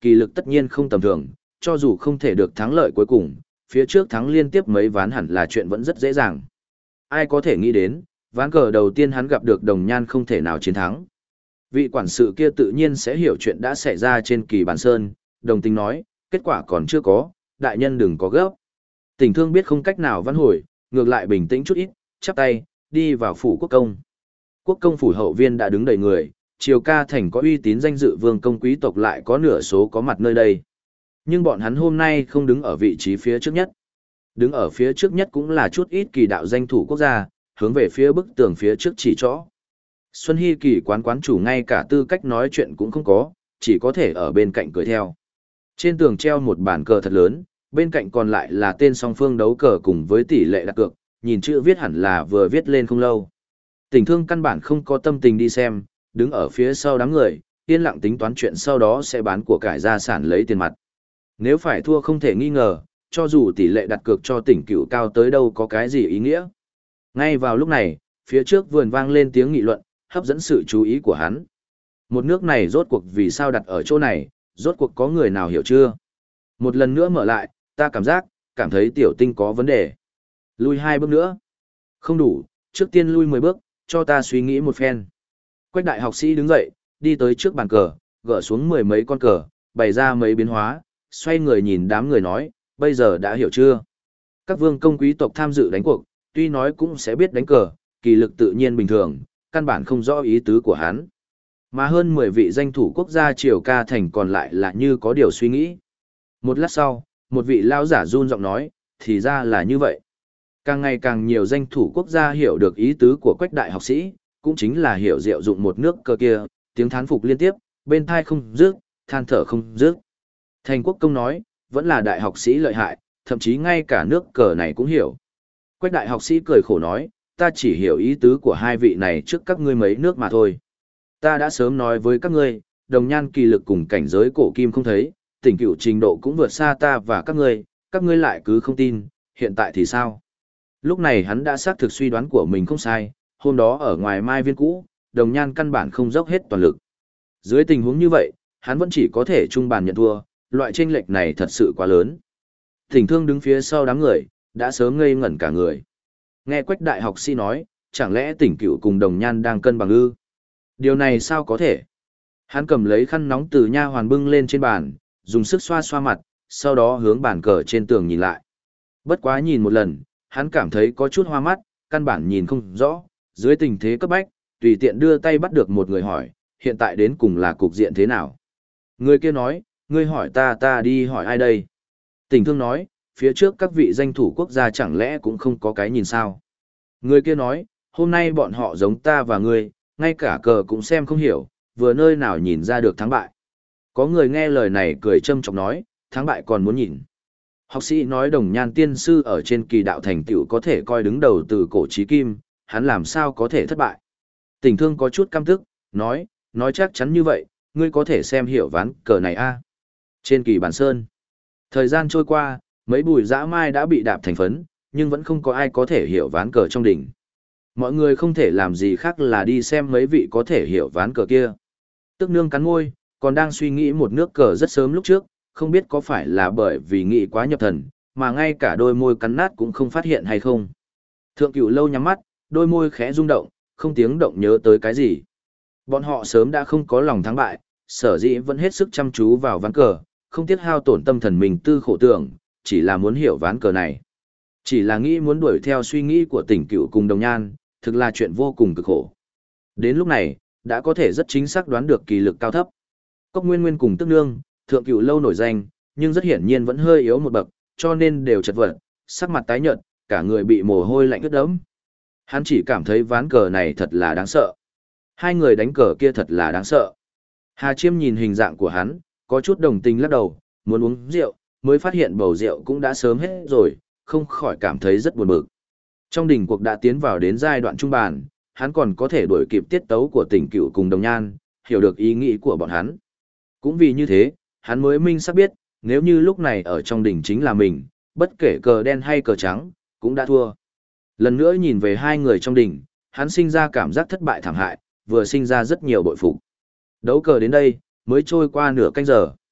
kỳ lực tất nhiên không tầm thường, cho dù không thể được thắng lợi cuối cùng, phía trước thắng liên tiếp mấy ván hẳn là chuyện vẫn rất dễ dàng. Ai có thể nghĩ đến, ván cờ đầu tiên hắn gặp được Đồng Nhan không thể nào chiến thắng. Vị quản sự kia tự nhiên sẽ hiểu chuyện đã xảy ra trên Kỳ Bản Sơn, đồng tình nói, kết quả còn chưa có, đại nhân đừng có gấp. Tỉnh Thương biết không cách nào vãn hồi, ngược lại bình tĩnh chút ít, chắp tay, đi vào phủ quốc công. Quốc công phủ hậu viên đã đứng đầy người, Triều Ca thành có uy tín danh dự vương công quý tộc lại có nửa số có mặt nơi đây. Nhưng bọn hắn hôm nay không đứng ở vị trí phía trước nhất. Đứng ở phía trước nhất cũng là chút ít kỳ đạo danh thủ quốc gia, hướng về phía bức tường phía trước chỉ chỗ. Xuân Hy Kỳ quán quán chủ ngay cả tư cách nói chuyện cũng không có, chỉ có thể ở bên cạnh cười theo. Trên tường treo một bản cờ thật lớn, bên cạnh còn lại là tên song phương đấu cờ cùng với tỷ lệ đặt cược, nhìn chữ viết hẳn là vừa viết lên không lâu. Tỉnh Thương căn bản không có tâm tình đi xem, đứng ở phía sau đám người, yên lặng tính toán chuyện sau đó sẽ bán của cải gia sản lấy tiền mặt. Nếu phải thua không thể nghi ngờ, cho dù tỷ lệ đặt cược cho tỉnh Cửu cao tới đâu có cái gì ý nghĩa. Ngay vào lúc này, phía trước vườn vang lên tiếng nghị luận, hấp dẫn sự chú ý của hắn. Một nước này rốt cuộc vì sao đặt ở chỗ này, rốt cuộc có người nào hiểu chưa? Một lần nữa mở lại, ta cảm giác, cảm thấy tiểu tinh có vấn đề. Lui hai bước nữa. Không đủ, trước tiên lui mười bước, cho ta suy nghĩ một phen. Quách đại học sĩ đứng dậy, đi tới trước bàn cờ, gỡ xuống mười mấy con cờ, bày ra mấy biến hóa, xoay người nhìn đám người nói, bây giờ đã hiểu chưa? Các vương công quý tộc tham dự đánh cuộc, tuy nói cũng sẽ biết đánh cờ, kỳ lực tự nhiên bình thường, căn bản không rõ ý tứ của hắn. Mà hơn mười vị danh thủ quốc gia Triều Ca thành còn lại là như có điều suy nghĩ. Một lát sau, một vị lão giả run giọng nói, thì ra là như vậy. Càng ngày càng nhiều danh thủ quốc gia hiểu được ý tứ của Quách đại học sĩ, cũng chính là hiểu diệu dụng một nước cờ kia, tiếng thán phục liên tiếp, bên thai không dứt, than thở không dứt. Thành quốc công nói, vẫn là đại học sĩ lợi hại, thậm chí ngay cả nước cờ này cũng hiểu. Quách đại học sĩ cười khổ nói, ta chỉ hiểu ý tứ của hai vị này trước các ngươi mấy nước mà thôi. Ta đã sớm nói với các ngươi, Đồng Nhan kỳ lực cùng cảnh giới cổ kim không thấy, tỉnh Cửu trình độ cũng vượt xa ta và các ngươi, các ngươi lại cứ không tin, hiện tại thì sao? Lúc này hắn đã xác thực suy đoán của mình không sai, hôm đó ở ngoài Mai Viên cũ, Đồng Nhan căn bản không dốc hết toàn lực. Dưới tình huống như vậy, hắn vẫn chỉ có thể trung bàn nhận thua, loại chênh lệch này thật sự quá lớn. Tỉnh Thương đứng phía sau đám người, đã sớm ngây ngẩn cả người. Nghe Quách đại học sĩ nói, chẳng lẽ tỉnh Cửu cùng Đồng Nhan đang cân bằng ư? Điều này sao có thể? Hắn cầm lấy khăn nóng từ nha hoàn bưng lên trên bàn, dùng sức xoa xoa mặt, sau đó hướng bàn cờ trên tường nhìn lại. Bất quá nhìn một lần, hắn cảm thấy có chút hoa mắt, căn bản nhìn không rõ, dưới tình thế cấp bách, tùy tiện đưa tay bắt được một người hỏi, hiện tại đến cùng là cục diện thế nào? Người kia nói, ngươi hỏi ta ta đi hỏi ai đây? Tỉnh Thương nói, phía trước các vị danh thủ quốc gia chẳng lẽ cũng không có cái nhìn sao? Người kia nói, hôm nay bọn họ giống ta và ngươi, ngay cả cờ cũng xem không hiểu, vừa nơi nào nhìn ra được thắng bại. Có người nghe lời này cười châm chọc nói, thắng bại còn muốn nhìn. Học sĩ nói Đồng Nhan tiên sư ở trên kỳ đạo thành tựu có thể coi đứng đầu từ cổ chí kim, hắn làm sao có thể thất bại. Tỉnh Thương có chút căm tức, nói, nói chắc chắn như vậy, ngươi có thể xem hiểu ván cờ này a. Trên kỳ bản sơn, thời gian trôi qua, mấy bùi dã mai đã bị đạp thành phấn, nhưng vẫn không có ai có thể hiểu ván cờ trong đỉnh. Mọi người không thể làm gì khác là đi xem mấy vị có thể hiểu ván cờ kia. Tức nương cắn môi, còn đang suy nghĩ một nước cờ rất sớm lúc trước, không biết có phải là bởi vì nghĩ quá nhập thần, mà ngay cả đôi môi cắn nát cũng không phát hiện hay không. Thượng Cửu lâu nhắm mắt, đôi môi khẽ rung động, không tiếng động nhớ tới cái gì. Bọn họ sớm đã không có lòng thắng bại, sở dĩ vẫn hết sức chăm chú vào ván cờ, không tiếc hao tổn tâm thần mình tư khổ tưởng, chỉ là muốn hiểu ván cờ này. Chỉ là nghĩ muốn đuổi theo suy nghĩ của Tỉnh Cửu cùng Đồng Nhan, thực là chuyện vô cùng cực khổ. Đến lúc này, đã có thể rất chính xác đoán được kỳ lực cao thấp. Cốc Nguyên Nguyên cùng Tức Nương, Thượng Cửu lâu nổi danh, nhưng rất hiển nhiên vẫn hơi yếu một bậc, cho nên đều chật vật, sắc mặt tái nhợt, cả người bị mồ hôi lạnh ướt đẫm. Hắn chỉ cảm thấy ván cờ này thật là đáng sợ. Hai người đánh cờ kia thật là đáng sợ. Hà Chiêm nhìn hình dạng của hắn, có chút đồng tình lắc đầu, muốn uống rượu, mới phát hiện bầu rượu cũng đã sớm hết rồi, không khỏi cảm thấy rất buồn bực. Trong đỉnh cuộc đã tiến vào đến giai đoạn trung bàn, hắn còn có thể đuổi kịp tiết tấu của Tỉnh Cửu cùng Đồng Nhan, hiểu được ý nghĩ của bọn hắn. Cũng vì như thế, hắn mới minh xác biết, nếu như lúc này ở trong đỉnh chính là mình, bất kể cờ đen hay cờ trắng, cũng đã thua. Lần nữa nhìn về hai người trong đỉnh, hắn sinh ra cảm giác thất bại thảm hại, vừa sinh ra rất nhiều bội phục. Đấu cờ đến đây, mới trôi qua nửa canh giờ.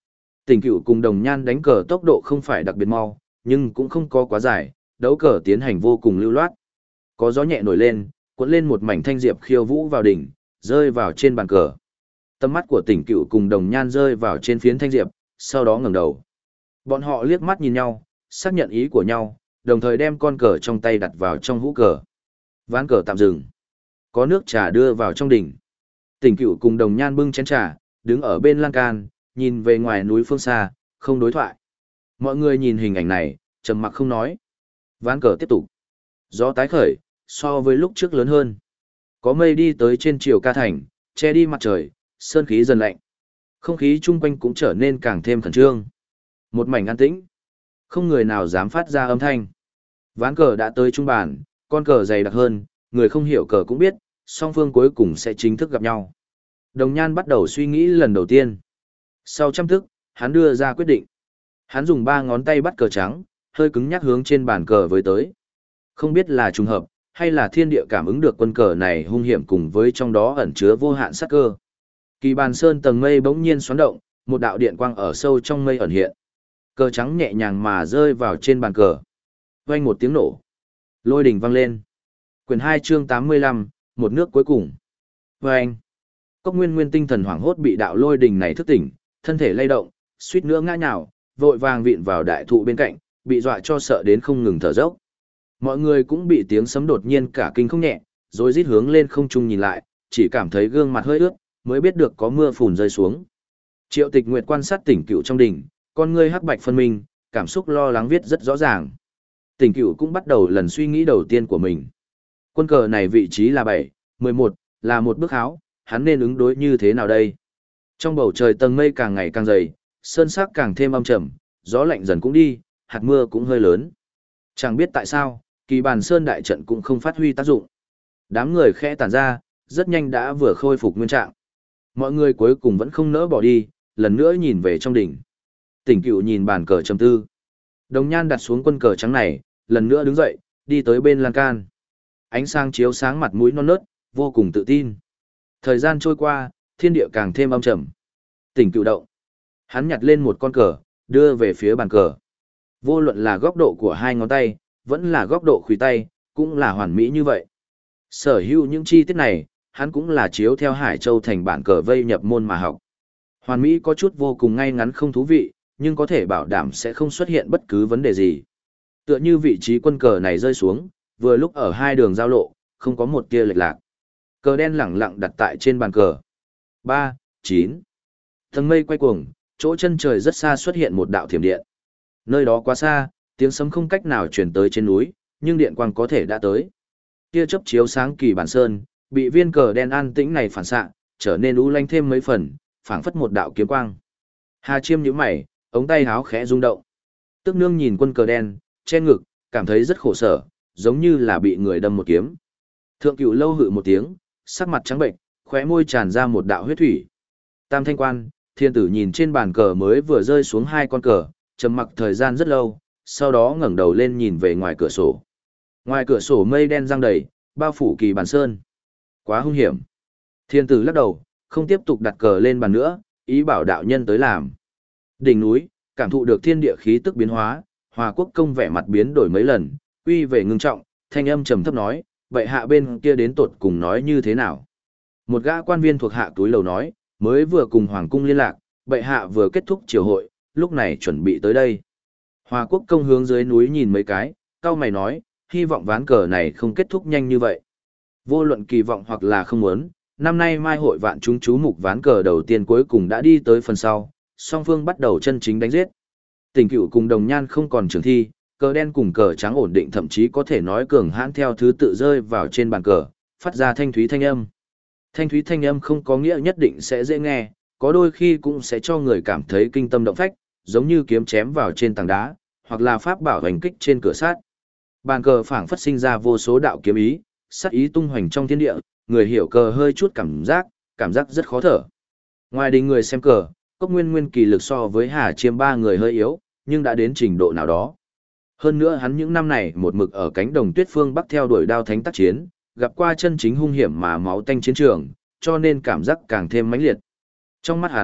Tỉnh Cựu cùng Đồng Nhan đánh cờ tốc độ không phải đặc biệt mau, nhưng cũng không có quá dài, đấu cờ tiến hành vô cùng lưu loát. Có gió nhẹ nổi lên, cuốn lên một mảnh thanh diệp khiêu vũ vào đỉnh, rơi vào trên bàn cờ. Tầm mắt của Tỉnh Cựu cùng Đồng Nhan rơi vào trên phiến thanh diệp, sau đó ngẩng đầu. Bọn họ liếc mắt nhìn nhau, xác nhận ý của nhau, đồng thời đem con cờ trong tay đặt vào trong hũ cờ. Ván cờ tạm dừng. Có nước trà đưa vào trong đỉnh. Tỉnh Cựu cùng Đồng Nhan bưng chén trà, đứng ở bên lan can, nhìn về ngoài núi phương xa, không đối thoại. Mọi người nhìn hình ảnh này, trầm mặc không nói. Ván cờ tiếp tục. Gió tái khởi, so với lúc trước lớn hơn. Có mây đi tới trên triều ca thành, che đi mặt trời, sơn khí dần lạnh. Không khí chung quanh cũng trở nên càng thêm khẩn trương. Một mảnh an tĩnh. Không người nào dám phát ra âm thanh. Ván cờ đã tới trung bàn, con cờ dày đặc hơn, người không hiểu cờ cũng biết, song phương cuối cùng sẽ chính thức gặp nhau. Đồng Nhan bắt đầu suy nghĩ lần đầu tiên. Sau trăm thức, hắn đưa ra quyết định. Hắn dùng ba ngón tay bắt cờ trắng, hơi cứng nhắc hướng trên bàn cờ với tới. Không biết là trùng hợp, hay là thiên địa cảm ứng được quân cờ này hung hiểm cùng với trong đó ẩn chứa vô hạn sát cơ. Kỳ bàn sơn tầng mây bỗng nhiên xoắn động, một đạo điện quang ở sâu trong mây ẩn hiện. Cờ trắng nhẹ nhàng mà rơi vào trên bàn cờ. Vang một tiếng nổ. Lôi đình vang lên. Quyển hai chương tám mươi lăm, một nước cuối cùng. Vang. Cốc Nguyên Nguyên tinh thần hoảng hốt bị đạo lôi đình này thức tỉnh, thân thể lay động, suýt nữa ngã nhào, vội vàng vịn vào đại thụ bên cạnh, bị dọa cho sợ đến không ngừng thở dốc. Mọi người cũng bị tiếng sấm đột nhiên cả kinh không nhẹ, rồi rít hướng lên không trung nhìn lại, chỉ cảm thấy gương mặt hơi ướt, mới biết được có mưa phùn rơi xuống. Triệu Tịch Nguyệt quan sát Tỉnh Cựu trong đỉnh, con ngươi hắc bạch phân minh, cảm xúc lo lắng viết rất rõ ràng. Tỉnh Cựu cũng bắt đầu lần suy nghĩ đầu tiên của mình. Quân cờ này vị trí là bảy, mười một, là một bước háo, hắn nên ứng đối như thế nào đây? Trong bầu trời tầng mây càng ngày càng dày, sơn sắc càng thêm âm trầm, gió lạnh dần cũng đi, hạt mưa cũng hơi lớn. Chẳng biết tại sao, kỳ bàn sơn đại trận cũng không phát huy tác dụng. Đám người khẽ tản ra, rất nhanh đã vừa khôi phục nguyên trạng. Mọi người cuối cùng vẫn không nỡ bỏ đi, lần nữa nhìn về trong đỉnh. Tỉnh Cựu nhìn bàn cờ trầm tư. Đồng Nhan đặt xuống quân cờ trắng này, lần nữa đứng dậy, đi tới bên lan can. Ánh sáng chiếu sáng mặt mũi non nớt, vô cùng tự tin. Thời gian trôi qua, thiên địa càng thêm âm trầm. Tỉnh Cựu động. Hắn nhặt lên một con cờ, đưa về phía bàn cờ. Vô luận là góc độ của hai ngón tay, vẫn là góc độ khuỷu tay, cũng là hoàn mỹ như vậy. Sở hữu những chi tiết này, hắn cũng là chiếu theo Hải Châu thành bản cờ vây nhập môn mà học. Hoàn mỹ có chút vô cùng ngay ngắn không thú vị, nhưng có thể bảo đảm sẽ không xuất hiện bất cứ vấn đề gì. Tựa như vị trí quân cờ này rơi xuống, vừa lúc ở hai đường giao lộ, không có một tia lệch lạc. Cờ đen lẳng lặng đặt tại trên bàn cờ. ba, chín. Tầng mây quay cuồng, chỗ chân trời rất xa xuất hiện một đạo thiểm điện. Nơi đó quá xa, tiếng sấm không cách nào truyền tới trên núi, nhưng điện quang có thể đã tới. Tia chớp chiếu sáng kỳ bản sơn, bị viên cờ đen an tĩnh này phản xạ, trở nên u lanh thêm mấy phần, phảng phất một đạo kiếm quang. Hà Chiêm nhíu mày, ống tay háo khẽ rung động. Tức Nương nhìn quân cờ đen, che ngực, cảm thấy rất khổ sở, giống như là bị người đâm một kiếm. Thượng Cựu lâu hự một tiếng, sắc mặt trắng bệnh, khóe môi tràn ra một đạo huyết thủy. Tam Thanh Quan, Thiên Tử nhìn trên bàn cờ mới vừa rơi xuống hai con cờ, trầm mặc thời gian rất lâu, sau đó ngẩng đầu lên nhìn về ngoài cửa sổ. Ngoài cửa sổ mây đen giăng đầy, bao phủ kỳ bàn sơn. Quá hung hiểm. Thiên Tử lắc đầu, không tiếp tục đặt cờ lên bàn nữa, ý bảo đạo nhân tới làm. Đỉnh núi, cảm thụ được thiên địa khí tức biến hóa, Hòa Quốc công vẻ mặt biến đổi mấy lần, uy về ngưng trọng, thanh âm trầm thấp nói, vậy hạ bên kia đến tột cùng nói như thế nào? Một gã quan viên thuộc hạ túi lầu nói, mới vừa cùng Hoàng cung liên lạc, bệ hạ vừa kết thúc triều hội, lúc này chuẩn bị tới đây. Hòa Quốc công hướng dưới núi nhìn mấy cái, cao mày nói, hy vọng ván cờ này không kết thúc nhanh như vậy. Vô luận kỳ vọng hoặc là không muốn, năm nay mai hội vạn chúng chú mục ván cờ đầu tiên cuối cùng đã đi tới phần sau, song phương bắt đầu chân chính đánh giết. Tỉnh Cựu cùng Đồng Nhan không còn trường thi, cờ đen cùng cờ trắng ổn định, thậm chí có thể nói cường hãn theo thứ tự rơi vào trên bàn cờ, phát ra thanh thúy thanh âm. Thanh thúy thanh âm không có nghĩa nhất định sẽ dễ nghe, có đôi khi cũng sẽ cho người cảm thấy kinh tâm động phách, giống như kiếm chém vào trên tảng đá, hoặc là pháp bảo hành kích trên cửa sắt. Bàn cờ phảng phất sinh ra vô số đạo kiếm ý, sát ý tung hoành trong thiên địa, người hiểu cờ hơi chút cảm giác, cảm giác rất khó thở. Ngoài đình người xem cờ, Cốc Nguyên Nguyên kỳ lực so với Hà Chiêm ba người hơi yếu, nhưng đã đến trình độ nào đó. Hơn nữa hắn những năm này một mực ở cánh đồng tuyết phương Bắc theo đuổi đao thánh tác chiến, gặp qua chân chính hung hiểm mà máu tanh chiến trường, cho nên cảm giác càng thêm mãnh liệt. Trong mắt hắn,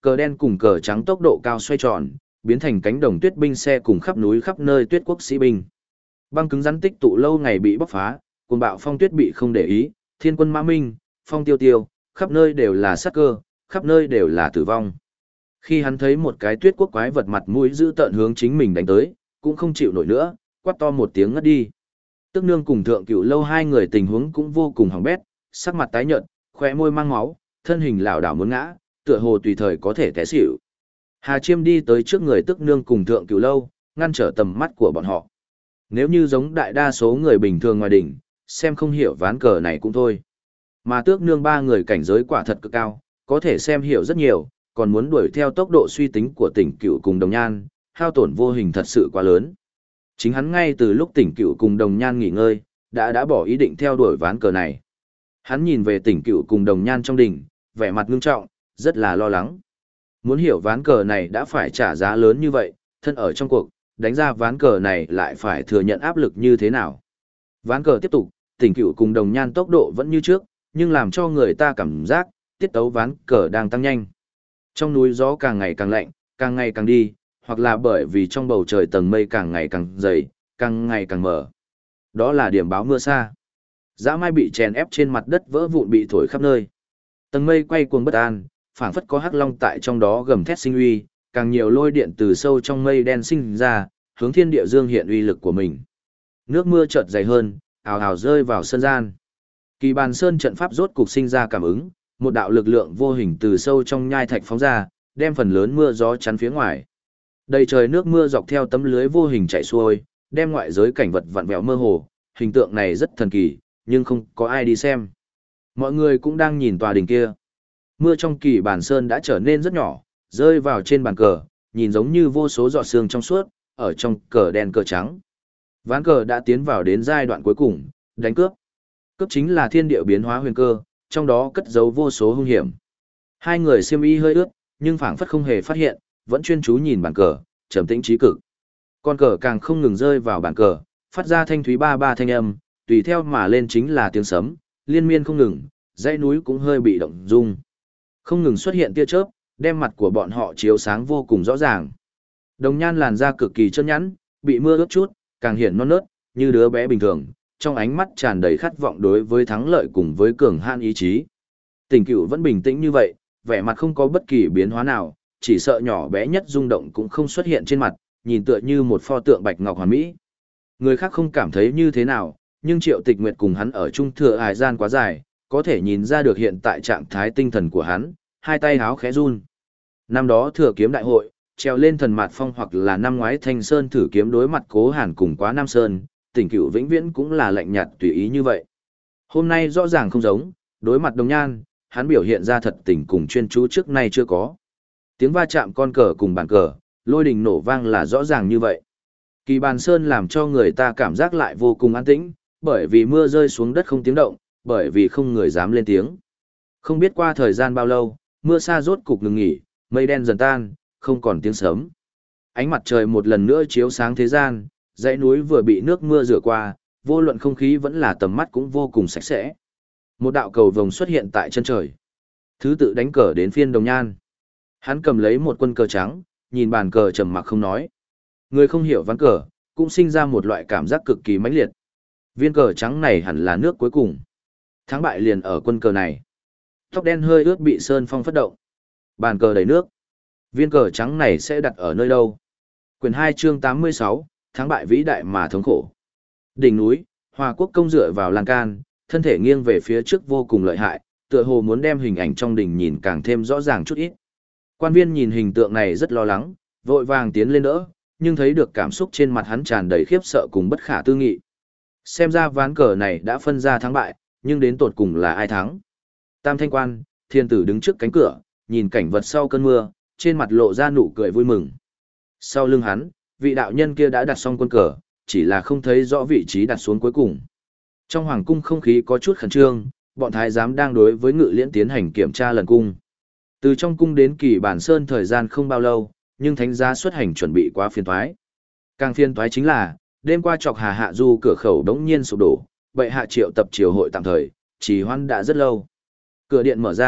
Cờ đen cùng cờ trắng tốc độ cao xoay tròn, biến thành cánh đồng tuyết binh xe cùng khắp núi khắp nơi tuyết quốc sĩ binh. Băng cứng rắn tích tụ lâu ngày bị bóc phá, cuồng bạo phong tuyết bị không để ý, thiên quân mã minh, phong tiêu tiêu, khắp nơi đều là sát cơ, khắp nơi đều là tử vong. Khi hắn thấy một cái tuyết quốc quái vật mặt mũi giữ tợn hướng chính mình đánh tới, cũng không chịu nổi nữa, quát to một tiếng ngất đi. Tức nương cùng thượng cửu lâu hai người tình huống cũng vô cùng hỏng bét, sắc mặt tái nhợt, khóe môi mang máu, thân hình lảo đảo muốn ngã, tựa hồ tùy thời có thể té xỉu. Hà Chiêm đi tới trước người tức nương cùng thượng cửu lâu, ngăn trở tầm mắt của bọn họ. Nếu như giống đại đa số người bình thường ngoài đỉnh, xem không hiểu ván cờ này cũng thôi. Mà tước nương ba người cảnh giới quả thật cực cao, có thể xem hiểu rất nhiều, còn muốn đuổi theo tốc độ suy tính của tỉnh cửu cùng đồng nhan, hao tổn vô hình thật sự quá lớn. Chính hắn ngay từ lúc tỉnh cửu cùng đồng nhan nghỉ ngơi, đã đã bỏ ý định theo đuổi ván cờ này. Hắn nhìn về tỉnh cửu cùng đồng nhan trong đỉnh, vẻ mặt ngưng trọng, rất là lo lắng. Muốn hiểu ván cờ này đã phải trả giá lớn như vậy, thân ở trong cuộc, đánh ra ván cờ này lại phải thừa nhận áp lực như thế nào. Ván cờ tiếp tục, tỉnh cửu cùng đồng nhan tốc độ vẫn như trước, nhưng làm cho người ta cảm giác, tiết tấu ván cờ đang tăng nhanh. Trong núi gió càng ngày càng lạnh, càng ngày càng đi, hoặc là bởi vì trong bầu trời tầng mây càng ngày càng dày, càng ngày càng mở. Đó là điểm báo mưa xa. Dã mai bị chèn ép trên mặt đất vỡ vụn bị thổi khắp nơi. Tầng mây quay cuồng bất an, phảng phất có hắc long tại trong đó gầm thét sinh uy, càng nhiều lôi điện từ sâu trong mây đen sinh ra, hướng thiên địa dương hiện uy lực của mình. Nước mưa chợt dày hơn, ào ào rơi vào sân gian. Kỳ bàn sơn trận pháp rốt cục sinh ra cảm ứng, một đạo lực lượng vô hình từ sâu trong nhai thạch phóng ra, đem phần lớn mưa gió chắn phía ngoài. Đầy trời nước mưa dọc theo tấm lưới vô hình chảy xuôi, đem ngoại giới cảnh vật vặn vẹo mơ hồ, hình tượng này rất thần kỳ, nhưng không có ai đi xem. Mọi người cũng đang nhìn tòa đỉnh kia. Mưa trong kỳ bàn sơn đã trở nên rất nhỏ, rơi vào trên bàn cờ, nhìn giống như vô số giọt sương trong suốt, ở trong cờ đen cờ trắng. Ván cờ đã tiến vào đến giai đoạn cuối cùng, đánh cướp. Cướp chính là thiên địa biến hóa huyền cơ, trong đó cất giấu vô số hung hiểm. Hai người xiêm y hơi ướt, nhưng phảng phất không hề phát hiện, vẫn chuyên chú nhìn bàn cờ, trầm tĩnh trí cực. Con cờ càng không ngừng rơi vào bàn cờ, phát ra thanh thúy ba ba thanh âm, tùy theo mà lên chính là tiếng sấm, liên miên không ngừng, dãy núi cũng hơi bị động rung. Không ngừng xuất hiện tia chớp, đem mặt của bọn họ chiếu sáng vô cùng rõ ràng. Đồng nhan làn da cực kỳ chân nhẵn, bị mưa ướt chút, càng hiển non nớt, như đứa bé bình thường, trong ánh mắt tràn đầy khát vọng đối với thắng lợi cùng với cường han ý chí. Tỉnh Cửu vẫn bình tĩnh như vậy, vẻ mặt không có bất kỳ biến hóa nào, chỉ sợ nhỏ bé nhất rung động cũng không xuất hiện trên mặt, nhìn tựa như một pho tượng bạch ngọc hoàn mỹ. Người khác không cảm thấy như thế nào, nhưng Triệu Tịch Nguyệt cùng hắn ở chung thừa hài gian quá dài, có thể nhìn ra được hiện tại trạng thái tinh thần của hắn, hai tay háo khẽ run. Năm đó thừa kiếm đại hội, treo lên thần mạt phong hoặc là năm ngoái Thanh Sơn thử kiếm đối mặt Cố Hàn cùng Quá Nam Sơn, Tỉnh Cửu vĩnh viễn cũng là lạnh nhạt tùy ý như vậy. Hôm nay rõ ràng không giống, đối mặt Đồng Nhan, hắn biểu hiện ra thật tình cùng chuyên chú trước nay chưa có. Tiếng va chạm con cờ cùng bàn cờ, lôi đình nổ vang là rõ ràng như vậy. Kỳ bàn sơn làm cho người ta cảm giác lại vô cùng an tĩnh, bởi vì mưa rơi xuống đất không tiếng động, bởi vì không người dám lên tiếng. Không biết qua thời gian bao lâu, mưa xa rốt cục ngừng nghỉ, mây đen dần tan, không còn tiếng sấm. Ánh mặt trời một lần nữa chiếu sáng thế gian, dãy núi vừa bị nước mưa rửa qua, vô luận không khí vẫn là tầm mắt cũng vô cùng sạch sẽ. Một đạo cầu vồng xuất hiện tại chân trời. Thứ tự đánh cờ đến phiên Đồng Nhan. Hắn cầm lấy một quân cờ trắng, nhìn bàn cờ trầm mặc không nói. Người không hiểu ván cờ, cũng sinh ra một loại cảm giác cực kỳ mãnh liệt. Viên cờ trắng này hẳn là nước cuối cùng. Thắng bại liền ở quân cờ này. Tóc đen hơi ướt bị sơn phong phất động. Bàn cờ đầy nước. Viên cờ trắng này sẽ đặt ở nơi đâu? Quyển hai chương tám mươi sáu, thắng bại vĩ đại mà thống khổ. Đỉnh núi, Hòa Quốc công dựa vào lan can, thân thể nghiêng về phía trước vô cùng lợi hại, tựa hồ muốn đem hình ảnh trong đỉnh nhìn càng thêm rõ ràng chút ít. Quan viên nhìn hình tượng này rất lo lắng, vội vàng tiến lên đỡ, nhưng thấy được cảm xúc trên mặt hắn tràn đầy khiếp sợ cùng bất khả tư nghị. Xem ra ván cờ này đã phân ra thắng bại, nhưng đến tột cùng là ai thắng? Tam Thanh Quan, thiên tử đứng trước cánh cửa, nhìn cảnh vật sau cơn mưa, trên mặt lộ ra nụ cười vui mừng. Sau lưng hắn, vị đạo nhân kia đã đặt xong quân cờ, chỉ là không thấy rõ vị trí đặt xuống cuối cùng. Trong hoàng cung không khí có chút khẩn trương, bọn thái giám đang đối với Ngự Liễn tiến hành kiểm tra lần cung. Từ trong cung đến Kỳ Bản Sơn thời gian không bao lâu, nhưng thánh giá xuất hành chuẩn bị quá phiền toái. Càng phiền toái chính là, đêm qua chọc Hà Hạ Du cửa khẩu đống nhiên sụp đổ, bệ hạ triệu tập triều hội tạm thời, trì hoãn đã rất lâu. Cửa điện mở ra,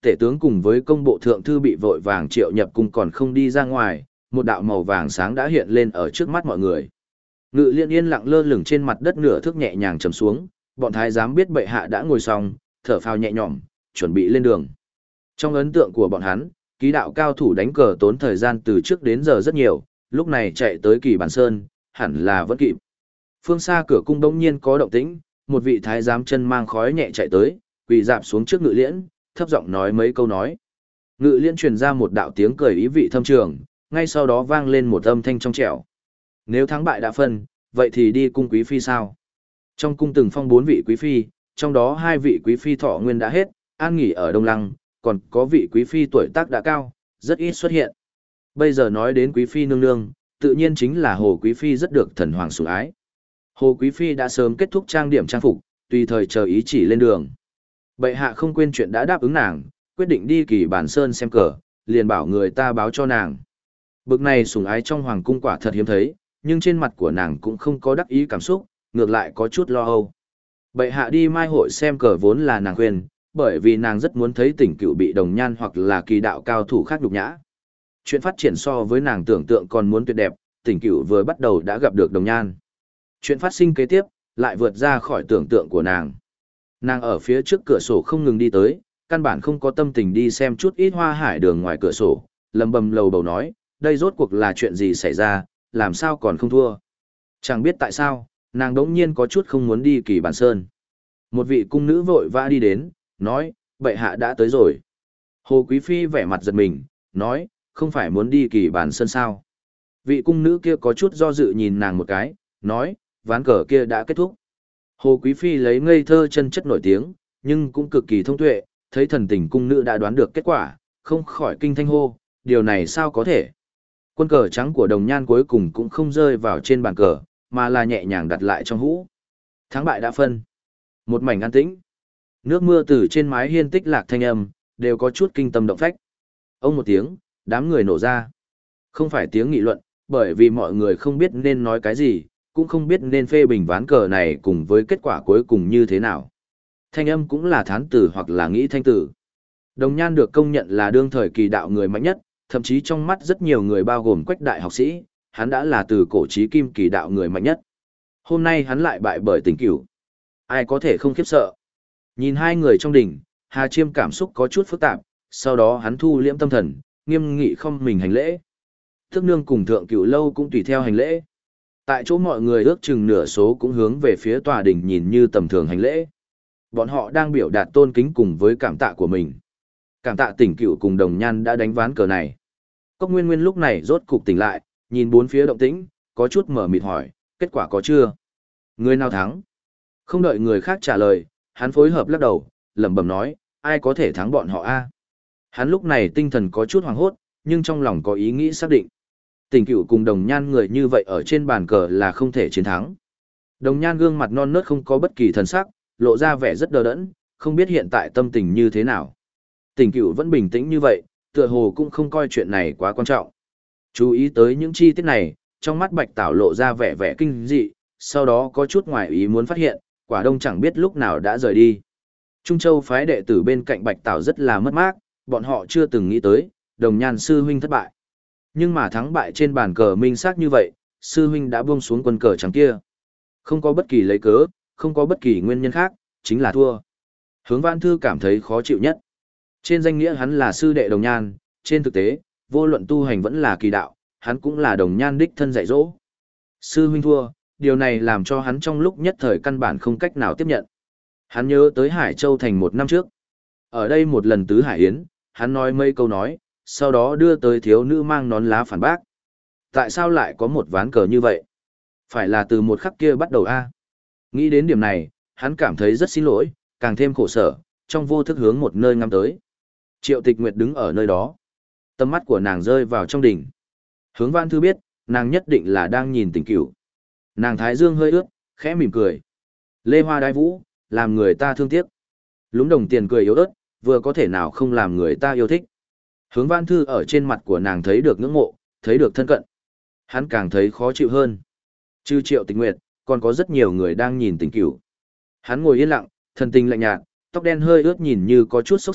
Tể tướng cùng với công bộ thượng thư bị vội vàng triệu nhập cung còn không đi ra ngoài, một đạo màu vàng sáng đã hiện lên ở trước mắt mọi người. Ngự Liên yên lặng lơ lửng trên mặt đất nửa thước nhẹ nhàng trầm xuống, bọn thái giám biết bệ hạ đã ngồi xong, thở phào nhẹ nhõm, chuẩn bị lên đường. Trong ấn tượng của bọn hắn, ký đạo cao thủ đánh cờ tốn thời gian từ trước đến giờ rất nhiều, lúc này chạy tới Kỳ Bản Sơn, hẳn là vẫn kịp. Phương xa cửa cung bỗng nhiên có động tĩnh, một vị thái giám chân mang khói nhẹ chạy tới, quỳ dạp xuống trước Ngự Liễn, thấp giọng nói mấy câu nói. Ngự Liễn truyền ra một đạo tiếng cười ý vị thâm trường, ngay sau đó vang lên một âm thanh trong trẻo. Nếu thắng bại đã phân, vậy thì đi cung quý phi sao? Trong cung từng phong bốn vị quý phi, trong đó hai vị quý phi thọ nguyên đã hết, an nghỉ ở Đông Lăng, còn có vị quý phi tuổi tác đã cao, rất ít xuất hiện. Bây giờ nói đến quý phi nương nương, tự nhiên chính là Hồ quý phi rất được thần hoàng sủng ái. Hồ quý phi đã sớm kết thúc trang điểm trang phục, tùy thời chờ ý chỉ lên đường. Bệ hạ không quên chuyện đã đáp ứng nàng, quyết định đi Kỳ Bản Sơn xem cờ, liền bảo người ta báo cho nàng. Bực này sủng ái trong hoàng cung quả thật hiếm thấy, nhưng trên mặt của nàng cũng không có đắc ý cảm xúc, ngược lại có chút lo âu. Bệ hạ đi mai hội xem cờ vốn là nàng khuyên, bởi vì nàng rất muốn thấy Tỉnh Cựu bị Đồng Nhan hoặc là kỳ đạo cao thủ khác nhục nhã. Chuyện phát triển so với nàng tưởng tượng còn muốn tuyệt đẹp, Tỉnh Cựu vừa bắt đầu đã gặp được Đồng Nhan. Chuyện phát sinh kế tiếp, lại vượt ra khỏi tưởng tượng của nàng. Nàng ở phía trước cửa sổ không ngừng đi tới, căn bản không có tâm tình đi xem chút ít hoa hải đường ngoài cửa sổ, lầm bầm lầu bầu nói, đây rốt cuộc là chuyện gì xảy ra, làm sao còn không thua. Chẳng biết tại sao, nàng đống nhiên có chút không muốn đi Kỳ Bản Sơn. Một vị cung nữ vội vã đi đến, nói, bệ hạ đã tới rồi. Hồ Quý Phi vẻ mặt giật mình, nói, không phải muốn đi Kỳ Bản Sơn sao. Vị cung nữ kia có chút do dự nhìn nàng một cái, nói, ván cờ kia đã kết thúc. Hồ Quý Phi lấy ngây thơ chân chất nổi tiếng, nhưng cũng cực kỳ thông tuệ, thấy thần tình cung nữ đã đoán được kết quả, không khỏi kinh thanh hô, điều này sao có thể. Quân cờ trắng của Đồng Nhan cuối cùng cũng không rơi vào trên bàn cờ, mà là nhẹ nhàng đặt lại trong hũ. Thắng bại đã phân. Một mảnh an tĩnh. Nước mưa từ trên mái hiên tích lạc thanh âm, đều có chút kinh tâm động phách. Ông một tiếng, đám người nổ ra. Không phải tiếng nghị luận, bởi vì mọi người không biết nên nói cái gì, cũng không biết nên phê bình ván cờ này cùng với kết quả cuối cùng như thế nào. Thanh âm cũng là thán tử hoặc là nghĩ thanh tử. Đồng Nhan được công nhận là đương thời kỳ đạo người mạnh nhất, thậm chí trong mắt rất nhiều người bao gồm Quách đại học sĩ, hắn đã là từ cổ chí kim kỳ đạo người mạnh nhất. Hôm nay hắn lại bại bởi Tỉnh Cửu. Ai có thể không khiếp sợ. Nhìn hai người trong đỉnh, Hà Chiêm cảm xúc có chút phức tạp, sau đó hắn thu liễm tâm thần, nghiêm nghị không mình hành lễ. Thức nương cùng Thượng Cửu Lâu cũng tùy theo hành lễ. Tại chỗ mọi người ước chừng nửa số cũng hướng về phía tòa đỉnh nhìn như tầm thường hành lễ. Bọn họ đang biểu đạt tôn kính cùng với cảm tạ của mình. Cảm tạ Tỉnh Cửu cùng Đồng Nhan đã đánh ván cờ này. Cốc Nguyên Nguyên lúc này rốt cục tỉnh lại, nhìn bốn phía động tĩnh, có chút mở mịt hỏi, kết quả có chưa? Người nào thắng? Không đợi người khác trả lời, hắn phối hợp lắc đầu, lẩm bẩm nói, ai có thể thắng bọn họ a? Hắn lúc này tinh thần có chút hoảng hốt, nhưng trong lòng có ý nghĩ xác định. Tỉnh Cửu cùng Đồng Nhan người như vậy ở trên bàn cờ là không thể chiến thắng. Đồng Nhan gương mặt non nớt không có bất kỳ thần sắc, lộ ra vẻ rất đờ đẫn, không biết hiện tại tâm tình như thế nào. Tỉnh Cửu vẫn bình tĩnh như vậy, tựa hồ cũng không coi chuyện này quá quan trọng. Chú ý tới những chi tiết này, trong mắt Bạch Tảo lộ ra vẻ vẻ kinh dị, sau đó có chút ngoài ý muốn phát hiện, Quả Đông chẳng biết lúc nào đã rời đi. Trung Châu phái đệ tử bên cạnh Bạch Tảo rất là mất mát, bọn họ chưa từng nghĩ tới, Đồng Nhan sư huynh thất bại. Nhưng mà thắng bại trên bàn cờ minh xác như vậy, sư huynh đã buông xuống quân cờ trắng kia. Không có bất kỳ lấy cớ, không có bất kỳ nguyên nhân khác, chính là thua. Hướng Vãn Thư cảm thấy khó chịu nhất. Trên danh nghĩa hắn là sư đệ Đồng Nhan, trên thực tế, vô luận tu hành vẫn là kỳ đạo, hắn cũng là Đồng Nhan đích thân dạy dỗ. Sư huynh thua, điều này làm cho hắn trong lúc nhất thời căn bản không cách nào tiếp nhận. Hắn nhớ tới Hải Châu thành một năm trước. Ở đây một lần tứ hải yến, hắn nói mấy câu nói, sau đó đưa tới thiếu nữ mang nón lá phản bác. Tại sao lại có một ván cờ như vậy? Phải là từ một khắc kia bắt đầu a? Nghĩ đến điểm này, hắn cảm thấy rất xin lỗi, càng thêm khổ sở, trong vô thức hướng một nơi ngắm tới. Triệu Tịch Nguyệt đứng ở nơi đó. Tầm mắt của nàng rơi vào trong đỉnh. Hướng Vãn Thư biết, nàng nhất định là đang nhìn Tỉnh Cửu. Nàng thái dương hơi ướt, khẽ mỉm cười. Lê hoa đái vũ, làm người ta thương tiếc. Lúng đồng tiền cười yếu ớt, vừa có thể nào không làm người ta yêu thích. Hướng Vãn Thư ở trên mặt của nàng thấy được ngưỡng mộ, thấy được thân cận. Hắn càng thấy khó chịu hơn. Trừ Triệu Tịch Nguyệt, còn có rất nhiều người đang nhìn Tỉnh Cửu. Hắn ngồi yên lặng, thần tình lạnh nhạt, tóc đen hơi ướt nhìn như có chút sốc xếp,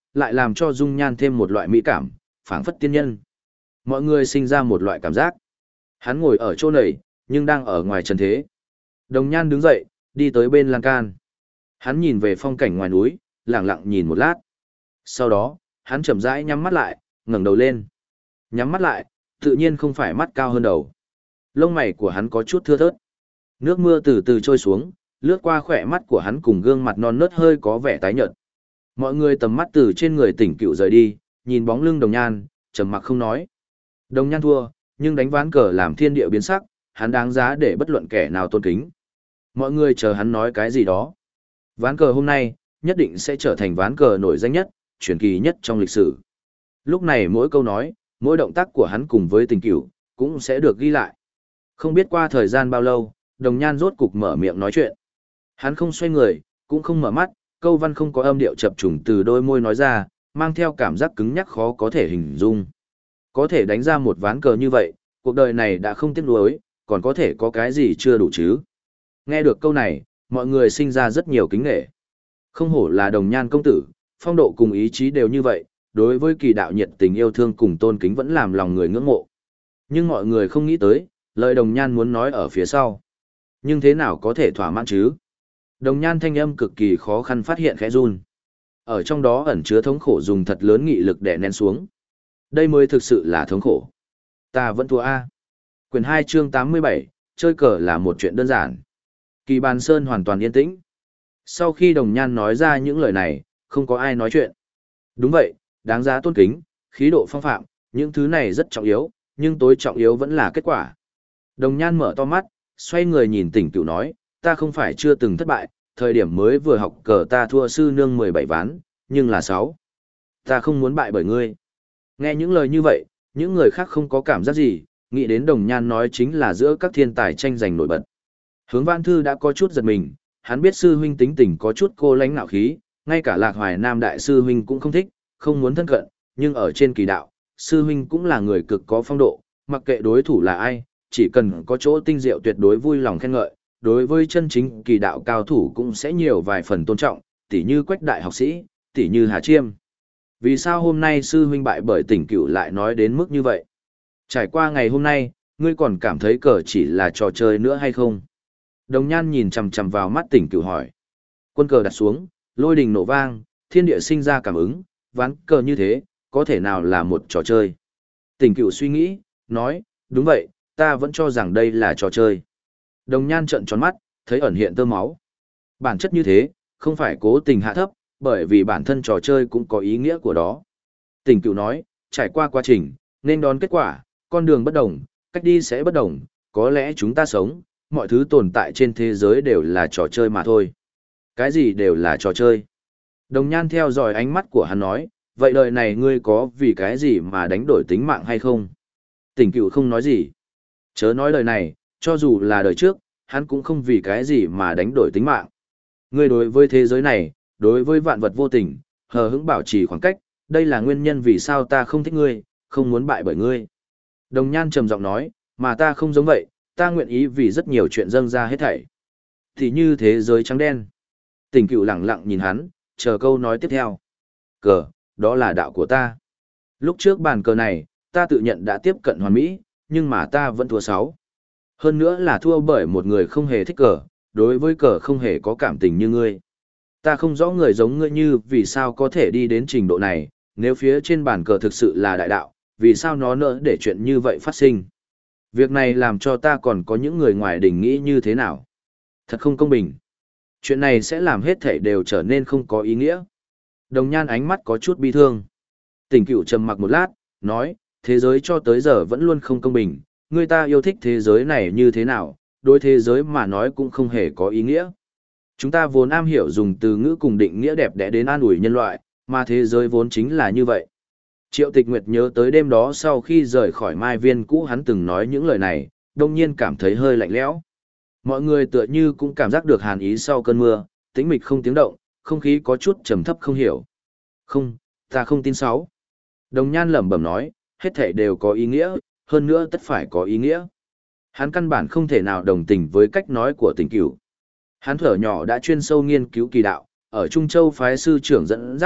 lại làm cho dung nhan thêm một loại mỹ cảm, phảng phất tiên nhân. Mọi người sinh ra một loại cảm giác. Hắn ngồi ở chỗ này, nhưng đang ở ngoài trần thế. Đồng nhan đứng dậy, đi tới bên lan can. Hắn nhìn về phong cảnh ngoài núi, lặng lặng nhìn một lát. Sau đó, hắn chậm rãi nhắm mắt lại, ngẩng đầu lên. Nhắm mắt lại, tự nhiên không phải mắt cao hơn đầu. Lông mày của hắn có chút thưa thớt. Nước mưa từ từ trôi xuống, lướt qua khỏe mắt của hắn cùng gương mặt non nớt hơi có vẻ tái nhợt. Mọi người tầm mắt từ trên người tỉnh cựu rời đi, nhìn bóng lưng đồng nhan, trầm mặc không nói. Đồng nhan thua, nhưng đánh ván cờ làm thiên địa biến sắc, hắn đáng giá để bất luận kẻ nào tôn kính. Mọi người chờ hắn nói cái gì đó. Ván cờ hôm nay, nhất định sẽ trở thành ván cờ nổi danh nhất, truyền kỳ nhất trong lịch sử. Lúc này mỗi câu nói, mỗi động tác của hắn cùng với tình cửu, cũng sẽ được ghi lại. Không biết qua thời gian bao lâu, đồng nhan rốt cục mở miệng nói chuyện. Hắn không xoay người, cũng không mở mắt, câu văn không có âm điệu chập trùng từ đôi môi nói ra, mang theo cảm giác cứng nhắc khó có thể hình dung. Có thể đánh ra một ván cờ như vậy, cuộc đời này đã không tiếc nuối, còn có thể có cái gì chưa đủ chứ. Nghe được câu này, mọi người sinh ra rất nhiều kính nghệ. Không hổ là đồng nhan công tử, phong độ cùng ý chí đều như vậy, đối với kỳ đạo nhiệt tình yêu thương cùng tôn kính vẫn làm lòng người ngưỡng mộ. Nhưng mọi người không nghĩ tới, lời đồng nhan muốn nói ở phía sau. Nhưng thế nào có thể thỏa mãn chứ? Đồng nhan thanh âm cực kỳ khó khăn phát hiện khẽ run. Ở trong đó ẩn chứa thống khổ dùng thật lớn nghị lực để nén xuống. Đây mới thực sự là thống khổ. Ta vẫn thua A. Quyền hai chương tám mươi bảy, chơi cờ là một chuyện đơn giản. Kỳ bàn sơn hoàn toàn yên tĩnh. Sau khi đồng nhan nói ra những lời này, không có ai nói chuyện. Đúng vậy, đáng giá tôn kính, khí độ phong phạm, những thứ này rất trọng yếu, nhưng tối trọng yếu vẫn là kết quả. Đồng nhan mở to mắt, xoay người nhìn tỉnh cửu nói, ta không phải chưa từng thất bại, thời điểm mới vừa học cờ ta thua sư nương mười bảy ván, nhưng là sáu. Ta không muốn bại bởi ngươi. Nghe những lời như vậy, những người khác không có cảm giác gì, nghĩ đến đồng nhan nói chính là giữa các thiên tài tranh giành nổi bật. Hướng Văn Thư đã có chút giật mình, hắn biết sư huynh tính tình có chút cô lánh nạo khí, ngay cả Lạc Hoài Nam đại sư huynh cũng không thích, không muốn thân cận, nhưng ở trên kỳ đạo, sư huynh cũng là người cực có phong độ, mặc kệ đối thủ là ai, chỉ cần có chỗ tinh diệu tuyệt đối vui lòng khen ngợi, đối với chân chính kỳ đạo cao thủ cũng sẽ nhiều vài phần tôn trọng, tỉ như Quách đại học sĩ, tỉ như Hà Chiêm. Vì sao hôm nay sư huynh bại bởi tỉnh cửu lại nói đến mức như vậy? Trải qua ngày hôm nay, ngươi còn cảm thấy cờ chỉ là trò chơi nữa hay không? Đồng nhan nhìn chằm chằm vào mắt tỉnh cửu hỏi. Quân cờ đặt xuống, lôi đình nổ vang, thiên địa sinh ra cảm ứng, ván cờ như thế, có thể nào là một trò chơi? Tỉnh cửu suy nghĩ, nói, đúng vậy, ta vẫn cho rằng đây là trò chơi. Đồng nhan trợn tròn mắt, thấy ẩn hiện tơ máu. Bản chất như thế, không phải cố tình hạ thấp, bởi vì bản thân trò chơi cũng có ý nghĩa của đó. Tỉnh cửu nói, trải qua quá trình, nên đón kết quả, con đường bất đồng, cách đi sẽ bất đồng, có lẽ chúng ta sống, mọi thứ tồn tại trên thế giới đều là trò chơi mà thôi. Cái gì đều là trò chơi. Đồng nhan theo dõi ánh mắt của hắn nói, vậy đời này ngươi có vì cái gì mà đánh đổi tính mạng hay không? Tỉnh cửu không nói gì. Chớ nói lời này, cho dù là đời trước, hắn cũng không vì cái gì mà đánh đổi tính mạng. Ngươi đối với thế giới này, đối với vạn vật vô tình, hờ hững bảo trì khoảng cách, đây là nguyên nhân vì sao ta không thích ngươi, không muốn bại bởi ngươi. Đồng nhan trầm giọng nói, mà ta không giống vậy, ta nguyện ý vì rất nhiều chuyện dâng ra hết thảy. Thì như thế giới trắng đen. Tỉnh cửu lặng lặng nhìn hắn, chờ câu nói tiếp theo. Cờ, đó là đạo của ta. Lúc trước bàn cờ này, ta tự nhận đã tiếp cận hoàn mỹ, nhưng mà ta vẫn thua sáu. Hơn nữa là thua bởi một người không hề thích cờ, đối với cờ không hề có cảm tình như ngươi. Ta không rõ người giống ngươi như vì sao có thể đi đến trình độ này, nếu phía trên bàn cờ thực sự là đại đạo, vì sao nó nỡ để chuyện như vậy phát sinh. Việc này làm cho ta còn có những người ngoài đình nghĩ như thế nào. Thật không công bình. Chuyện này sẽ làm hết thảy đều trở nên không có ý nghĩa. Đồng nhan ánh mắt có chút bi thương. Tỉnh cửu trầm mặc một lát, nói, thế giới cho tới giờ vẫn luôn không công bình, người ta yêu thích thế giới này như thế nào, đối thế giới mà nói cũng không hề có ý nghĩa. Chúng ta vốn am hiểu dùng từ ngữ cùng định nghĩa đẹp đẽ đến an ủi nhân loại, mà thế giới vốn chính là như vậy. Triệu Tịch Nguyệt nhớ tới đêm đó sau khi rời khỏi Mai Viên cũ hắn từng nói những lời này, đông nhiên cảm thấy hơi lạnh lẽo. Mọi người tựa như cũng cảm giác được hàn ý sau cơn mưa, tĩnh mịch không tiếng động, không khí có chút trầm thấp không hiểu. Không, ta không tin sáu. Đồng nhan lẩm bẩm nói, hết thảy đều có ý nghĩa, hơn nữa tất phải có ý nghĩa. Hắn căn bản không thể nào đồng tình với cách nói của Tỉnh Cửu. Hắn thở nhỏ đã chuyên sâu nghiên cứu kỳ đạo, ở Trung Châu phái sư trưởng dẫn dắt,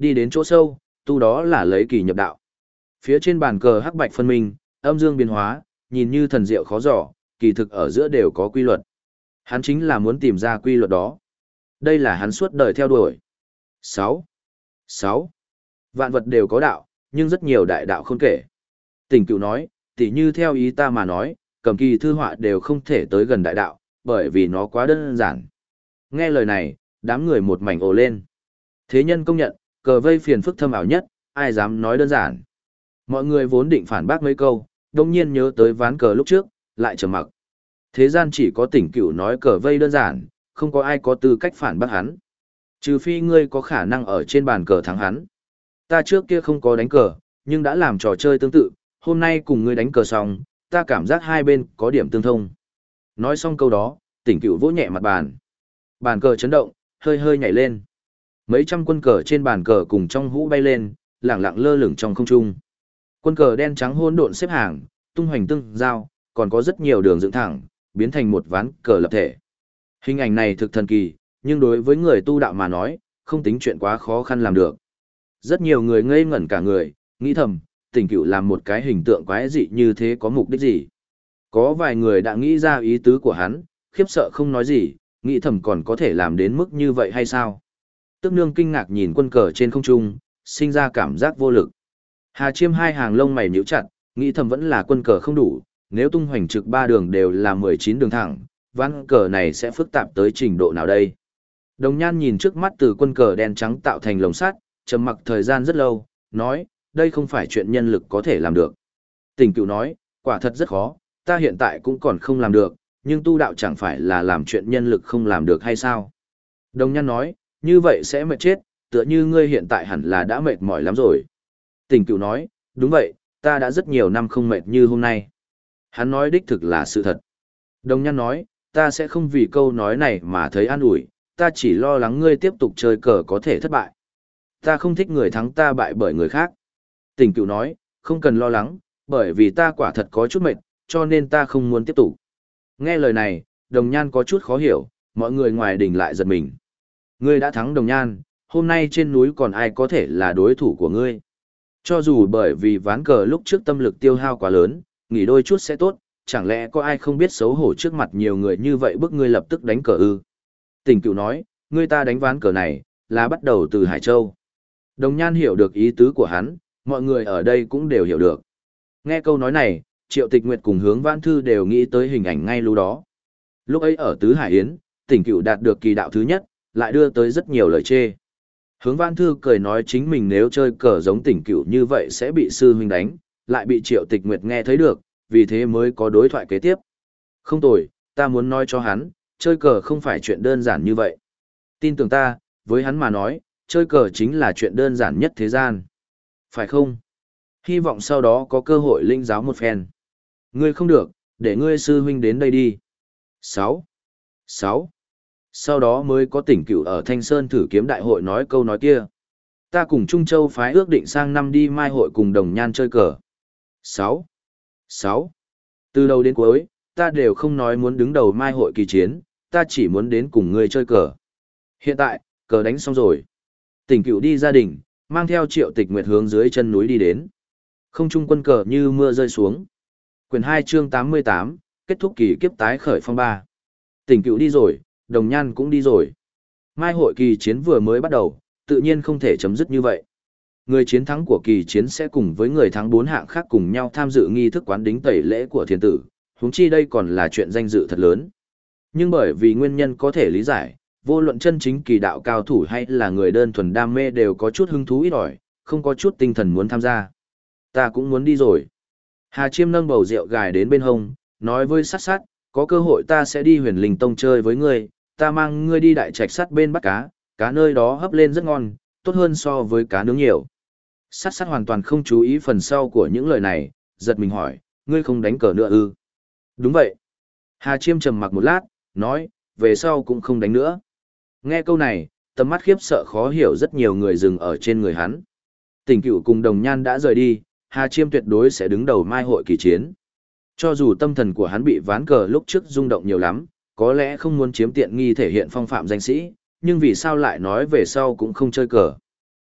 Đi đến chỗ sâu, tu đó là lấy kỳ nhập đạo. Phía trên bàn cờ hắc bạch phân minh, âm dương biến hóa, nhìn như thần diệu khó dò, kỳ thực ở giữa đều có quy luật. Hắn chính là muốn tìm ra quy luật đó. Đây là hắn suốt đời theo đuổi. sáu. sáu. Vạn vật đều có đạo, nhưng rất nhiều đại đạo không kể. Tỉnh Cửu nói, tỉ như theo ý ta mà nói, cầm kỳ thư họa đều không thể tới gần đại đạo, bởi vì nó quá đơn giản. Nghe lời này, đám người một mảnh ồ lên. Thế nhân công nhận, cờ vây phiền phức thâm ảo nhất, ai dám nói đơn giản. Mọi người vốn định phản bác mấy câu, đồng nhiên nhớ tới ván cờ lúc trước, lại trầm mặc. Thế gian chỉ có Tỉnh Cửu nói cờ vây đơn giản, không có ai có tư cách phản bác hắn. Trừ phi ngươi có khả năng ở trên bàn cờ thắng hắn. Ta trước kia không có đánh cờ, nhưng đã làm trò chơi tương tự, hôm nay cùng ngươi đánh cờ xong, ta cảm giác hai bên có điểm tương thông. Nói xong câu đó, Tỉnh Cửu vỗ nhẹ mặt bàn. Bàn cờ chấn động, hơi hơi nhảy lên. Mấy trăm quân cờ trên bàn cờ cùng trong hũ bay lên, lẳng lặng lơ lửng trong không trung. Quân cờ đen trắng hỗn độn xếp hàng, tung hoành tương giao, còn có rất nhiều đường dựng thẳng, biến thành một ván cờ lập thể. Hình ảnh này thực thần kỳ, nhưng đối với người tu đạo mà nói, không tính chuyện quá khó khăn làm được. Rất nhiều người ngây ngẩn cả người, nghĩ thầm, Tỉnh Cửu làm một cái hình tượng quái dị như thế có mục đích gì? Có vài người đã nghĩ ra ý tứ của hắn, khiếp sợ không nói gì, nghĩ thầm còn có thể làm đến mức như vậy hay sao? Tức Nương kinh ngạc nhìn quân cờ trên không trung, sinh ra cảm giác vô lực. Hà Chiêm hai hàng lông mày nhíu chặt, nghĩ thầm vẫn là quân cờ không đủ, nếu tung hoành trực ba đường đều là mười chín đường thẳng, ván cờ này sẽ phức tạp tới trình độ nào đây? Đồng Nhan nhìn trước mắt từ quân cờ đen trắng tạo thành lồng sắt, trầm mặc thời gian rất lâu, nói, đây không phải chuyện nhân lực có thể làm được. Tỉnh Cửu nói, quả thật rất khó, ta hiện tại cũng còn không làm được, nhưng tu đạo chẳng phải là làm chuyện nhân lực không làm được hay sao? Đồng Nhan nói, như vậy sẽ mệt chết, tựa như ngươi hiện tại hẳn là đã mệt mỏi lắm rồi. Tỉnh Cửu nói, đúng vậy, ta đã rất nhiều năm không mệt như hôm nay. Hắn nói đích thực là sự thật. Đồng Nhan nói, ta sẽ không vì câu nói này mà thấy an ủi, ta chỉ lo lắng ngươi tiếp tục chơi cờ có thể thất bại. Ta không thích người thắng ta bại bởi người khác. Tỉnh Cửu nói, không cần lo lắng, bởi vì ta quả thật có chút mệt, cho nên ta không muốn tiếp tục. Nghe lời này, Đồng Nhan có chút khó hiểu, mọi người ngoài đình lại giật mình. Ngươi đã thắng Đồng Nhan, hôm nay trên núi còn ai có thể là đối thủ của ngươi. Cho dù bởi vì ván cờ lúc trước tâm lực tiêu hao quá lớn, nghỉ đôi chút sẽ tốt, chẳng lẽ có ai không biết xấu hổ trước mặt nhiều người như vậy bức ngươi lập tức đánh cờ ư? Tỉnh Cửu nói, ngươi ta đánh ván cờ này, là bắt đầu từ Hải Châu. Đồng Nhan hiểu được ý tứ của hắn, mọi người ở đây cũng đều hiểu được. Nghe câu nói này, Triệu Tịch Nguyệt cùng Hướng Vãn Thư đều nghĩ tới hình ảnh ngay lúc đó. Lúc ấy ở Tứ Hải Yến, Tỉnh Cửu đạt được kỳ đạo thứ nhất, lại đưa tới rất nhiều lời chê. Hướng Vãn Thư cười nói chính mình nếu chơi cờ giống Tỉnh Cửu như vậy sẽ bị sư huynh đánh, lại bị Triệu Tịch Nguyệt nghe thấy được, vì thế mới có đối thoại kế tiếp. Không tồi, ta muốn nói cho hắn, chơi cờ không phải chuyện đơn giản như vậy. Tin tưởng ta, với hắn mà nói, chơi cờ chính là chuyện đơn giản nhất thế gian. Phải không? Hy vọng sau đó có cơ hội linh giáo một phen. Ngươi không được, để ngươi sư huynh đến đây đi. sáu. sáu. Sau đó mới có Tỉnh Cửu ở Thanh Sơn thử kiếm đại hội nói câu nói kia. Ta cùng Trung Châu phái ước định sang năm đi mai hội cùng Đồng Nhan chơi cờ. sáu. sáu. Từ đầu đến cuối, ta đều không nói muốn đứng đầu mai hội kỳ chiến, ta chỉ muốn đến cùng ngươi chơi cờ. Hiện tại, cờ đánh xong rồi. Tỉnh Cửu đi gia đình, mang theo Triệu Tịch Nguyệt hướng dưới chân núi đi đến. Không trung quân cờ như mưa rơi xuống. Quyển hai chương tám mươi tám, kết thúc kỳ kiếp tái khởi phong ba. Tỉnh Cửu đi rồi, Đồng Nhan cũng đi rồi. Mai hội kỳ chiến vừa mới bắt đầu, tự nhiên không thể chấm dứt như vậy. Người chiến thắng của kỳ chiến sẽ cùng với người thắng bốn hạng khác cùng nhau tham dự nghi thức quán đính tẩy lễ của thiên tử, huống chi đây còn là chuyện danh dự thật lớn. Nhưng bởi vì nguyên nhân có thể lý giải, vô luận chân chính kỳ đạo cao thủ hay là người đơn thuần đam mê đều có chút hứng thú ít ỏi, không có chút tinh thần muốn tham gia. Ta cũng muốn đi rồi. Hà Chiêm nâng bầu rượu gài đến bên hông, nói với sát sát, có cơ hội ta sẽ đi Huyền Linh Tông chơi với ngươi, ta mang ngươi đi đại trạch sắt bên bắt cá, cá nơi đó hấp lên rất ngon, tốt hơn so với cá nướng nhiều. Sát sát hoàn toàn không chú ý phần sau của những lời này, giật mình hỏi, ngươi không đánh cờ nữa ư? Đúng vậy. Hà Chiêm trầm mặc một lát, nói, về sau cũng không đánh nữa. Nghe câu này, tầm mắt khiếp sợ khó hiểu rất nhiều người dừng ở trên người hắn. Tỉnh Cửu cùng Đồng Nhan đã rời đi, Hà Chiêm tuyệt đối sẽ đứng đầu mai hội kỳ chiến. Cho dù tâm thần của hắn bị ván cờ lúc trước rung động nhiều lắm, có lẽ không muốn chiếm tiện nghi thể hiện phong phạm danh sĩ, nhưng vì sao lại nói về sau cũng không chơi cờ.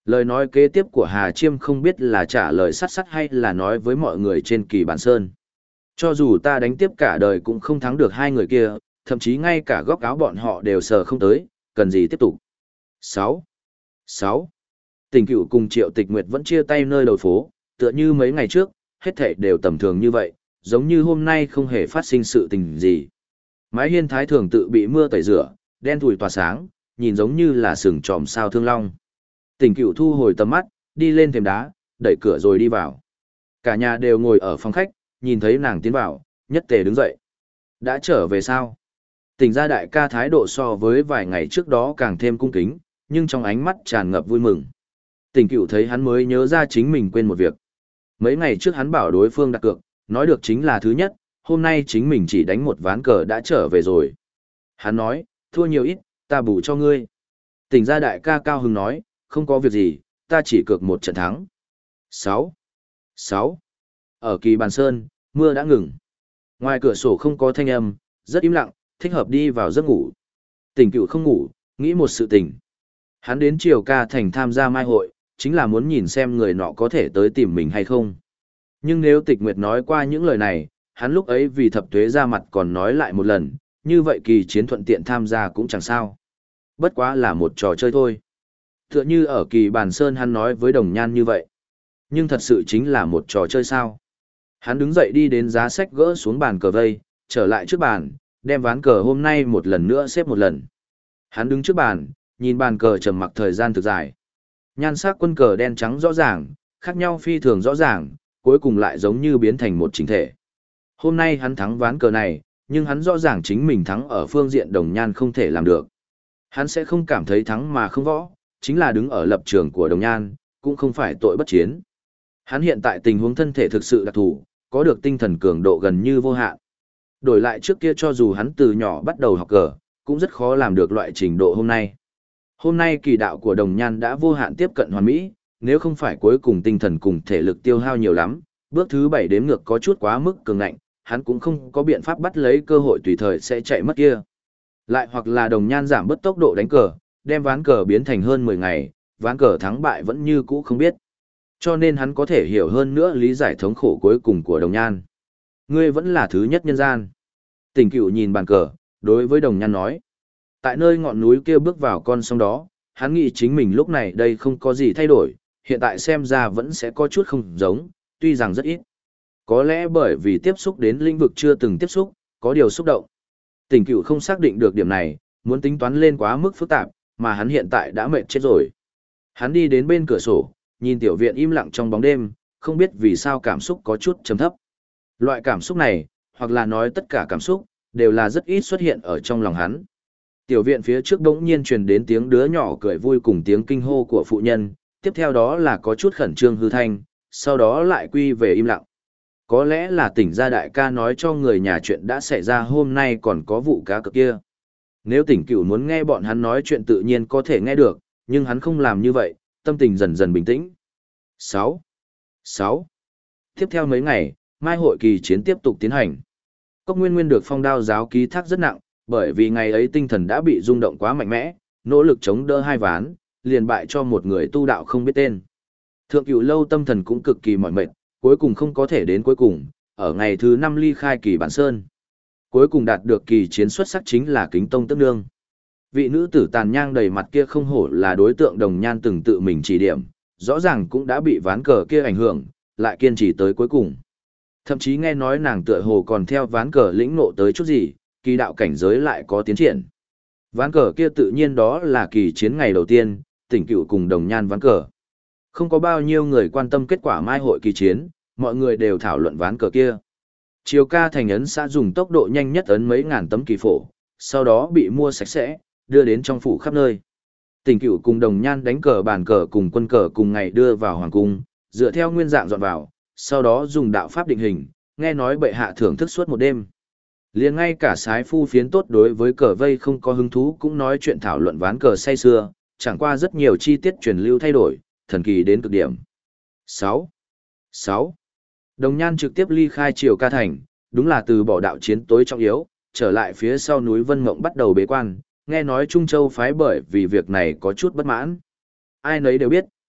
Lời nói kế tiếp của Hà Chiêm không biết là trả lời sắt sắt hay là nói với mọi người trên Kỳ Bản Sơn. Cho dù ta đánh tiếp cả đời cũng không thắng được hai người kia, thậm chí ngay cả góc áo bọn họ đều sờ không tới, cần gì tiếp tục. sáu. sáu. Tình Cựu cùng Triệu Tịch Nguyệt vẫn chia tay nơi đầu phố, tựa như mấy ngày trước, hết thảy đều tầm thường như vậy, giống như hôm nay không hề phát sinh sự tình gì. Mái hiên thái thường tự bị mưa tẩy rửa, đen thùi tỏa sáng, nhìn giống như là sừng tròm sao thương long. Tình Cựu thu hồi tầm mắt, đi lên thềm đá, đẩy cửa rồi đi vào. Cả nhà đều ngồi ở phòng khách, nhìn thấy nàng tiến vào, nhất tề đứng dậy. Đã trở về sao? Tình gia đại ca thái độ so với vài ngày trước đó càng thêm cung kính, nhưng trong ánh mắt tràn ngập vui mừng. Tình Cựu thấy hắn mới nhớ ra chính mình quên một việc. Mấy ngày trước hắn bảo đối phương đặt cược, nói được chính là thứ nhất, hôm nay chính mình chỉ đánh một ván cờ đã trở về rồi. Hắn nói, thua nhiều ít, ta bù cho ngươi. Tình gia đại ca cao hứng nói, không có việc gì, ta chỉ cược một trận thắng. sáu. sáu. Ở Kỳ Bàn Sơn, mưa đã ngừng. Ngoài cửa sổ không có thanh âm, rất im lặng, thích hợp đi vào giấc ngủ. Tình Cựu không ngủ, nghĩ một sự tình. Hắn đến Triều Ca Thành tham gia mai hội, chính là muốn nhìn xem người nọ có thể tới tìm mình hay không. Nhưng nếu Tịch Nguyệt nói qua những lời này, hắn lúc ấy vì thập tuế ra mặt còn nói lại một lần, như vậy kỳ chiến thuận tiện tham gia cũng chẳng sao. Bất quá là một trò chơi thôi. Tựa như ở Kỳ Bàn Sơn hắn nói với Đồng Nhan như vậy. Nhưng thật sự chính là một trò chơi sao. Hắn đứng dậy đi đến giá sách gỡ xuống bàn cờ vây, trở lại trước bàn, đem ván cờ hôm nay một lần nữa xếp một lần. Hắn đứng trước bàn, nhìn bàn cờ trầm mặc thời gian thực dài. Nhan sắc quân cờ đen trắng rõ ràng, khác nhau phi thường rõ ràng, cuối cùng lại giống như biến thành một chính thể. Hôm nay hắn thắng ván cờ này, nhưng hắn rõ ràng chính mình thắng ở phương diện Đồng Nhan không thể làm được. Hắn sẽ không cảm thấy thắng mà không võ, chính là đứng ở lập trường của Đồng Nhan, cũng không phải tội bất chiến. Hắn hiện tại tình huống thân thể thực sự đặc thù, có được tinh thần cường độ gần như vô hạn. Đổi lại trước kia cho dù hắn từ nhỏ bắt đầu học cờ, cũng rất khó làm được loại trình độ hôm nay. Hôm nay kỳ đạo của Đồng Nhan đã vô hạn tiếp cận hoàn mỹ, nếu không phải cuối cùng tinh thần cùng thể lực tiêu hao nhiều lắm, bước thứ bảy đếm ngược có chút quá mức cường ngạnh, hắn cũng không có biện pháp bắt lấy cơ hội tùy thời sẽ chạy mất kia. Lại hoặc là Đồng Nhan giảm bớt tốc độ đánh cờ, đem ván cờ biến thành hơn mười ngày, ván cờ thắng bại vẫn như cũ không biết. Cho nên hắn có thể hiểu hơn nữa lý giải thống khổ cuối cùng của Đồng Nhan. Ngươi vẫn là thứ nhất nhân gian. Tình Cựu nhìn bàn cờ, đối với Đồng Nhan nói. Tại nơi ngọn núi kia bước vào con sông đó, hắn nghĩ chính mình lúc này đây không có gì thay đổi, hiện tại xem ra vẫn sẽ có chút không giống, tuy rằng rất ít. Có lẽ bởi vì tiếp xúc đến lĩnh vực chưa từng tiếp xúc, có điều xúc động. Tình Cựu không xác định được điểm này, muốn tính toán lên quá mức phức tạp, mà hắn hiện tại đã mệt chết rồi. Hắn đi đến bên cửa sổ, nhìn tiểu viện im lặng trong bóng đêm, không biết vì sao cảm xúc có chút trầm thấp. Loại cảm xúc này, hoặc là nói tất cả cảm xúc, đều là rất ít xuất hiện ở trong lòng hắn. Tiểu viện phía trước đống nhiên truyền đến tiếng đứa nhỏ cười vui cùng tiếng kinh hô của phụ nhân, tiếp theo đó là có chút khẩn trương hư thanh, sau đó lại quy về im lặng. Có lẽ là tỉnh gia đại ca nói cho người nhà chuyện đã xảy ra hôm nay còn có vụ cá cược kia. Nếu Tỉnh Cửu muốn nghe bọn hắn nói chuyện tự nhiên có thể nghe được, nhưng hắn không làm như vậy, tâm tình dần dần bình tĩnh. sáu. sáu. Tiếp theo mấy ngày, mai hội kỳ chiến tiếp tục tiến hành. Cốc Nguyên Nguyên được Phong Đao giáo ký thác rất nặng, bởi vì ngày ấy tinh thần đã bị rung động quá mạnh mẽ, nỗ lực chống đỡ hai ván, liền bại cho một người tu đạo không biết tên. Thượng Cửu Lâu tâm thần cũng cực kỳ mỏi mệt, cuối cùng không có thể đến cuối cùng, ở ngày thứ năm ly khai Kỳ Bản Sơn. Cuối cùng đạt được kỳ chiến xuất sắc chính là Kính Tông Tức Nương. Vị nữ tử tàn nhang đầy mặt kia không hổ là đối tượng Đồng Nhan từng tự mình chỉ điểm, rõ ràng cũng đã bị ván cờ kia ảnh hưởng, lại kiên trì tới cuối cùng. Thậm chí nghe nói nàng tựa hồ còn theo ván cờ lĩnh ngộ tới chút gì, kỳ đạo cảnh giới lại có tiến triển. Ván cờ kia tự nhiên đó là kỳ chiến ngày đầu tiên, Tỉnh Cửu cùng Đồng Nhan ván cờ. Không có bao nhiêu người quan tâm kết quả mai hội kỳ chiến, mọi người đều thảo luận ván cờ kia. Triều Ca Thành ấn xã dùng tốc độ nhanh nhất ấn mấy ngàn tấm kỳ phổ, sau đó bị mua sạch sẽ, đưa đến trong phủ khắp nơi. Tỉnh Cửu cùng Đồng Nhan đánh cờ bàn cờ cùng quân cờ cùng ngày đưa vào hoàng cung, dựa theo nguyên dạng dọn vào, sau đó dùng đạo pháp định hình, nghe nói bệ hạ thưởng thức suốt một đêm. Liền ngay cả sái phu phiến tốt đối với cờ vây không có hứng thú cũng nói chuyện thảo luận ván cờ say xưa, chẳng qua rất nhiều chi tiết truyền lưu thay đổi, thần kỳ đến cực điểm. sáu. sáu. Đồng Nhan trực tiếp ly khai Triều Ca Thành, đúng là từ bỏ đạo chiến tối trọng yếu, trở lại phía sau núi Vân Mộng bắt đầu bế quan, nghe nói Trung Châu phái bởi vì việc này có chút bất mãn. Ai nấy đều biết,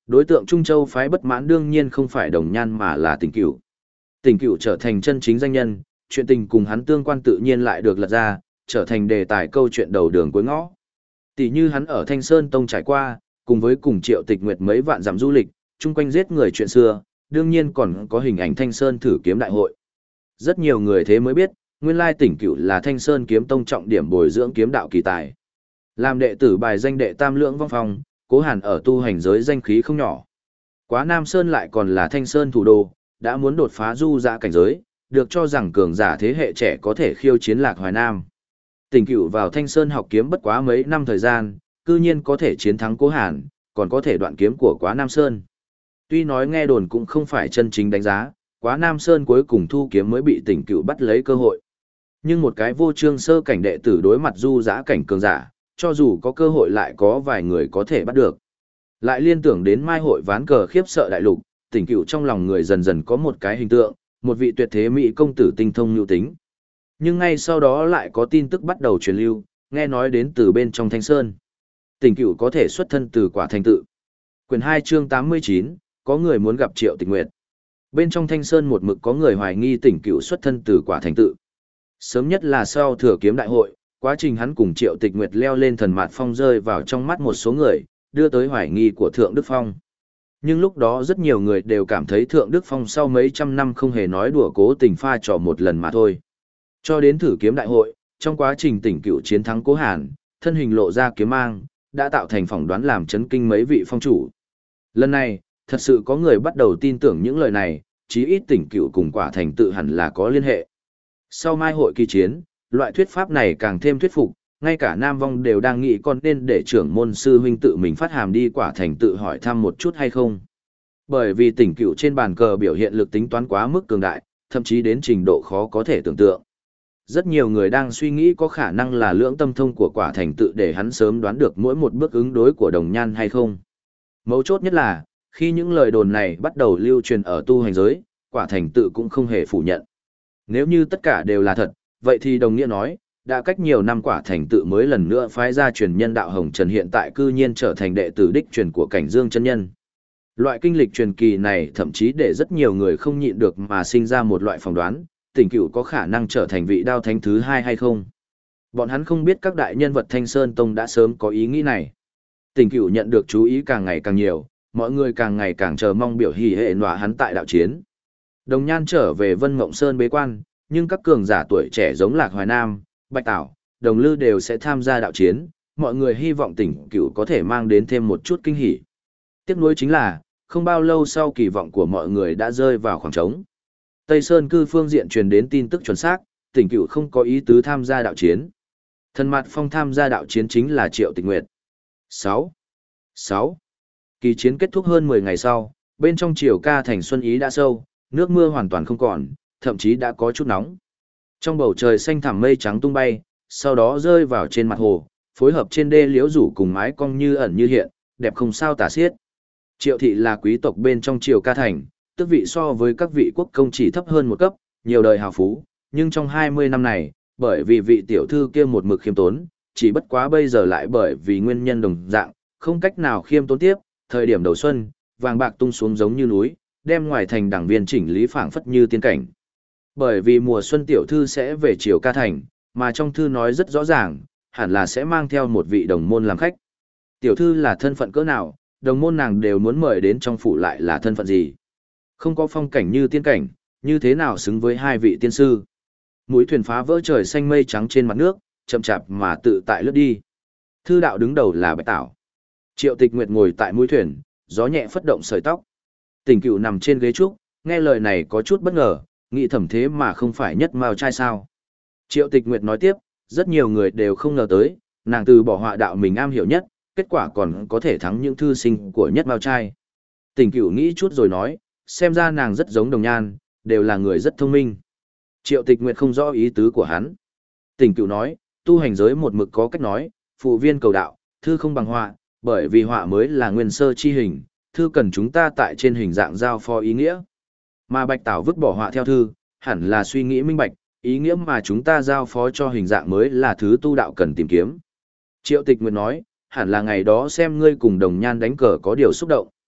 Đối tượng Trung Châu phái bất mãn đương nhiên không phải Đồng Nhan mà là Tỉnh Cửu. Tỉnh Cửu trở thành chân chính danh nhân, chuyện tình cùng hắn tương quan tự nhiên lại được lật ra, trở thành đề tài câu chuyện đầu đường cuối ngõ. Tỷ như hắn ở Thanh Sơn Tông trải qua, cùng với cùng Triệu Tịch Nguyệt mấy vạn dặm du lịch, chung quanh giết người chuyện xưa, đương nhiên còn có hình ảnh Thanh Sơn thử kiếm đại hội. Rất nhiều người thế mới biết, nguyên lai Tỉnh Cửu là Thanh Sơn kiếm tông trọng điểm bồi dưỡng kiếm đạo kỳ tài. Làm đệ tử bài danh đệ tam lưỡng vong phong, Cố Hàn ở tu hành giới danh khí không nhỏ. Quá Nam Sơn lại còn là Thanh Sơn thủ đô, đã muốn đột phá du dã cảnh giới, được cho rằng cường giả thế hệ trẻ có thể khiêu chiến Lạc Hoài Nam. Tỉnh Cửu vào Thanh Sơn học kiếm bất quá mấy năm thời gian, cư nhiên có thể chiến thắng Cố Hàn, còn có thể đoạn kiếm của Quá Nam Sơn. Tuy nói nghe đồn cũng không phải chân chính đánh giá, Quá Nam Sơn cuối cùng thu kiếm mới bị Tỉnh Cửu bắt lấy cơ hội. Nhưng một cái vô trương sơ cảnh đệ tử đối mặt du dã cảnh cường giả, cho dù có cơ hội lại có vài người có thể bắt được. Lại liên tưởng đến mai hội ván cờ khiếp sợ đại lục, Tỉnh Cửu trong lòng người dần dần có một cái hình tượng, một vị tuyệt thế mỹ công tử tinh thông nhu tính. Nhưng ngay sau đó lại có tin tức bắt đầu truyền lưu, nghe nói đến từ bên trong Thanh Sơn. Tỉnh Cửu có thể xuất thân từ Quả Thành Tự. Quyển hai chương tám mươi chín, có người muốn gặp Triệu Tịch Nguyệt. Bên trong Thanh Sơn một mực có người hoài nghi Tỉnh Cửu xuất thân từ Quả Thành Tự. Sớm nhất là sau Thừa Kiếm Đại hội, quá trình hắn cùng Triệu Tịch Nguyệt leo lên thần mạt phong rơi vào trong mắt một số người, đưa tới hoài nghi của Thượng Đức Phong. Nhưng lúc đó rất nhiều người đều cảm thấy Thượng Đức Phong sau mấy trăm năm không hề nói đùa cố tình pha trò một lần mà thôi. Cho đến Thử Kiếm Đại hội, trong quá trình Tỉnh Cửu chiến thắng Cố Hàn, thân hình lộ ra kiếm mang, đã tạo thành phỏng đoán làm chấn kinh mấy vị phong chủ. Lần này, thật sự có người bắt đầu tin tưởng những lời này, chí ít Tỉnh Cửu cùng Quả Thành Tự hẳn là có liên hệ. Sau mai hội kỳ chiến, loại thuyết pháp này càng thêm thuyết phục, ngay cả Nam Vong đều đang nghĩ con nên để trưởng môn sư huynh tự mình phát hàm đi Quả Thành Tự hỏi thăm một chút hay không. Bởi vì Tỉnh Cửu trên bàn cờ biểu hiện lực tính toán quá mức cường đại, thậm chí đến trình độ khó có thể tưởng tượng. Rất nhiều người đang suy nghĩ có khả năng là lưỡng tâm thông của Quả Thành Tự để hắn sớm đoán được mỗi một bước ứng đối của Đồng Nhan hay không. Mấu chốt nhất là, khi những lời đồn này bắt đầu lưu truyền ở tu hành giới, Quả Thành Tự cũng không hề phủ nhận. Nếu như tất cả đều là thật, vậy thì đồng nghĩa nói, đã cách nhiều năm Quả Thành Tự mới lần nữa phái ra truyền nhân đạo Hồng Trần hiện tại cư nhiên trở thành đệ tử đích truyền của Cảnh Dương chân nhân. Loại kinh lịch truyền kỳ này thậm chí để rất nhiều người không nhịn được mà sinh ra một loại phỏng đoán, Tỉnh Cửu có khả năng trở thành vị đao thánh thứ hai hay không. Bọn hắn không biết các đại nhân vật Thanh Sơn Tông đã sớm có ý nghĩ này. Tỉnh Cửu nhận được chú ý càng ngày càng nhiều, mọi người càng ngày càng chờ mong biểu hỉ hệ nọa hắn tại đạo chiến. Đồng Nhan trở về Vân Mộng Sơn bế quan, nhưng các cường giả tuổi trẻ giống Lạc Hoài Nam, Bạch Tảo, Đồng Lư đều sẽ tham gia đạo chiến, mọi người hy vọng Tỉnh Cửu có thể mang đến thêm một chút kinh hỉ. Tiếc nuối chính là, không bao lâu sau kỳ vọng của mọi người đã rơi vào khoảng trống. Tây Sơn cư phương diện truyền đến tin tức chuẩn xác, Tỉnh Cửu không có ý tứ tham gia đạo chiến. Thần Mạt Phong tham gia đạo chiến chính là Triệu Tịch Nguyệt. sáu. sáu. Kỳ chiến kết thúc hơn mười ngày sau, bên trong triều ca thành xuân ý đã sâu, nước mưa hoàn toàn không còn, thậm chí đã có chút nóng. Trong bầu trời xanh thẳm mây trắng tung bay, sau đó rơi vào trên mặt hồ, phối hợp trên đê liễu rủ cùng mái cong như ẩn như hiện, đẹp không sao tả xiết. Triệu thị là quý tộc bên trong triều ca thành, tước vị so với các vị quốc công chỉ thấp hơn một cấp, nhiều đời hào phú, nhưng trong hai mươi năm này, bởi vì vị tiểu thư kia một mực khiêm tốn, chỉ bất quá bây giờ lại bởi vì nguyên nhân đồng dạng, không cách nào khiêm tốn tiếp, thời điểm đầu xuân, vàng bạc tung xuống giống như núi, đem ngoài thành đảng viên chỉnh lý phảng phất như tiên cảnh. Bởi vì mùa xuân tiểu thư sẽ về triều ca thành, mà trong thư nói rất rõ ràng, hẳn là sẽ mang theo một vị đồng môn làm khách. Tiểu thư là thân phận cỡ nào, đồng môn nàng đều muốn mời đến trong phủ lại là thân phận gì. Không có phong cảnh như tiên cảnh, như thế nào xứng với hai vị tiên sư. Mũi thuyền phá vỡ trời xanh mây trắng trên mặt nước, chậm chạp mà tự tại lướt đi. Thư đạo đứng đầu là Bạch Tảo. Triệu Tịch Nguyệt ngồi tại mũi thuyền, gió nhẹ phất động sợi tóc. Tỉnh Cửu nằm trên ghế trúc, nghe lời này có chút bất ngờ, nghĩ thầm thế mà không phải nhất mao trai sao. Triệu Tịch Nguyệt nói tiếp, rất nhiều người đều không ngờ tới, nàng từ bỏ họa đạo mình am hiểu nhất, kết quả còn có thể thắng những thư sinh của nhất mao trai. Tỉnh Cửu nghĩ chút rồi nói, xem ra nàng rất giống Đồng Nhan, đều là người rất thông minh. Triệu Tịch Nguyệt không rõ ý tứ của hắn. Tỉnh Cửu nói, tu hành giới một mực có cách nói, phụ viên cầu đạo, thư không bằng họa, bởi vì họa mới là nguyên sơ chi hình, thư cần chúng ta tại trên hình dạng giao phó ý nghĩa. Mà Bạch Tảo vứt bỏ họa theo thư, hẳn là suy nghĩ minh bạch, ý nghĩa mà chúng ta giao phó cho hình dạng mới là thứ tu đạo cần tìm kiếm. Triệu Tịch Nguyệt nói, hẳn là ngày đó xem ngươi cùng Đồng Nhan đánh cờ có điều xúc động.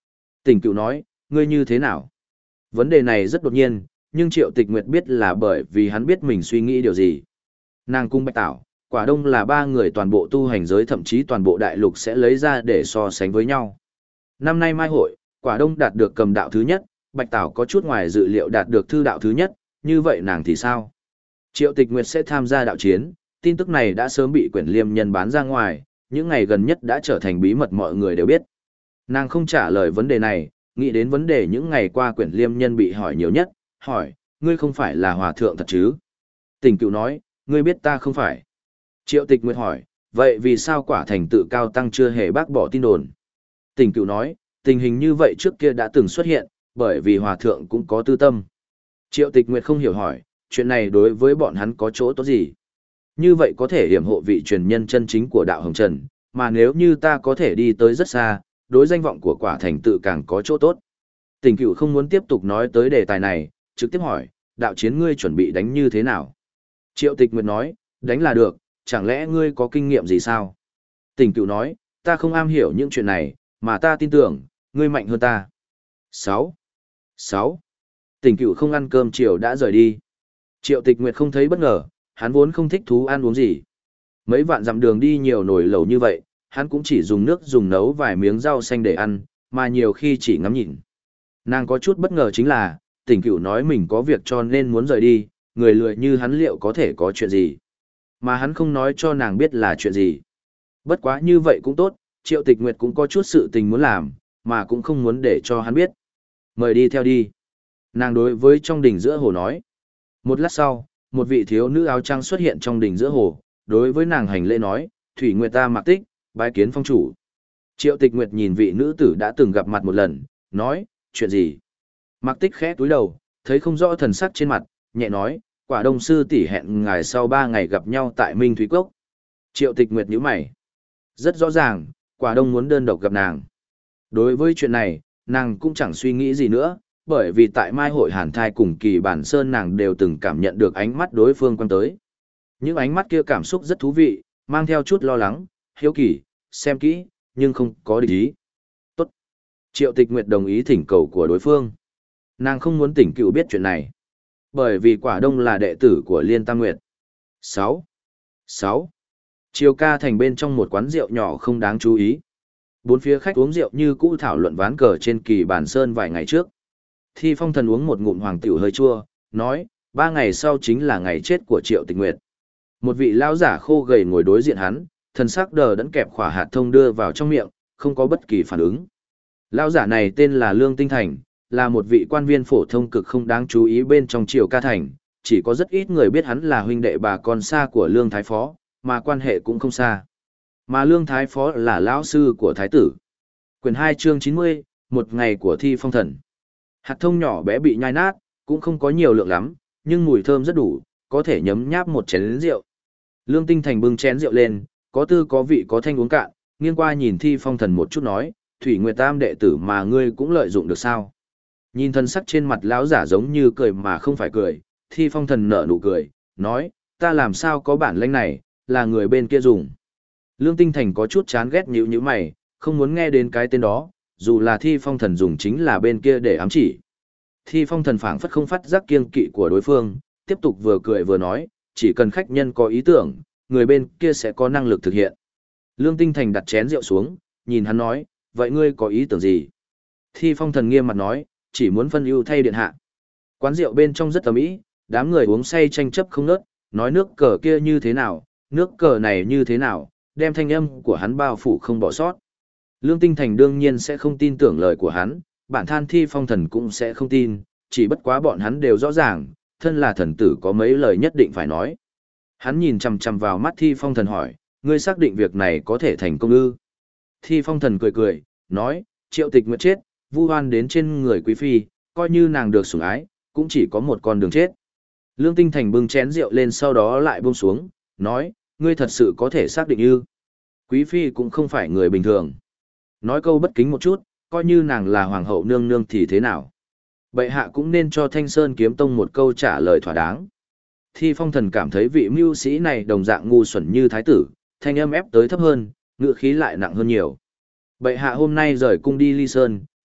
Tỉnh Cựu nói, ngươi như thế nào? Vấn đề này rất đột nhiên, nhưng Triệu Tịch Nguyệt biết là bởi vì hắn biết mình suy nghĩ điều gì. Nàng cung Bạch Tảo, Quả Đông là ba người toàn bộ tu hành giới thậm chí toàn bộ đại lục sẽ lấy ra để so sánh với nhau. Năm nay mai hội, Quả Đông đạt được cầm đạo thứ nhất, Bạch Tảo có chút ngoài dự liệu đạt được thư đạo thứ nhất, như vậy nàng thì sao? Triệu Tịch Nguyệt sẽ tham gia đạo chiến, tin tức này đã sớm bị Quyển Liêm nhân bán ra ngoài, những ngày gần nhất đã trở thành bí mật mọi người đều biết. Nàng không trả lời vấn đề này, nghĩ đến vấn đề những ngày qua Quyển Liêm nhân bị hỏi nhiều nhất, hỏi, ngươi không phải là hòa thượng thật chứ? Tỉnh Cựu nói, ngươi biết ta không phải. Triệu Tịch Nguyệt hỏi, vậy vì sao Quả Thành tự cao tăng chưa hề bác bỏ tin đồn? Tỉnh Cựu nói, tình hình như vậy trước kia đã từng xuất hiện, bởi vì hòa thượng cũng có tư tâm. Triệu Tịch Nguyệt không hiểu hỏi, chuyện này đối với bọn hắn có chỗ tốt gì? Như vậy có thể hiểm hộ vị truyền nhân chân chính của đạo Hồng Trần, mà nếu như ta có thể đi tới rất xa, đối danh vọng của Quả Thành tự càng có chỗ tốt. Tỉnh Cựu không muốn tiếp tục nói tới đề tài này, trực tiếp hỏi, đạo chiến ngươi chuẩn bị đánh như thế nào? Triệu Tịch Nguyệt nói, đánh là được, chẳng lẽ ngươi có kinh nghiệm gì sao? Tỉnh Cựu nói, ta không am hiểu những chuyện này, mà ta tin tưởng, ngươi mạnh hơn ta. sáu. sáu. Tỉnh Cựu không ăn cơm chiều đã rời đi. Triệu Tịch Nguyệt không thấy bất ngờ, hắn vốn không thích thú ăn uống gì. Mấy vạn dặm đường đi nhiều nồi lẩu như vậy, hắn cũng chỉ dùng nước dùng nấu vài miếng rau xanh để ăn, mà nhiều khi chỉ ngắm nhìn. Nàng có chút bất ngờ chính là, Tỉnh Cựu nói mình có việc cho nên muốn rời đi, người lười như hắn liệu có thể có chuyện gì. Mà hắn không nói cho nàng biết là chuyện gì. Bất quá như vậy cũng tốt, Triệu Tịch Nguyệt cũng có chút sự tình muốn làm, mà cũng không muốn để cho hắn biết. Mời đi theo đi. Nàng đối với trong đỉnh giữa hồ nói. Một lát sau, một vị thiếu nữ áo trắng xuất hiện trong đỉnh giữa hồ, đối với nàng hành lễ nói, Thủy Nguyệt ta Mạc Tích, bái kiến phong chủ. Triệu Tịch Nguyệt nhìn vị nữ tử đã từng gặp mặt một lần, nói, chuyện gì? Mạc Tích khẽ túi đầu, thấy không rõ thần sắc trên mặt, nhẹ nói, Quả Đông sư tỷ hẹn ngài sau ba ngày gặp nhau tại Minh Thúy Cốc. Triệu Tịch Nguyệt nhíu mày. Rất rõ ràng, Quả Đông muốn đơn độc gặp nàng. Đối với chuyện này, nàng cũng chẳng suy nghĩ gì nữa, bởi vì tại Mai hội Hàn Thai cùng Kỳ Bản Sơn nàng đều từng cảm nhận được ánh mắt đối phương quan tới. Những ánh mắt kia cảm xúc rất thú vị, mang theo chút lo lắng, hiếu kỳ, xem kỹ, nhưng không có địch ý. Tốt. Triệu Tịch Nguyệt đồng ý thỉnh cầu của đối phương. Nàng không muốn Tỉnh Cựu biết chuyện này. Bởi vì Quả Đông là đệ tử của Liên Tam Nguyệt. sáu. sáu. Chiều ca thành bên trong một quán rượu nhỏ không đáng chú ý. Bốn phía khách uống rượu như cũ thảo luận ván cờ trên Kỳ Bản Sơn vài ngày trước. Thi Phong Thần uống một ngụm hoàng tiểu hơi chua, nói, ba ngày sau chính là ngày chết của Triệu Tịch Nguyệt. Một vị lão giả khô gầy ngồi đối diện hắn, thần sắc đờ đẫn kẹp khỏa hạt thông đưa vào trong miệng, không có bất kỳ phản ứng. Lão giả này tên là Lương Tinh Thành, là một vị quan viên phổ thông cực không đáng chú ý bên trong Triều Ca Thành, chỉ có rất ít người biết hắn là huynh đệ bà con xa của Lương Thái Phó, mà quan hệ cũng không xa. Mà Lương Thái Phó là lão sư của Thái tử. Quyển hai chương chín mươi, một ngày của Thi Phong Thần. Hạt thông nhỏ bé bị nhai nát, cũng không có nhiều lượng lắm, nhưng mùi thơm rất đủ, có thể nhấm nháp một chén rượu. Lương Tinh Thành bưng chén rượu lên, có tư có vị có thanh uống cạn, nghiêng qua nhìn Thi Phong Thần một chút nói, Thủy Nguyệt Tam đệ tử mà ngươi cũng lợi dụng được sao? Nhìn thân sắc trên mặt lão giả giống như cười mà không phải cười, Thi Phong Thần nở nụ cười, nói, ta làm sao có bản lĩnh này, là người bên kia dùng. Lương Tinh Thành có chút chán ghét nhíu nhíu mày, không muốn nghe đến cái tên đó, dù là Thi Phong Thần dùng chính là bên kia để ám chỉ. Thi Phong Thần phảng phất không phát giác kiêng kỵ của đối phương, tiếp tục vừa cười vừa nói, chỉ cần khách nhân có ý tưởng, người bên kia sẽ có năng lực thực hiện. Lương Tinh Thành đặt chén rượu xuống, nhìn hắn nói, vậy ngươi có ý tưởng gì? Thi Phong Thần nghiêm mặt nói, chỉ muốn phân ưu thay điện hạ. Quán rượu bên trong rất ầm ĩ, đám người uống say tranh chấp không ngớt, nói nước cờ kia như thế nào, nước cờ này như thế nào, đem thanh âm của hắn bao phủ không bỏ sót. Lương Tinh Thành đương nhiên sẽ không tin tưởng lời của hắn, bản than Thi Phong Thần cũng sẽ không tin, chỉ bất quá bọn hắn đều rõ ràng, thân là thần tử có mấy lời nhất định phải nói. Hắn nhìn chằm chằm vào mắt Thi Phong Thần hỏi, ngươi xác định việc này có thể thành công ư? Thi Phong Thần cười cười, nói, Triệu Tịch Nguyệt chết, vu oan đến trên người quý phi, coi như nàng được sủng ái, cũng chỉ có một con đường chết. Lương Tinh Thành bưng chén rượu lên sau đó lại buông xuống, nói, ngươi thật sự có thể xác định ư? Quý phi cũng không phải người bình thường. Nói câu bất kính một chút, coi như nàng là hoàng hậu nương nương thì thế nào? Bệ hạ cũng nên cho Thanh Sơn Kiếm Tông một câu trả lời thỏa đáng. Thi Phong Thần cảm thấy vị mưu sĩ này đồng dạng ngu xuẩn như thái tử, thanh âm ép tới thấp hơn, ngựa khí lại nặng hơn nhiều. Bệ hạ hôm nay rời cung đi Ly Sơn,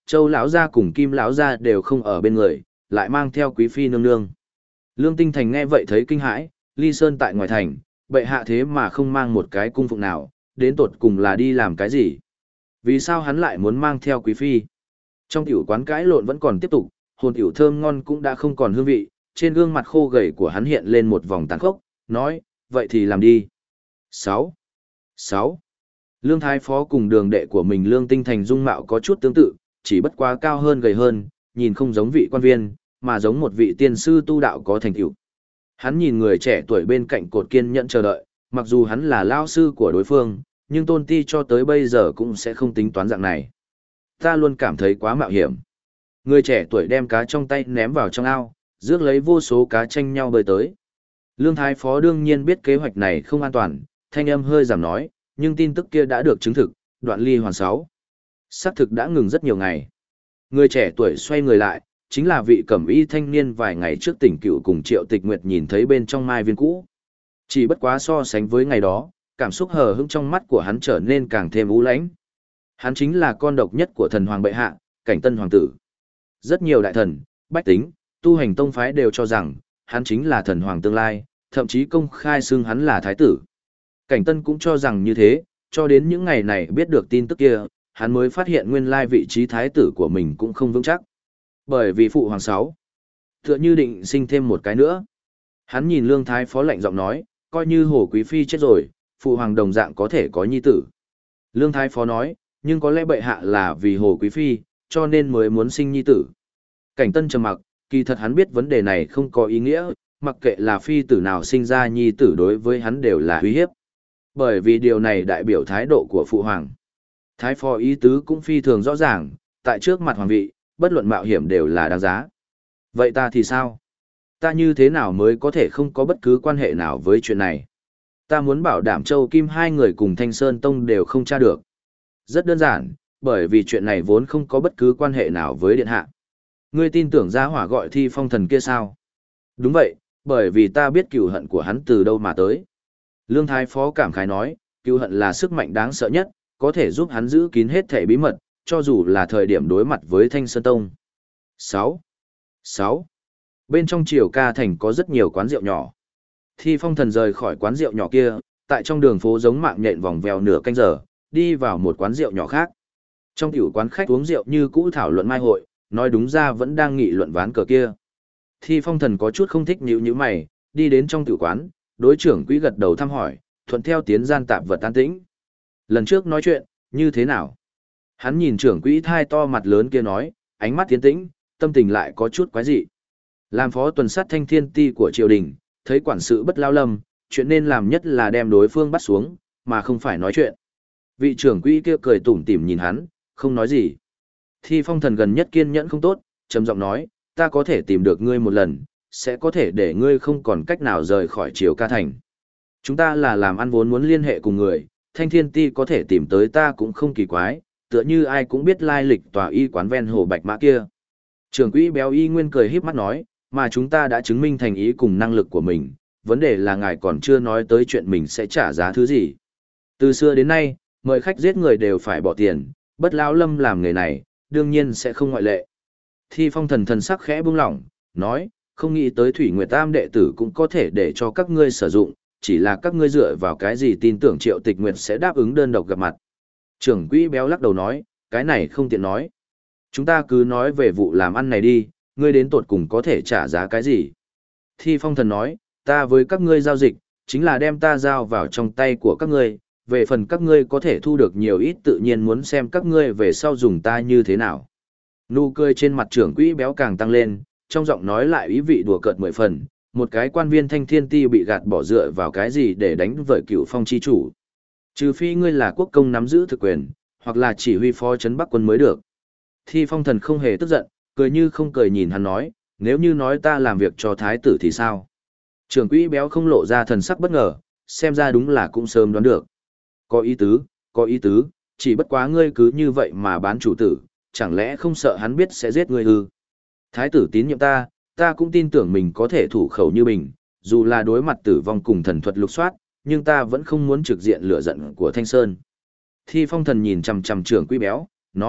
Châu lão gia cùng Kim lão gia đều không ở bên người, lại mang theo quý phi nương nương. Lương Tinh Thành nghe vậy thấy kinh hãi, Ly Sơn tại ngoài thành, bệ hạ thế mà không mang một cái cung phụng nào, đến tột cùng là đi làm cái gì? Vì sao hắn lại muốn mang theo quý phi? Trong tiểu quán cãi lộn vẫn còn tiếp tục, hồn tiểu thơm ngon cũng đã không còn hương vị, trên gương mặt khô gầy của hắn hiện lên một vòng tàn khốc, nói, vậy thì làm đi. sáu. sáu. Lương Thái Phó cùng đường đệ của mình Lương Tinh Thành dung mạo có chút tương tự, chỉ bất quá cao hơn gầy hơn, nhìn không giống vị quan viên, mà giống một vị tiên sư tu đạo có thành tựu. Hắn nhìn người trẻ tuổi bên cạnh cột kiên nhẫn chờ đợi, mặc dù hắn là lao sư của đối phương, nhưng tôn ti cho tới bây giờ cũng sẽ không tính toán dạng này. Ta luôn cảm thấy quá mạo hiểm. Người trẻ tuổi đem cá trong tay ném vào trong ao, rước lấy vô số cá tranh nhau bơi tới. Lương Thái Phó đương nhiên biết kế hoạch này không an toàn, thanh âm hơi giảm nói, nhưng tin tức kia đã được chứng thực, đoạn ly hoàn sáu. Xác thực đã ngừng rất nhiều ngày. Người trẻ tuổi xoay người lại, chính là vị cẩm y thanh niên vài ngày trước tỉnh cựu cùng Triệu Tịch Nguyệt nhìn thấy bên trong mai viên cũ. Chỉ bất quá so sánh với ngày đó, cảm xúc hờ hững trong mắt của hắn trở nên càng thêm u lãnh. Hắn chính là con độc nhất của thần hoàng bệ hạ, Cảnh Tân hoàng tử. Rất nhiều đại thần, bách tính, tu hành tông phái đều cho rằng, hắn chính là thần hoàng tương lai, thậm chí công khai xưng hắn là thái tử. Cảnh Tân cũng cho rằng như thế, cho đến những ngày này biết được tin tức kia, hắn mới phát hiện nguyên lai vị trí thái tử của mình cũng không vững chắc. Bởi vì phụ hoàng sáu, tựa như định sinh thêm một cái nữa. Hắn nhìn Lương Thái Phó lạnh giọng nói, coi như Hồ Quý Phi chết rồi, phụ hoàng đồng dạng có thể có nhi tử. Lương Thái Phó nói, nhưng có lẽ bệ hạ là vì Hồ Quý Phi, cho nên mới muốn sinh nhi tử. Cảnh Tân trầm mặc, kỳ thật hắn biết vấn đề này không có ý nghĩa, mặc kệ là phi tử nào sinh ra nhi tử đối với hắn đều là uy hiếp. Bởi vì điều này đại biểu thái độ của phụ hoàng. Thái Phó ý tứ cũng phi thường rõ ràng, tại trước mặt hoàng vị, bất luận mạo hiểm đều là đáng giá. Vậy ta thì sao? Ta như thế nào mới có thể không có bất cứ quan hệ nào với chuyện này? Ta muốn bảo đảm Châu Kim hai người cùng Thanh Sơn Tông đều không tra được. Rất đơn giản, bởi vì chuyện này vốn không có bất cứ quan hệ nào với điện hạ. Ngươi tin tưởng gia hỏa gọi Thi Phong thần kia sao? Đúng vậy, bởi vì ta biết cừu hận của hắn từ đâu mà tới. Lương Thái Phó cảm khái nói, cừu hận là sức mạnh đáng sợ nhất, có thể giúp hắn giữ kín hết thể bí mật, cho dù là thời điểm đối mặt với Thanh Sơn Tông. sáu. sáu. Bên trong triều ca thành có rất nhiều quán rượu nhỏ. Thi Phong thần rời khỏi quán rượu nhỏ kia, tại trong đường phố giống mạng nhện vòng vèo nửa canh giờ, đi vào một quán rượu nhỏ khác. Trong tiểu quán khách uống rượu như cũ thảo luận mai hội, nói đúng ra vẫn đang nghị luận ván cờ kia. Thi Phong thần có chút không thích nhíu nhíu mày, đi đến trong tiểu quán, đối trưởng quỹ gật đầu thăm hỏi, thuận theo tiến gian tạp vật tan tĩnh. Lần trước nói chuyện, như thế nào? Hắn nhìn trưởng quỹ thai to mặt lớn kia nói, ánh mắt tiến tĩnh, tâm tình lại có chút quái dị. Làm phó tuần sát thanh thiên ti của triều đình, thấy quản sự bất lao lâm, chuyện nên làm nhất là đem đối phương bắt xuống, mà không phải nói chuyện. Vị trưởng quỹ kia cười tủm tỉm nhìn hắn, không nói gì. Thi Phong thần gần nhất kiên nhẫn không tốt, trầm giọng nói, ta có thể tìm được ngươi một lần, sẽ có thể để ngươi không còn cách nào rời khỏi triều ca thành. Chúng ta là làm ăn vốn muốn liên hệ cùng người, thanh thiên ti có thể tìm tới ta cũng không kỳ quái, tựa như ai cũng biết lai lịch tòa y quán ven hồ Bạch Mã kia. Trưởng quỹ béo y nguyên cười híp mắt nói, mà chúng ta đã chứng minh thành ý cùng năng lực của mình, vấn đề là ngài còn chưa nói tới chuyện mình sẽ trả giá thứ gì. Từ xưa đến nay, mời khách giết người đều phải bỏ tiền, bất lão lâm làm nghề này, đương nhiên sẽ không ngoại lệ. Thi Phong thần thần sắc khẽ buông lỏng, nói, không nghĩ tới Thủy Nguyệt Tam đệ tử cũng có thể để cho các ngươi sử dụng, chỉ là các ngươi dựa vào cái gì tin tưởng Triệu Tịch Nguyệt sẽ đáp ứng đơn độc gặp mặt. Trưởng quỹ béo lắc đầu nói, cái này không tiện nói. Chúng ta cứ nói về vụ làm ăn này đi, ngươi đến tột cùng có thể trả giá cái gì. Thi Phong thần nói, ta với các ngươi giao dịch, chính là đem ta giao vào trong tay của các ngươi, về phần các ngươi có thể thu được nhiều ít tự nhiên muốn xem các ngươi về sau dùng ta như thế nào. Nụ cười trên mặt trưởng quỹ béo càng tăng lên, trong giọng nói lại ý vị đùa cợt mười phần, một cái quan viên thanh thiên ti bị gạt bỏ dựa vào cái gì để đánh vợ cựu phong chi chủ. Trừ phi ngươi là quốc công nắm giữ thực quyền, hoặc là chỉ huy phó trấn Bắc quân mới được. Thi Phong thần không hề tức giận, cười như không cười nhìn hắn nói, nếu như nói ta làm việc cho thái tử thì sao? Trưởng quỹ béo không lộ ra thần sắc bất ngờ, xem ra đúng là cũng sớm đoán được. Có ý tứ, có ý tứ, chỉ bất quá ngươi cứ như vậy mà bán chủ tử, chẳng lẽ không sợ hắn biết sẽ giết ngươi ư? Thái tử tín nhiệm ta, ta cũng tin tưởng mình có thể thủ khẩu như mình, dù là đối mặt tử vong cùng thần thuật lục soát, nhưng ta vẫn không muốn trực diện lửa giận của Thanh Sơn. Thi Phong thần nhìn chằm chằm trưởng quỹ béo, nói,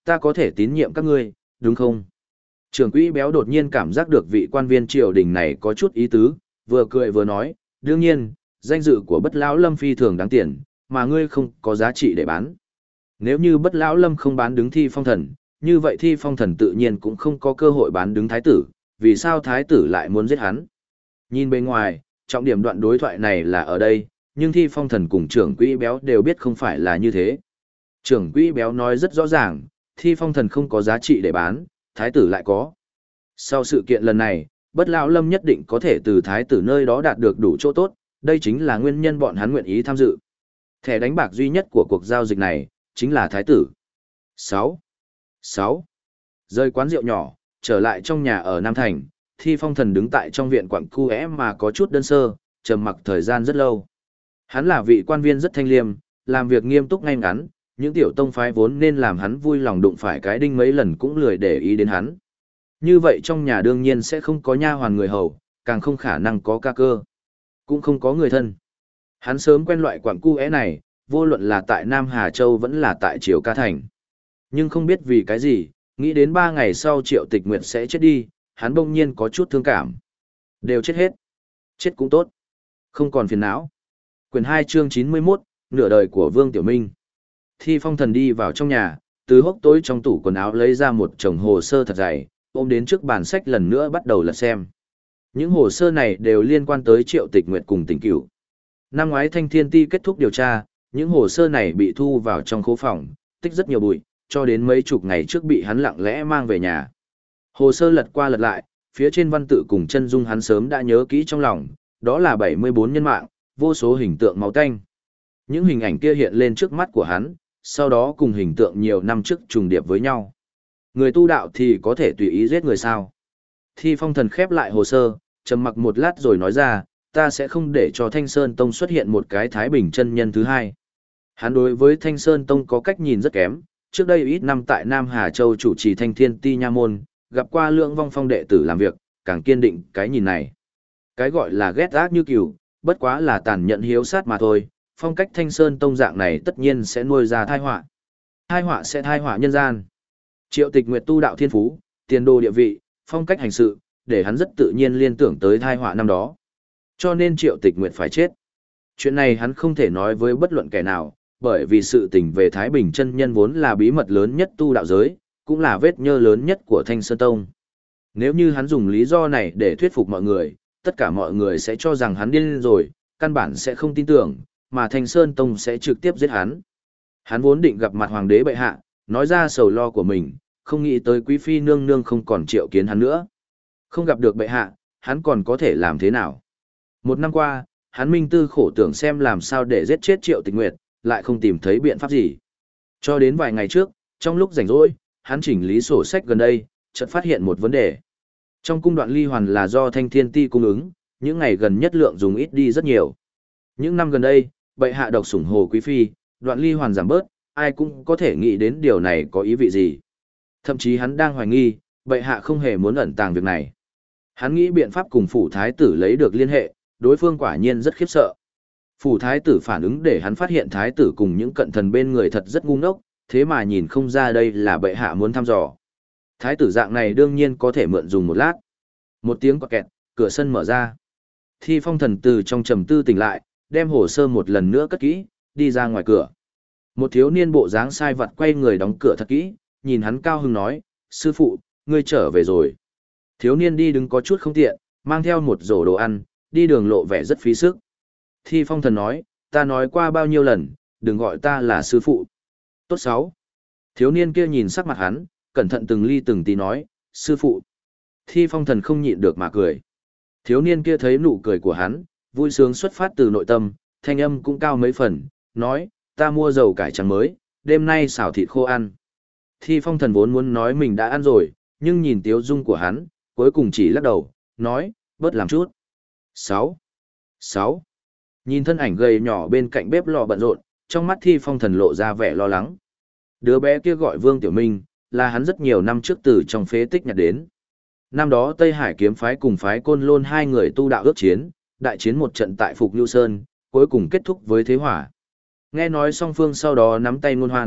ta có thể tín nhiệm các ngươi, đúng không? Trưởng quỹ béo đột nhiên cảm giác được vị quan viên triều đình này có chút ý tứ, vừa cười vừa nói, đương nhiên, danh dự của bất lão lâm phi thường đáng tiền, mà ngươi không có giá trị để bán. Nếu như bất lão lâm không bán đứng Thi Phong Thần, như vậy Thi Phong Thần tự nhiên cũng không có cơ hội bán đứng thái tử, vì sao thái tử lại muốn giết hắn? Nhìn bên ngoài, trọng điểm đoạn đối thoại này là ở đây, nhưng Thi Phong Thần cùng trưởng quỹ béo đều biết không phải là như thế. Trưởng quỹ béo nói rất rõ ràng, Thi Phong Thần không có giá trị để bán, thái tử lại có. Sau sự kiện lần này, bất lão lâm nhất định có thể từ thái tử nơi đó đạt được đủ chỗ tốt, đây chính là nguyên nhân bọn hắn nguyện ý tham dự. Thẻ đánh bạc duy nhất của cuộc giao dịch này, chính là thái tử. sáu. sáu. Rời quán rượu nhỏ, trở lại trong nhà ở Nam Thành, Thi Phong Thần đứng tại trong viện quặng cu é mà có chút đơn sơ, trầm mặc thời gian rất lâu. Hắn là vị quan viên rất thanh liêm, làm việc nghiêm túc ngay ngắn, những tiểu tông phái vốn nên làm hắn vui lòng đụng phải cái đinh mấy lần cũng lười để ý đến hắn. Như vậy trong nhà đương nhiên sẽ không có nha hoàn người hầu, càng không khả năng có ca cơ, cũng không có người thân. Hắn sớm quen loại quặng cu é này, vô luận là tại Nam Hà Châu vẫn là tại Triều Ca Thành. Nhưng không biết vì cái gì, nghĩ đến ba ngày sau Triệu Tịch Nguyệt sẽ chết đi, hắn bỗng nhiên có chút thương cảm. Đều chết hết. Chết cũng tốt. Không còn phiền não. Quyền hai chương chín mươi mốt, nửa đời của Vương Tiểu Minh. Thi Phong Thần đi vào trong nhà, từ hốc tối trong tủ quần áo lấy ra một chồng hồ sơ thật dày, ôm đến trước bàn sách lần nữa bắt đầu lật xem. Những hồ sơ này đều liên quan tới Triệu Tịch Nguyệt cùng Tỉnh Cửu. Năm ngoái Thanh Thiên Ti kết thúc điều tra, những hồ sơ này bị thu vào trong khố phòng, tích rất nhiều bụi, cho đến mấy chục ngày trước bị hắn lặng lẽ mang về nhà. Hồ sơ lật qua lật lại, phía trên văn tự cùng chân dung hắn sớm đã nhớ kỹ trong lòng, đó là bảy mươi bốn nhân mạng, vô số hình tượng máu tanh. Những hình ảnh kia hiện lên trước mắt của hắn, sau đó cùng hình tượng nhiều năm trước trùng điệp với nhau. Người tu đạo thì có thể tùy ý giết người sao? Thi Phong Thần khép lại hồ sơ, trầm mặc một lát rồi nói ra, ta sẽ không để cho Thanh Sơn Tông xuất hiện một cái Thái Bình chân nhân thứ hai. Hắn đối với Thanh Sơn Tông có cách nhìn rất kém, trước đây ít năm tại Nam Hà Châu chủ trì Thanh Thiên Ti Nha Môn, gặp qua lượng vong phong đệ tử làm việc, càng kiên định cái nhìn này. Cái gọi là ghét ác như cừu, bất quá là tàn nhẫn hiếu sát mà thôi, phong cách Thanh Sơn Tông dạng này tất nhiên sẽ nuôi ra tai họa. Tai họa sẽ tai họa nhân gian. Triệu Tịch Nguyệt tu đạo thiên phú, tiền đồ địa vị, phong cách hành sự, để hắn rất tự nhiên liên tưởng tới tai họa năm đó. Cho nên Triệu Tịch Nguyệt phải chết. Chuyện này hắn không thể nói với bất luận kẻ nào, bởi vì sự tình về Thái Bình chân nhân vốn là bí mật lớn nhất tu đạo giới, cũng là vết nhơ lớn nhất của Thanh Sơn Tông. Nếu như hắn dùng lý do này để thuyết phục mọi người, tất cả mọi người sẽ cho rằng hắn điên rồi, căn bản sẽ không tin tưởng, mà Thanh Sơn Tông sẽ trực tiếp giết hắn. Hắn vốn định gặp mặt hoàng đế bệ hạ, nói ra sầu lo của mình, không nghĩ tới quý phi nương nương không còn triệu kiến hắn nữa. Không gặp được bệ hạ, hắn còn có thể làm thế nào? Một năm qua, hắn minh tư khổ tưởng xem làm sao để giết chết Triệu Tịch Nguyệt, lại không tìm thấy biện pháp gì. Cho đến vài ngày trước, trong lúc rảnh rỗi, hắn chỉnh lý sổ sách gần đây, chợt phát hiện một vấn đề. Trong cung đoạn ly hoàn là do Thanh Thiên Ti cung ứng, những ngày gần nhất lượng dùng ít đi rất nhiều. Những năm gần đây, bệ hạ độc sủng Hồ Quý Phi, đoạn ly hoàn giảm bớt, ai cũng có thể nghĩ đến điều này có ý vị gì. Thậm chí hắn đang hoài nghi, bệ hạ không hề muốn ẩn tàng việc này. Hắn nghĩ biện pháp cùng phủ thái tử lấy được liên hệ, đối phương quả nhiên rất khiếp sợ. Phủ thái tử phản ứng để hắn phát hiện thái tử cùng những cận thần bên người thật rất ngu ngốc, thế mà nhìn không ra đây là bệ hạ muốn thăm dò. Thái tử dạng này đương nhiên có thể mượn dùng một lát. Một tiếng quạt kẹt, cửa sân mở ra. Thi Phong Thần từ trong trầm tư tỉnh lại, đem hồ sơ một lần nữa cất kỹ, đi ra ngoài cửa. Một thiếu niên bộ dáng sai vặt quay người đóng cửa thật kỹ, nhìn hắn cao hứng nói, sư phụ, ngươi trở về rồi. Thiếu niên đi đứng có chút không tiện, mang theo một rổ đồ ăn, đi đường lộ vẻ rất phí sức. Thi Phong Thần nói, ta nói qua bao nhiêu lần, đừng gọi ta là sư phụ. Tốt sáu. Thiếu niên kia nhìn sắc mặt hắn, cẩn thận từng ly từng tí nói, sư phụ. Thi Phong Thần không nhịn được mà cười. Thiếu niên kia thấy nụ cười của hắn, vui sướng xuất phát từ nội tâm, thanh âm cũng cao mấy phần, nói, ta mua dầu cải trắng mới, đêm nay xào thịt khô ăn. Thi Phong Thần vốn muốn nói mình đã ăn rồi, nhưng nhìn tiếu dung của hắn, cuối cùng chỉ lắc đầu, nói, bớt làm chút. sáu. sáu. Nhìn thân ảnh gầy nhỏ bên cạnh bếp lò bận rộn, trong mắt Thi Phong Thần lộ ra vẻ lo lắng. Đứa bé kia gọi Vương Tiểu Minh, là hắn rất nhiều năm trước từ trong phế tích nhặt đến. Năm đó Tây Hải kiếm phái cùng phái Côn Lôn hai người tu đạo ước chiến, đại chiến một trận tại Phục Nhu Sơn, cuối cùng kết thúc với thế hỏa. Nghe nói song phương sau đó nắm tay ngôn hoan,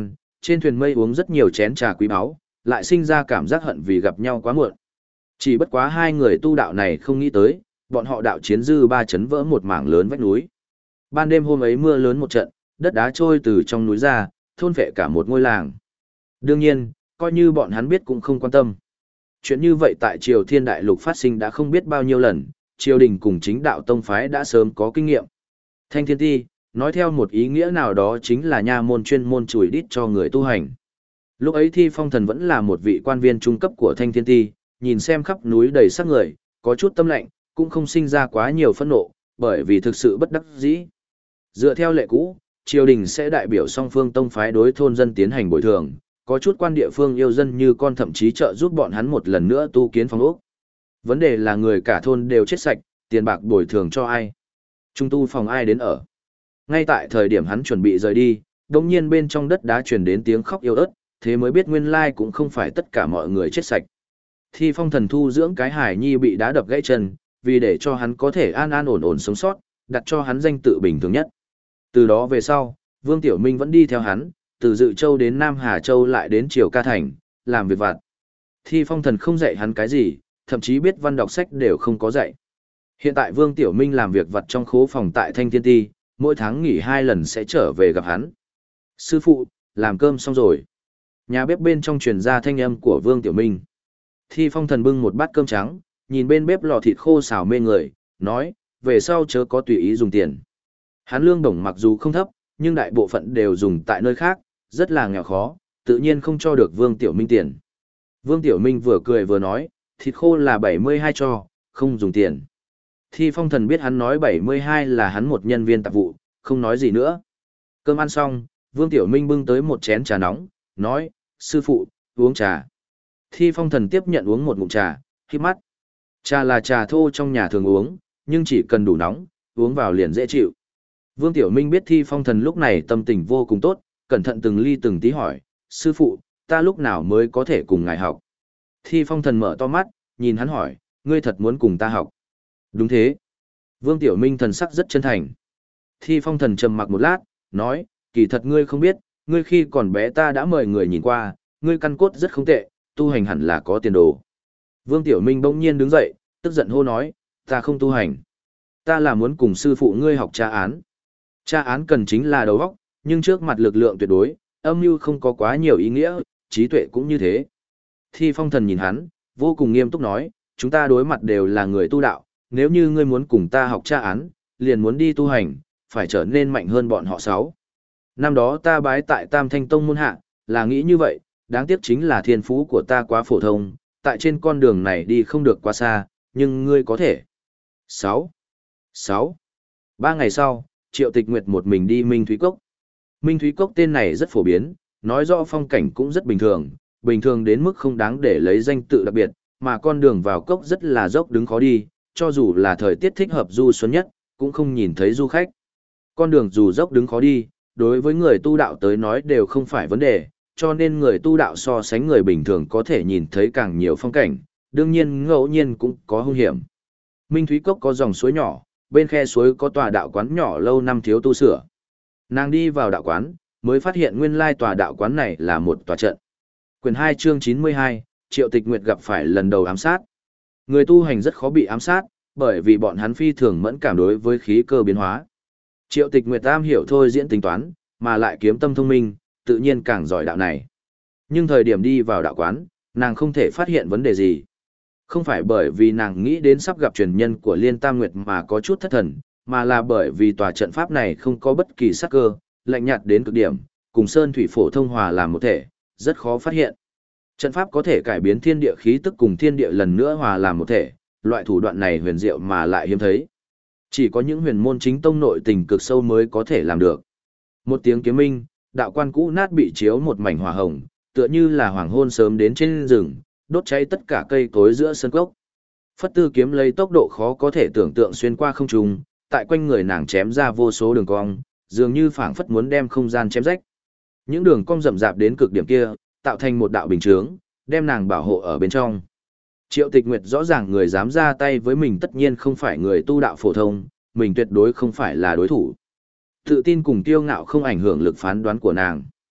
Trên thuyền mây uống rất nhiều chén trà quý báu, lại sinh ra cảm giác hận vì gặp nhau quá muộn. Chỉ bất quá hai người tu đạo này không nghĩ tới, bọn họ đạo chiến dư ba chấn vỡ một mảng lớn vách núi. Ban đêm hôm ấy mưa lớn một trận, đất đá trôi từ trong núi ra, thôn phệ cả một ngôi làng. Đương nhiên, coi như bọn hắn biết cũng không quan tâm. Chuyện như vậy tại Triều Thiên Đại Lục phát sinh đã không biết bao nhiêu lần, triều đình cùng chính đạo tông phái đã sớm có kinh nghiệm. Thanh Thiên Ti, nói theo một ý nghĩa nào đó chính là nha môn chuyên môn chùi đít cho người tu hành. Lúc ấy Thi Phong Thần vẫn là một vị quan viên trung cấp của Thanh Thiên Ti, nhìn xem khắp núi đầy xác người, có chút tâm lạnh, cũng không sinh ra quá nhiều phẫn nộ, bởi vì thực sự bất đắc dĩ. Dựa theo lệ cũ, triều đình sẽ đại biểu song phương tông phái đối thôn dân tiến hành bồi thường, có chút quan địa phương yêu dân như con thậm chí trợ giúp bọn hắn một lần nữa tu kiến phòng ốc. Vấn đề là người cả thôn đều chết sạch, tiền bạc bồi thường cho ai? Trung tu phòng ai đến ở? Ngay tại thời điểm hắn chuẩn bị rời đi, đột nhiên bên trong đất đá truyền đến tiếng khóc yếu ớt, thế mới biết nguyên lai cũng không phải tất cả mọi người chết sạch. Thi Phong Thần thu dưỡng cái hải nhi bị đá đập gãy chân, vì để cho hắn có thể an an ổn ổn sống sót, đặt cho hắn danh tự bình thường nhất. Từ đó về sau, Vương Tiểu Minh vẫn đi theo hắn, từ Dự Châu đến Nam Hà Châu lại đến Triều Ca Thành, làm việc vặt. Thi Phong Thần không dạy hắn cái gì, thậm chí biết văn đọc sách đều không có dạy. Hiện tại Vương Tiểu Minh làm việc vặt trong khố phòng tại Thanh Thiên Ti, mỗi tháng nghỉ hai lần sẽ trở về gặp hắn. Sư phụ, làm cơm xong rồi. Nhà bếp bên trong truyền ra thanh âm của Vương Tiểu Minh. Thi Phong Thần bưng một bát cơm trắng, nhìn bên bếp lò thịt khô xào mê người, nói, về sau chớ có tùy ý dùng tiền. Hắn lương đồng mặc dù không thấp, nhưng đại bộ phận đều dùng tại nơi khác, rất là nghèo khó, tự nhiên không cho được Vương Tiểu Minh tiền. Vương Tiểu Minh vừa cười vừa nói, thịt khô là bảy mươi hai cho, không dùng tiền. Thi Phong Thần biết hắn nói bảy mươi hai là hắn một nhân viên tạp vụ, không nói gì nữa. Cơm ăn xong, Vương Tiểu Minh bưng tới một chén trà nóng, nói, sư phụ, uống trà. Thi Phong Thần tiếp nhận uống một ngụm trà, khép mắt. Trà là trà thô trong nhà thường uống, nhưng chỉ cần đủ nóng, uống vào liền dễ chịu. Vương Tiểu Minh biết Thi Phong Thần lúc này tâm tình vô cùng tốt, cẩn thận từng ly từng tí hỏi, sư phụ, ta lúc nào mới có thể cùng ngài học? Thi Phong Thần mở to mắt, nhìn hắn hỏi, ngươi thật muốn cùng ta học? Đúng thế. Vương Tiểu Minh thần sắc rất chân thành. Thi Phong Thần trầm mặc một lát, nói, kỳ thật ngươi không biết, ngươi khi còn bé ta đã mời người nhìn qua, ngươi căn cốt rất không tệ, tu hành hẳn là có tiền đồ. Vương Tiểu Minh bỗng nhiên đứng dậy, tức giận hô nói, ta không tu hành. Ta là muốn cùng sư phụ ngươi học tra án. Tra án cần chính là đầu óc, nhưng trước mặt lực lượng tuyệt đối, âm mưu không có quá nhiều ý nghĩa, trí tuệ cũng như thế. Thi Phong Thần nhìn hắn, vô cùng nghiêm túc nói, chúng ta đối mặt đều là người tu đạo, nếu như ngươi muốn cùng ta học tra án, liền muốn đi tu hành, phải trở nên mạnh hơn bọn họ sáu. Năm đó ta bái tại Tam Thanh Tông môn hạ, là nghĩ như vậy, đáng tiếc chính là thiên phú của ta quá phổ thông, tại trên con đường này đi không được quá xa, nhưng ngươi có thể. sáu. sáu. Ba ngày sau, Triệu Tịch Nguyệt một mình đi Minh Thúy Cốc. Minh Thúy Cốc tên này rất phổ biến, nói rõ phong cảnh cũng rất bình thường, bình thường đến mức không đáng để lấy danh tự đặc biệt, mà con đường vào cốc rất là dốc đứng khó đi, cho dù là thời tiết thích hợp du xuân nhất, cũng không nhìn thấy du khách. Con đường dù dốc đứng khó đi, đối với người tu đạo tới nói đều không phải vấn đề, cho nên người tu đạo so sánh người bình thường có thể nhìn thấy càng nhiều phong cảnh, đương nhiên ngẫu nhiên cũng có hung hiểm. Minh Thúy Cốc có dòng suối nhỏ, bên khe suối có tòa đạo quán nhỏ lâu năm thiếu tu sửa. Nàng đi vào đạo quán, mới phát hiện nguyên lai tòa đạo quán này là một tòa trận. Quyển hai chương chín mươi hai, Triệu Tịch Nguyệt gặp phải lần đầu ám sát. Người tu hành rất khó bị ám sát, bởi vì bọn hắn phi thường mẫn cảm đối với khí cơ biến hóa. Triệu Tịch Nguyệt am hiểu thôi diễn tính toán, mà lại kiếm tâm thông minh, tự nhiên càng giỏi đạo này. Nhưng thời điểm đi vào đạo quán, nàng không thể phát hiện vấn đề gì. Không phải bởi vì nàng nghĩ đến sắp gặp truyền nhân của Liên Tam Nguyệt mà có chút thất thần, mà là bởi vì tòa trận pháp này không có bất kỳ sắc cơ, lạnh nhạt đến cực điểm, cùng sơn thủy phổ thông hòa làm một thể, rất khó phát hiện. Trận pháp có thể cải biến thiên địa khí tức cùng thiên địa lần nữa hòa làm một thể, loại thủ đoạn này huyền diệu mà lại hiếm thấy. Chỉ có những huyền môn chính tông nội tình cực sâu mới có thể làm được. Một tiếng kiếm minh, đạo quan cũ nát bị chiếu một mảnh hỏa hồng, tựa như là hoàng hôn sớm đến trên rừng, đốt cháy tất cả cây cối giữa sân cốc. Phất Tư kiếm lấy tốc độ khó có thể tưởng tượng xuyên qua không trung, tại quanh người nàng chém ra vô số đường cong, dường như phảng phất muốn đem không gian chém rách. Những đường cong rậm rạp đến cực điểm kia, tạo thành một đạo bình chướng, đem nàng bảo hộ ở bên trong. Triệu Tịch Nguyệt rõ ràng người dám ra tay với mình tất nhiên không phải người tu đạo phổ thông, mình tuyệt đối không phải là đối thủ. Tự tin cùng kiêu ngạo không ảnh hưởng lực phán đoán của nàng.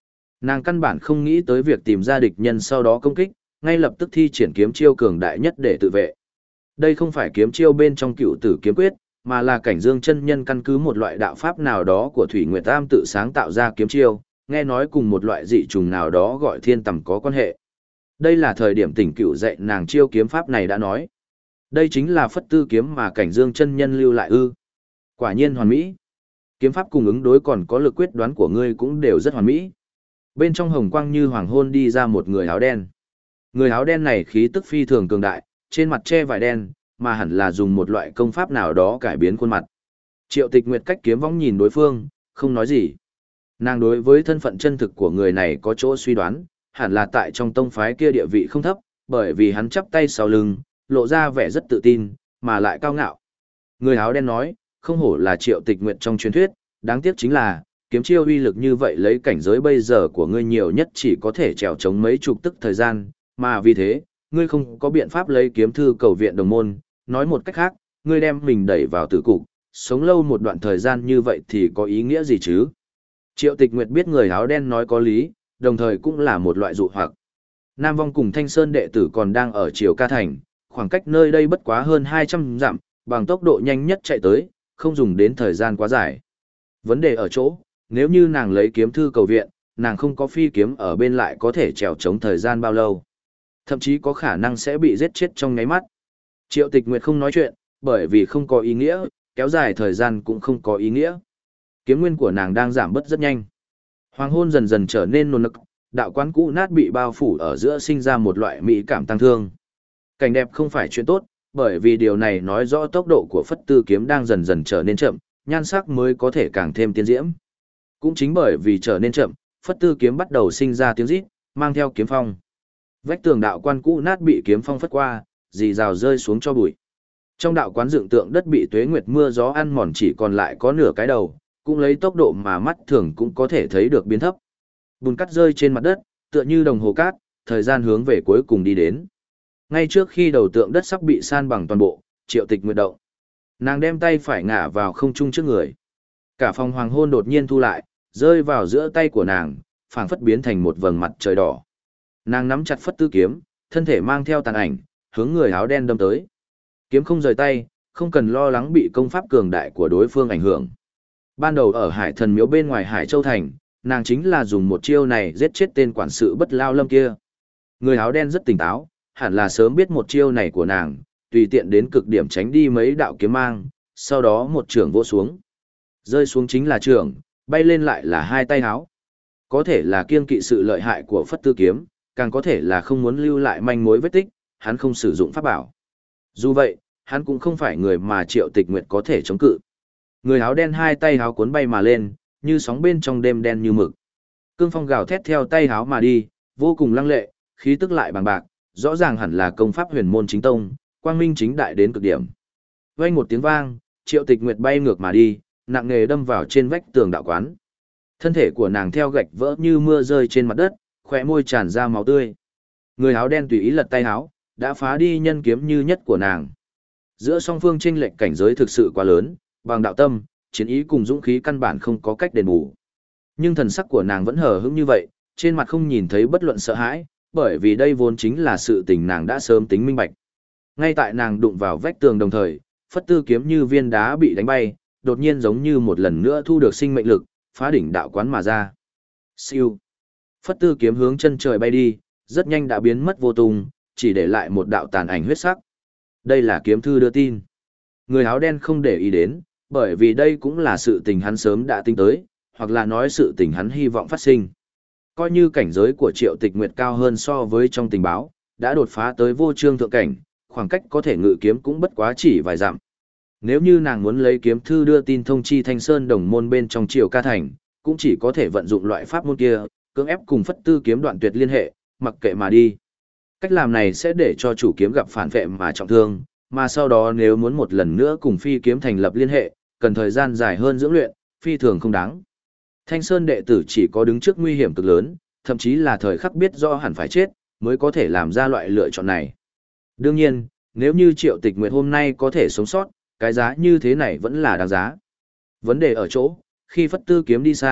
Nàng căn bản không nghĩ tới việc tìm ra địch nhân sau đó công kích, ngay lập tức thi triển kiếm chiêu cường đại nhất để tự vệ. Đây không phải kiếm chiêu bên trong Cựu Tử kiếm quyết, mà là Cảnh Dương chân nhân căn cứ một loại đạo pháp nào đó của Thủy Nguyệt Tam tự sáng tạo ra kiếm chiêu, nghe nói cùng một loại dị trùng nào đó gọi thiên tầm có quan hệ. Đây là thời điểm Tỉnh Cựu dạy nàng chiêu kiếm pháp này đã nói. Đây chính là Phất Tư kiếm mà Cảnh Dương chân nhân lưu lại ư? Quả nhiên hoàn mỹ. Kiếm pháp cùng ứng đối còn có lực quyết đoán của ngươi cũng đều rất hoàn mỹ. Bên trong hồng quang như hoàng hôn đi ra một người áo đen. Người áo đen này khí tức phi thường cường đại, trên mặt che vải đen, mà hẳn là dùng một loại công pháp nào đó cải biến khuôn mặt. Triệu Tịch Nguyệt cách kiếm võng nhìn đối phương, không nói gì. Nàng đối với thân phận chân thực của người này có chỗ suy đoán, hẳn là tại trong tông phái kia địa vị không thấp, bởi vì hắn chắp tay sau lưng, lộ ra vẻ rất tự tin, mà lại cao ngạo. Người áo đen nói, không hổ là Triệu Tịch Nguyệt trong truyền thuyết, đáng tiếc chính là, kiếm chiêu uy lực như vậy lấy cảnh giới bây giờ của ngươi nhiều nhất chỉ có thể trèo chống mấy chục tức thời gian, mà vì thế, ngươi không có biện pháp lấy kiếm thư cầu viện đồng môn, nói một cách khác, ngươi đem mình đẩy vào tử cục, sống lâu một đoạn thời gian như vậy thì có ý nghĩa gì chứ? Triệu Tịch Nguyệt biết người áo đen nói có lý, đồng thời cũng là một loại dụ hoặc. Nam Vong cùng Thanh Sơn đệ tử còn đang ở Triều Ca Thành, khoảng cách nơi đây bất quá hơn hai trăm dặm, bằng tốc độ nhanh nhất chạy tới, không dùng đến thời gian quá dài. Vấn đề ở chỗ, nếu như nàng lấy kiếm thư cầu viện, nàng không có phi kiếm ở bên lại có thể trèo chống thời gian bao lâu. Thậm chí có khả năng sẽ bị giết chết trong nháy mắt. Triệu Tịch Nguyệt không nói chuyện, bởi vì không có ý nghĩa, kéo dài thời gian cũng không có ý nghĩa. Kiếm nguyên của nàng đang giảm bớt rất nhanh. Hoàng hôn dần dần trở nên nôn nức, đạo quán cũ nát bị bao phủ ở giữa sinh ra một loại mỹ cảm tăng thương. Cảnh đẹp không phải chuyện tốt, bởi vì điều này nói rõ tốc độ của Phất Tư kiếm đang dần dần trở nên chậm, nhan sắc mới có thể càng thêm tiên diễm. Cũng chính bởi vì trở nên chậm, Phất Tư kiếm bắt đầu sinh ra tiếng rít, mang theo kiếm phong. Vách tường đạo quan cũ nát bị kiếm phong phất qua, rì rào rơi xuống cho bụi. Trong đạo quán dựng tượng đất bị tuế nguyệt mưa gió ăn mòn chỉ còn lại có nửa cái đầu, cũng lấy tốc độ mà mắt thường cũng có thể thấy được biến thấp. Bùn cát rơi trên mặt đất, tựa như đồng hồ cát, thời gian hướng về cuối cùng đi đến. Ngay trước khi đầu tượng đất sắp bị san bằng toàn bộ, Triệu Tịch Nguyệt động. Nàng đem tay phải ngả vào không trung trước người. Cả phòng hoàng hôn đột nhiên thu lại, rơi vào giữa tay của nàng, phảng phất biến thành một vầng mặt trời đỏ. Nàng nắm chặt Phất Tư kiếm, thân thể mang theo tàn ảnh, hướng người áo đen đâm tới. Kiếm không rời tay, không cần lo lắng bị công pháp cường đại của đối phương ảnh hưởng. Ban đầu ở Hải Thần Miếu bên ngoài Hải Châu Thành, nàng chính là dùng một chiêu này giết chết tên quản sự Bất Lao Lâm kia. Người áo đen rất tỉnh táo, hẳn là sớm biết một chiêu này của nàng, tùy tiện đến cực điểm tránh đi mấy đạo kiếm mang, sau đó một trường vỗ xuống. Rơi xuống chính là trường, bay lên lại là hai tay háo. Có thể là kiêng kỵ sự lợi hại của Phất Tư kiếm, càng có thể là không muốn lưu lại manh mối vết tích, hắn không sử dụng pháp bảo. Dù vậy, hắn cũng không phải người mà Triệu Tịch Nguyệt có thể chống cự. Người áo đen hai tay háo cuốn bay mà lên, như sóng bên trong đêm đen như mực. Cương phong gào thét theo tay háo mà đi, vô cùng lăng lệ, khí tức lại bằng bạc, rõ ràng hẳn là công pháp huyền môn chính tông, quang minh chính đại đến cực điểm. Vang một tiếng vang, Triệu Tịch Nguyệt bay ngược mà đi, nặng nề đâm vào trên vách tường đạo quán. Thân thể của nàng theo gạch vỡ như mưa rơi trên mặt đất, khóe môi tràn ra máu tươi. Người áo đen tùy ý lật tay áo, đã phá đi nhân kiếm như nhất của nàng. Giữa song phương chênh lệch cảnh giới thực sự quá lớn, bằng đạo tâm, chiến ý cùng dũng khí căn bản không có cách đền bù. Nhưng thần sắc của nàng vẫn hờ hững như vậy, trên mặt không nhìn thấy bất luận sợ hãi, bởi vì đây vốn chính là sự tình nàng đã sớm tính minh bạch. Ngay tại nàng đụng vào vách tường đồng thời, Phất Tư kiếm như viên đá bị đánh bay, đột nhiên giống như một lần nữa thu được sinh mệnh lực, phá đỉnh đạo quán mà ra. Siêu. Phất Tư kiếm hướng chân trời bay đi, rất nhanh đã biến mất vô tung, chỉ để lại một đạo tàn ảnh huyết sắc. Đây là kiếm thư đưa tin. Người áo đen không để ý đến, bởi vì đây cũng là sự tình hắn sớm đã tính tới, hoặc là nói sự tình hắn hy vọng phát sinh. Coi như cảnh giới của Triệu Tịch Nguyệt cao hơn so với trong tình báo, đã đột phá tới vô trương thượng cảnh, khoảng cách có thể ngự kiếm cũng bất quá chỉ vài dặm. Nếu như nàng muốn lấy kiếm thư đưa tin thông chi Thanh Sơn đồng môn bên trong Triều Ca Thành, cũng chỉ có thể vận dụng loại pháp môn kia, cưỡng ép cùng Phất Tư kiếm đoạn tuyệt liên hệ, mặc kệ mà đi. Cách làm này sẽ để cho chủ kiếm gặp phản vệ mà trọng thương, mà sau đó nếu muốn một lần nữa cùng phi kiếm thành lập liên hệ, cần thời gian dài hơn dưỡng luyện, phi thường không đáng. Thanh Sơn đệ tử chỉ có đứng trước nguy hiểm cực lớn, thậm chí là thời khắc biết rõ hẳn phải chết, mới có thể làm ra loại lựa chọn này. Đương nhiên, nếu như Triệu Tịch Nguyệt hôm nay có thể sống sót, cái giá như thế này vẫn là đáng giá. Vấn đề ở chỗ, khi Phất Tư kiếm đi xa,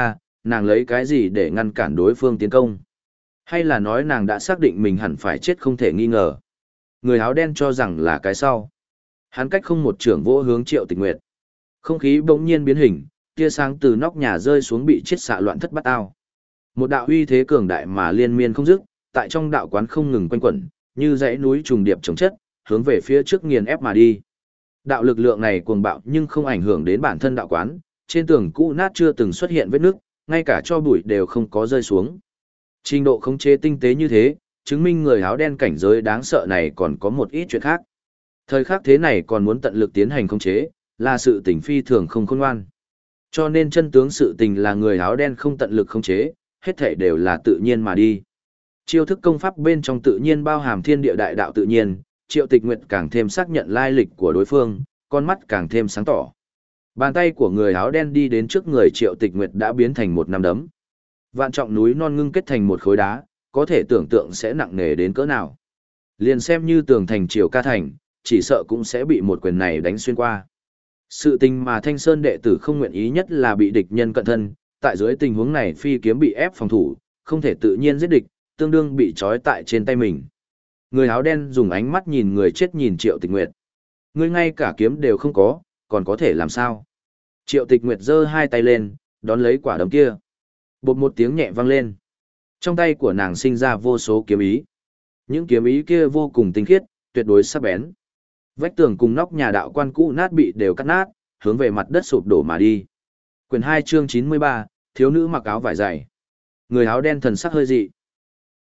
nàng lấy cái gì để ngăn cản đối phương tiến công? Hay là nói nàng đã xác định mình hẳn phải chết không thể nghi ngờ? Người áo đen cho rằng là cái sau. Hắn cách không một trưởng vỗ hướng Triệu Tịch Nguyệt. Không khí bỗng nhiên biến hình, tia sáng từ nóc nhà rơi xuống bị chiết xạ loạn thất bát ao. Một đạo uy thế cường đại mà liên miên không dứt, tại trong đạo quán không ngừng quanh quẩn, như dãy núi trùng điệp chồng chất, hướng về phía trước nghiền ép mà đi. Đạo lực lượng này cuồng bạo nhưng không ảnh hưởng đến bản thân đạo quán, trên tường cũ nát chưa từng xuất hiện vết nứt, ngay cả cho bụi đều không có rơi xuống. Trình độ khống chế tinh tế như thế, chứng minh người áo đen cảnh giới đáng sợ này còn có một ít chuyện khác. Thời khắc thế này còn muốn tận lực tiến hành khống chế, là sự tình phi thường không khôn ngoan. Cho nên chân tướng sự tình là người áo đen không tận lực khống chế, hết thảy đều là tự nhiên mà đi. Chiêu thức công pháp bên trong tự nhiên bao hàm thiên địa đại đạo tự nhiên, Triệu Tịch Nguyệt càng thêm xác nhận lai lịch của đối phương, con mắt càng thêm sáng tỏ. Bàn tay của người áo đen đi đến trước người Triệu Tịch Nguyệt đã biến thành một nắm đấm. Vạn trọng núi non ngưng kết thành một khối đá, có thể tưởng tượng sẽ nặng nề đến cỡ nào. Liền xem như tường thành Triều Ca thành, chỉ sợ cũng sẽ bị một quyền này đánh xuyên qua. Sự tình mà Thanh Sơn đệ tử không nguyện ý nhất là bị địch nhân cận thân, tại dưới tình huống này phi kiếm bị ép phòng thủ, không thể tự nhiên giết địch, tương đương bị trói tại trên tay mình. Người áo đen dùng ánh mắt nhìn người chết nhìn Triệu Tịch Nguyệt. Ngươi ngay cả kiếm đều không có, còn có thể làm sao? Triệu Tịch Nguyệt giơ hai tay lên, đón lấy quả đấm kia. Bột một tiếng nhẹ vang lên. Trong tay của nàng sinh ra vô số kiếm ý. Những kiếm ý kia vô cùng tinh khiết, tuyệt đối sắc bén. Vách tường cùng nóc nhà đạo quan cũ nát bị đều cắt nát, hướng về mặt đất sụp đổ mà đi. Quyển hai chương chín mươi ba, thiếu nữ mặc áo vải dày. Người áo đen thần sắc hơi dị.